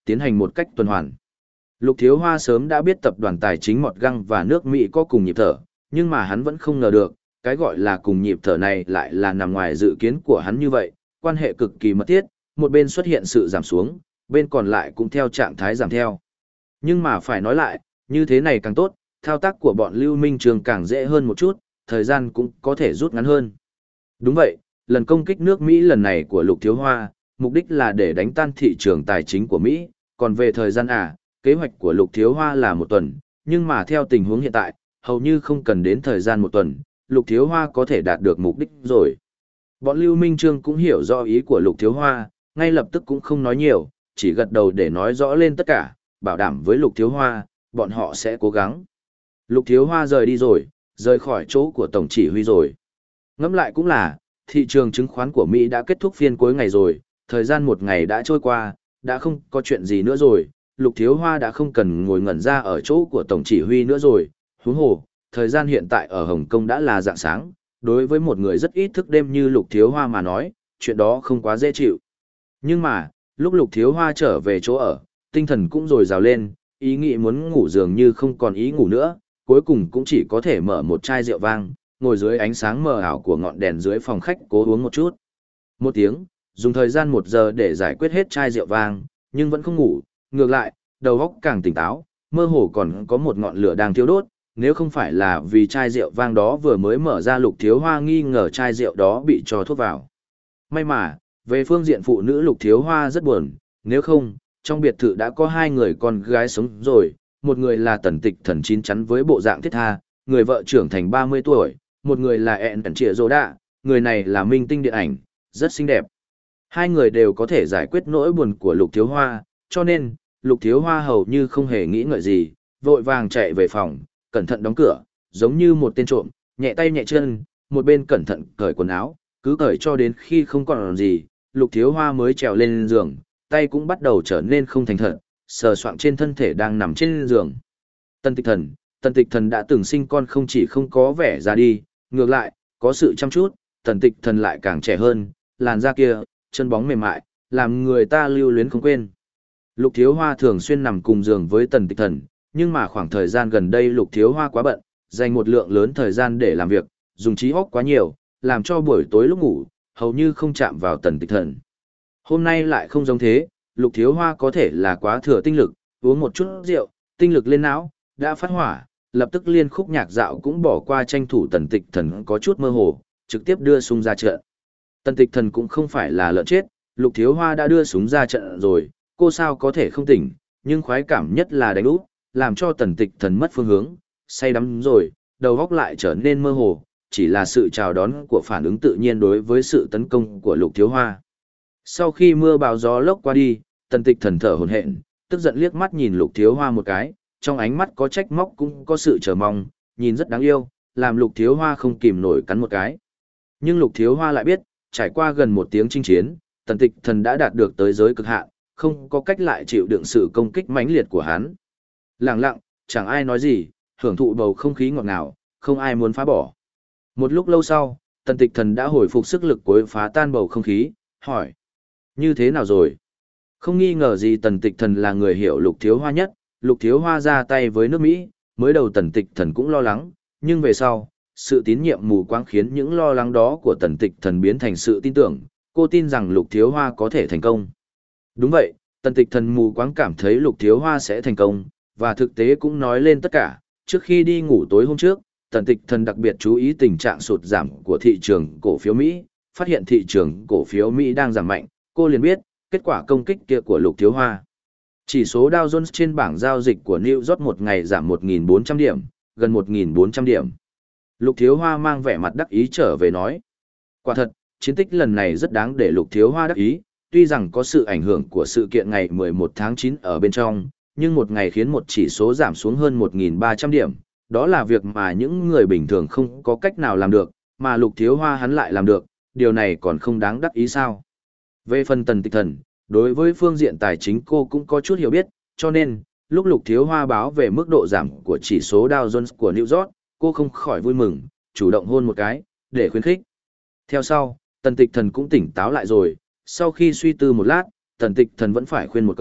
tiến hành một cách tuần hoàn. Lục Thiếu Hoa sớm đã biết tập đoàn tài chính Mọt Găng và nước Mỹ có cùng nhịp thở, nhưng mà hắn vẫn không ngờ được, cái gọi là cùng nhịp thở này lại là nằm ngoài dự kiến của hắn như vậy, quan hệ cực kỳ mật thiết, một bên xuất hiện sự giảm xuống, bên còn lại cũng theo trạng thái giảm theo. Nhưng mà phải nói lại, như thế này càng tốt, thao tác của bọn Lưu Minh Trường càng dễ hơn một chút, thời gian cũng có thể rút ngắn hơn. Đúng vậy, lần công kích nước Mỹ lần này của Lục Thiếu Hoa, mục đích là để đánh tan thị trường tài chính của Mỹ, còn về thời gian à, kế hoạch của Lục Thiếu Hoa là một tuần, nhưng mà theo tình huống hiện tại, hầu như không cần đến thời gian một tuần, Lục Thiếu Hoa có thể đạt được mục đích rồi. Bọn Lưu Minh Trương cũng hiểu rõ ý của Lục Thiếu Hoa, ngay lập tức cũng không nói nhiều, chỉ gật đầu để nói rõ lên tất cả, bảo đảm với Lục Thiếu Hoa, bọn họ sẽ cố gắng. Lục Thiếu Hoa rời đi rồi, rời khỏi chỗ của Tổng chỉ huy rồi. Ngẫm lại cũng là, thị trường chứng khoán của Mỹ đã kết thúc phiên cuối ngày rồi, thời gian một ngày đã trôi qua, đã không có chuyện gì nữa rồi, Lục Thiếu Hoa đã không cần ngồi ngẩn ra ở chỗ của Tổng chỉ huy nữa rồi, huống hồ, thời gian hiện tại ở Hồng Kông đã là rạng sáng, đối với một người rất ít thức đêm như Lục Thiếu Hoa mà nói, chuyện đó không quá dễ chịu. Nhưng mà, lúc Lục Thiếu Hoa trở về chỗ ở, tinh thần cũng dồi dào lên, ý nghĩ muốn ngủ dường như không còn ý ngủ nữa, cuối cùng cũng chỉ có thể mở một chai rượu vang, ngồi dưới ánh sáng mờ ảo của ngọn đèn dưới phòng khách cố uống một chút. Một tiếng, dùng thời gian một giờ để giải quyết hết chai rượu vang, nhưng vẫn không ngủ, ngược lại, đầu óc càng tỉnh táo, mơ hồ còn có một ngọn lửa đang thiêu đốt, nếu không phải là vì chai rượu vang đó vừa mới mở ra, Lục Thiếu Hoa nghi ngờ chai rượu đó bị cho thuốc vào. May mà, về phương diện phụ nữ Lục Thiếu Hoa rất buồn, nếu không, trong biệt thự đã có hai người con gái sống rồi, một người là Tần Tịch Thần chín chắn với bộ dạng thiết tha, người vợ trưởng thành ba mươi tuổi, một người là ẹn Tần Trịa Dô Đạ, người này là minh tinh điện ảnh, rất xinh đẹp. Hai người đều có thể giải quyết nỗi buồn của Lục Thiếu Hoa, cho nên, Lục Thiếu Hoa hầu như không hề nghĩ ngợi gì, vội vàng chạy về phòng, cẩn thận đóng cửa, giống như một tên trộm, nhẹ tay nhẹ chân, một bên cẩn thận cởi quần áo, cứ cởi cho đến khi không còn gì, Lục Thiếu Hoa mới trèo lên giường, tay cũng bắt đầu trở nên không thành thật, sờ soạng trên thân thể đang nằm trên giường. Tần Tịch Thần, Tần Tịch Thần đã từng sinh con không chỉ không có vẻ già đi, ngược lại, có sự chăm chút, Tần Tịch Thần lại càng trẻ hơn, làn da kia, chân bóng mềm mại, làm người ta lưu luyến không quên. Lục Thiếu Hoa thường xuyên nằm cùng giường với Tần Tịch Thần, nhưng mà khoảng thời gian gần đây Lục Thiếu Hoa quá bận, dành một lượng lớn thời gian để làm việc, dùng trí óc quá nhiều, làm cho buổi tối lúc ngủ, hầu như không chạm vào Tần Tịch Thần. Hôm nay lại không giống thế, Lục Thiếu Hoa có thể là quá thừa tinh lực, uống một chút rượu, tinh lực lên não, đã phát hỏa, lập tức liên khúc nhạc dạo cũng bỏ qua, tranh thủ Tần Tịch Thần có chút mơ hồ, trực tiếp đưa súng ra trận. Tần Tịch Thần cũng không phải là lợn chết, Lục Thiếu Hoa đã đưa súng ra trận rồi, cô sao có thể không tỉnh, nhưng khoái cảm nhất là đánh úp, làm cho Tần Tịch Thần mất phương hướng, say đắm rồi, đầu óc lại trở nên mơ hồ, chỉ là sự chào đón của phản ứng tự nhiên đối với sự tấn công của Lục Thiếu Hoa. Sau khi mưa bão gió lốc qua đi, Tần Tịch Thần thở hổn hển, tức giận liếc mắt nhìn Lục Thiếu Hoa một cái, trong ánh mắt có trách móc cũng có sự chờ mong, nhìn rất đáng yêu, làm Lục Thiếu Hoa không kìm nổi cắn một cái. Nhưng Lục Thiếu Hoa lại biết, trải qua gần một tiếng chinh chiến, Tần Tịch Thần đã đạt được tới giới cực hạn, không có cách lại chịu đựng sự công kích mãnh liệt của hắn. Lặng lặng, chẳng ai nói gì, hưởng thụ bầu không khí ngọt ngào, không ai muốn phá bỏ. Một lúc lâu sau, Tần Tịch Thần đã hồi phục sức lực cuối phá tan bầu không khí, hỏi: như thế nào rồi? Không nghi ngờ gì Tần Tịch Thần là người hiểu Lục Thiếu Hoa nhất, Lục Thiếu Hoa ra tay với nước Mỹ, mới đầu Tần Tịch Thần cũng lo lắng, nhưng về sau, sự tín nhiệm mù quáng khiến những lo lắng đó của Tần Tịch Thần biến thành sự tin tưởng, cô tin rằng Lục Thiếu Hoa có thể thành công. Đúng vậy, Tần Tịch Thần mù quáng cảm thấy Lục Thiếu Hoa sẽ thành công, và thực tế cũng nói lên tất cả. Trước khi đi ngủ tối hôm trước, Tần Tịch Thần đặc biệt chú ý tình trạng sụt giảm của thị trường cổ phiếu Mỹ, phát hiện thị trường cổ phiếu Mỹ đang giảm mạnh, cô liền biết kết quả công kích kia của Lục Thiếu Hoa. Chỉ số Dow Jones trên bảng giao dịch của New York một ngày giảm một nghìn bốn trăm điểm, gần một nghìn bốn trăm điểm. Lục Thiếu Hoa mang vẻ mặt đắc ý trở về nói: quả thật, chiến tích lần này rất đáng để Lục Thiếu Hoa đắc ý, tuy rằng có sự ảnh hưởng của sự kiện ngày mười một tháng chín ở bên trong, nhưng một ngày khiến một chỉ số giảm xuống hơn một nghìn ba trăm điểm, đó là việc mà những người bình thường không có cách nào làm được, mà Lục Thiếu Hoa hắn lại làm được, điều này còn không đáng đắc ý sao? Về phần Tần Tịch Thần, đối với phương diện tài chính cô cũng có chút hiểu biết, cho nên, lúc Lục Thiếu Hoa báo về mức độ giảm của chỉ số Dow Jones của New York, cô không khỏi vui mừng, chủ động hôn một cái, để khuyến khích. Theo sau, Tần Tịch Thần cũng tỉnh táo lại rồi, sau khi suy tư một lát, Tần Tịch Thần vẫn phải khuyên một câu: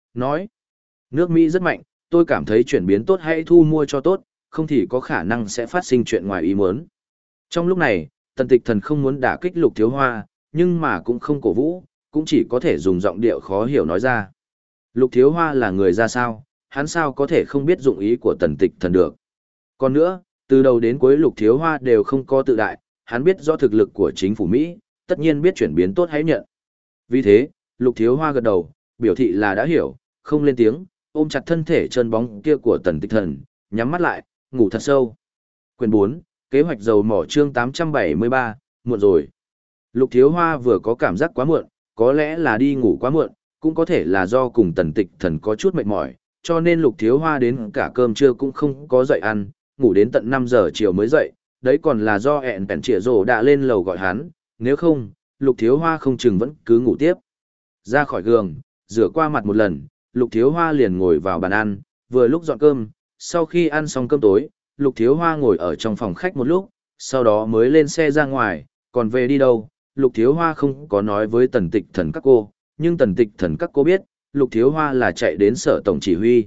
nói. Nước Mỹ rất mạnh, tôi cảm thấy chuyển biến tốt hãy thu mua cho tốt, không thì có khả năng sẽ phát sinh chuyện ngoài ý muốn. Trong lúc này, Tần Tịch Thần không muốn đả kích Lục Thiếu Hoa, nhưng mà cũng không cổ vũ, cũng chỉ có thể dùng giọng điệu khó hiểu nói ra. Lục Thiếu Hoa là người ra sao, hắn sao có thể không biết dụng ý của Tần Tịch Thần được. Còn nữa, từ đầu đến cuối Lục Thiếu Hoa đều không có tự đại, hắn biết rõ thực lực của chính phủ Mỹ, tất nhiên biết chuyển biến tốt hãy nhận. Vì thế, Lục Thiếu Hoa gật đầu, biểu thị là đã hiểu, không lên tiếng, ôm chặt thân thể chân bóng kia của Tần Tịch Thần, nhắm mắt lại, ngủ thật sâu. Quyền bốn, kế hoạch dầu mỏ chương tám trăm bảy mươi ba, muộn rồi. Lục Thiếu Hoa vừa có cảm giác quá muộn, có lẽ là đi ngủ quá muộn, cũng có thể là do cùng Tần Tịch Thần có chút mệt mỏi, cho nên Lục Thiếu Hoa đến cả cơm trưa cũng không có dậy ăn, ngủ đến tận năm giờ chiều mới dậy, đấy còn là do ẹn bèn trịa rồ đã lên lầu gọi hắn, nếu không, Lục Thiếu Hoa không chừng vẫn cứ ngủ tiếp. Ra khỏi giường, rửa qua mặt một lần, Lục Thiếu Hoa liền ngồi vào bàn ăn, vừa lúc dọn cơm, sau khi ăn xong cơm tối, Lục Thiếu Hoa ngồi ở trong phòng khách một lúc, sau đó mới lên xe ra ngoài, còn về đi đâu, Lục Thiếu Hoa không có nói với Tần Tịch Thần các cô, nhưng Tần Tịch Thần các cô biết, Lục Thiếu Hoa là chạy đến sở tổng chỉ huy.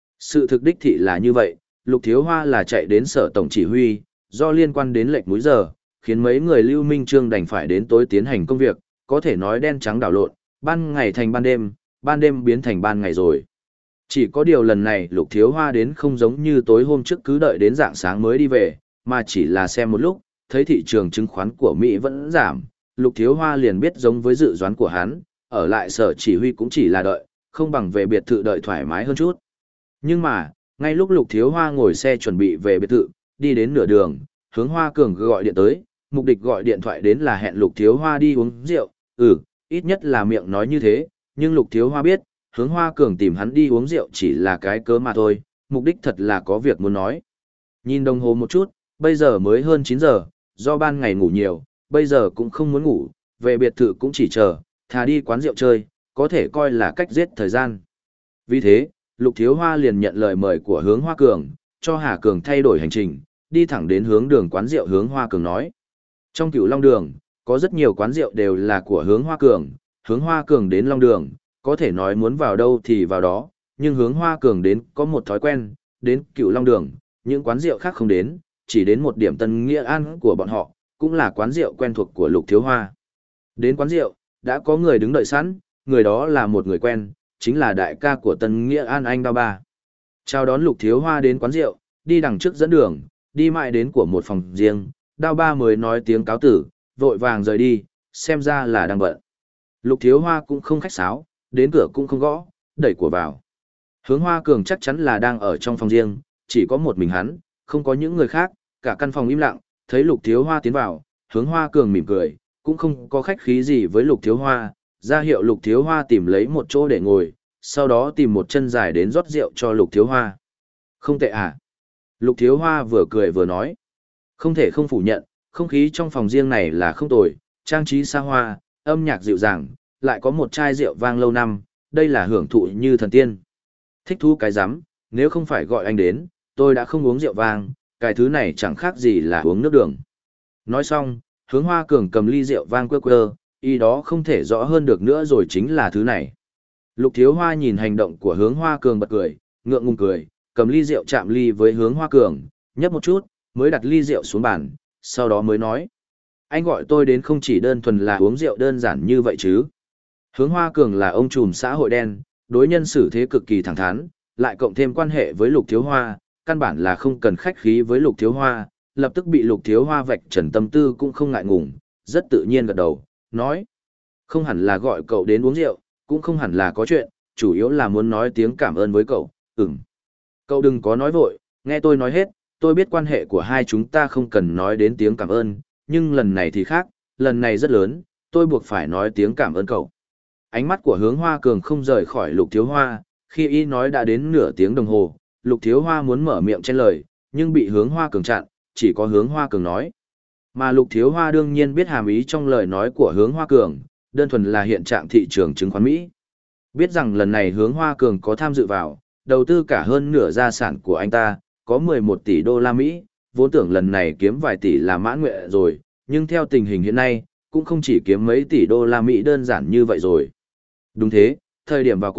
Sự thực đích thị là như vậy, Lục Thiếu Hoa là chạy đến sở tổng chỉ huy, do liên quan đến lệnh múi giờ, khiến mấy người Lưu Minh Trương đành phải đến tối tiến hành công việc, có thể nói đen trắng đảo lộn, ban ngày thành ban đêm, ban đêm biến thành ban ngày rồi. Chỉ có điều lần này Lục Thiếu Hoa đến không giống như tối hôm trước cứ đợi đến rạng sáng mới đi về, mà chỉ là xem một lúc, thấy thị trường chứng khoán của Mỹ vẫn giảm, Lục Thiếu Hoa liền biết giống với dự đoán của hắn, ở lại sở chỉ huy cũng chỉ là đợi, không bằng về biệt thự đợi thoải mái hơn chút. Nhưng mà, ngay lúc Lục Thiếu Hoa ngồi xe chuẩn bị về biệt thự, đi đến nửa đường, Hướng Hoa Cường gọi điện tới, mục đích gọi điện thoại đến là hẹn Lục Thiếu Hoa đi uống rượu, ừ, ít nhất là miệng nói như thế, nhưng Lục Thiếu Hoa biết, Hướng Hoa Cường tìm hắn đi uống rượu chỉ là cái cớ mà thôi, mục đích thật là có việc muốn nói. Nhìn đồng hồ một chút, bây giờ mới hơn chín giờ, do ban ngày ngủ nhiều, bây giờ cũng không muốn ngủ, về biệt thự cũng chỉ chờ, thà đi quán rượu chơi, có thể coi là cách giết thời gian. Vì thế, Lục Thiếu Hoa liền nhận lời mời của Hướng Hoa Cường, cho Hà Cường thay đổi hành trình, đi thẳng đến hướng đường quán rượu Hướng Hoa Cường nói. Trong Cửu Long Đường, có rất nhiều quán rượu đều là của Hướng Hoa Cường, Hướng Hoa Cường đến Long Đường, có thể nói muốn vào đâu thì vào đó, nhưng Hướng Hoa Cường đến có một thói quen, đến Cửu Long Đường, những quán rượu khác không đến, chỉ đến một điểm Tân Nghĩa An của bọn họ, cũng là quán rượu quen thuộc của Lục Thiếu Hoa. Đến quán rượu, đã có người đứng đợi sẵn, người đó là một người quen, chính là đại ca của Tân Nghĩa An anh Đao Ba. Chào đón Lục Thiếu Hoa đến quán rượu, đi đằng trước dẫn đường, đi mãi đến của một phòng riêng, Đao Ba mới nói tiếng cáo tử, vội vàng rời đi, xem ra là đang bận. Lục Thiếu Hoa cũng không khách sáo, đến cửa cũng không gõ, đẩy của vào. Hướng Hoa Cường chắc chắn là đang ở trong phòng riêng, chỉ có một mình hắn, không có những người khác, cả căn phòng im lặng, thấy Lục Thiếu Hoa tiến vào, Hướng Hoa Cường mỉm cười, cũng không có khách khí gì với Lục Thiếu Hoa, ra hiệu Lục Thiếu Hoa tìm lấy một chỗ để ngồi, sau đó tìm một chân dài đến rót rượu cho Lục Thiếu Hoa. Không tệ à? Lục Thiếu Hoa vừa cười vừa nói. Không thể không phủ nhận, không khí trong phòng riêng này là không tồi, trang trí xa hoa, âm nhạc dịu dàng, lại có một chai rượu vang lâu năm, đây là hưởng thụ như thần tiên. Thích thú cái rắm, nếu không phải gọi anh đến, tôi đã không uống rượu vang, cái thứ này chẳng khác gì là uống nước đường. Nói xong, Hướng Hoa Cường cầm ly rượu vang quơ quơ, y đó không thể rõ hơn được nữa rồi chính là thứ này. Lục Thiếu Hoa nhìn hành động của Hướng Hoa Cường bật cười, ngượng ngùng cười, cầm ly rượu chạm ly với Hướng Hoa Cường, nhấp một chút, mới đặt ly rượu xuống bàn, sau đó mới nói. Anh gọi tôi đến không chỉ đơn thuần là uống rượu đơn giản như vậy chứ. Hướng Hoa Cường là ông trùm xã hội đen, đối nhân xử thế cực kỳ thẳng thắn, lại cộng thêm quan hệ với Lục Thiếu Hoa, căn bản là không cần khách khí với Lục Thiếu Hoa, lập tức bị Lục Thiếu Hoa vạch trần tâm tư cũng không ngại ngùng, rất tự nhiên gật đầu, nói. Không hẳn là gọi cậu đến uống rượu, cũng không hẳn là có chuyện, chủ yếu là muốn nói tiếng cảm ơn với cậu, ừm. Cậu đừng có nói vội, nghe tôi nói hết, tôi biết quan hệ của hai chúng ta không cần nói đến tiếng cảm ơn, nhưng lần này thì khác, lần này rất lớn, tôi buộc phải nói tiếng cảm ơn cậu. Ánh mắt của Hướng Hoa Cường không rời khỏi Lục Thiếu Hoa, khi y nói đã đến nửa tiếng đồng hồ, Lục Thiếu Hoa muốn mở miệng chen lời, nhưng bị Hướng Hoa Cường chặn, chỉ có Hướng Hoa Cường nói. Mà Lục Thiếu Hoa đương nhiên biết hàm ý trong lời nói của Hướng Hoa Cường, đơn thuần là hiện trạng thị trường chứng khoán Mỹ. Biết rằng lần này Hướng Hoa Cường có tham dự vào, đầu tư cả hơn nửa gia sản của anh ta, có mười một tỷ đô la Mỹ, vốn tưởng lần này kiếm vài tỷ là mãn nguyện rồi, nhưng theo tình hình hiện nay, cũng không chỉ kiếm mấy tỷ đô la Mỹ đơn giản như vậy rồi. Đúng thế, thời điểm vào cuộc,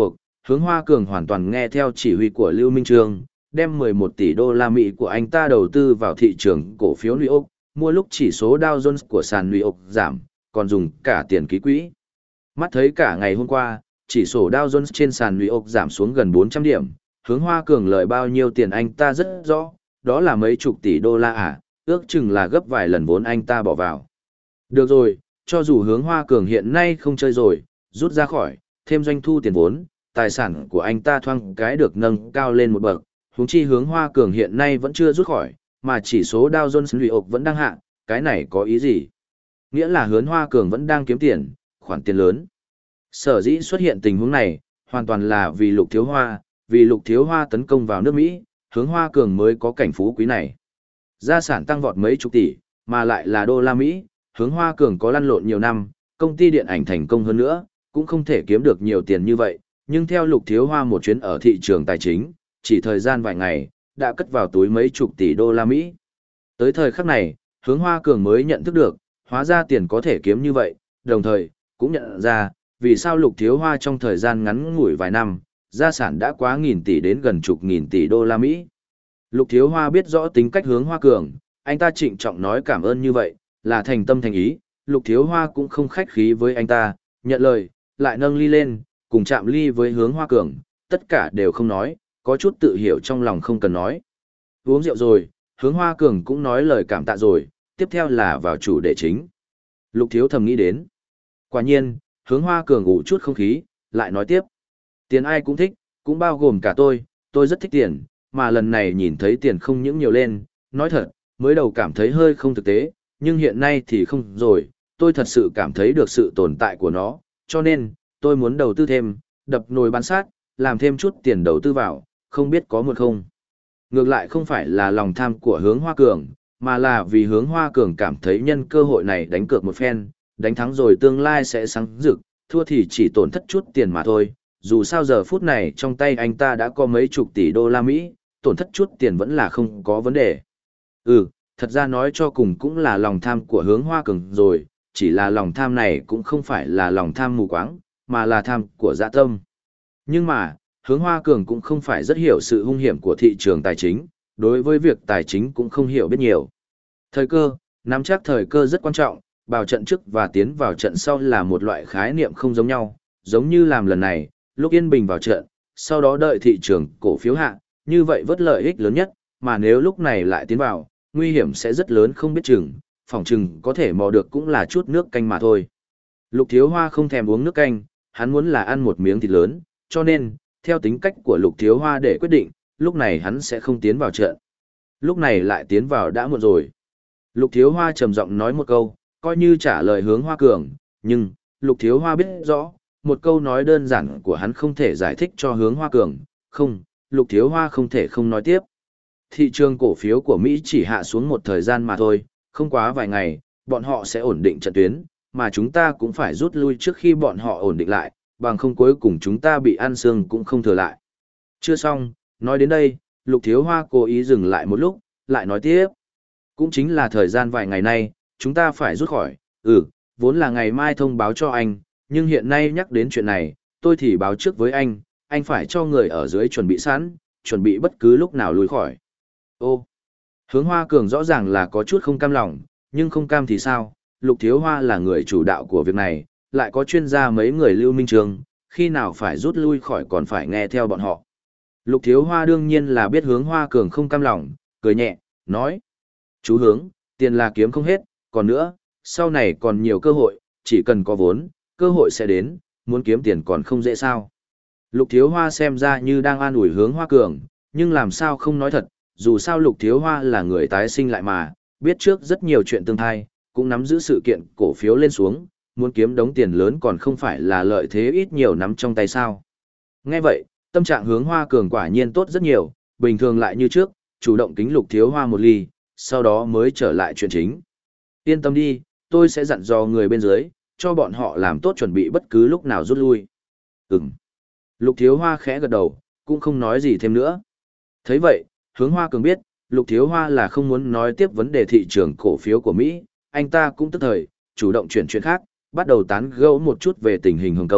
Hướng Hoa Cường hoàn toàn nghe theo chỉ huy của Lưu Minh Trương, đem mười một tỷ đô la Mỹ của anh ta đầu tư vào thị trường cổ phiếu New York, mua lúc chỉ số Dow Jones của sàn New York giảm, còn dùng cả tiền ký quỹ. Mắt thấy cả ngày hôm qua, chỉ số Dow Jones trên sàn New York giảm xuống gần bốn trăm điểm, Hướng Hoa Cường lợi bao nhiêu tiền anh ta rất rõ, đó là mấy chục tỷ đô la à, ước chừng là gấp vài lần vốn anh ta bỏ vào. Được rồi, cho dù Hướng Hoa Cường hiện nay không chơi rồi, rút ra khỏi, thêm doanh thu tiền vốn, tài sản của anh ta thoang cái được nâng cao lên một bậc, huống chi Hướng Hoa Cường hiện nay vẫn chưa rút khỏi, mà chỉ số Dow Jones New York vẫn đang hạ, cái này có ý gì? Nghĩa là Hướng Hoa Cường vẫn đang kiếm tiền, khoản tiền lớn. Sở dĩ xuất hiện tình huống này, hoàn toàn là vì Lục Thiếu Hoa, vì Lục Thiếu Hoa tấn công vào nước Mỹ, Hướng Hoa Cường mới có cảnh phú quý này. Gia sản tăng vọt mấy chục tỷ, mà lại là đô la Mỹ, Hướng Hoa Cường có lăn lộn nhiều năm, công ty điện ảnh thành công hơn nữa, cũng không thể kiếm được nhiều tiền như vậy, nhưng theo Lục Thiếu Hoa một chuyến ở thị trường tài chính, chỉ thời gian vài ngày, đã cất vào túi mấy chục tỷ đô la Mỹ. Tới thời khắc này, Hướng Hoa Cường mới nhận thức được, hóa ra tiền có thể kiếm như vậy, đồng thời, cũng nhận ra, vì sao Lục Thiếu Hoa trong thời gian ngắn ngủi vài năm, gia sản đã quá nghìn tỷ đến gần chục nghìn tỷ đô la Mỹ. Lục Thiếu Hoa biết rõ tính cách Hướng Hoa Cường, anh ta trịnh trọng nói cảm ơn như vậy, là thành tâm thành ý, Lục Thiếu Hoa cũng không khách khí với anh ta, nhận lời, lại nâng ly lên, cùng chạm ly với Hướng Hoa Cường, tất cả đều không nói, có chút tự hiểu trong lòng không cần nói. Uống rượu rồi, Hướng Hoa Cường cũng nói lời cảm tạ rồi, tiếp theo là vào chủ đề chính. Lục Thiếu thầm nghĩ đến. Quả nhiên, Hướng Hoa Cường ủ chút không khí, lại nói tiếp. Tiền ai cũng thích, cũng bao gồm cả tôi, tôi rất thích tiền, mà lần này nhìn thấy tiền không những nhiều lên, nói thật, mới đầu cảm thấy hơi không thực tế, nhưng hiện nay thì không rồi, tôi thật sự cảm thấy được sự tồn tại của nó, cho nên, tôi muốn đầu tư thêm, đập nồi bán sát, làm thêm chút tiền đầu tư vào, không biết có một không. Ngược lại không phải là lòng tham của Hướng Hoa Cường, mà là vì Hướng Hoa Cường cảm thấy nhân cơ hội này đánh cược một phen, đánh thắng rồi tương lai sẽ sáng rực, thua thì chỉ tổn thất chút tiền mà thôi. Dù sao giờ phút này trong tay anh ta đã có mấy chục tỷ đô la Mỹ, tổn thất chút tiền vẫn là không có vấn đề. Ừ, thật ra nói cho cùng cũng là lòng tham của Hướng Hoa Cường rồi, chỉ là lòng tham này cũng không phải là lòng tham mù quáng, mà là tham của dạ tâm. Nhưng mà, Hướng Hoa Cường cũng không phải rất hiểu sự hung hiểm của thị trường tài chính, đối với việc tài chính cũng không hiểu biết nhiều. Thời cơ, nắm chắc thời cơ rất quan trọng, vào trận trước và tiến vào trận sau là một loại khái niệm không giống nhau, giống như làm lần này, lúc yên bình vào trận, sau đó đợi thị trường cổ phiếu hạ, như vậy vớt lợi ích lớn nhất, mà nếu lúc này lại tiến vào, nguy hiểm sẽ rất lớn không biết chừng, phỏng chừng có thể mò được cũng là chút nước canh mà thôi. Lục Thiếu Hoa không thèm uống nước canh, hắn muốn là ăn một miếng thịt lớn, cho nên, theo tính cách của Lục Thiếu Hoa để quyết định, lúc này hắn sẽ không tiến vào trận. Lúc này lại tiến vào đã muộn rồi. Lục Thiếu Hoa trầm giọng nói một câu, coi như trả lời Hướng Hoa Cường, nhưng, Lục Thiếu Hoa biết rõ, một câu nói đơn giản của hắn không thể giải thích cho Hướng Hoa Cường, không, Lục Thiếu Hoa không thể không nói tiếp. Thị trường cổ phiếu của Mỹ chỉ hạ xuống một thời gian mà thôi, không quá vài ngày, bọn họ sẽ ổn định trận tuyến, mà chúng ta cũng phải rút lui trước khi bọn họ ổn định lại, bằng không cuối cùng chúng ta bị ăn xương cũng không thừa lại. Chưa xong, nói đến đây, Lục Thiếu Hoa cố ý dừng lại một lúc, lại nói tiếp. Cũng chính là thời gian vài ngày nay, chúng ta phải rút khỏi, ừ, vốn là ngày mai thông báo cho anh, nhưng hiện nay nhắc đến chuyện này, tôi thì báo trước với anh, anh phải cho người ở dưới chuẩn bị sẵn, chuẩn bị bất cứ lúc nào lùi khỏi. Ô, Hướng Hoa Cường rõ ràng là có chút không cam lòng, nhưng không cam thì sao, Lục Thiếu Hoa là người chủ đạo của việc này, lại có chuyên gia mấy người Lưu Minh Trường, khi nào phải rút lui khỏi còn phải nghe theo bọn họ. Lục Thiếu Hoa đương nhiên là biết Hướng Hoa Cường không cam lòng, cười nhẹ, nói. Chú Hướng, tiền là kiếm không hết, còn nữa, sau này còn nhiều cơ hội, chỉ cần có vốn, cơ hội sẽ đến, muốn kiếm tiền còn không dễ sao. Lục Thiếu Hoa xem ra như đang an ủi Hướng Hoa Cường, nhưng làm sao không nói thật, dù sao Lục Thiếu Hoa là người tái sinh lại mà, biết trước rất nhiều chuyện tương thai, cũng nắm giữ sự kiện cổ phiếu lên xuống, muốn kiếm đống tiền lớn còn không phải là lợi thế ít nhiều nắm trong tay sao. Nghe vậy, tâm trạng Hướng Hoa Cường quả nhiên tốt rất nhiều, bình thường lại như trước, chủ động kính Lục Thiếu Hoa một ly, sau đó mới trở lại chuyện chính. Yên tâm đi, tôi sẽ dặn dò người bên dưới, cho bọn họ làm tốt chuẩn bị bất cứ lúc nào rút lui. Ừm. Lục Thiếu Hoa khẽ gật đầu, cũng không nói gì thêm nữa. Thấy vậy, Hướng Hoa Cường biết, Lục Thiếu Hoa là không muốn nói tiếp vấn đề thị trường cổ phiếu của Mỹ, anh ta cũng tức thời, chủ động chuyển chuyện khác, bắt đầu tán gẫu một chút về tình hình Hồng Kông,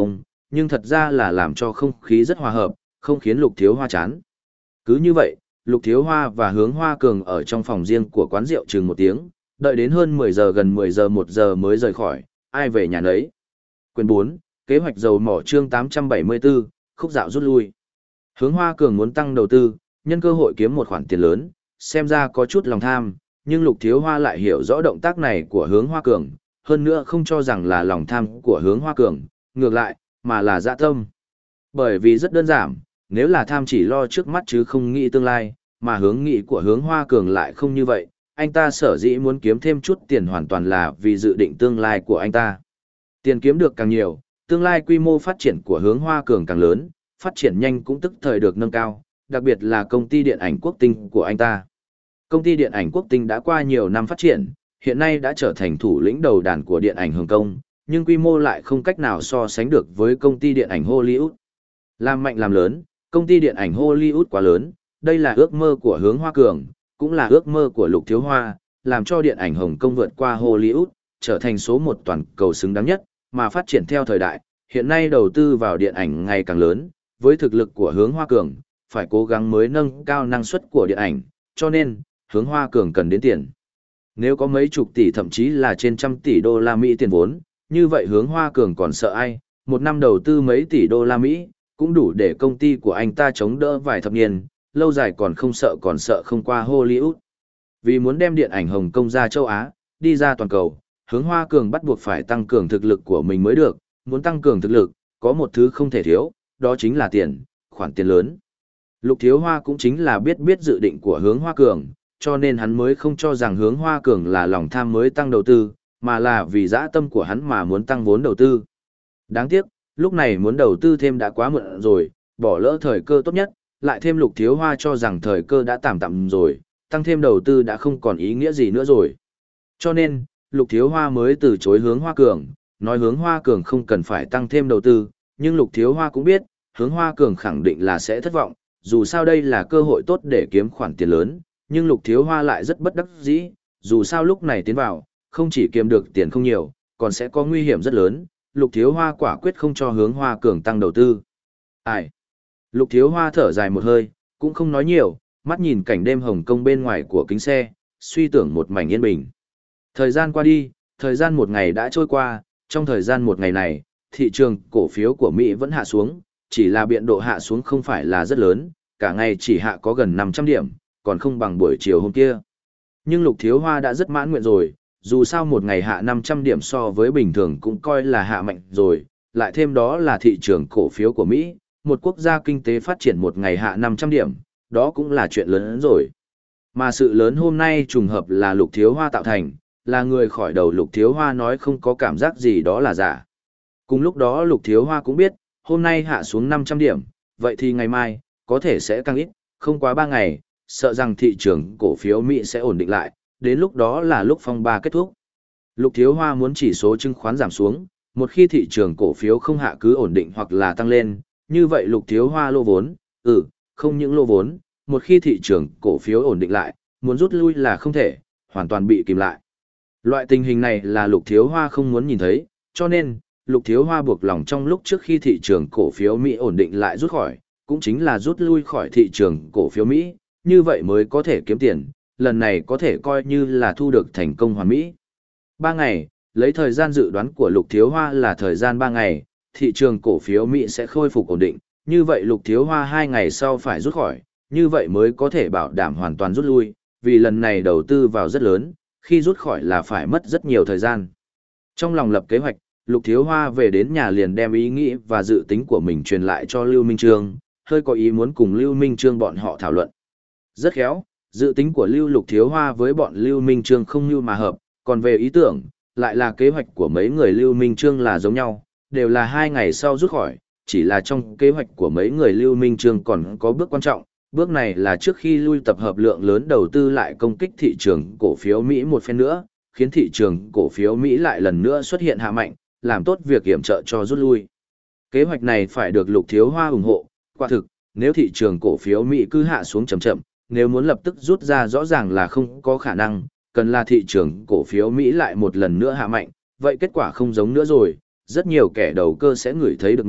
nhưng thật ra là làm cho không khí rất hòa hợp, không khiến Lục Thiếu Hoa chán. Cứ như vậy, Lục Thiếu Hoa và Hướng Hoa Cường ở trong phòng riêng của quán rượu chừng một tiếng, đợi đến hơn mười giờ gần mười giờ một giờ mới rời khỏi, ai về nhà nấy. Quyền bốn, kế hoạch dầu mỏ chương tám trăm bảy mươi tư, khúc dạo rút lui. Hướng Hoa Cường muốn tăng đầu tư, nhân cơ hội kiếm một khoản tiền lớn, xem ra có chút lòng tham, nhưng Lục Thiếu Hoa lại hiểu rõ động tác này của Hướng Hoa Cường, hơn nữa không cho rằng là lòng tham của Hướng Hoa Cường, ngược lại, mà là dạ tâm. Bởi vì rất đơn giản, nếu là tham chỉ lo trước mắt chứ không nghĩ tương lai, mà hướng nghĩ của Hướng Hoa Cường lại không như vậy, anh ta sở dĩ muốn kiếm thêm chút tiền hoàn toàn là vì dự định tương lai của anh ta. Tiền kiếm được càng nhiều, tương lai quy mô phát triển của Hướng Hoa Cường càng lớn, phát triển nhanh cũng tức thời được nâng cao, đặc biệt là công ty điện ảnh Quốc Tinh của anh ta. Công ty điện ảnh Quốc Tinh đã qua nhiều năm phát triển, hiện nay đã trở thành thủ lĩnh đầu đàn của điện ảnh Hồng Kông, nhưng quy mô lại không cách nào so sánh được với công ty điện ảnh Hollywood. Làm mạnh làm lớn, công ty điện ảnh Hollywood quá lớn, đây là ước mơ của Hướng Hoa Cường, cũng là ước mơ của Lục Thiếu Hoa, làm cho điện ảnh Hồng Kông vượt qua Hollywood, trở thành số một toàn cầu xứng đáng nhất, mà phát triển theo thời đại, hiện nay đầu tư vào điện ảnh ngày càng lớn, với thực lực của Hướng Hoa Cường, phải cố gắng mới nâng cao năng suất của điện ảnh, cho nên, Hướng Hoa Cường cần đến tiền. Nếu có mấy chục tỷ thậm chí là trên trăm tỷ đô la Mỹ tiền vốn, như vậy Hướng Hoa Cường còn sợ ai, một năm đầu tư mấy tỷ đô la Mỹ, cũng đủ để công ty của anh ta chống đỡ vài thập niên, lâu dài còn không sợ còn sợ không qua Hollywood. Vì muốn đem điện ảnh Hồng Kông ra châu Á, đi ra toàn cầu, Hướng Hoa Cường bắt buộc phải tăng cường thực lực của mình mới được, muốn tăng cường thực lực, có một thứ không thể thiếu, đó chính là tiền, khoản tiền lớn. Lục Thiếu Hoa cũng chính là biết biết dự định của Hướng Hoa Cường, cho nên hắn mới không cho rằng Hướng Hoa Cường là lòng tham mới tăng đầu tư, mà là vì dã tâm của hắn mà muốn tăng vốn đầu tư. Đáng tiếc, lúc này muốn đầu tư thêm đã quá muộn rồi, bỏ lỡ thời cơ tốt nhất, lại thêm Lục Thiếu Hoa cho rằng thời cơ đã tạm tạm rồi, tăng thêm đầu tư đã không còn ý nghĩa gì nữa rồi. Cho nên, Lục Thiếu Hoa mới từ chối Hướng Hoa Cường, nói Hướng Hoa Cường không cần phải tăng thêm đầu tư, nhưng Lục Thiếu Hoa cũng biết, Hướng Hoa Cường khẳng định là sẽ thất vọng, dù sao đây là cơ hội tốt để kiếm khoản tiền lớn, nhưng Lục Thiếu Hoa lại rất bất đắc dĩ, dù sao lúc này tiến vào, không chỉ kiếm được tiền không nhiều, còn sẽ có nguy hiểm rất lớn, Lục Thiếu Hoa quả quyết không cho Hướng Hoa Cường tăng đầu tư. Ai? Lục Thiếu Hoa thở dài một hơi, cũng không nói nhiều, mắt nhìn cảnh đêm Hồng Kông bên ngoài của kính xe, suy tưởng một mảnh yên bình. Thời gian qua đi, thời gian một ngày đã trôi qua, trong thời gian một ngày này, thị trường cổ phiếu của Mỹ vẫn hạ xuống, chỉ là biện độ hạ xuống không phải là rất lớn, cả ngày chỉ hạ có gần năm trăm điểm, còn không bằng buổi chiều hôm kia. Nhưng Lục Thiếu Hoa đã rất mãn nguyện rồi, dù sao một ngày hạ năm trăm điểm so với bình thường cũng coi là hạ mạnh rồi, lại thêm đó là thị trường cổ phiếu của Mỹ, một quốc gia kinh tế phát triển một ngày hạ năm trăm điểm, đó cũng là chuyện lớn hơn rồi. Mà sự lớn hôm nay trùng hợp là Lục Thiếu Hoa tạo thành, là người khỏi đầu Lục Thiếu Hoa nói không có cảm giác gì đó là giả. Cùng lúc đó Lục Thiếu Hoa cũng biết, hôm nay hạ xuống năm trăm điểm, vậy thì ngày mai, có thể sẽ càng ít, không quá ba ngày, sợ rằng thị trường cổ phiếu Mỹ sẽ ổn định lại, đến lúc đó là lúc phong ba kết thúc. Lục Thiếu Hoa muốn chỉ số chứng khoán giảm xuống, một khi thị trường cổ phiếu không hạ cứ ổn định hoặc là tăng lên, như vậy Lục Thiếu Hoa lô vốn, ừ, không những lô vốn, một khi thị trường cổ phiếu ổn định lại, muốn rút lui là không thể, hoàn toàn bị kìm lại. Loại tình hình này là Lục Thiếu Hoa không muốn nhìn thấy, cho nên, Lục Thiếu Hoa buộc lòng trong lúc trước khi thị trường cổ phiếu Mỹ ổn định lại rút khỏi, cũng chính là rút lui khỏi thị trường cổ phiếu Mỹ, như vậy mới có thể kiếm tiền, lần này có thể coi như là thu được thành công hoàn mỹ. Ba ngày, lấy thời gian dự đoán của Lục Thiếu Hoa là thời gian ba ngày, thị trường cổ phiếu Mỹ sẽ khôi phục ổn định, như vậy Lục Thiếu Hoa hai ngày sau phải rút khỏi, như vậy mới có thể bảo đảm hoàn toàn rút lui, vì lần này đầu tư vào rất lớn, khi rút khỏi là phải mất rất nhiều thời gian. Trong lòng lập kế hoạch, Lục Thiếu Hoa về đến nhà liền đem ý nghĩ và dự tính của mình truyền lại cho Lưu Minh Trương, hơi có ý muốn cùng Lưu Minh Trương bọn họ thảo luận. Rất khéo, dự tính của Lưu Lục Thiếu Hoa với bọn Lưu Minh Trương không như mà hợp, còn về ý tưởng, lại là kế hoạch của mấy người Lưu Minh Trương là giống nhau, đều là hai ngày sau rút khỏi, chỉ là trong kế hoạch của mấy người Lưu Minh Trương còn có bước quan trọng, bước này là trước khi lui tập hợp lượng lớn đầu tư lại công kích thị trường cổ phiếu Mỹ một phen nữa, khiến thị trường cổ phiếu Mỹ lại lần nữa xuất hiện hạ mạnh, làm tốt việc kiểm trợ cho rút lui. Kế hoạch này phải được Lục Thiếu Hoa ủng hộ, quả thực, nếu thị trường cổ phiếu Mỹ cứ hạ xuống chậm chậm, nếu muốn lập tức rút ra rõ ràng là không có khả năng, cần là thị trường cổ phiếu Mỹ lại một lần nữa hạ mạnh, vậy kết quả không giống nữa rồi, rất nhiều kẻ đầu cơ sẽ ngửi thấy được mùi,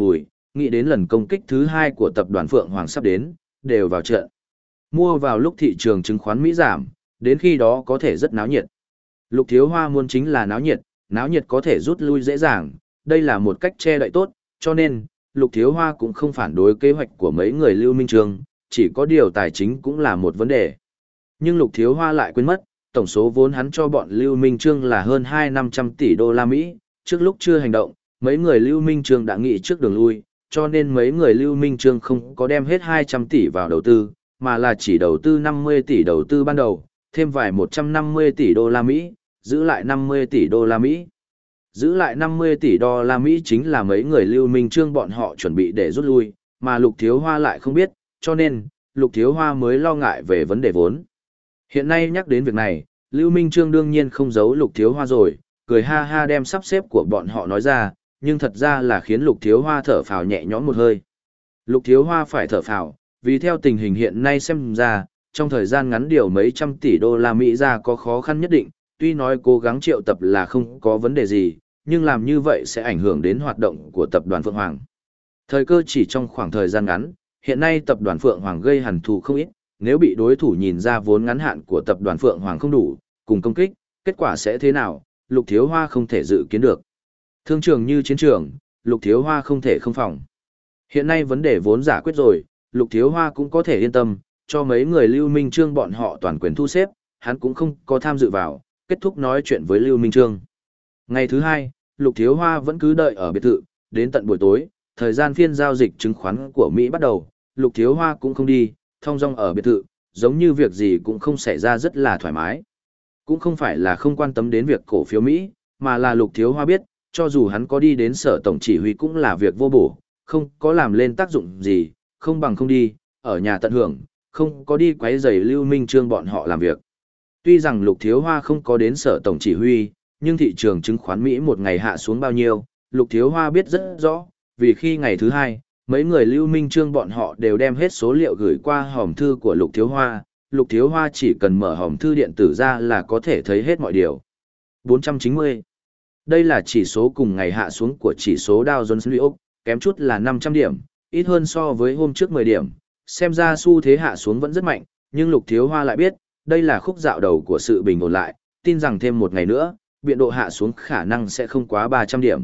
nghĩ đến lần công kích thứ hai của tập đoàn Phượng Hoàng sắp đến, đều vào trận. Mua vào lúc thị trường chứng khoán Mỹ giảm, đến khi đó có thể rất náo nhiệt. Lục Thiếu Hoa muốn chính là náo nhiệt, náo nhiệt có thể rút lui dễ dàng, đây là một cách che đậy tốt, cho nên, Lục Thiếu Hoa cũng không phản đối kế hoạch của mấy người Lưu Minh Trương, chỉ có điều tài chính cũng là một vấn đề. Nhưng Lục Thiếu Hoa lại quên mất, tổng số vốn hắn cho bọn Lưu Minh Trương là hơn hai năm trăm tỷ đô la Mỹ, trước lúc chưa hành động, mấy người Lưu Minh Trương đã nghĩ trước đường lui, cho nên mấy người Lưu Minh Trương không có đem hết hai trăm tỷ vào đầu tư, mà là chỉ đầu tư năm mươi tỷ đầu tư ban đầu, thêm vài một trăm năm mươi tỷ đô la Mỹ, giữ lại năm mươi tỷ đô la Mỹ. Giữ lại năm mươi tỷ đô la Mỹ chính là mấy người Lưu Minh Trương bọn họ chuẩn bị để rút lui, mà Lục Thiếu Hoa lại không biết, cho nên, Lục Thiếu Hoa mới lo ngại về vấn đề vốn. Hiện nay nhắc đến việc này, Lưu Minh Trương đương nhiên không giấu Lục Thiếu Hoa rồi, cười ha ha đem sắp xếp của bọn họ nói ra, nhưng thật ra là khiến Lục Thiếu Hoa thở phào nhẹ nhõm một hơi. Lục Thiếu Hoa phải thở phào, vì theo tình hình hiện nay xem ra, trong thời gian ngắn điều mấy trăm tỷ đô la Mỹ ra có khó khăn nhất định, tuy nói cố gắng triệu tập là không có vấn đề gì, nhưng làm như vậy sẽ ảnh hưởng đến hoạt động của tập đoàn Phượng Hoàng. Thời cơ chỉ trong khoảng thời gian ngắn, hiện nay tập đoàn Phượng Hoàng gây hằn thù không ít, nếu bị đối thủ nhìn ra vốn ngắn hạn của tập đoàn Phượng Hoàng không đủ, cùng công kích, kết quả sẽ thế nào, Lục Thiếu Hoa không thể dự kiến được. Thương trường như chiến trường, Lục Thiếu Hoa không thể không phòng. Hiện nay vấn đề vốn giải quyết rồi, Lục Thiếu Hoa cũng có thể yên tâm, cho mấy người Lưu Minh Trương bọn họ toàn quyền thu xếp, hắn cũng không có tham dự vào, kết thúc nói chuyện với Lưu Minh Trương. Ngày thứ hai, Lục Thiếu Hoa vẫn cứ đợi ở biệt thự, đến tận buổi tối, thời gian phiên giao dịch chứng khoán của Mỹ bắt đầu, Lục Thiếu Hoa cũng không đi, thong dong ở biệt thự, giống như việc gì cũng không xảy ra rất là thoải mái. Cũng không phải là không quan tâm đến việc cổ phiếu Mỹ, mà là Lục Thiếu Hoa biết, cho dù hắn có đi đến sở tổng chỉ huy cũng là việc vô bổ, không có làm lên tác dụng gì, không bằng không đi, ở nhà tận hưởng, không có đi quấy rầy Lưu Minh Trương bọn họ làm việc. Tuy rằng Lục Thiếu Hoa không có đến sở tổng chỉ huy, nhưng thị trường chứng khoán Mỹ một ngày hạ xuống bao nhiêu, Lục Thiếu Hoa biết rất rõ, vì khi ngày thứ hai, mấy người Lưu Minh Trương bọn họ đều đem hết số liệu gửi qua hòm thư của Lục Thiếu Hoa, Lục Thiếu Hoa chỉ cần mở hòm thư điện tử ra là có thể thấy hết mọi điều. bốn trăm chín mươi. Đây là chỉ số cùng ngày hạ xuống của chỉ số Dow Jones, kém chút là năm trăm điểm, ít hơn so với hôm trước mười điểm, xem ra xu thế hạ xuống vẫn rất mạnh, nhưng Lục Thiếu Hoa lại biết, đây là khúc dạo đầu của sự bình ổn lại, tin rằng thêm một ngày nữa, biện độ hạ xuống khả năng sẽ không quá ba trăm điểm.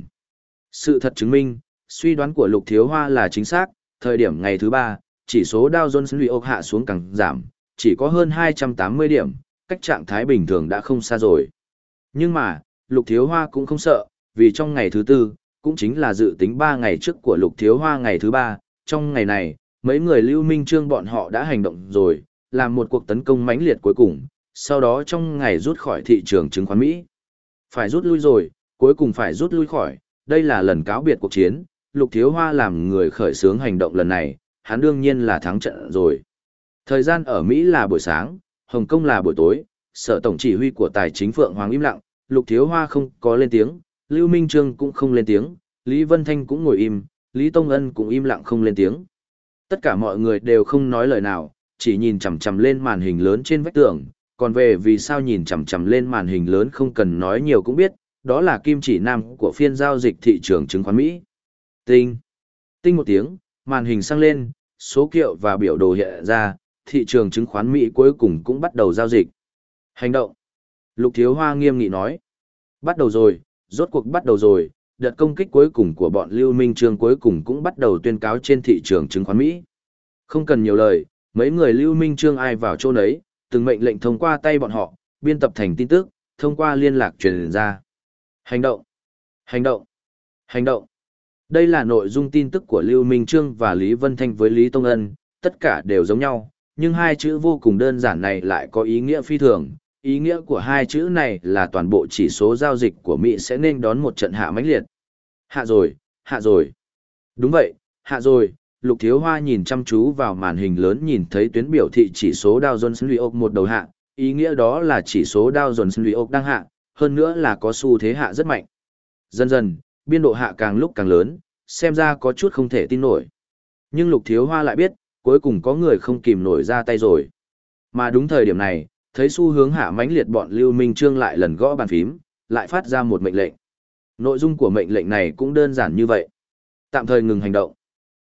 Sự thật chứng minh, suy đoán của Lục Thiếu Hoa là chính xác, thời điểm ngày thứ ba, chỉ số Dow Jones hạ xuống càng giảm, chỉ có hơn hai trăm tám mươi điểm, cách trạng thái bình thường đã không xa rồi. Nhưng mà, Lục Thiếu Hoa cũng không sợ, vì trong ngày thứ tư, cũng chính là dự tính ba ngày trước của Lục Thiếu Hoa ngày thứ ba, trong ngày này, mấy người Lưu Minh Trương bọn họ đã hành động rồi, làm một cuộc tấn công mãnh liệt cuối cùng, sau đó trong ngày rút khỏi thị trường chứng khoán Mỹ. Phải rút lui rồi, cuối cùng phải rút lui khỏi, đây là lần cáo biệt cuộc chiến, Lục Thiếu Hoa làm người khởi xướng hành động lần này, hắn đương nhiên là thắng trận rồi. Thời gian ở Mỹ là buổi sáng, Hồng Kông là buổi tối, sở tổng chỉ huy của tài chính Phượng Hoàng im lặng, Lục Thiếu Hoa không có lên tiếng, Lưu Minh Trương cũng không lên tiếng, Lý Vân Thanh cũng ngồi im, Lý Tông Ân cũng im lặng không lên tiếng. Tất cả mọi người đều không nói lời nào, chỉ nhìn chằm chằm lên màn hình lớn trên vách tường, còn về vì sao nhìn chằm chằm lên màn hình lớn không cần nói nhiều cũng biết, đó là kim chỉ nam của phiên giao dịch thị trường chứng khoán Mỹ. Tinh. Tinh một tiếng, màn hình sang lên, số kiệu và biểu đồ hiện ra, thị trường chứng khoán Mỹ cuối cùng cũng bắt đầu giao dịch. Hành động. Lục Thiếu Hoa nghiêm nghị nói. Bắt đầu rồi, rốt cuộc bắt đầu rồi, đợt công kích cuối cùng của bọn Lưu Minh Trương cuối cùng cũng bắt đầu tuyên cáo trên thị trường chứng khoán Mỹ. Không cần nhiều lời, mấy người Lưu Minh Trương ai vào chỗ nấy, từng mệnh lệnh thông qua tay bọn họ, biên tập thành tin tức, thông qua liên lạc truyền ra. Hành động! Hành động! Hành động! Đây là nội dung tin tức của Lưu Minh Trương và Lý Vân Thanh với Lý Tông Ân, tất cả đều giống nhau, nhưng hai chữ vô cùng đơn giản này lại có ý nghĩa phi thường. Ý nghĩa của hai chữ này là toàn bộ chỉ số giao dịch của Mỹ sẽ nên đón một trận hạ mãnh liệt. Hạ rồi, hạ rồi. Đúng vậy, hạ rồi. Lục Thiếu Hoa nhìn chăm chú vào màn hình lớn nhìn thấy tuyến biểu thị chỉ số Dow Jones một đầu hạ, ý nghĩa đó là chỉ số Dow Jones đang hạ, hơn nữa là có xu thế hạ rất mạnh. Dần dần, biên độ hạ càng lúc càng lớn, xem ra có chút không thể tin nổi. Nhưng Lục Thiếu Hoa lại biết, cuối cùng có người không kìm nổi ra tay rồi. Mà đúng thời điểm này, thấy xu hướng hạ mãnh liệt bọn Lưu Minh Trương lại lần gõ bàn phím, lại phát ra một mệnh lệnh. Nội dung của mệnh lệnh này cũng đơn giản như vậy. Tạm thời ngừng hành động.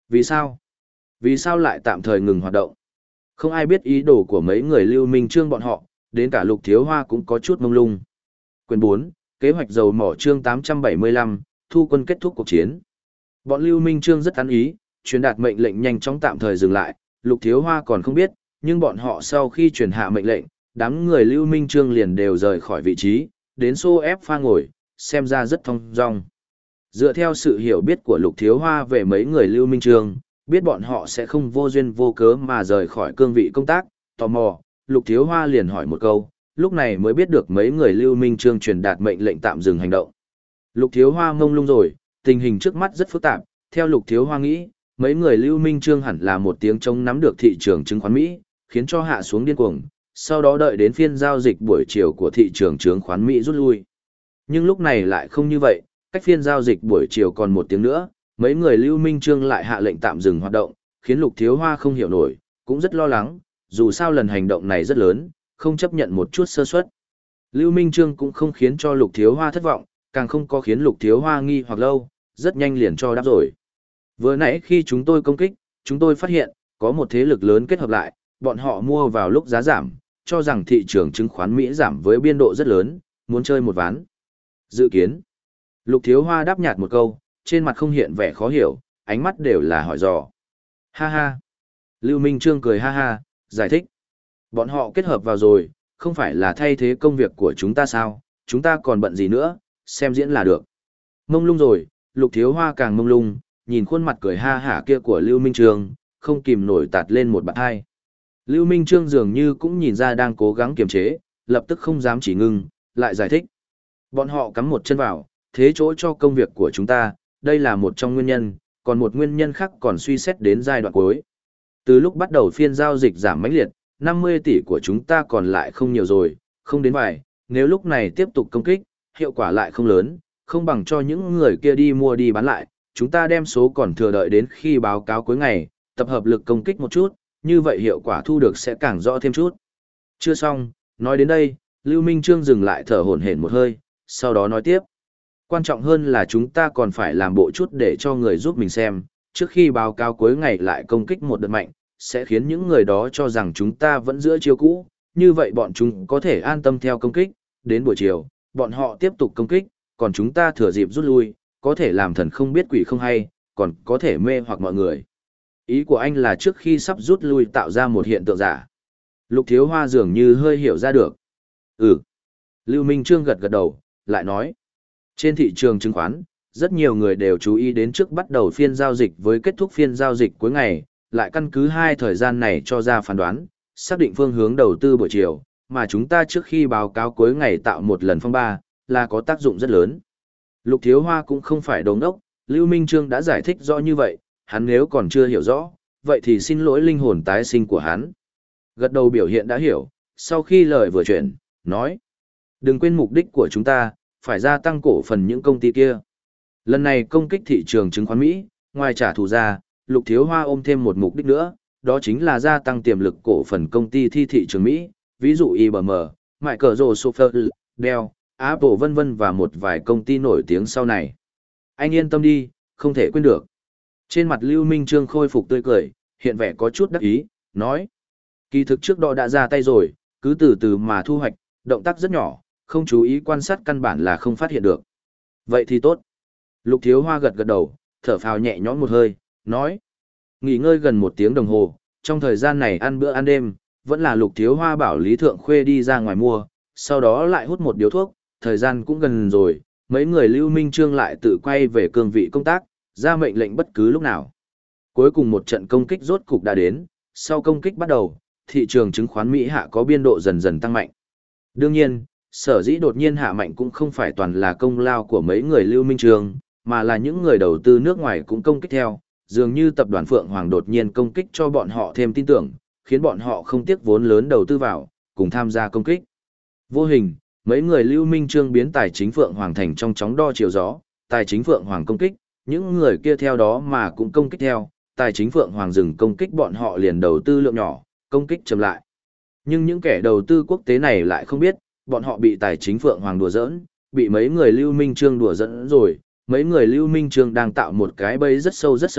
Vì sao? Vì sao lại tạm thời ngừng hoạt động? Không ai biết ý đồ của mấy người Lưu Minh Trương bọn họ, đến cả Lục Thiếu Hoa cũng có chút mông lung. Quyền bốn, kế hoạch dầu mỏ chương tám trăm bảy mươi lăm, thu quân kết thúc cuộc chiến. Bọn Lưu Minh Trương rất ăn ý, truyền đạt mệnh lệnh nhanh chóng tạm thời dừng lại, Lục Thiếu Hoa còn không biết, nhưng bọn họ sau khi truyền hạ mệnh lệnh, đám người Lưu Minh Trương liền đều rời khỏi vị trí, đến xô ép pha ngồi, xem ra rất thong dong. Dựa theo sự hiểu biết của Lục Thiếu Hoa về mấy người Lưu Minh Trương, biết bọn họ sẽ không vô duyên vô cớ mà rời khỏi cương vị công tác, tò mò, Lục Thiếu Hoa liền hỏi một câu, lúc này mới biết được mấy người Lưu Minh Trương truyền đạt mệnh lệnh tạm dừng hành động. Lục Thiếu Hoa ngông lung rồi, tình hình trước mắt rất phức tạp, theo Lục Thiếu Hoa nghĩ, mấy người Lưu Minh Trương hẳn là một tiếng trống nắm được thị trường chứng khoán Mỹ, khiến cho hạ xuống điên cuồng, sau đó đợi đến phiên giao dịch buổi chiều của thị trường chứng khoán Mỹ rút lui. Nhưng lúc này lại không như vậy, cách phiên giao dịch buổi chiều còn một tiếng nữa, mấy người Lưu Minh Trương lại hạ lệnh tạm dừng hoạt động, khiến Lục Thiếu Hoa không hiểu nổi, cũng rất lo lắng, dù sao lần hành động này rất lớn, không chấp nhận một chút sơ suất. Lưu Minh Trương cũng không khiến cho Lục Thiếu Hoa thất vọng, càng không có khiến Lục Thiếu Hoa nghi hoặc lâu, rất nhanh liền cho đáp rồi. Vừa nãy khi chúng tôi công kích, chúng tôi phát hiện, có một thế lực lớn kết hợp lại, bọn họ mua vào lúc giá giảm, cho rằng thị trường chứng khoán Mỹ giảm với biên độ rất lớn, muốn chơi một ván. Dự kiến. Lục Thiếu Hoa đáp nhạt một câu, trên mặt không hiện vẻ khó hiểu, ánh mắt đều là hỏi dò. Ha ha. Lưu Minh Trương cười ha ha, giải thích. Bọn họ kết hợp vào rồi, không phải là thay thế công việc của chúng ta sao, chúng ta còn bận gì nữa, xem diễn là được. Mông lung rồi, Lục Thiếu Hoa càng mông lung, nhìn khuôn mặt cười ha hả kia của Lưu Minh Trương, không kìm nổi tạt lên một bạt hai. Lưu Minh Trương dường như cũng nhìn ra đang cố gắng kiềm chế, lập tức không dám chỉ ngưng, lại giải thích. Bọn họ cắm một chân vào, thế chỗ cho công việc của chúng ta, đây là một trong nguyên nhân, còn một nguyên nhân khác còn suy xét đến giai đoạn cuối. Từ lúc bắt đầu phiên giao dịch giảm mãnh liệt, năm mươi tỷ của chúng ta còn lại không nhiều rồi, không đến vài, nếu lúc này tiếp tục công kích, hiệu quả lại không lớn, không bằng cho những người kia đi mua đi bán lại, chúng ta đem số còn thừa đợi đến khi báo cáo cuối ngày, tập hợp lực công kích một chút, như vậy hiệu quả thu được sẽ càng rõ thêm chút. Chưa xong, nói đến đây, Lưu Minh Trương dừng lại thở hổn hển một hơi, sau đó nói tiếp. Quan trọng hơn là chúng ta còn phải làm bộ chút để cho người giúp mình xem, trước khi báo cáo cuối ngày lại công kích một đợt mạnh, sẽ khiến những người đó cho rằng chúng ta vẫn giữ chiêu cũ, như vậy bọn chúng có thể an tâm theo công kích, đến buổi chiều, bọn họ tiếp tục công kích, còn chúng ta thừa dịp rút lui, có thể làm thần không biết quỷ không hay, còn có thể mê hoặc mọi người. Ý của anh là trước khi sắp rút lui tạo ra một hiện tượng giả. Lục Thiếu Hoa dường như hơi hiểu ra được. Ừ. Lưu Minh Trương gật gật đầu, lại nói. Trên thị trường chứng khoán, rất nhiều người đều chú ý đến trước bắt đầu phiên giao dịch với kết thúc phiên giao dịch cuối ngày, lại căn cứ hai thời gian này cho ra phán đoán, xác định phương hướng đầu tư buổi chiều, mà chúng ta trước khi báo cáo cuối ngày tạo một lần phong ba, là có tác dụng rất lớn. Lục Thiếu Hoa cũng không phải đồ ngốc, Lưu Minh Trương đã giải thích rõ như vậy, hắn nếu còn chưa hiểu rõ, vậy thì xin lỗi linh hồn tái sinh của hắn. Gật đầu biểu hiện đã hiểu, sau khi lời vừa chuyển, nói. Đừng quên mục đích của chúng ta, phải gia tăng cổ phần những công ty kia. Lần này công kích thị trường chứng khoán Mỹ, ngoài trả thù ra, Lục Thiếu Hoa ôm thêm một mục đích nữa, đó chính là gia tăng tiềm lực cổ phần công ty thi thị trường Mỹ, ví dụ i bê em, Microsoft, Dell, Apple vân vân và một vài công ty nổi tiếng sau này. Anh yên tâm đi, không thể quên được. Trên mặt Lưu Minh Trương khôi phục tươi cười, hiện vẻ có chút đắc ý, nói. Kỳ thực trước đó đã ra tay rồi, cứ từ từ mà thu hoạch, động tác rất nhỏ, không chú ý quan sát căn bản là không phát hiện được. Vậy thì tốt. Lục Thiếu Hoa gật gật đầu, thở phào nhẹ nhõm một hơi, nói. Nghỉ ngơi gần một tiếng đồng hồ, trong thời gian này ăn bữa ăn đêm, vẫn là Lục Thiếu Hoa bảo Lý Thượng Khuê đi ra ngoài mua, sau đó lại hút một điếu thuốc, thời gian cũng gần rồi, mấy người Lưu Minh Trương lại tự quay về cương vị công tác, ra mệnh lệnh bất cứ lúc nào. Cuối cùng một trận công kích rốt cục đã đến, sau công kích bắt đầu, thị trường chứng khoán Mỹ hạ có biên độ dần dần tăng mạnh. Đương nhiên, sở dĩ đột nhiên hạ mạnh cũng không phải toàn là công lao của mấy người Lưu Minh Trương, mà là những người đầu tư nước ngoài cũng công kích theo, dường như tập đoàn Phượng Hoàng đột nhiên công kích cho bọn họ thêm tin tưởng, khiến bọn họ không tiếc vốn lớn đầu tư vào, cùng tham gia công kích. Vô hình, mấy người Lưu Minh Trương biến tài chính Phượng Hoàng thành trong chóng đo chiều gió, tài chính Phượng Hoàng công kích, những người kia theo đó mà cũng công kích theo, tài chính Phượng Hoàng dừng công kích bọn họ liền đầu tư lượng nhỏ, công kích chậm lại. Nhưng những kẻ đầu tư quốc tế này lại không biết, bọn họ bị tài chính Phượng Hoàng đùa giỡn, bị mấy người Lưu Minh Trương đùa giỡn rồi, mấy người Lưu Minh Trương đang tạo một cái bẫy rất sâu rất sâu,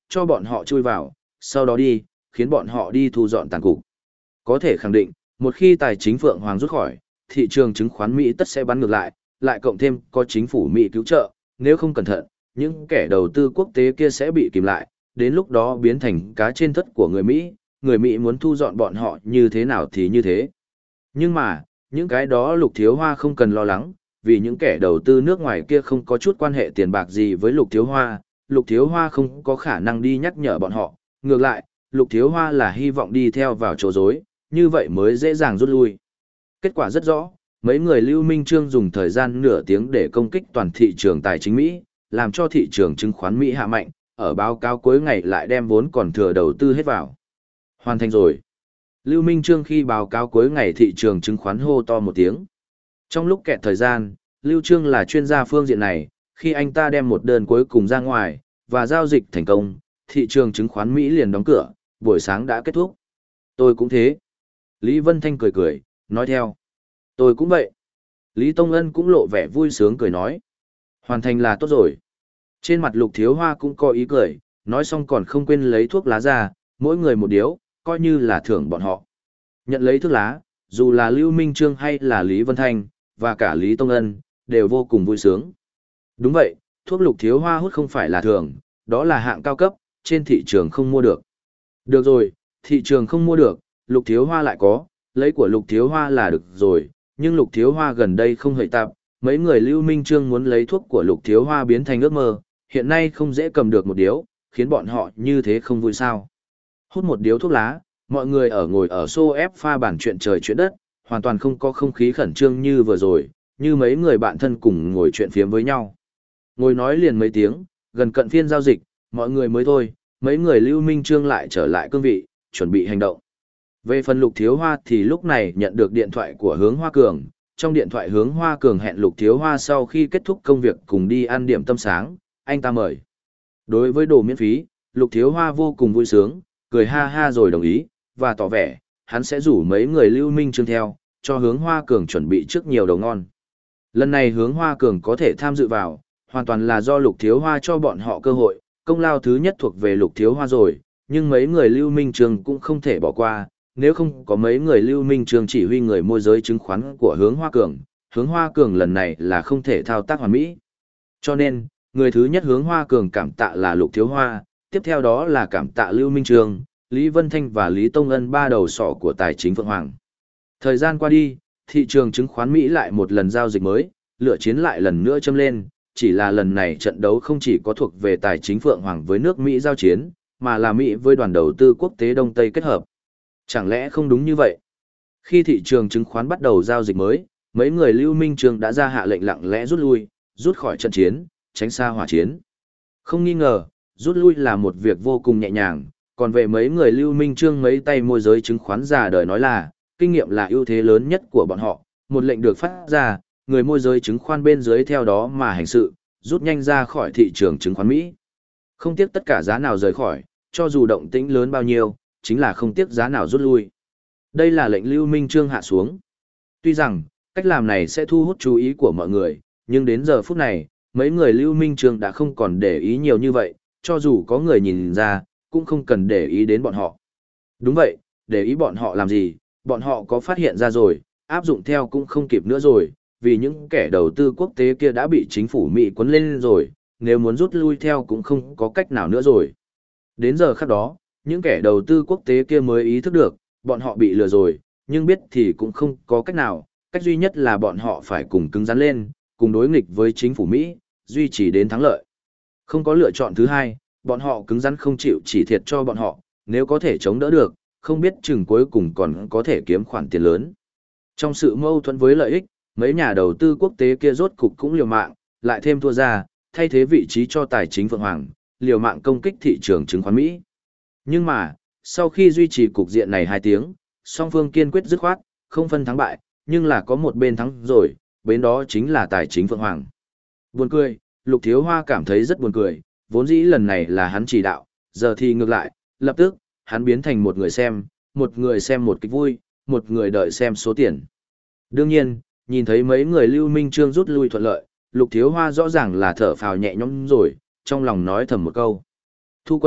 cho bọn họ chui vào, sau đó đi, khiến bọn họ đi thu dọn tàn cục. Có thể khẳng định, một khi tài chính Phượng Hoàng rút khỏi, thị trường chứng khoán Mỹ tất sẽ bắn ngược lại, lại cộng thêm có chính phủ Mỹ cứu trợ, nếu không cẩn thận, những kẻ đầu tư quốc tế kia sẽ bị kìm lại, đến lúc đó biến thành cá trên thất của người Mỹ, người Mỹ muốn thu dọn bọn họ như thế nào thì như thế. Nhưng mà, những cái đó Lục Thiếu Hoa không cần lo lắng, vì những kẻ đầu tư nước ngoài kia không có chút quan hệ tiền bạc gì với Lục Thiếu Hoa, Lục Thiếu Hoa không có khả năng đi nhắc nhở bọn họ, ngược lại, Lục Thiếu Hoa là hy vọng đi theo vào chỗ dối, như vậy mới dễ dàng rút lui. Kết quả rất rõ, mấy người Lưu Minh Trương dùng thời gian nửa tiếng để công kích toàn thị trường tài chính Mỹ, làm cho thị trường chứng khoán Mỹ hạ mạnh, ở báo cáo cuối ngày lại đem vốn còn thừa đầu tư hết vào. Hoàn thành rồi. Lưu Minh Trương khi báo cáo cuối ngày thị trường chứng khoán hô to một tiếng. Trong lúc kẹt thời gian, Lưu Trương là chuyên gia phương diện này, khi anh ta đem một đơn cuối cùng ra ngoài, và giao dịch thành công, thị trường chứng khoán Mỹ liền đóng cửa, buổi sáng đã kết thúc. Tôi cũng thế. Lý Vân Thanh cười cười, nói theo. Tôi cũng vậy. Lý Tông Ân cũng lộ vẻ vui sướng cười nói. Hoàn thành là tốt rồi. Trên mặt Lục Thiếu Hoa cũng có ý cười, nói xong còn không quên lấy thuốc lá ra, mỗi người một điếu, coi như là thưởng bọn họ. Nhận lấy thuốc lá, dù là Lưu Minh Trương hay là Lý Vân Thanh, và cả Lý Tông Ân, đều vô cùng vui sướng. Đúng vậy, thuốc Lục Thiếu Hoa hút không phải là thường, đó là hạng cao cấp, trên thị trường không mua được. Được rồi, thị trường không mua được, Lục Thiếu Hoa lại có, lấy của Lục Thiếu Hoa là được rồi, nhưng Lục Thiếu Hoa gần đây không hề tạp, mấy người Lưu Minh Trương muốn lấy thuốc của Lục Thiếu Hoa biến thành ước mơ, hiện nay không dễ cầm được một điếu, khiến bọn họ như thế không vui sao. Hút một điếu thuốc lá, mọi người ở ngồi ở xô ép pha bàn chuyện trời chuyện đất, hoàn toàn không có không khí khẩn trương như vừa rồi, như mấy người bạn thân cùng ngồi chuyện phiếm với nhau. Ngồi nói liền mấy tiếng, gần cận phiên giao dịch, mọi người mới thôi, mấy người Lưu Minh Trương lại trở lại cương vị, chuẩn bị hành động. Về phần Lục Thiếu Hoa thì lúc này nhận được điện thoại của Hướng Hoa Cường, trong điện thoại Hướng Hoa Cường hẹn Lục Thiếu Hoa sau khi kết thúc công việc cùng đi ăn điểm tâm sáng, anh ta mời. Đối với đồ miễn phí, Lục Thiếu Hoa vô cùng vui sướng, cười ha ha rồi đồng ý, và tỏ vẻ, hắn sẽ rủ mấy người Lưu Minh Trương theo, cho Hướng Hoa Cường chuẩn bị trước nhiều đồ ngon. Lần này Hướng Hoa Cường có thể tham dự vào, hoàn toàn là do Lục Thiếu Hoa cho bọn họ cơ hội, công lao thứ nhất thuộc về Lục Thiếu Hoa rồi, nhưng mấy người Lưu Minh Trương cũng không thể bỏ qua, nếu không có mấy người Lưu Minh Trương chỉ huy người môi giới chứng khoán của Hướng Hoa Cường, Hướng Hoa Cường lần này là không thể thao tác hoàn mỹ. Cho nên, người thứ nhất Hướng Hoa Cường cảm tạ là Lục Thiếu Hoa, tiếp theo đó là cảm tạ Lưu Minh Trương, Lý Vân Thanh và Lý Tông Ân ba đầu sỏ của tài chính Phượng Hoàng. Thời gian qua đi, thị trường chứng khoán Mỹ lại một lần giao dịch mới, lửa chiến lại lần nữa châm lên, chỉ là lần này trận đấu không chỉ có thuộc về tài chính Phượng Hoàng với nước Mỹ giao chiến, mà là Mỹ với đoàn đầu tư quốc tế Đông Tây kết hợp. Chẳng lẽ không đúng như vậy? Khi thị trường chứng khoán bắt đầu giao dịch mới, mấy người Lưu Minh Trương đã ra hạ lệnh lặng lẽ rút lui, rút khỏi trận chiến, tránh xa hỏa chiến. Không nghi ngờ, rút lui là một việc vô cùng nhẹ nhàng, còn về mấy người Lưu Minh Trương mấy tay môi giới chứng khoán già đời nói là, kinh nghiệm là ưu thế lớn nhất của bọn họ, một lệnh được phát ra, người môi giới chứng khoán bên dưới theo đó mà hành sự, rút nhanh ra khỏi thị trường chứng khoán Mỹ. Không tiếc tất cả giá nào rời khỏi, cho dù động tĩnh lớn bao nhiêu, chính là không tiếc giá nào rút lui. Đây là lệnh Lưu Minh Trương hạ xuống. Tuy rằng, cách làm này sẽ thu hút chú ý của mọi người, nhưng đến giờ phút này, mấy người Lưu Minh Trương đã không còn để ý nhiều như vậy, cho dù có người nhìn ra, cũng không cần để ý đến bọn họ. Đúng vậy, để ý bọn họ làm gì, bọn họ có phát hiện ra rồi, áp dụng theo cũng không kịp nữa rồi, vì những kẻ đầu tư quốc tế kia đã bị chính phủ Mỹ cuốn lên rồi, nếu muốn rút lui theo cũng không có cách nào nữa rồi. Đến giờ khắc đó, những kẻ đầu tư quốc tế kia mới ý thức được, bọn họ bị lừa rồi, nhưng biết thì cũng không có cách nào, cách duy nhất là bọn họ phải cùng cứng rắn lên, cùng đối nghịch với chính phủ Mỹ, duy trì đến thắng lợi. Không có lựa chọn thứ hai, bọn họ cứng rắn không chịu chỉ thiệt cho bọn họ, nếu có thể chống đỡ được, không biết chừng cuối cùng còn có thể kiếm khoản tiền lớn. Trong sự mâu thuẫn với lợi ích, mấy nhà đầu tư quốc tế kia rốt cục cũng liều mạng, lại thêm thua ra, thay thế vị trí cho tài chính Phượng Hoàng, liều mạng công kích thị trường chứng khoán Mỹ. Nhưng mà, sau khi duy trì cục diện này hai tiếng, song phương kiên quyết dứt khoát, không phân thắng bại, nhưng là có một bên thắng rồi, bên đó chính là tài chính Phượng Hoàng. Buồn cười, Lục Thiếu Hoa cảm thấy rất buồn cười, vốn dĩ lần này là hắn chỉ đạo, giờ thì ngược lại, lập tức, hắn biến thành một người xem, một người xem một kịch vui, một người đợi xem số tiền. Đương nhiên, nhìn thấy mấy người Lưu Minh Trương rút lui thuận lợi, Lục Thiếu Hoa rõ ràng là thở phào nhẹ nhõm rồi, trong lòng nói thầm một câu. Thu quân,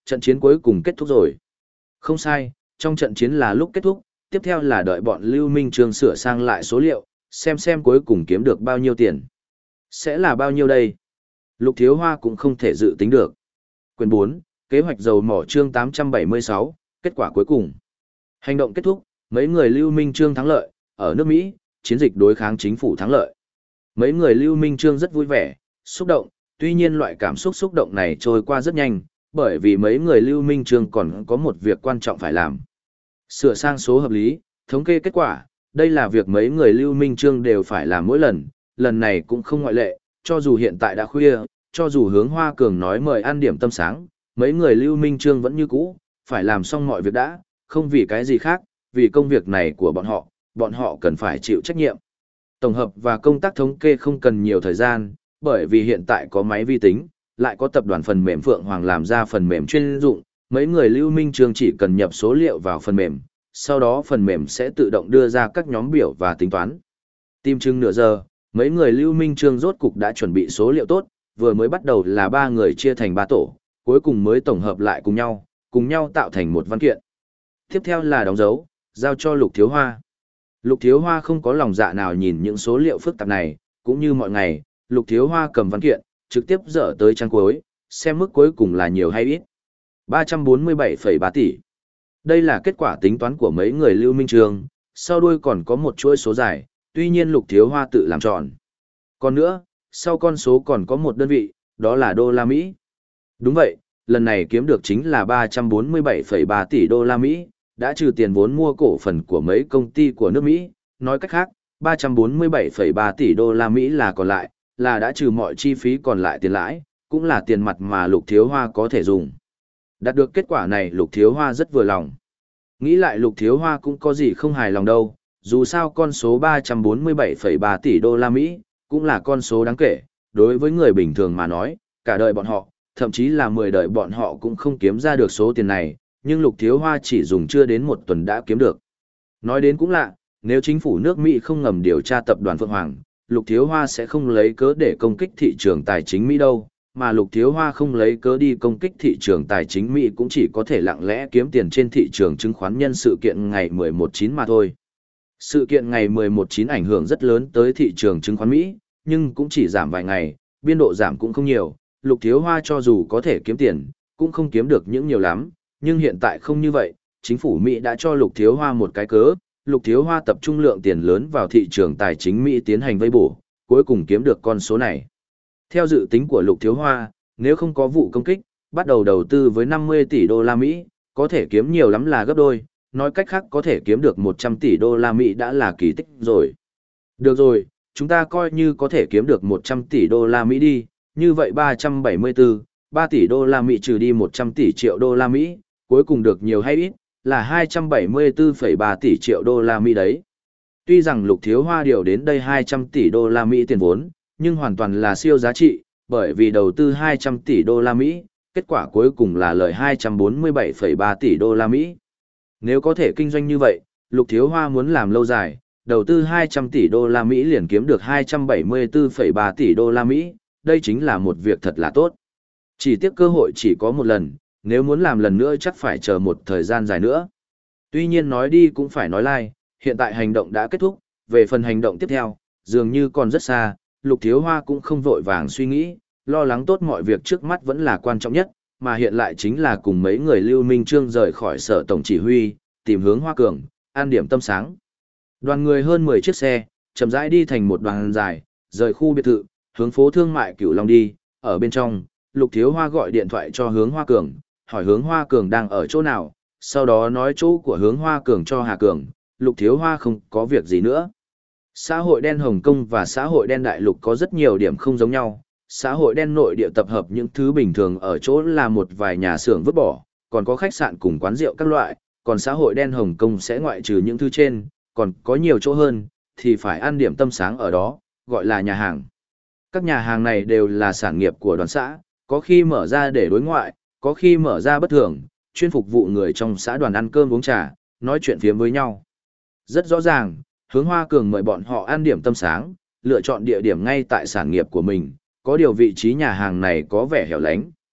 Trận chiến cuối cùng kết thúc rồi. Không sai, trong trận chiến là lúc kết thúc, tiếp theo là đợi bọn Lưu Minh Trương sửa sang lại số liệu, xem xem cuối cùng kiếm được bao nhiêu tiền. Sẽ là bao nhiêu đây? Lục Thiếu Hoa cũng không thể dự tính được. Quyền bốn, kế hoạch dầu mỏ chương tám trăm bảy mươi sáu, kết quả cuối cùng. Hành động kết thúc, mấy người Lưu Minh Trương thắng lợi, ở nước Mỹ, chiến dịch đối kháng chính phủ thắng lợi. Mấy người Lưu Minh Trương rất vui vẻ, xúc động, tuy nhiên loại cảm xúc xúc động này trôi qua rất nhanh, bởi vì mấy người Lưu Minh Trương còn có một việc quan trọng phải làm. Sửa sang số hợp lý, thống kê kết quả, đây là việc mấy người Lưu Minh Trương đều phải làm mỗi lần, lần này cũng không ngoại lệ, cho dù hiện tại đã khuya, cho dù Hướng Hoa Cường nói mời ăn điểm tâm sáng, mấy người Lưu Minh Trương vẫn như cũ, phải làm xong mọi việc đã, không vì cái gì khác, vì công việc này của bọn họ, bọn họ cần phải chịu trách nhiệm. Tổng hợp và công tác thống kê không cần nhiều thời gian, bởi vì hiện tại có máy vi tính, lại có tập đoàn phần mềm Phượng Hoàng làm ra phần mềm chuyên dụng, mấy người Lưu Minh Trương chỉ cần nhập số liệu vào phần mềm, sau đó phần mềm sẽ tự động đưa ra các nhóm biểu và tính toán. Tìm chừng nửa giờ, mấy người Lưu Minh Trương rốt cục đã chuẩn bị số liệu tốt, vừa mới bắt đầu là ba người chia thành ba tổ, cuối cùng mới tổng hợp lại cùng nhau, cùng nhau tạo thành một văn kiện. Tiếp theo là đóng dấu, giao cho Lục Thiếu Hoa. Lục Thiếu Hoa không có lòng dạ nào nhìn những số liệu phức tạp này, cũng như mọi ngày, Lục Thiếu Hoa cầm văn kiện, trực tiếp dở tới trang cuối, xem mức cuối cùng là nhiều hay ít. ba trăm bốn mươi bảy phẩy ba tỷ. Đây là kết quả tính toán của mấy người Lưu Minh Trương, sau đuôi còn có một chuỗi số dài, tuy nhiên Lục Thiếu Hoa tự làm tròn. Còn nữa, sau con số còn có một đơn vị, đó là đô la Mỹ. Đúng vậy, lần này kiếm được chính là ba trăm bốn mươi bảy phẩy ba tỷ đô la Mỹ, đã trừ tiền vốn mua cổ phần của mấy công ty của nước Mỹ, nói cách khác, ba trăm bốn mươi bảy phẩy ba tỷ đô la Mỹ là còn lại, là đã trừ mọi chi phí còn lại tiền lãi, cũng là tiền mặt mà Lục Thiếu Hoa có thể dùng. Đạt được kết quả này Lục Thiếu Hoa rất vừa lòng. Nghĩ lại Lục Thiếu Hoa cũng có gì không hài lòng đâu, dù sao con số ba trăm bốn mươi bảy phẩy ba tỷ đô la Mỹ, cũng là con số đáng kể, đối với người bình thường mà nói, cả đời bọn họ, thậm chí là mười đời bọn họ cũng không kiếm ra được số tiền này, nhưng Lục Thiếu Hoa chỉ dùng chưa đến một tuần đã kiếm được. Nói đến cũng lạ, nếu chính phủ nước Mỹ không ngầm điều tra tập đoàn Phượng Hoàng, Lục Thiếu Hoa sẽ không lấy cớ để công kích thị trường tài chính Mỹ đâu, mà Lục Thiếu Hoa không lấy cớ đi công kích thị trường tài chính Mỹ cũng chỉ có thể lặng lẽ kiếm tiền trên thị trường chứng khoán nhân sự kiện ngày mười một chín mà thôi. Sự kiện ngày mười một chín ảnh hưởng rất lớn tới thị trường chứng khoán Mỹ, nhưng cũng chỉ giảm vài ngày, biên độ giảm cũng không nhiều, Lục Thiếu Hoa cho dù có thể kiếm tiền, cũng không kiếm được những nhiều lắm, nhưng hiện tại không như vậy, chính phủ Mỹ đã cho Lục Thiếu Hoa một cái cớ, Lục Thiếu Hoa tập trung lượng tiền lớn vào thị trường tài chính Mỹ tiến hành vây bổ, cuối cùng kiếm được con số này. Theo dự tính của Lục Thiếu Hoa, nếu không có vụ công kích, bắt đầu đầu tư với năm mươi tỷ đô la Mỹ, có thể kiếm nhiều lắm là gấp đôi, nói cách khác có thể kiếm được một trăm tỷ đô la Mỹ đã là kỳ tích rồi. Được rồi, chúng ta coi như có thể kiếm được một trăm tỷ đô la Mỹ đi, như vậy ba trăm bảy mươi tư, ba tỷ đô la Mỹ trừ đi một trăm tỷ triệu đô la Mỹ, cuối cùng được nhiều hay ít, là hai trăm bảy mươi tư phẩy ba tỷ triệu đô la Mỹ đấy. Tuy rằng Lục Thiếu Hoa điều đến đây hai trăm tỷ đô la Mỹ tiền vốn, nhưng hoàn toàn là siêu giá trị, bởi vì đầu tư hai trăm tỷ đô la Mỹ, kết quả cuối cùng là lời hai trăm bốn mươi bảy phẩy ba tỷ đô la Mỹ. Nếu có thể kinh doanh như vậy, Lục Thiếu Hoa muốn làm lâu dài, đầu tư hai trăm tỷ đô la Mỹ liền kiếm được hai trăm bảy mươi tư phẩy ba tỷ đô la Mỹ, đây chính là một việc thật là tốt. Chỉ tiếc cơ hội chỉ có một lần, nếu muốn làm lần nữa chắc phải chờ một thời gian dài nữa. Tuy nhiên nói đi cũng phải nói lại, hiện tại hành động đã kết thúc, về phần hành động tiếp theo, dường như còn rất xa, Lục Thiếu Hoa cũng không vội vàng suy nghĩ, lo lắng tốt mọi việc trước mắt vẫn là quan trọng nhất, mà hiện lại chính là cùng mấy người Lưu Minh Trương rời khỏi sở tổng chỉ huy, tìm hướng Hoa Cường, an điểm tâm sáng. Đoàn người hơn mười chiếc xe, chậm rãi đi thành một đoàn dài, rời khu biệt thự, hướng phố thương mại Cửu Long đi, ở bên trong, Lục Thiếu Hoa gọi điện thoại cho hướng Hoa Cường, hỏi hướng Hoa Cường đang ở chỗ nào, sau đó nói chỗ của hướng Hoa Cường cho Hà Cường, Lục Thiếu Hoa không có việc gì nữa. Xã hội đen Hồng Kông và xã hội đen Đại Lục có rất nhiều điểm không giống nhau, xã hội đen nội địa tập hợp những thứ bình thường ở chỗ là một vài nhà xưởng vứt bỏ, còn có khách sạn cùng quán rượu các loại, còn xã hội đen Hồng Kông sẽ ngoại trừ những thứ trên, còn có nhiều chỗ hơn, thì phải ăn điểm tâm sáng ở đó, gọi là nhà hàng. Các nhà hàng này đều là sản nghiệp của đoàn xã, có khi mở ra để đối ngoại, có khi mở ra bất thường, chuyên phục vụ người trong xã đoàn ăn cơm uống trà, nói chuyện phiếm với nhau. Rất rõ ràng, hướng Hoa Cường mời bọn họ ăn điểm tâm sáng, lựa chọn địa điểm ngay tại sản nghiệp của mình, có điều vị trí nhà hàng này có vẻ hẻo lánh,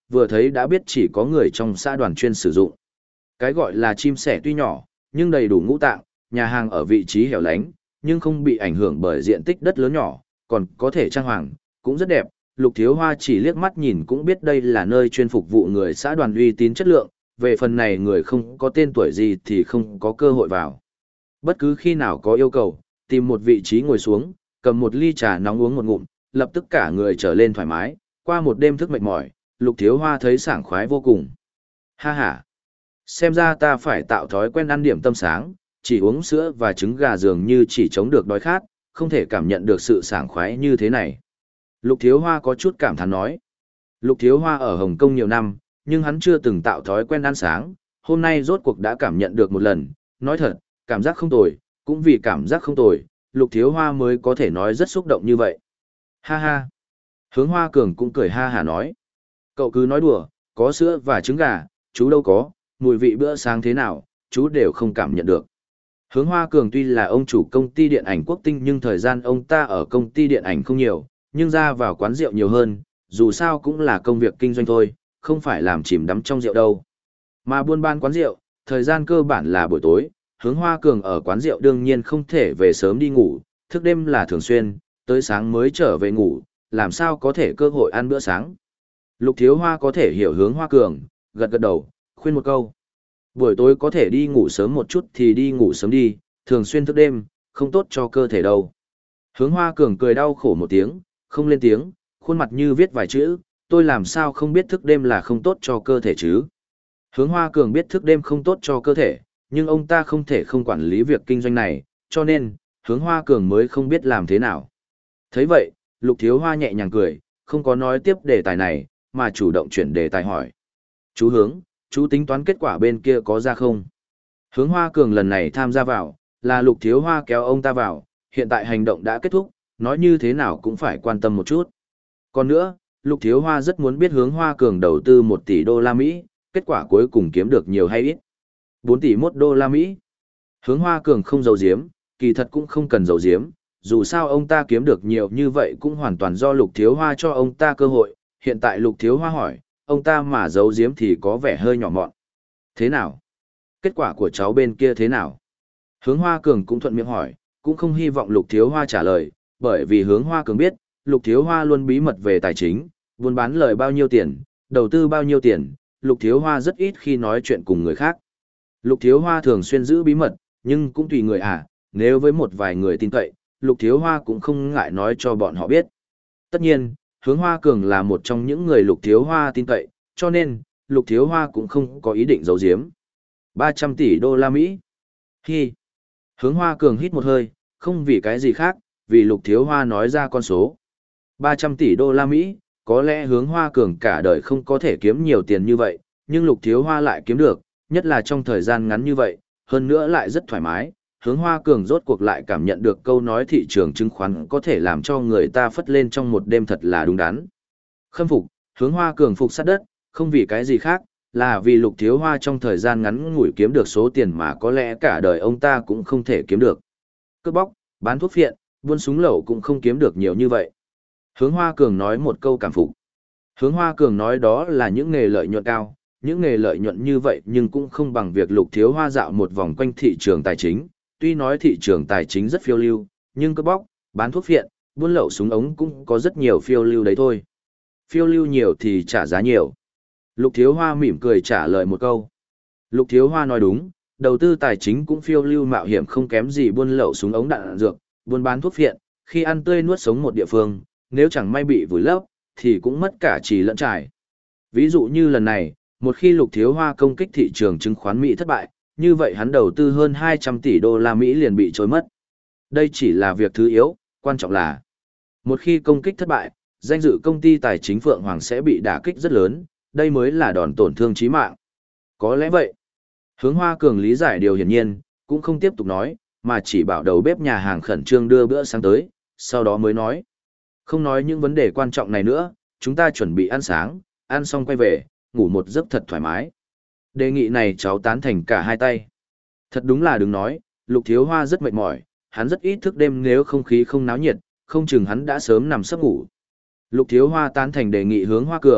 vừa thấy đã biết chỉ có người trong xã đoàn chuyên sử dụng. Cái gọi là chim sẻ tuy nhỏ, nhưng đầy đủ ngũ tạng, nhà hàng ở vị trí hẻo lánh, nhưng không bị ảnh hưởng bởi diện tích đất lớn nhỏ, còn có thể trang hoàng, cũng rất đẹp. Lục Thiếu Hoa chỉ liếc mắt nhìn cũng biết đây là nơi chuyên phục vụ người xã đoàn uy tín chất lượng, về phần này người không có tên tuổi gì thì không có cơ hội vào. Bất cứ khi nào có yêu cầu, tìm một vị trí ngồi xuống, cầm một ly trà nóng uống một ngụm, lập tức cả người trở lên thoải mái, qua một đêm thức mệt mỏi, Lục Thiếu Hoa thấy sảng khoái vô cùng. Ha ha! Xem ra ta phải tạo thói quen ăn điểm tâm sáng, chỉ uống sữa và trứng gà dường như chỉ chống được đói khát, không thể cảm nhận được sự sảng khoái như thế này. Lục Thiếu Hoa có chút cảm thán nói. Lục Thiếu Hoa ở Hồng Kông nhiều năm, nhưng hắn chưa từng tạo thói quen ăn sáng, hôm nay rốt cuộc đã cảm nhận được một lần, nói thật, cảm giác không tồi, cũng vì cảm giác không tồi, Lục Thiếu Hoa mới có thể nói rất xúc động như vậy. Ha ha! Hướng Hoa Cường cũng cười ha hà nói. Cậu cứ nói đùa, có sữa và trứng gà, chú đâu có, mùi vị bữa sáng thế nào, chú đều không cảm nhận được. Hướng Hoa Cường tuy là ông chủ công ty điện ảnh Quốc Tinh nhưng thời gian ông ta ở công ty điện ảnh không nhiều, nhưng ra vào quán rượu nhiều hơn, dù sao cũng là công việc kinh doanh thôi, không phải làm chìm đắm trong rượu đâu. Mà buôn bán quán rượu, thời gian cơ bản là buổi tối, Hướng Hoa Cường ở quán rượu đương nhiên không thể về sớm đi ngủ, thức đêm là thường xuyên, tới sáng mới trở về ngủ, làm sao có thể cơ hội ăn bữa sáng. Lục Thiếu Hoa có thể hiểu Hướng Hoa Cường, gật gật đầu, khuyên một câu. Buổi tối có thể đi ngủ sớm một chút thì đi ngủ sớm đi, thường xuyên thức đêm, không tốt cho cơ thể đâu. Hướng Hoa Cường cười đau khổ một tiếng, không lên tiếng, khuôn mặt như viết vài chữ, tôi làm sao không biết thức đêm là không tốt cho cơ thể chứ. Hướng Hoa Cường biết thức đêm không tốt cho cơ thể, nhưng ông ta không thể không quản lý việc kinh doanh này, cho nên, Hướng Hoa Cường mới không biết làm thế nào. Thấy vậy, Lục Thiếu Hoa nhẹ nhàng cười, không có nói tiếp đề tài này, mà chủ động chuyển đề tài hỏi. Chú Hướng, chú tính toán kết quả bên kia có ra không? Hướng Hoa Cường lần này tham gia vào, là Lục Thiếu Hoa kéo ông ta vào, hiện tại hành động đã kết thúc, nói như thế nào cũng phải quan tâm một chút. Còn nữa, Lục Thiếu Hoa rất muốn biết Hướng Hoa Cường đầu tư một tỷ đô la Mỹ, kết quả cuối cùng kiếm được nhiều hay ít. bốn tỷ mốt đô la Mỹ. Hướng Hoa Cường không giấu giếm, kỳ thật cũng không cần giấu giếm, dù sao ông ta kiếm được nhiều như vậy cũng hoàn toàn do Lục Thiếu Hoa cho ông ta cơ hội, hiện tại Lục Thiếu Hoa hỏi, ông ta mà giấu giếm thì có vẻ hơi nhỏ mọn. Thế nào? Kết quả của cháu bên kia thế nào? Hướng Hoa Cường cũng thuận miệng hỏi, cũng không hy vọng Lục Thiếu Hoa trả lời, bởi vì Hướng Hoa Cường biết, Lục Thiếu Hoa luôn bí mật về tài chính, buôn bán lời bao nhiêu tiền, đầu tư bao nhiêu tiền, Lục Thiếu Hoa rất ít khi nói chuyện cùng người khác. Lục Thiếu Hoa thường xuyên giữ bí mật, nhưng cũng tùy người à, nếu với một vài người tin cậy, Lục Thiếu Hoa cũng không ngại nói cho bọn họ biết. Tất nhiên, Hướng Hoa Cường là một trong những người Lục Thiếu Hoa tin cậy, cho nên, Lục Thiếu Hoa cũng không có ý định giấu giếm. ba trăm tỷ đô la Mỹ. Hi. Hướng Hoa Cường hít một hơi, không vì cái gì khác, vì Lục Thiếu Hoa nói ra con số. ba trăm tỷ đô la Mỹ, có lẽ Hướng Hoa Cường cả đời không có thể kiếm nhiều tiền như vậy, nhưng Lục Thiếu Hoa lại kiếm được, nhất là trong thời gian ngắn như vậy, hơn nữa lại rất thoải mái. Hướng Hoa Cường rốt cuộc lại cảm nhận được câu nói thị trường chứng khoán có thể làm cho người ta phất lên trong một đêm thật là đúng đắn. Khâm phục, Hướng Hoa Cường phục sát đất, không vì cái gì khác, là vì Lục Thiếu Hoa trong thời gian ngắn ngủi kiếm được số tiền mà có lẽ cả đời ông ta cũng không thể kiếm được. Cướp bóc, bán thuốc phiện, buôn súng lậu cũng không kiếm được nhiều như vậy. Hướng Hoa Cường nói một câu cảm phục. Hướng Hoa Cường nói đó là những nghề lợi nhuận cao, những nghề lợi nhuận như vậy nhưng cũng không bằng việc Lục Thiếu Hoa dạo một vòng quanh thị trường tài chính. Tuy nói thị trường tài chính rất phiêu lưu, nhưng cướp bóc, bán thuốc phiện, buôn lậu súng ống cũng có rất nhiều phiêu lưu đấy thôi. Phiêu lưu nhiều thì trả giá nhiều. Lục Thiếu Hoa mỉm cười trả lời một câu. Lục Thiếu Hoa nói đúng, đầu tư tài chính cũng phiêu lưu mạo hiểm không kém gì buôn lậu súng ống đạn dược, buôn bán thuốc phiện, khi ăn tươi nuốt sống một địa phương, nếu chẳng may bị vùi lấp, thì cũng mất cả trì lẫn trải. Ví dụ như lần này, một khi Lục Thiếu Hoa công kích thị trường chứng khoán Mỹ thất bại, như vậy hắn đầu tư hơn hai trăm tỷ đô la Mỹ liền bị trôi mất. Đây chỉ là việc thứ yếu, quan trọng là một khi công kích thất bại, danh dự công ty tài chính Phượng Hoàng sẽ bị đả kích rất lớn, đây mới là đòn tổn thương chí mạng. Có lẽ vậy. Hướng Hoa Cường lý giải điều hiển nhiên, cũng không tiếp tục nói, mà chỉ bảo đầu bếp nhà hàng khẩn trương đưa bữa sáng tới, sau đó mới nói. Không nói những vấn đề quan trọng này nữa, chúng ta chuẩn bị ăn sáng, ăn xong quay về, ngủ một giấc thật thoải mái. Đề nghị này cháu tán thành cả hai tay. Thật đúng là đừng nói, Lục Thiếu Hoa rất mệt mỏi, hắn rất ít thức đêm nếu không khí không náo nhiệt, không chừng hắn đã sớm nằm sấp ngủ. Lục Thiếu Hoa tán thành đề nghị Hướng Hoa Cường,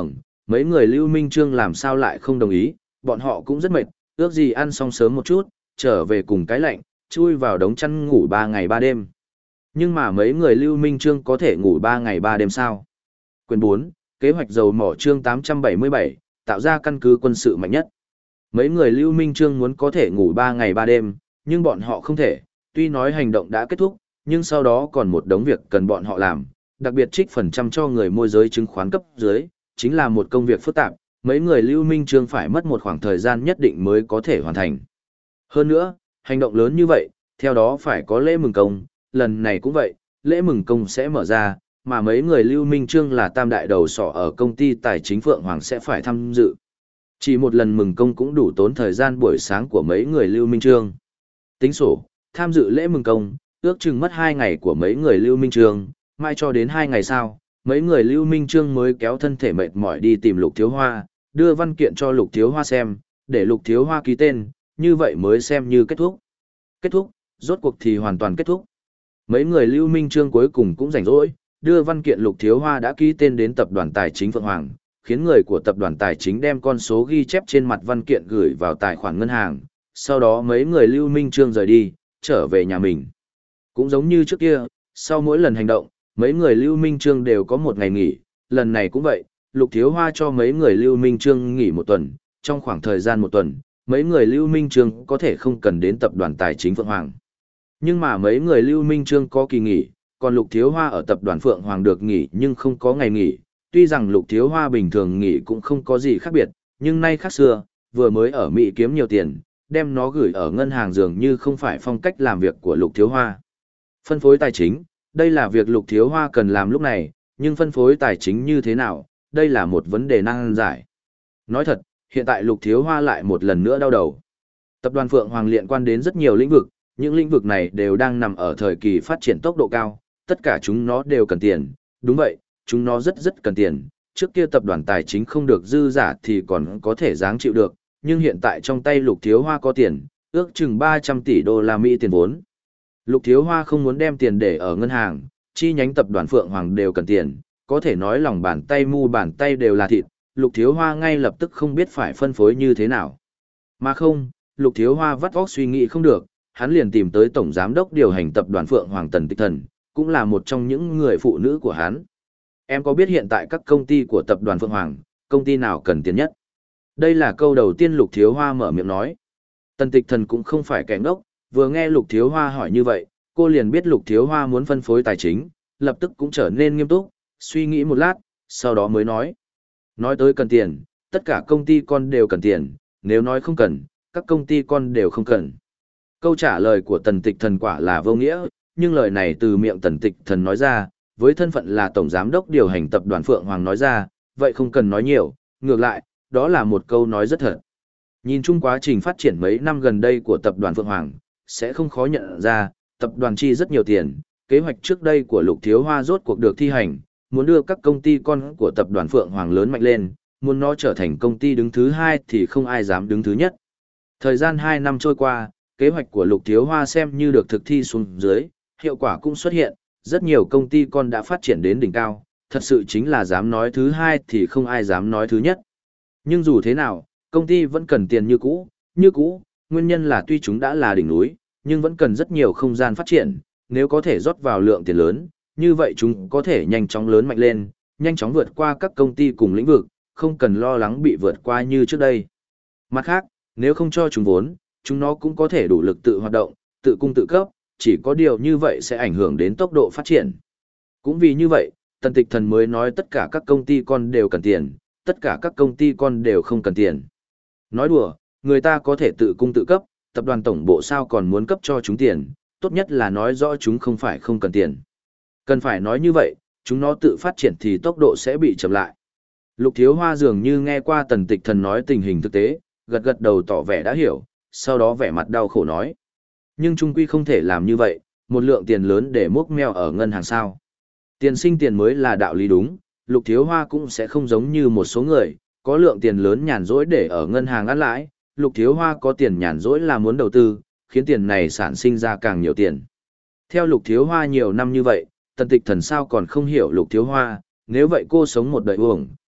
Mấy người Lưu Minh Trương làm sao lại không đồng ý, bọn họ cũng rất mệt, ước gì ăn xong sớm một chút, trở về cùng cái lạnh, chui vào đống chăn ngủ ba ngày ba đêm. Nhưng mà mấy người Lưu Minh Trương có thể ngủ ba ngày ba đêm sao? Quyền bốn, kế hoạch dầu mỏ chương tám trăm bảy mươi bảy, tạo ra căn cứ quân sự mạnh nhất. Mấy người Lưu Minh Trương muốn có thể ngủ ba ngày ba đêm, nhưng bọn họ không thể, tuy nói hành động đã kết thúc, nhưng sau đó còn một đống việc cần bọn họ làm, đặc biệt trích phần trăm cho người môi giới chứng khoán cấp dưới, chính là một công việc phức tạp, mấy người Lưu Minh Trương phải mất một khoảng thời gian nhất định mới có thể hoàn thành. Hơn nữa, hành động lớn như vậy, theo đó phải có lễ mừng công, lần này cũng vậy, lễ mừng công sẽ mở ra, mà mấy người Lưu Minh Trương là tam đại đầu sỏ ở công ty tài chính Phượng Hoàng sẽ phải tham dự. Chỉ một lần mừng công cũng đủ tốn thời gian buổi sáng của mấy người Lưu Minh Trương. Tính sổ, tham dự lễ mừng công, ước chừng mất hai ngày của mấy người Lưu Minh Trương, mai cho đến hai ngày sau, mấy người Lưu Minh Trương mới kéo thân thể mệt mỏi đi tìm Lục Thiếu Hoa, đưa văn kiện cho Lục Thiếu Hoa xem, để Lục Thiếu Hoa ký tên, như vậy mới xem như kết thúc. Kết thúc, rốt cuộc thì hoàn toàn kết thúc. Mấy người Lưu Minh Trương cuối cùng cũng rảnh rỗi, đưa văn kiện Lục Thiếu Hoa đã ký tên đến tập đoàn tài chính Phượng Hoàng, khiến người của tập đoàn tài chính đem con số ghi chép trên mặt văn kiện gửi vào tài khoản ngân hàng, sau đó mấy người Lưu Minh Trương rời đi, trở về nhà mình. Cũng giống như trước kia, sau mỗi lần hành động, mấy người Lưu Minh Trương đều có một ngày nghỉ, lần này cũng vậy, Lục Thiếu Hoa cho mấy người Lưu Minh Trương nghỉ một tuần, trong khoảng thời gian một tuần, mấy người Lưu Minh Trương có thể không cần đến tập đoàn tài chính Phượng Hoàng. Nhưng mà mấy người Lưu Minh Trương có kỳ nghỉ, còn Lục Thiếu Hoa ở tập đoàn Phượng Hoàng được nghỉ nhưng không có ngày nghỉ, tuy rằng Lục Thiếu Hoa bình thường nghỉ cũng không có gì khác biệt, nhưng nay khác xưa, vừa mới ở Mỹ kiếm nhiều tiền, đem nó gửi ở ngân hàng dường như không phải phong cách làm việc của Lục Thiếu Hoa. Phân phối tài chính, đây là việc Lục Thiếu Hoa cần làm lúc này, nhưng phân phối tài chính như thế nào, đây là một vấn đề nan giải. Nói thật, hiện tại Lục Thiếu Hoa lại một lần nữa đau đầu. Tập đoàn Phượng Hoàng liên quan đến rất nhiều lĩnh vực, những lĩnh vực này đều đang nằm ở thời kỳ phát triển tốc độ cao, tất cả chúng nó đều cần tiền, đúng vậy, chúng nó rất rất cần tiền. Trước kia tập đoàn tài chính không được dư giả thì còn có thể dáng chịu được, nhưng hiện tại trong tay Lục Thiếu Hoa có tiền, ước chừng ba trăm tỷ đô la Mỹ tiền vốn. Lục Thiếu Hoa không muốn đem tiền để ở ngân hàng, chi nhánh tập đoàn Phượng Hoàng đều cần tiền, có thể nói lòng bàn tay mu bàn tay đều là thịt, Lục Thiếu Hoa ngay lập tức không biết phải phân phối như thế nào. Mà không, Lục Thiếu Hoa vắt óc suy nghĩ không được, hắn liền tìm tới tổng giám đốc điều hành tập đoàn Phượng Hoàng Tần Tịch Thần, cũng là một trong những người phụ nữ của hắn. Em có biết hiện tại các công ty của tập đoàn Phượng Hoàng, công ty nào cần tiền nhất? Đây là câu đầu tiên Lục Thiếu Hoa mở miệng nói. Tần Tịch Thần cũng không phải kẻ ngốc, vừa nghe Lục Thiếu Hoa hỏi như vậy, cô liền biết Lục Thiếu Hoa muốn phân phối tài chính, lập tức cũng trở nên nghiêm túc, suy nghĩ một lát, sau đó mới nói. Nói tới cần tiền, tất cả công ty con đều cần tiền, nếu nói không cần, các công ty con đều không cần. Câu trả lời của Tần Tịch Thần quả là vô nghĩa, nhưng lời này từ miệng Tần Tịch Thần nói ra, với thân phận là tổng giám đốc điều hành tập đoàn Phượng Hoàng nói ra, vậy không cần nói nhiều, ngược lại, đó là một câu nói rất thật. Nhìn chung quá trình phát triển mấy năm gần đây của tập đoàn Phượng Hoàng, sẽ không khó nhận ra, tập đoàn chi rất nhiều tiền, kế hoạch trước đây của Lục Thiếu Hoa rốt cuộc được thi hành, muốn đưa các công ty con của tập đoàn Phượng Hoàng lớn mạnh lên, muốn nó trở thành công ty đứng thứ hai thì không ai dám đứng thứ nhất. Thời gian hai năm trôi qua, kế hoạch của Lục Thiếu Hoa xem như được thực thi xuống dưới, hiệu quả cũng xuất hiện, rất nhiều công ty con đã phát triển đến đỉnh cao, thật sự chính là dám nói thứ hai thì không ai dám nói thứ nhất. Nhưng dù thế nào, công ty vẫn cần tiền như cũ, như cũ, nguyên nhân là tuy chúng đã là đỉnh núi, nhưng vẫn cần rất nhiều không gian phát triển, nếu có thể rót vào lượng tiền lớn, như vậy chúng có thể nhanh chóng lớn mạnh lên, nhanh chóng vượt qua các công ty cùng lĩnh vực, không cần lo lắng bị vượt qua như trước đây. Mặt khác, nếu không cho chúng vốn, chúng nó cũng có thể đủ lực tự hoạt động, tự cung tự cấp, chỉ có điều như vậy sẽ ảnh hưởng đến tốc độ phát triển. Cũng vì như vậy, Tần Tịch Thần mới nói tất cả các công ty con đều cần tiền, tất cả các công ty con đều không cần tiền. Nói đùa, người ta có thể tự cung tự cấp, tập đoàn tổng bộ sao còn muốn cấp cho chúng tiền, tốt nhất là nói rõ chúng không phải không cần tiền. Cần phải nói như vậy, chúng nó tự phát triển thì tốc độ sẽ bị chậm lại. Lục Thiếu Hoa dường như nghe qua Tần Tịch Thần nói tình hình thực tế, gật gật đầu tỏ vẻ đã hiểu, sau đó vẻ mặt đau khổ nói. Nhưng trung quy không thể làm như vậy, một lượng tiền lớn để múc meo ở ngân hàng sao. Tiền sinh tiền mới là đạo lý đúng, Lục Thiếu Hoa cũng sẽ không giống như một số người, có lượng tiền lớn nhàn rỗi để ở ngân hàng ăn lãi, Lục Thiếu Hoa có tiền nhàn rỗi là muốn đầu tư, khiến tiền này sản sinh ra càng nhiều tiền. Theo Lục Thiếu Hoa nhiều năm như vậy, Tần Tịch Thần sao còn không hiểu Lục Thiếu Hoa, nếu vậy cô sống một đời uổng,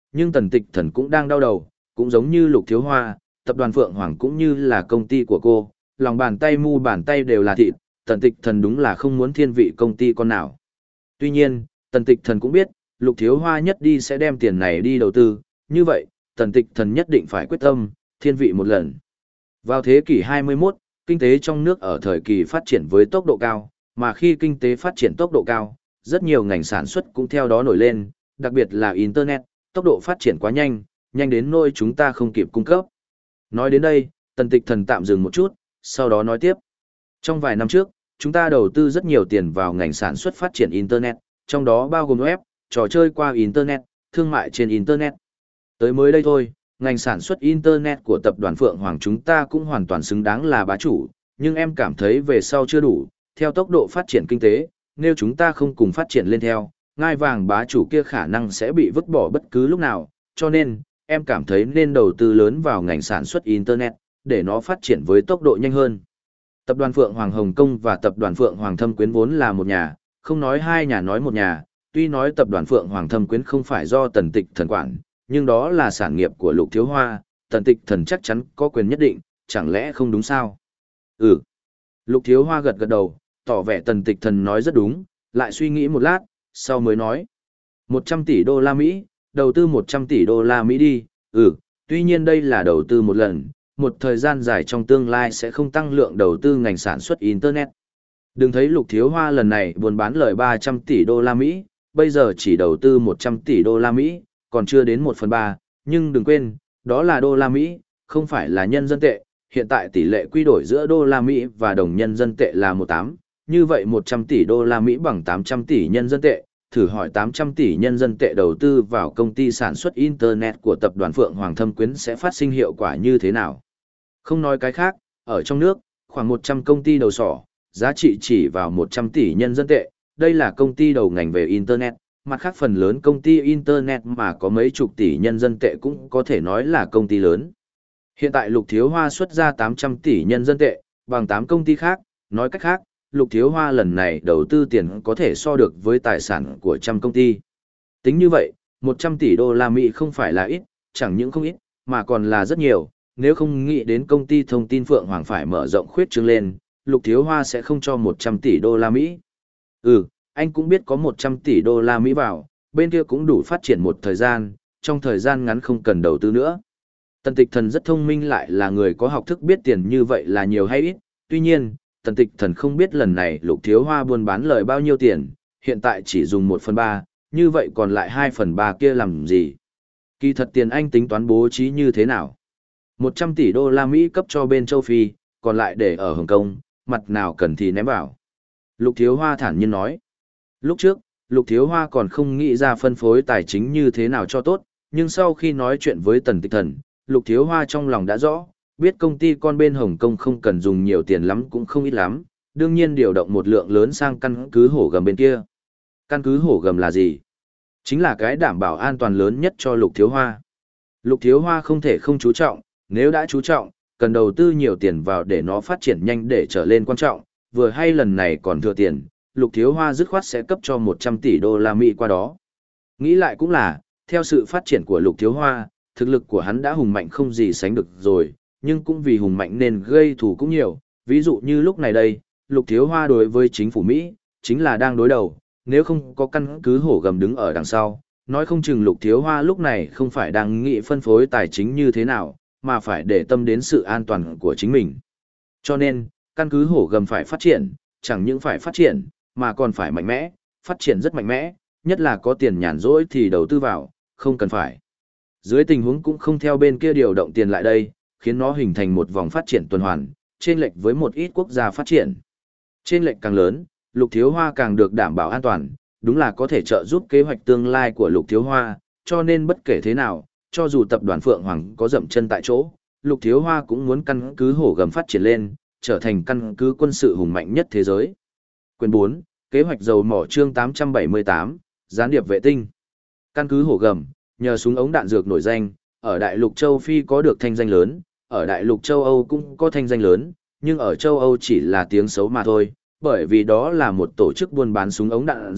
nhưng Tần Tịch Thần cũng đang đau đầu, cũng giống như Lục Thiếu Hoa, tập đoàn Phượng Hoàng cũng như là công ty của cô, lòng bàn tay mu bàn tay đều là thịt, Tần Tịch Thần đúng là không muốn thiên vị công ty con nào. Tuy nhiên, Tần Tịch Thần cũng biết, Lục Thiếu Hoa nhất đi sẽ đem tiền này đi đầu tư, như vậy, Tần Tịch Thần nhất định phải quyết tâm, thiên vị một lần. Vào thế kỷ hai mươi mốt, kinh tế trong nước ở thời kỳ phát triển với tốc độ cao, mà khi kinh tế phát triển tốc độ cao, rất nhiều ngành sản xuất cũng theo đó nổi lên, đặc biệt là Internet, tốc độ phát triển quá nhanh, nhanh đến nỗi chúng ta không kịp cung cấp. Nói đến đây, Tần Tịch Thần tạm dừng một chút, sau đó nói tiếp. Trong vài năm trước, chúng ta đầu tư rất nhiều tiền vào ngành sản xuất phát triển Internet, trong đó bao gồm web, trò chơi qua Internet, thương mại trên Internet. Tới mới đây thôi, ngành sản xuất Internet của tập đoàn Phượng Hoàng chúng ta cũng hoàn toàn xứng đáng là bá chủ, nhưng em cảm thấy về sau chưa đủ, theo tốc độ phát triển kinh tế, nếu chúng ta không cùng phát triển lên theo, ngai vàng bá chủ kia khả năng sẽ bị vứt bỏ bất cứ lúc nào, cho nên, em cảm thấy nên đầu tư lớn vào ngành sản xuất Internet, để nó phát triển với tốc độ nhanh hơn. Tập đoàn Phượng Hoàng Hồng Kông và tập đoàn Phượng Hoàng Thâm Quyến vốn là một nhà, không nói hai nhà nói một nhà, tuy nói tập đoàn Phượng Hoàng Thâm Quyến không phải do Tần Tịch Thần quản, nhưng đó là sản nghiệp của Lục Thiếu Hoa, Tần Tịch Thần chắc chắn có quyền nhất định, chẳng lẽ không đúng sao? Ừ. Lục Thiếu Hoa gật gật đầu, tỏ vẻ Tần Tịch Thần nói rất đúng, lại suy nghĩ một lát, sau mới nói. một trăm tỷ đô la Mỹ, đầu tư một trăm tỷ đô la Mỹ đi, ừ, tuy nhiên đây là đầu tư một lần, một thời gian dài trong tương lai sẽ không tăng lượng đầu tư ngành sản xuất Internet. Đừng thấy Lục Thiếu Hoa lần này buôn bán lời ba trăm tỷ đô la Mỹ, bây giờ chỉ đầu tư một trăm tỷ đô la Mỹ, còn chưa đến một phần ba, nhưng đừng quên, đó là đô la Mỹ, không phải là nhân dân tệ, hiện tại tỷ lệ quy đổi giữa đô la Mỹ và đồng nhân dân tệ là một tám, như vậy một trăm tỷ đô la Mỹ bằng tám trăm tỷ nhân dân tệ, thử hỏi tám trăm tỷ nhân dân tệ đầu tư vào công ty sản xuất Internet của tập đoàn Phượng Hoàng Thâm Quyến sẽ phát sinh hiệu quả như thế nào? Không nói cái khác, ở trong nước, khoảng một trăm công ty đầu sỏ, giá trị chỉ vào một trăm tỷ nhân dân tệ, đây là công ty đầu ngành về Internet, mặt khác phần lớn công ty Internet mà có mấy chục tỷ nhân dân tệ cũng có thể nói là công ty lớn. Hiện tại Lục Thiếu Hoa xuất ra tám trăm tỷ nhân dân tệ, bằng tám công ty khác, nói cách khác, Lục Thiếu Hoa lần này đầu tư tiền có thể so được với tài sản của trăm công ty. Tính như vậy, một trăm tỷ đô la Mỹ không phải là ít, chẳng những không ít, mà còn là rất nhiều, nếu không nghĩ đến công ty thông tin Phượng Hoàng phải mở rộng khuyết trương lên, Lục Thiếu Hoa sẽ không cho một trăm tỷ đô la Mỹ. Ừ, anh cũng biết có một trăm tỷ đô la Mỹ vào, bên kia cũng đủ phát triển một thời gian, trong thời gian ngắn không cần đầu tư nữa. Tần Tịch Thần rất thông minh lại là người có học thức biết tiền như vậy là nhiều hay ít, tuy nhiên, Tần Tịch Thần không biết lần này Lục Thiếu Hoa buôn bán lời bao nhiêu tiền, hiện tại chỉ dùng một phần ba, như vậy còn lại hai phần ba kia làm gì? Kỳ thật tiền anh tính toán bố trí như thế nào? một trăm tỷ đô la Mỹ cấp cho bên châu Phi, còn lại để ở Hồng Kông, mặt nào cần thì ném vào. Lục Thiếu Hoa thản nhiên nói. Lúc trước, Lục Thiếu Hoa còn không nghĩ ra phân phối tài chính như thế nào cho tốt, nhưng sau khi nói chuyện với Tần Tịch Thần, Lục Thiếu Hoa trong lòng đã rõ, biết công ty con bên Hồng Kông không cần dùng nhiều tiền lắm cũng không ít lắm, đương nhiên điều động một lượng lớn sang căn cứ hổ gầm bên kia. Căn cứ hổ gầm là gì? Chính là cái đảm bảo an toàn lớn nhất cho Lục Thiếu Hoa. Lục Thiếu Hoa không thể không chú trọng, nếu đã chú trọng, cần đầu tư nhiều tiền vào để nó phát triển nhanh để trở lên quan trọng, vừa hay lần này còn thừa tiền, Lục Thiếu Hoa dứt khoát sẽ cấp cho một trăm tỷ đô la Mỹ qua đó. Nghĩ lại cũng là, theo sự phát triển của Lục Thiếu Hoa, thực lực của hắn đã hùng mạnh không gì sánh được rồi, nhưng cũng vì hùng mạnh nên gây thù cũng nhiều, ví dụ như lúc này đây, Lục Thiếu Hoa đối với chính phủ Mỹ, chính là đang đối đầu, nếu không có căn cứ hổ gầm đứng ở đằng sau, nói không chừng Lục Thiếu Hoa lúc này không phải đang nghĩ phân phối tài chính như thế nào, mà phải để tâm đến sự an toàn của chính mình. Cho nên, căn cứ hổ gầm phải phát triển, chẳng những phải phát triển, mà còn phải mạnh mẽ, phát triển rất mạnh mẽ, nhất là có tiền nhàn rỗi thì đầu tư vào, không cần phải. Dưới tình huống cũng không theo bên kia điều động tiền lại đây, khiến nó hình thành một vòng phát triển tuần hoàn, chênh lệch với một ít quốc gia phát triển. Chênh lệch càng lớn, Lục Thiếu Hoa càng được đảm bảo an toàn, đúng là có thể trợ giúp kế hoạch tương lai của Lục Thiếu Hoa, cho nên bất kể thế nào, cho dù tập đoàn Phượng Hoàng có dậm chân tại chỗ, Lục Thiếu Hoa cũng muốn căn cứ hổ gầm phát triển lên, trở thành căn cứ quân sự hùng mạnh nhất thế giới. Quyền bốn, kế hoạch dầu mỏ chương tám trăm bảy mươi tám, gián điệp vệ tinh. Căn cứ hổ gầm, nhờ súng ống đạn dược nổi danh, ở đại lục châu Phi có được thanh danh lớn, ở đại lục châu Âu cũng có thanh danh lớn, nhưng ở châu Âu chỉ là tiếng xấu mà thôi, bởi vì đó là một tổ chức buôn bán súng ống đạn dược,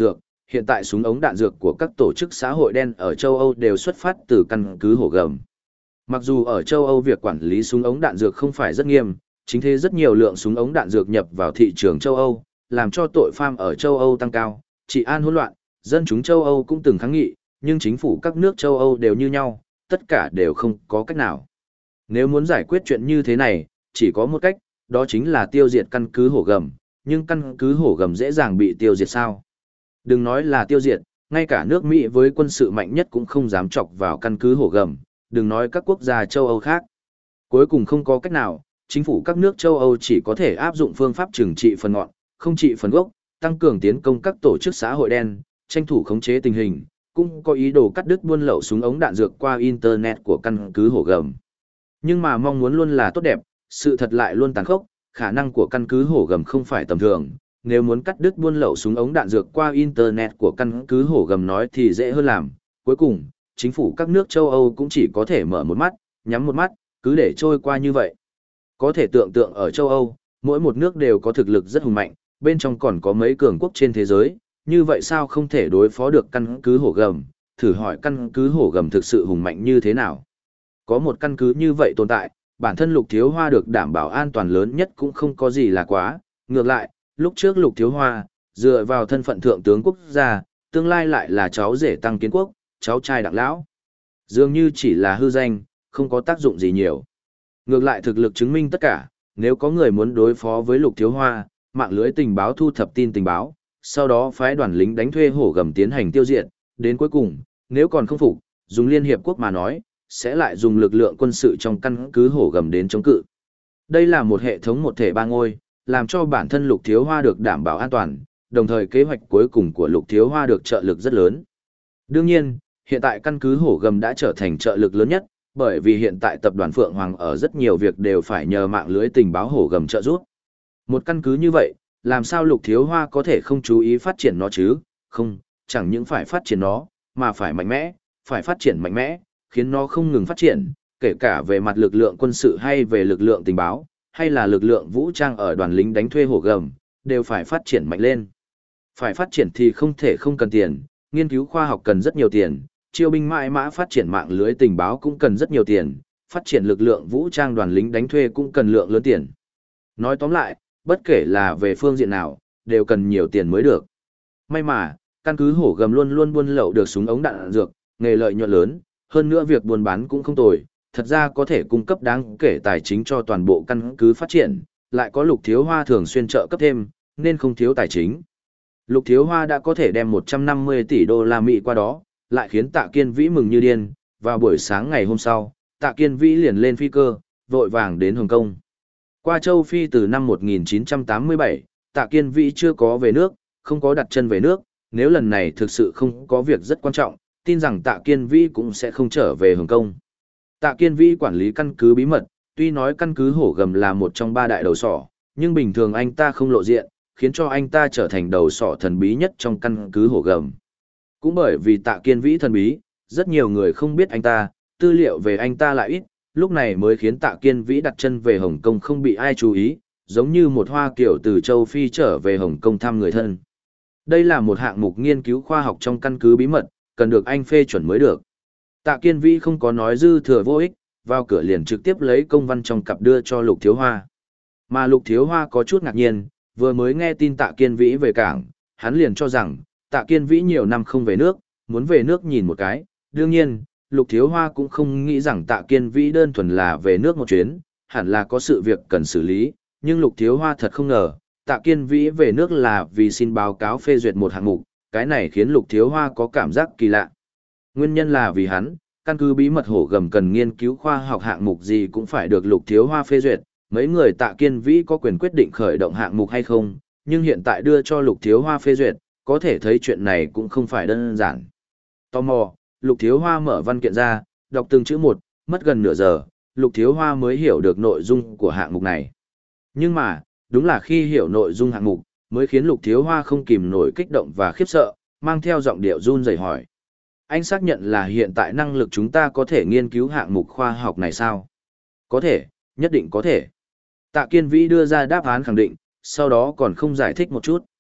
Hiện tại súng ống đạn dược của các tổ chức xã hội đen ở châu Âu đều xuất phát từ căn cứ hổ gầm. Mặc dù ở châu Âu việc quản lý súng ống đạn dược không phải rất nghiêm, chính thế rất nhiều lượng súng ống đạn dược nhập vào thị trường châu Âu, làm cho tội phạm ở châu Âu tăng cao, trị an hỗn loạn, dân chúng châu Âu cũng từng kháng nghị, nhưng chính phủ các nước châu Âu đều như nhau, tất cả đều không có cách nào. Nếu muốn giải quyết chuyện như thế này, chỉ có một cách, đó chính là tiêu diệt căn cứ hổ gầm, nhưng căn cứ hổ gầm dễ dàng bị tiêu diệt sao? Đừng nói là tiêu diệt, ngay cả nước Mỹ với quân sự mạnh nhất cũng không dám chọc vào căn cứ hổ gầm, đừng nói các quốc gia châu Âu khác. Cuối cùng không có cách nào, chính phủ các nước châu Âu chỉ có thể áp dụng phương pháp trừng trị phần ngọn, không trị phần gốc, tăng cường tiến công các tổ chức xã hội đen, tranh thủ khống chế tình hình, cũng có ý đồ cắt đứt buôn lậu súng ống đạn dược qua Internet của căn cứ hổ gầm. Nhưng mà mong muốn luôn là tốt đẹp, sự thật lại luôn tàn khốc, khả năng của căn cứ hổ gầm không phải tầm thường. Nếu muốn cắt đứt buôn lậu súng ống đạn dược qua Internet của căn cứ hổ gầm nói thì dễ hơn làm. Cuối cùng, chính phủ các nước châu Âu cũng chỉ có thể mở một mắt, nhắm một mắt, cứ để trôi qua như vậy. Có thể tưởng tượng ở châu Âu, mỗi một nước đều có thực lực rất hùng mạnh, bên trong còn có mấy cường quốc trên thế giới, như vậy sao không thể đối phó được căn cứ hổ gầm, thử hỏi căn cứ hổ gầm thực sự hùng mạnh như thế nào. Có một căn cứ như vậy tồn tại, bản thân Lục Thiếu Hoa được đảm bảo an toàn lớn nhất cũng không có gì là quá, ngược lại, lúc trước Lục Thiếu Hoa, dựa vào thân phận thượng tướng quốc gia, tương lai lại là cháu rể Tăng Kiến Quốc, cháu trai Đặng Lão. Dường như chỉ là hư danh, không có tác dụng gì nhiều. Ngược lại thực lực chứng minh tất cả, nếu có người muốn đối phó với Lục Thiếu Hoa, mạng lưới tình báo thu thập tin tình báo, sau đó phái đoàn lính đánh thuê hổ gầm tiến hành tiêu diệt, đến cuối cùng, nếu còn không phục, dùng Liên Hiệp Quốc mà nói, sẽ lại dùng lực lượng quân sự trong căn cứ hổ gầm đến chống cự. Đây là một hệ thống một thể ba ngôi, làm cho bản thân Lục Thiếu Hoa được đảm bảo an toàn, đồng thời kế hoạch cuối cùng của Lục Thiếu Hoa được trợ lực rất lớn. Đương nhiên, hiện tại căn cứ hổ gầm đã trở thành trợ lực lớn nhất, bởi vì hiện tại tập đoàn Phượng Hoàng ở rất nhiều việc đều phải nhờ mạng lưới tình báo hổ gầm trợ giúp. Một căn cứ như vậy, làm sao Lục Thiếu Hoa có thể không chú ý phát triển nó chứ? Không, chẳng những phải phát triển nó, mà phải mạnh mẽ, phải phát triển mạnh mẽ, khiến nó không ngừng phát triển, kể cả về mặt lực lượng quân sự hay về lực lượng tình báo, hay là lực lượng vũ trang ở đoàn lính đánh thuê hổ gầm, đều phải phát triển mạnh lên. Phải phát triển thì không thể không cần tiền, nghiên cứu khoa học cần rất nhiều tiền, chiêu binh mãi mã phát triển mạng lưới tình báo cũng cần rất nhiều tiền, phát triển lực lượng vũ trang đoàn lính đánh thuê cũng cần lượng lớn tiền. Nói tóm lại, bất kể là về phương diện nào, đều cần nhiều tiền mới được. May mà, căn cứ hổ gầm luôn luôn buôn lậu được súng ống đạn dược, nghề lợi nhuận lớn, hơn nữa việc buôn bán cũng không tồi, thật ra có thể cung cấp đáng kể tài chính cho toàn bộ căn cứ phát triển, lại có Lục Thiếu Hoa thường xuyên trợ cấp thêm, nên không thiếu tài chính. Lục Thiếu Hoa đã có thể đem một trăm năm mươi tỷ đô la Mỹ qua đó, lại khiến Tạ Kiên Vĩ mừng như điên, vào buổi sáng ngày hôm sau, Tạ Kiên Vĩ liền lên phi cơ, vội vàng đến Hồng Kông. Qua châu Phi từ năm một nghìn chín trăm tám mươi bảy, Tạ Kiên Vĩ chưa có về nước, không có đặt chân về nước, nếu lần này thực sự không có việc rất quan trọng, tin rằng Tạ Kiên Vĩ cũng sẽ không trở về Hồng Kông. Tạ Kiên Vĩ quản lý căn cứ bí mật, tuy nói căn cứ hổ gầm là một trong ba đại đầu sỏ, nhưng bình thường anh ta không lộ diện, khiến cho anh ta trở thành đầu sỏ thần bí nhất trong căn cứ hổ gầm. Cũng bởi vì Tạ Kiên Vĩ thần bí, rất nhiều người không biết anh ta, tư liệu về anh ta lại ít, lúc này mới khiến Tạ Kiên Vĩ đặt chân về Hồng Kông không bị ai chú ý, giống như một hoa kiểu từ châu Phi trở về Hồng Kông thăm người thân. Đây là một hạng mục nghiên cứu khoa học trong căn cứ bí mật, cần được anh phê chuẩn mới được. Tạ Kiên Vĩ không có nói dư thừa vô ích, vào cửa liền trực tiếp lấy công văn trong cặp đưa cho Lục Thiếu Hoa. Mà Lục Thiếu Hoa có chút ngạc nhiên, vừa mới nghe tin Tạ Kiên Vĩ về cảng, hắn liền cho rằng, Tạ Kiên Vĩ nhiều năm không về nước, muốn về nước nhìn một cái. Đương nhiên, Lục Thiếu Hoa cũng không nghĩ rằng Tạ Kiên Vĩ đơn thuần là về nước một chuyến, hẳn là có sự việc cần xử lý, nhưng Lục Thiếu Hoa thật không ngờ, Tạ Kiên Vĩ về nước là vì xin báo cáo phê duyệt một hạng mục, cái này khiến Lục Thiếu Hoa có cảm giác kỳ lạ. Nguyên nhân là vì hắn, căn cứ bí mật hổ gầm cần nghiên cứu khoa học hạng mục gì cũng phải được Lục Thiếu Hoa phê duyệt, mấy người Tạ Kiên Vĩ có quyền quyết định khởi động hạng mục hay không, nhưng hiện tại đưa cho Lục Thiếu Hoa phê duyệt, có thể thấy chuyện này cũng không phải đơn giản. Tò mò, Lục Thiếu Hoa mở văn kiện ra, đọc từng chữ một, mất gần nửa giờ, Lục Thiếu Hoa mới hiểu được nội dung của hạng mục này. Nhưng mà, đúng là khi hiểu nội dung hạng mục, mới khiến Lục Thiếu Hoa không kìm nổi kích động và khiếp sợ, mang theo giọng điệu run rẩy hỏi. Anh xác nhận là hiện tại năng lực chúng ta có thể nghiên cứu hạng mục khoa học này sao? Có thể, nhất định có thể. Tạ Kiên Vĩ đưa ra đáp án khẳng định, sau đó còn không giải thích một chút.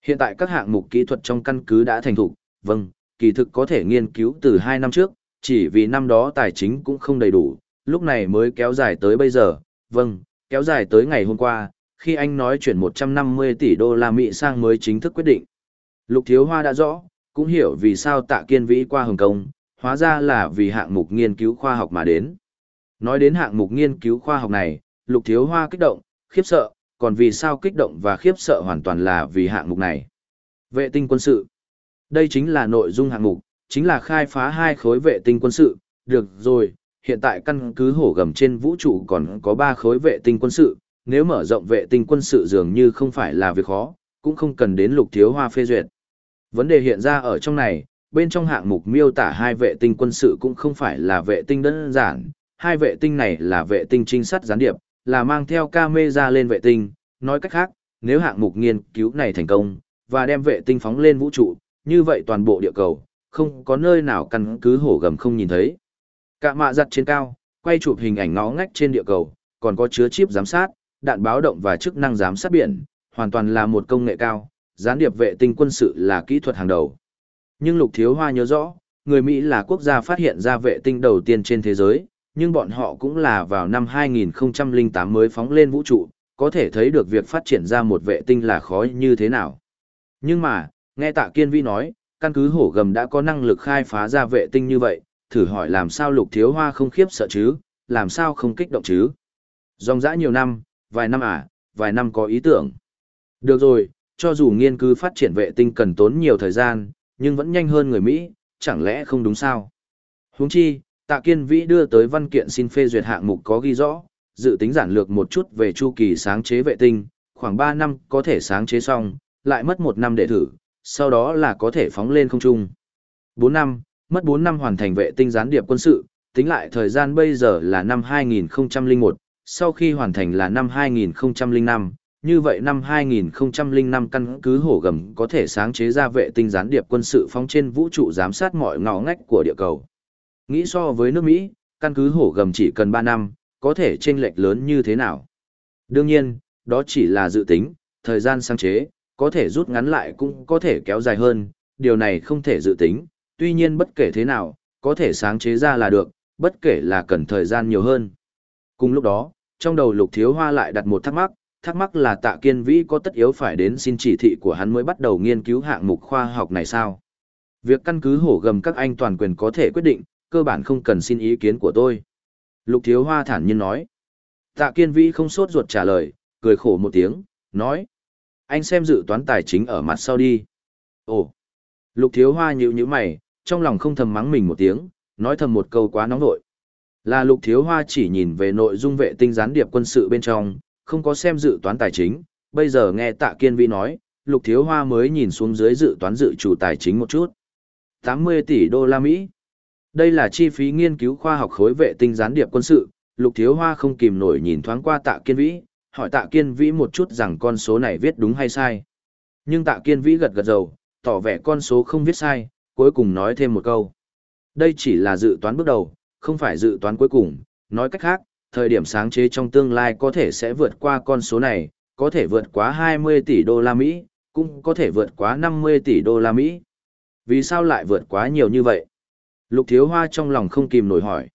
Hiện tại các hạng mục kỹ thuật trong căn cứ đã thành thục, vâng, kỳ thực có thể nghiên cứu từ hai năm trước, chỉ vì năm đó tài chính cũng không đầy đủ, lúc này mới kéo dài tới bây giờ, vâng, kéo dài tới ngày hôm qua, khi anh nói chuyển một trăm năm mươi tỷ đô la Mỹ sang mới chính thức quyết định. Lục Thiếu Hoa đã rõ, cũng hiểu vì sao Tạ Kiên Vĩ qua Hồng Kông, hóa ra là vì hạng mục nghiên cứu khoa học mà đến. Nói đến hạng mục nghiên cứu khoa học này, Lục Thiếu Hoa kích động, khiếp sợ, còn vì sao kích động và khiếp sợ hoàn toàn là vì hạng mục này. Vệ tinh quân sự. Đây chính là nội dung hạng mục, chính là khai phá hai khối vệ tinh quân sự. Được rồi, hiện tại căn cứ hổ gầm trên vũ trụ còn có ba khối vệ tinh quân sự, nếu mở rộng vệ tinh quân sự dường như không phải là việc khó, cũng không cần đến Lục Thiếu Hoa phê duyệt. Vấn đề hiện ra ở trong này, bên trong hạng mục miêu tả hai vệ tinh quân sự cũng không phải là vệ tinh đơn giản, hai vệ tinh này là vệ tinh trinh sát gián điệp, là mang theo camera lên vệ tinh, nói cách khác, nếu hạng mục nghiên cứu này thành công, và đem vệ tinh phóng lên vũ trụ, như vậy toàn bộ địa cầu, không có nơi nào căn cứ hổ gầm không nhìn thấy. Cả mạ giặt trên cao, quay chụp hình ảnh ngó ngách trên địa cầu, còn có chứa chip giám sát, đạn báo động và chức năng giám sát biển, hoàn toàn là một công nghệ cao, gián điệp vệ tinh quân sự là kỹ thuật hàng đầu. Nhưng Lục Thiếu Hoa nhớ rõ, người Mỹ là quốc gia phát hiện ra vệ tinh đầu tiên trên thế giới, nhưng bọn họ cũng là vào năm hai nghìn không trăm lẻ tám mới phóng lên vũ trụ, có thể thấy được việc phát triển ra một vệ tinh là khó như thế nào. Nhưng mà, nghe Tạ Kiên Vĩ nói, căn cứ hổ gầm đã có năng lực khai phá ra vệ tinh như vậy, thử hỏi làm sao Lục Thiếu Hoa không khiếp sợ chứ, làm sao không kích động chứ. Dòng dã nhiều năm, vài năm à, vài năm có ý tưởng. Được rồi, cho dù nghiên cứu phát triển vệ tinh cần tốn nhiều thời gian, nhưng vẫn nhanh hơn người Mỹ, chẳng lẽ không đúng sao? Huống chi, Tạ Kiên Vĩ đưa tới văn kiện xin phê duyệt hạng mục có ghi rõ, dự tính giản lược một chút về chu kỳ sáng chế vệ tinh, khoảng ba năm có thể sáng chế xong, lại mất một năm để thử, sau đó là có thể phóng lên không trung. bốn năm, mất bốn năm hoàn thành vệ tinh gián điệp quân sự, tính lại thời gian bây giờ là năm hai nghìn không trăm lẻ một, sau khi hoàn thành là năm hai nghìn không trăm lẻ năm, như vậy năm hai nghìn không trăm lẻ năm căn cứ hổ gầm có thể sáng chế ra vệ tinh gián điệp quân sự phóng trên vũ trụ giám sát mọi ngõ ngách của địa cầu. Nghĩ so với nước Mỹ, căn cứ hổ gầm chỉ cần ba năm, có thể chênh lệch lớn như thế nào? Đương nhiên, đó chỉ là dự tính, thời gian sáng chế, có thể rút ngắn lại cũng có thể kéo dài hơn, điều này không thể dự tính, tuy nhiên bất kể thế nào, có thể sáng chế ra là được, bất kể là cần thời gian nhiều hơn. Cùng lúc đó, trong đầu Lục Thiếu Hoa lại đặt một thắc mắc, thắc mắc là Tạ Kiên Vĩ có tất yếu phải đến xin chỉ thị của hắn mới bắt đầu nghiên cứu hạng mục khoa học này sao? Việc căn cứ hổ gầm các anh toàn quyền có thể quyết định, cơ bản không cần xin ý kiến của tôi. Lục Thiếu Hoa thản nhiên nói. Tạ Kiên Vĩ không sốt ruột trả lời, cười khổ một tiếng, nói. Anh xem dự toán tài chính ở mặt sau đi. Ồ. Lục Thiếu Hoa nhíu nhíu mày, trong lòng không thầm mắng mình một tiếng, nói thầm một câu quá nóng vội. Là Lục Thiếu Hoa chỉ nhìn về nội dung vệ tinh gián điệp quân sự bên trong, không có xem dự toán tài chính, bây giờ nghe Tạ Kiên Vĩ nói, Lục Thiếu Hoa mới nhìn xuống dưới dự toán dự trù tài chính một chút. tám mươi tỷ đô la Mỹ. Đây là chi phí nghiên cứu khoa học khối vệ tinh gián điệp quân sự, Lục Thiếu Hoa không kìm nổi nhìn thoáng qua Tạ Kiên Vĩ, hỏi Tạ Kiên Vĩ một chút rằng con số này viết đúng hay sai. Nhưng Tạ Kiên Vĩ gật gật đầu, tỏ vẻ con số không viết sai, cuối cùng nói thêm một câu. Đây chỉ là dự toán bước đầu, không phải dự toán cuối cùng, nói cách khác, thời điểm sáng chế trong tương lai có thể sẽ vượt qua con số này, có thể vượt quá hai mươi tỷ đô la Mỹ, cũng có thể vượt quá năm mươi tỷ đô la Mỹ. Vì sao lại vượt quá nhiều như vậy? Lục Thiếu Hoa trong lòng không kìm nổi hỏi.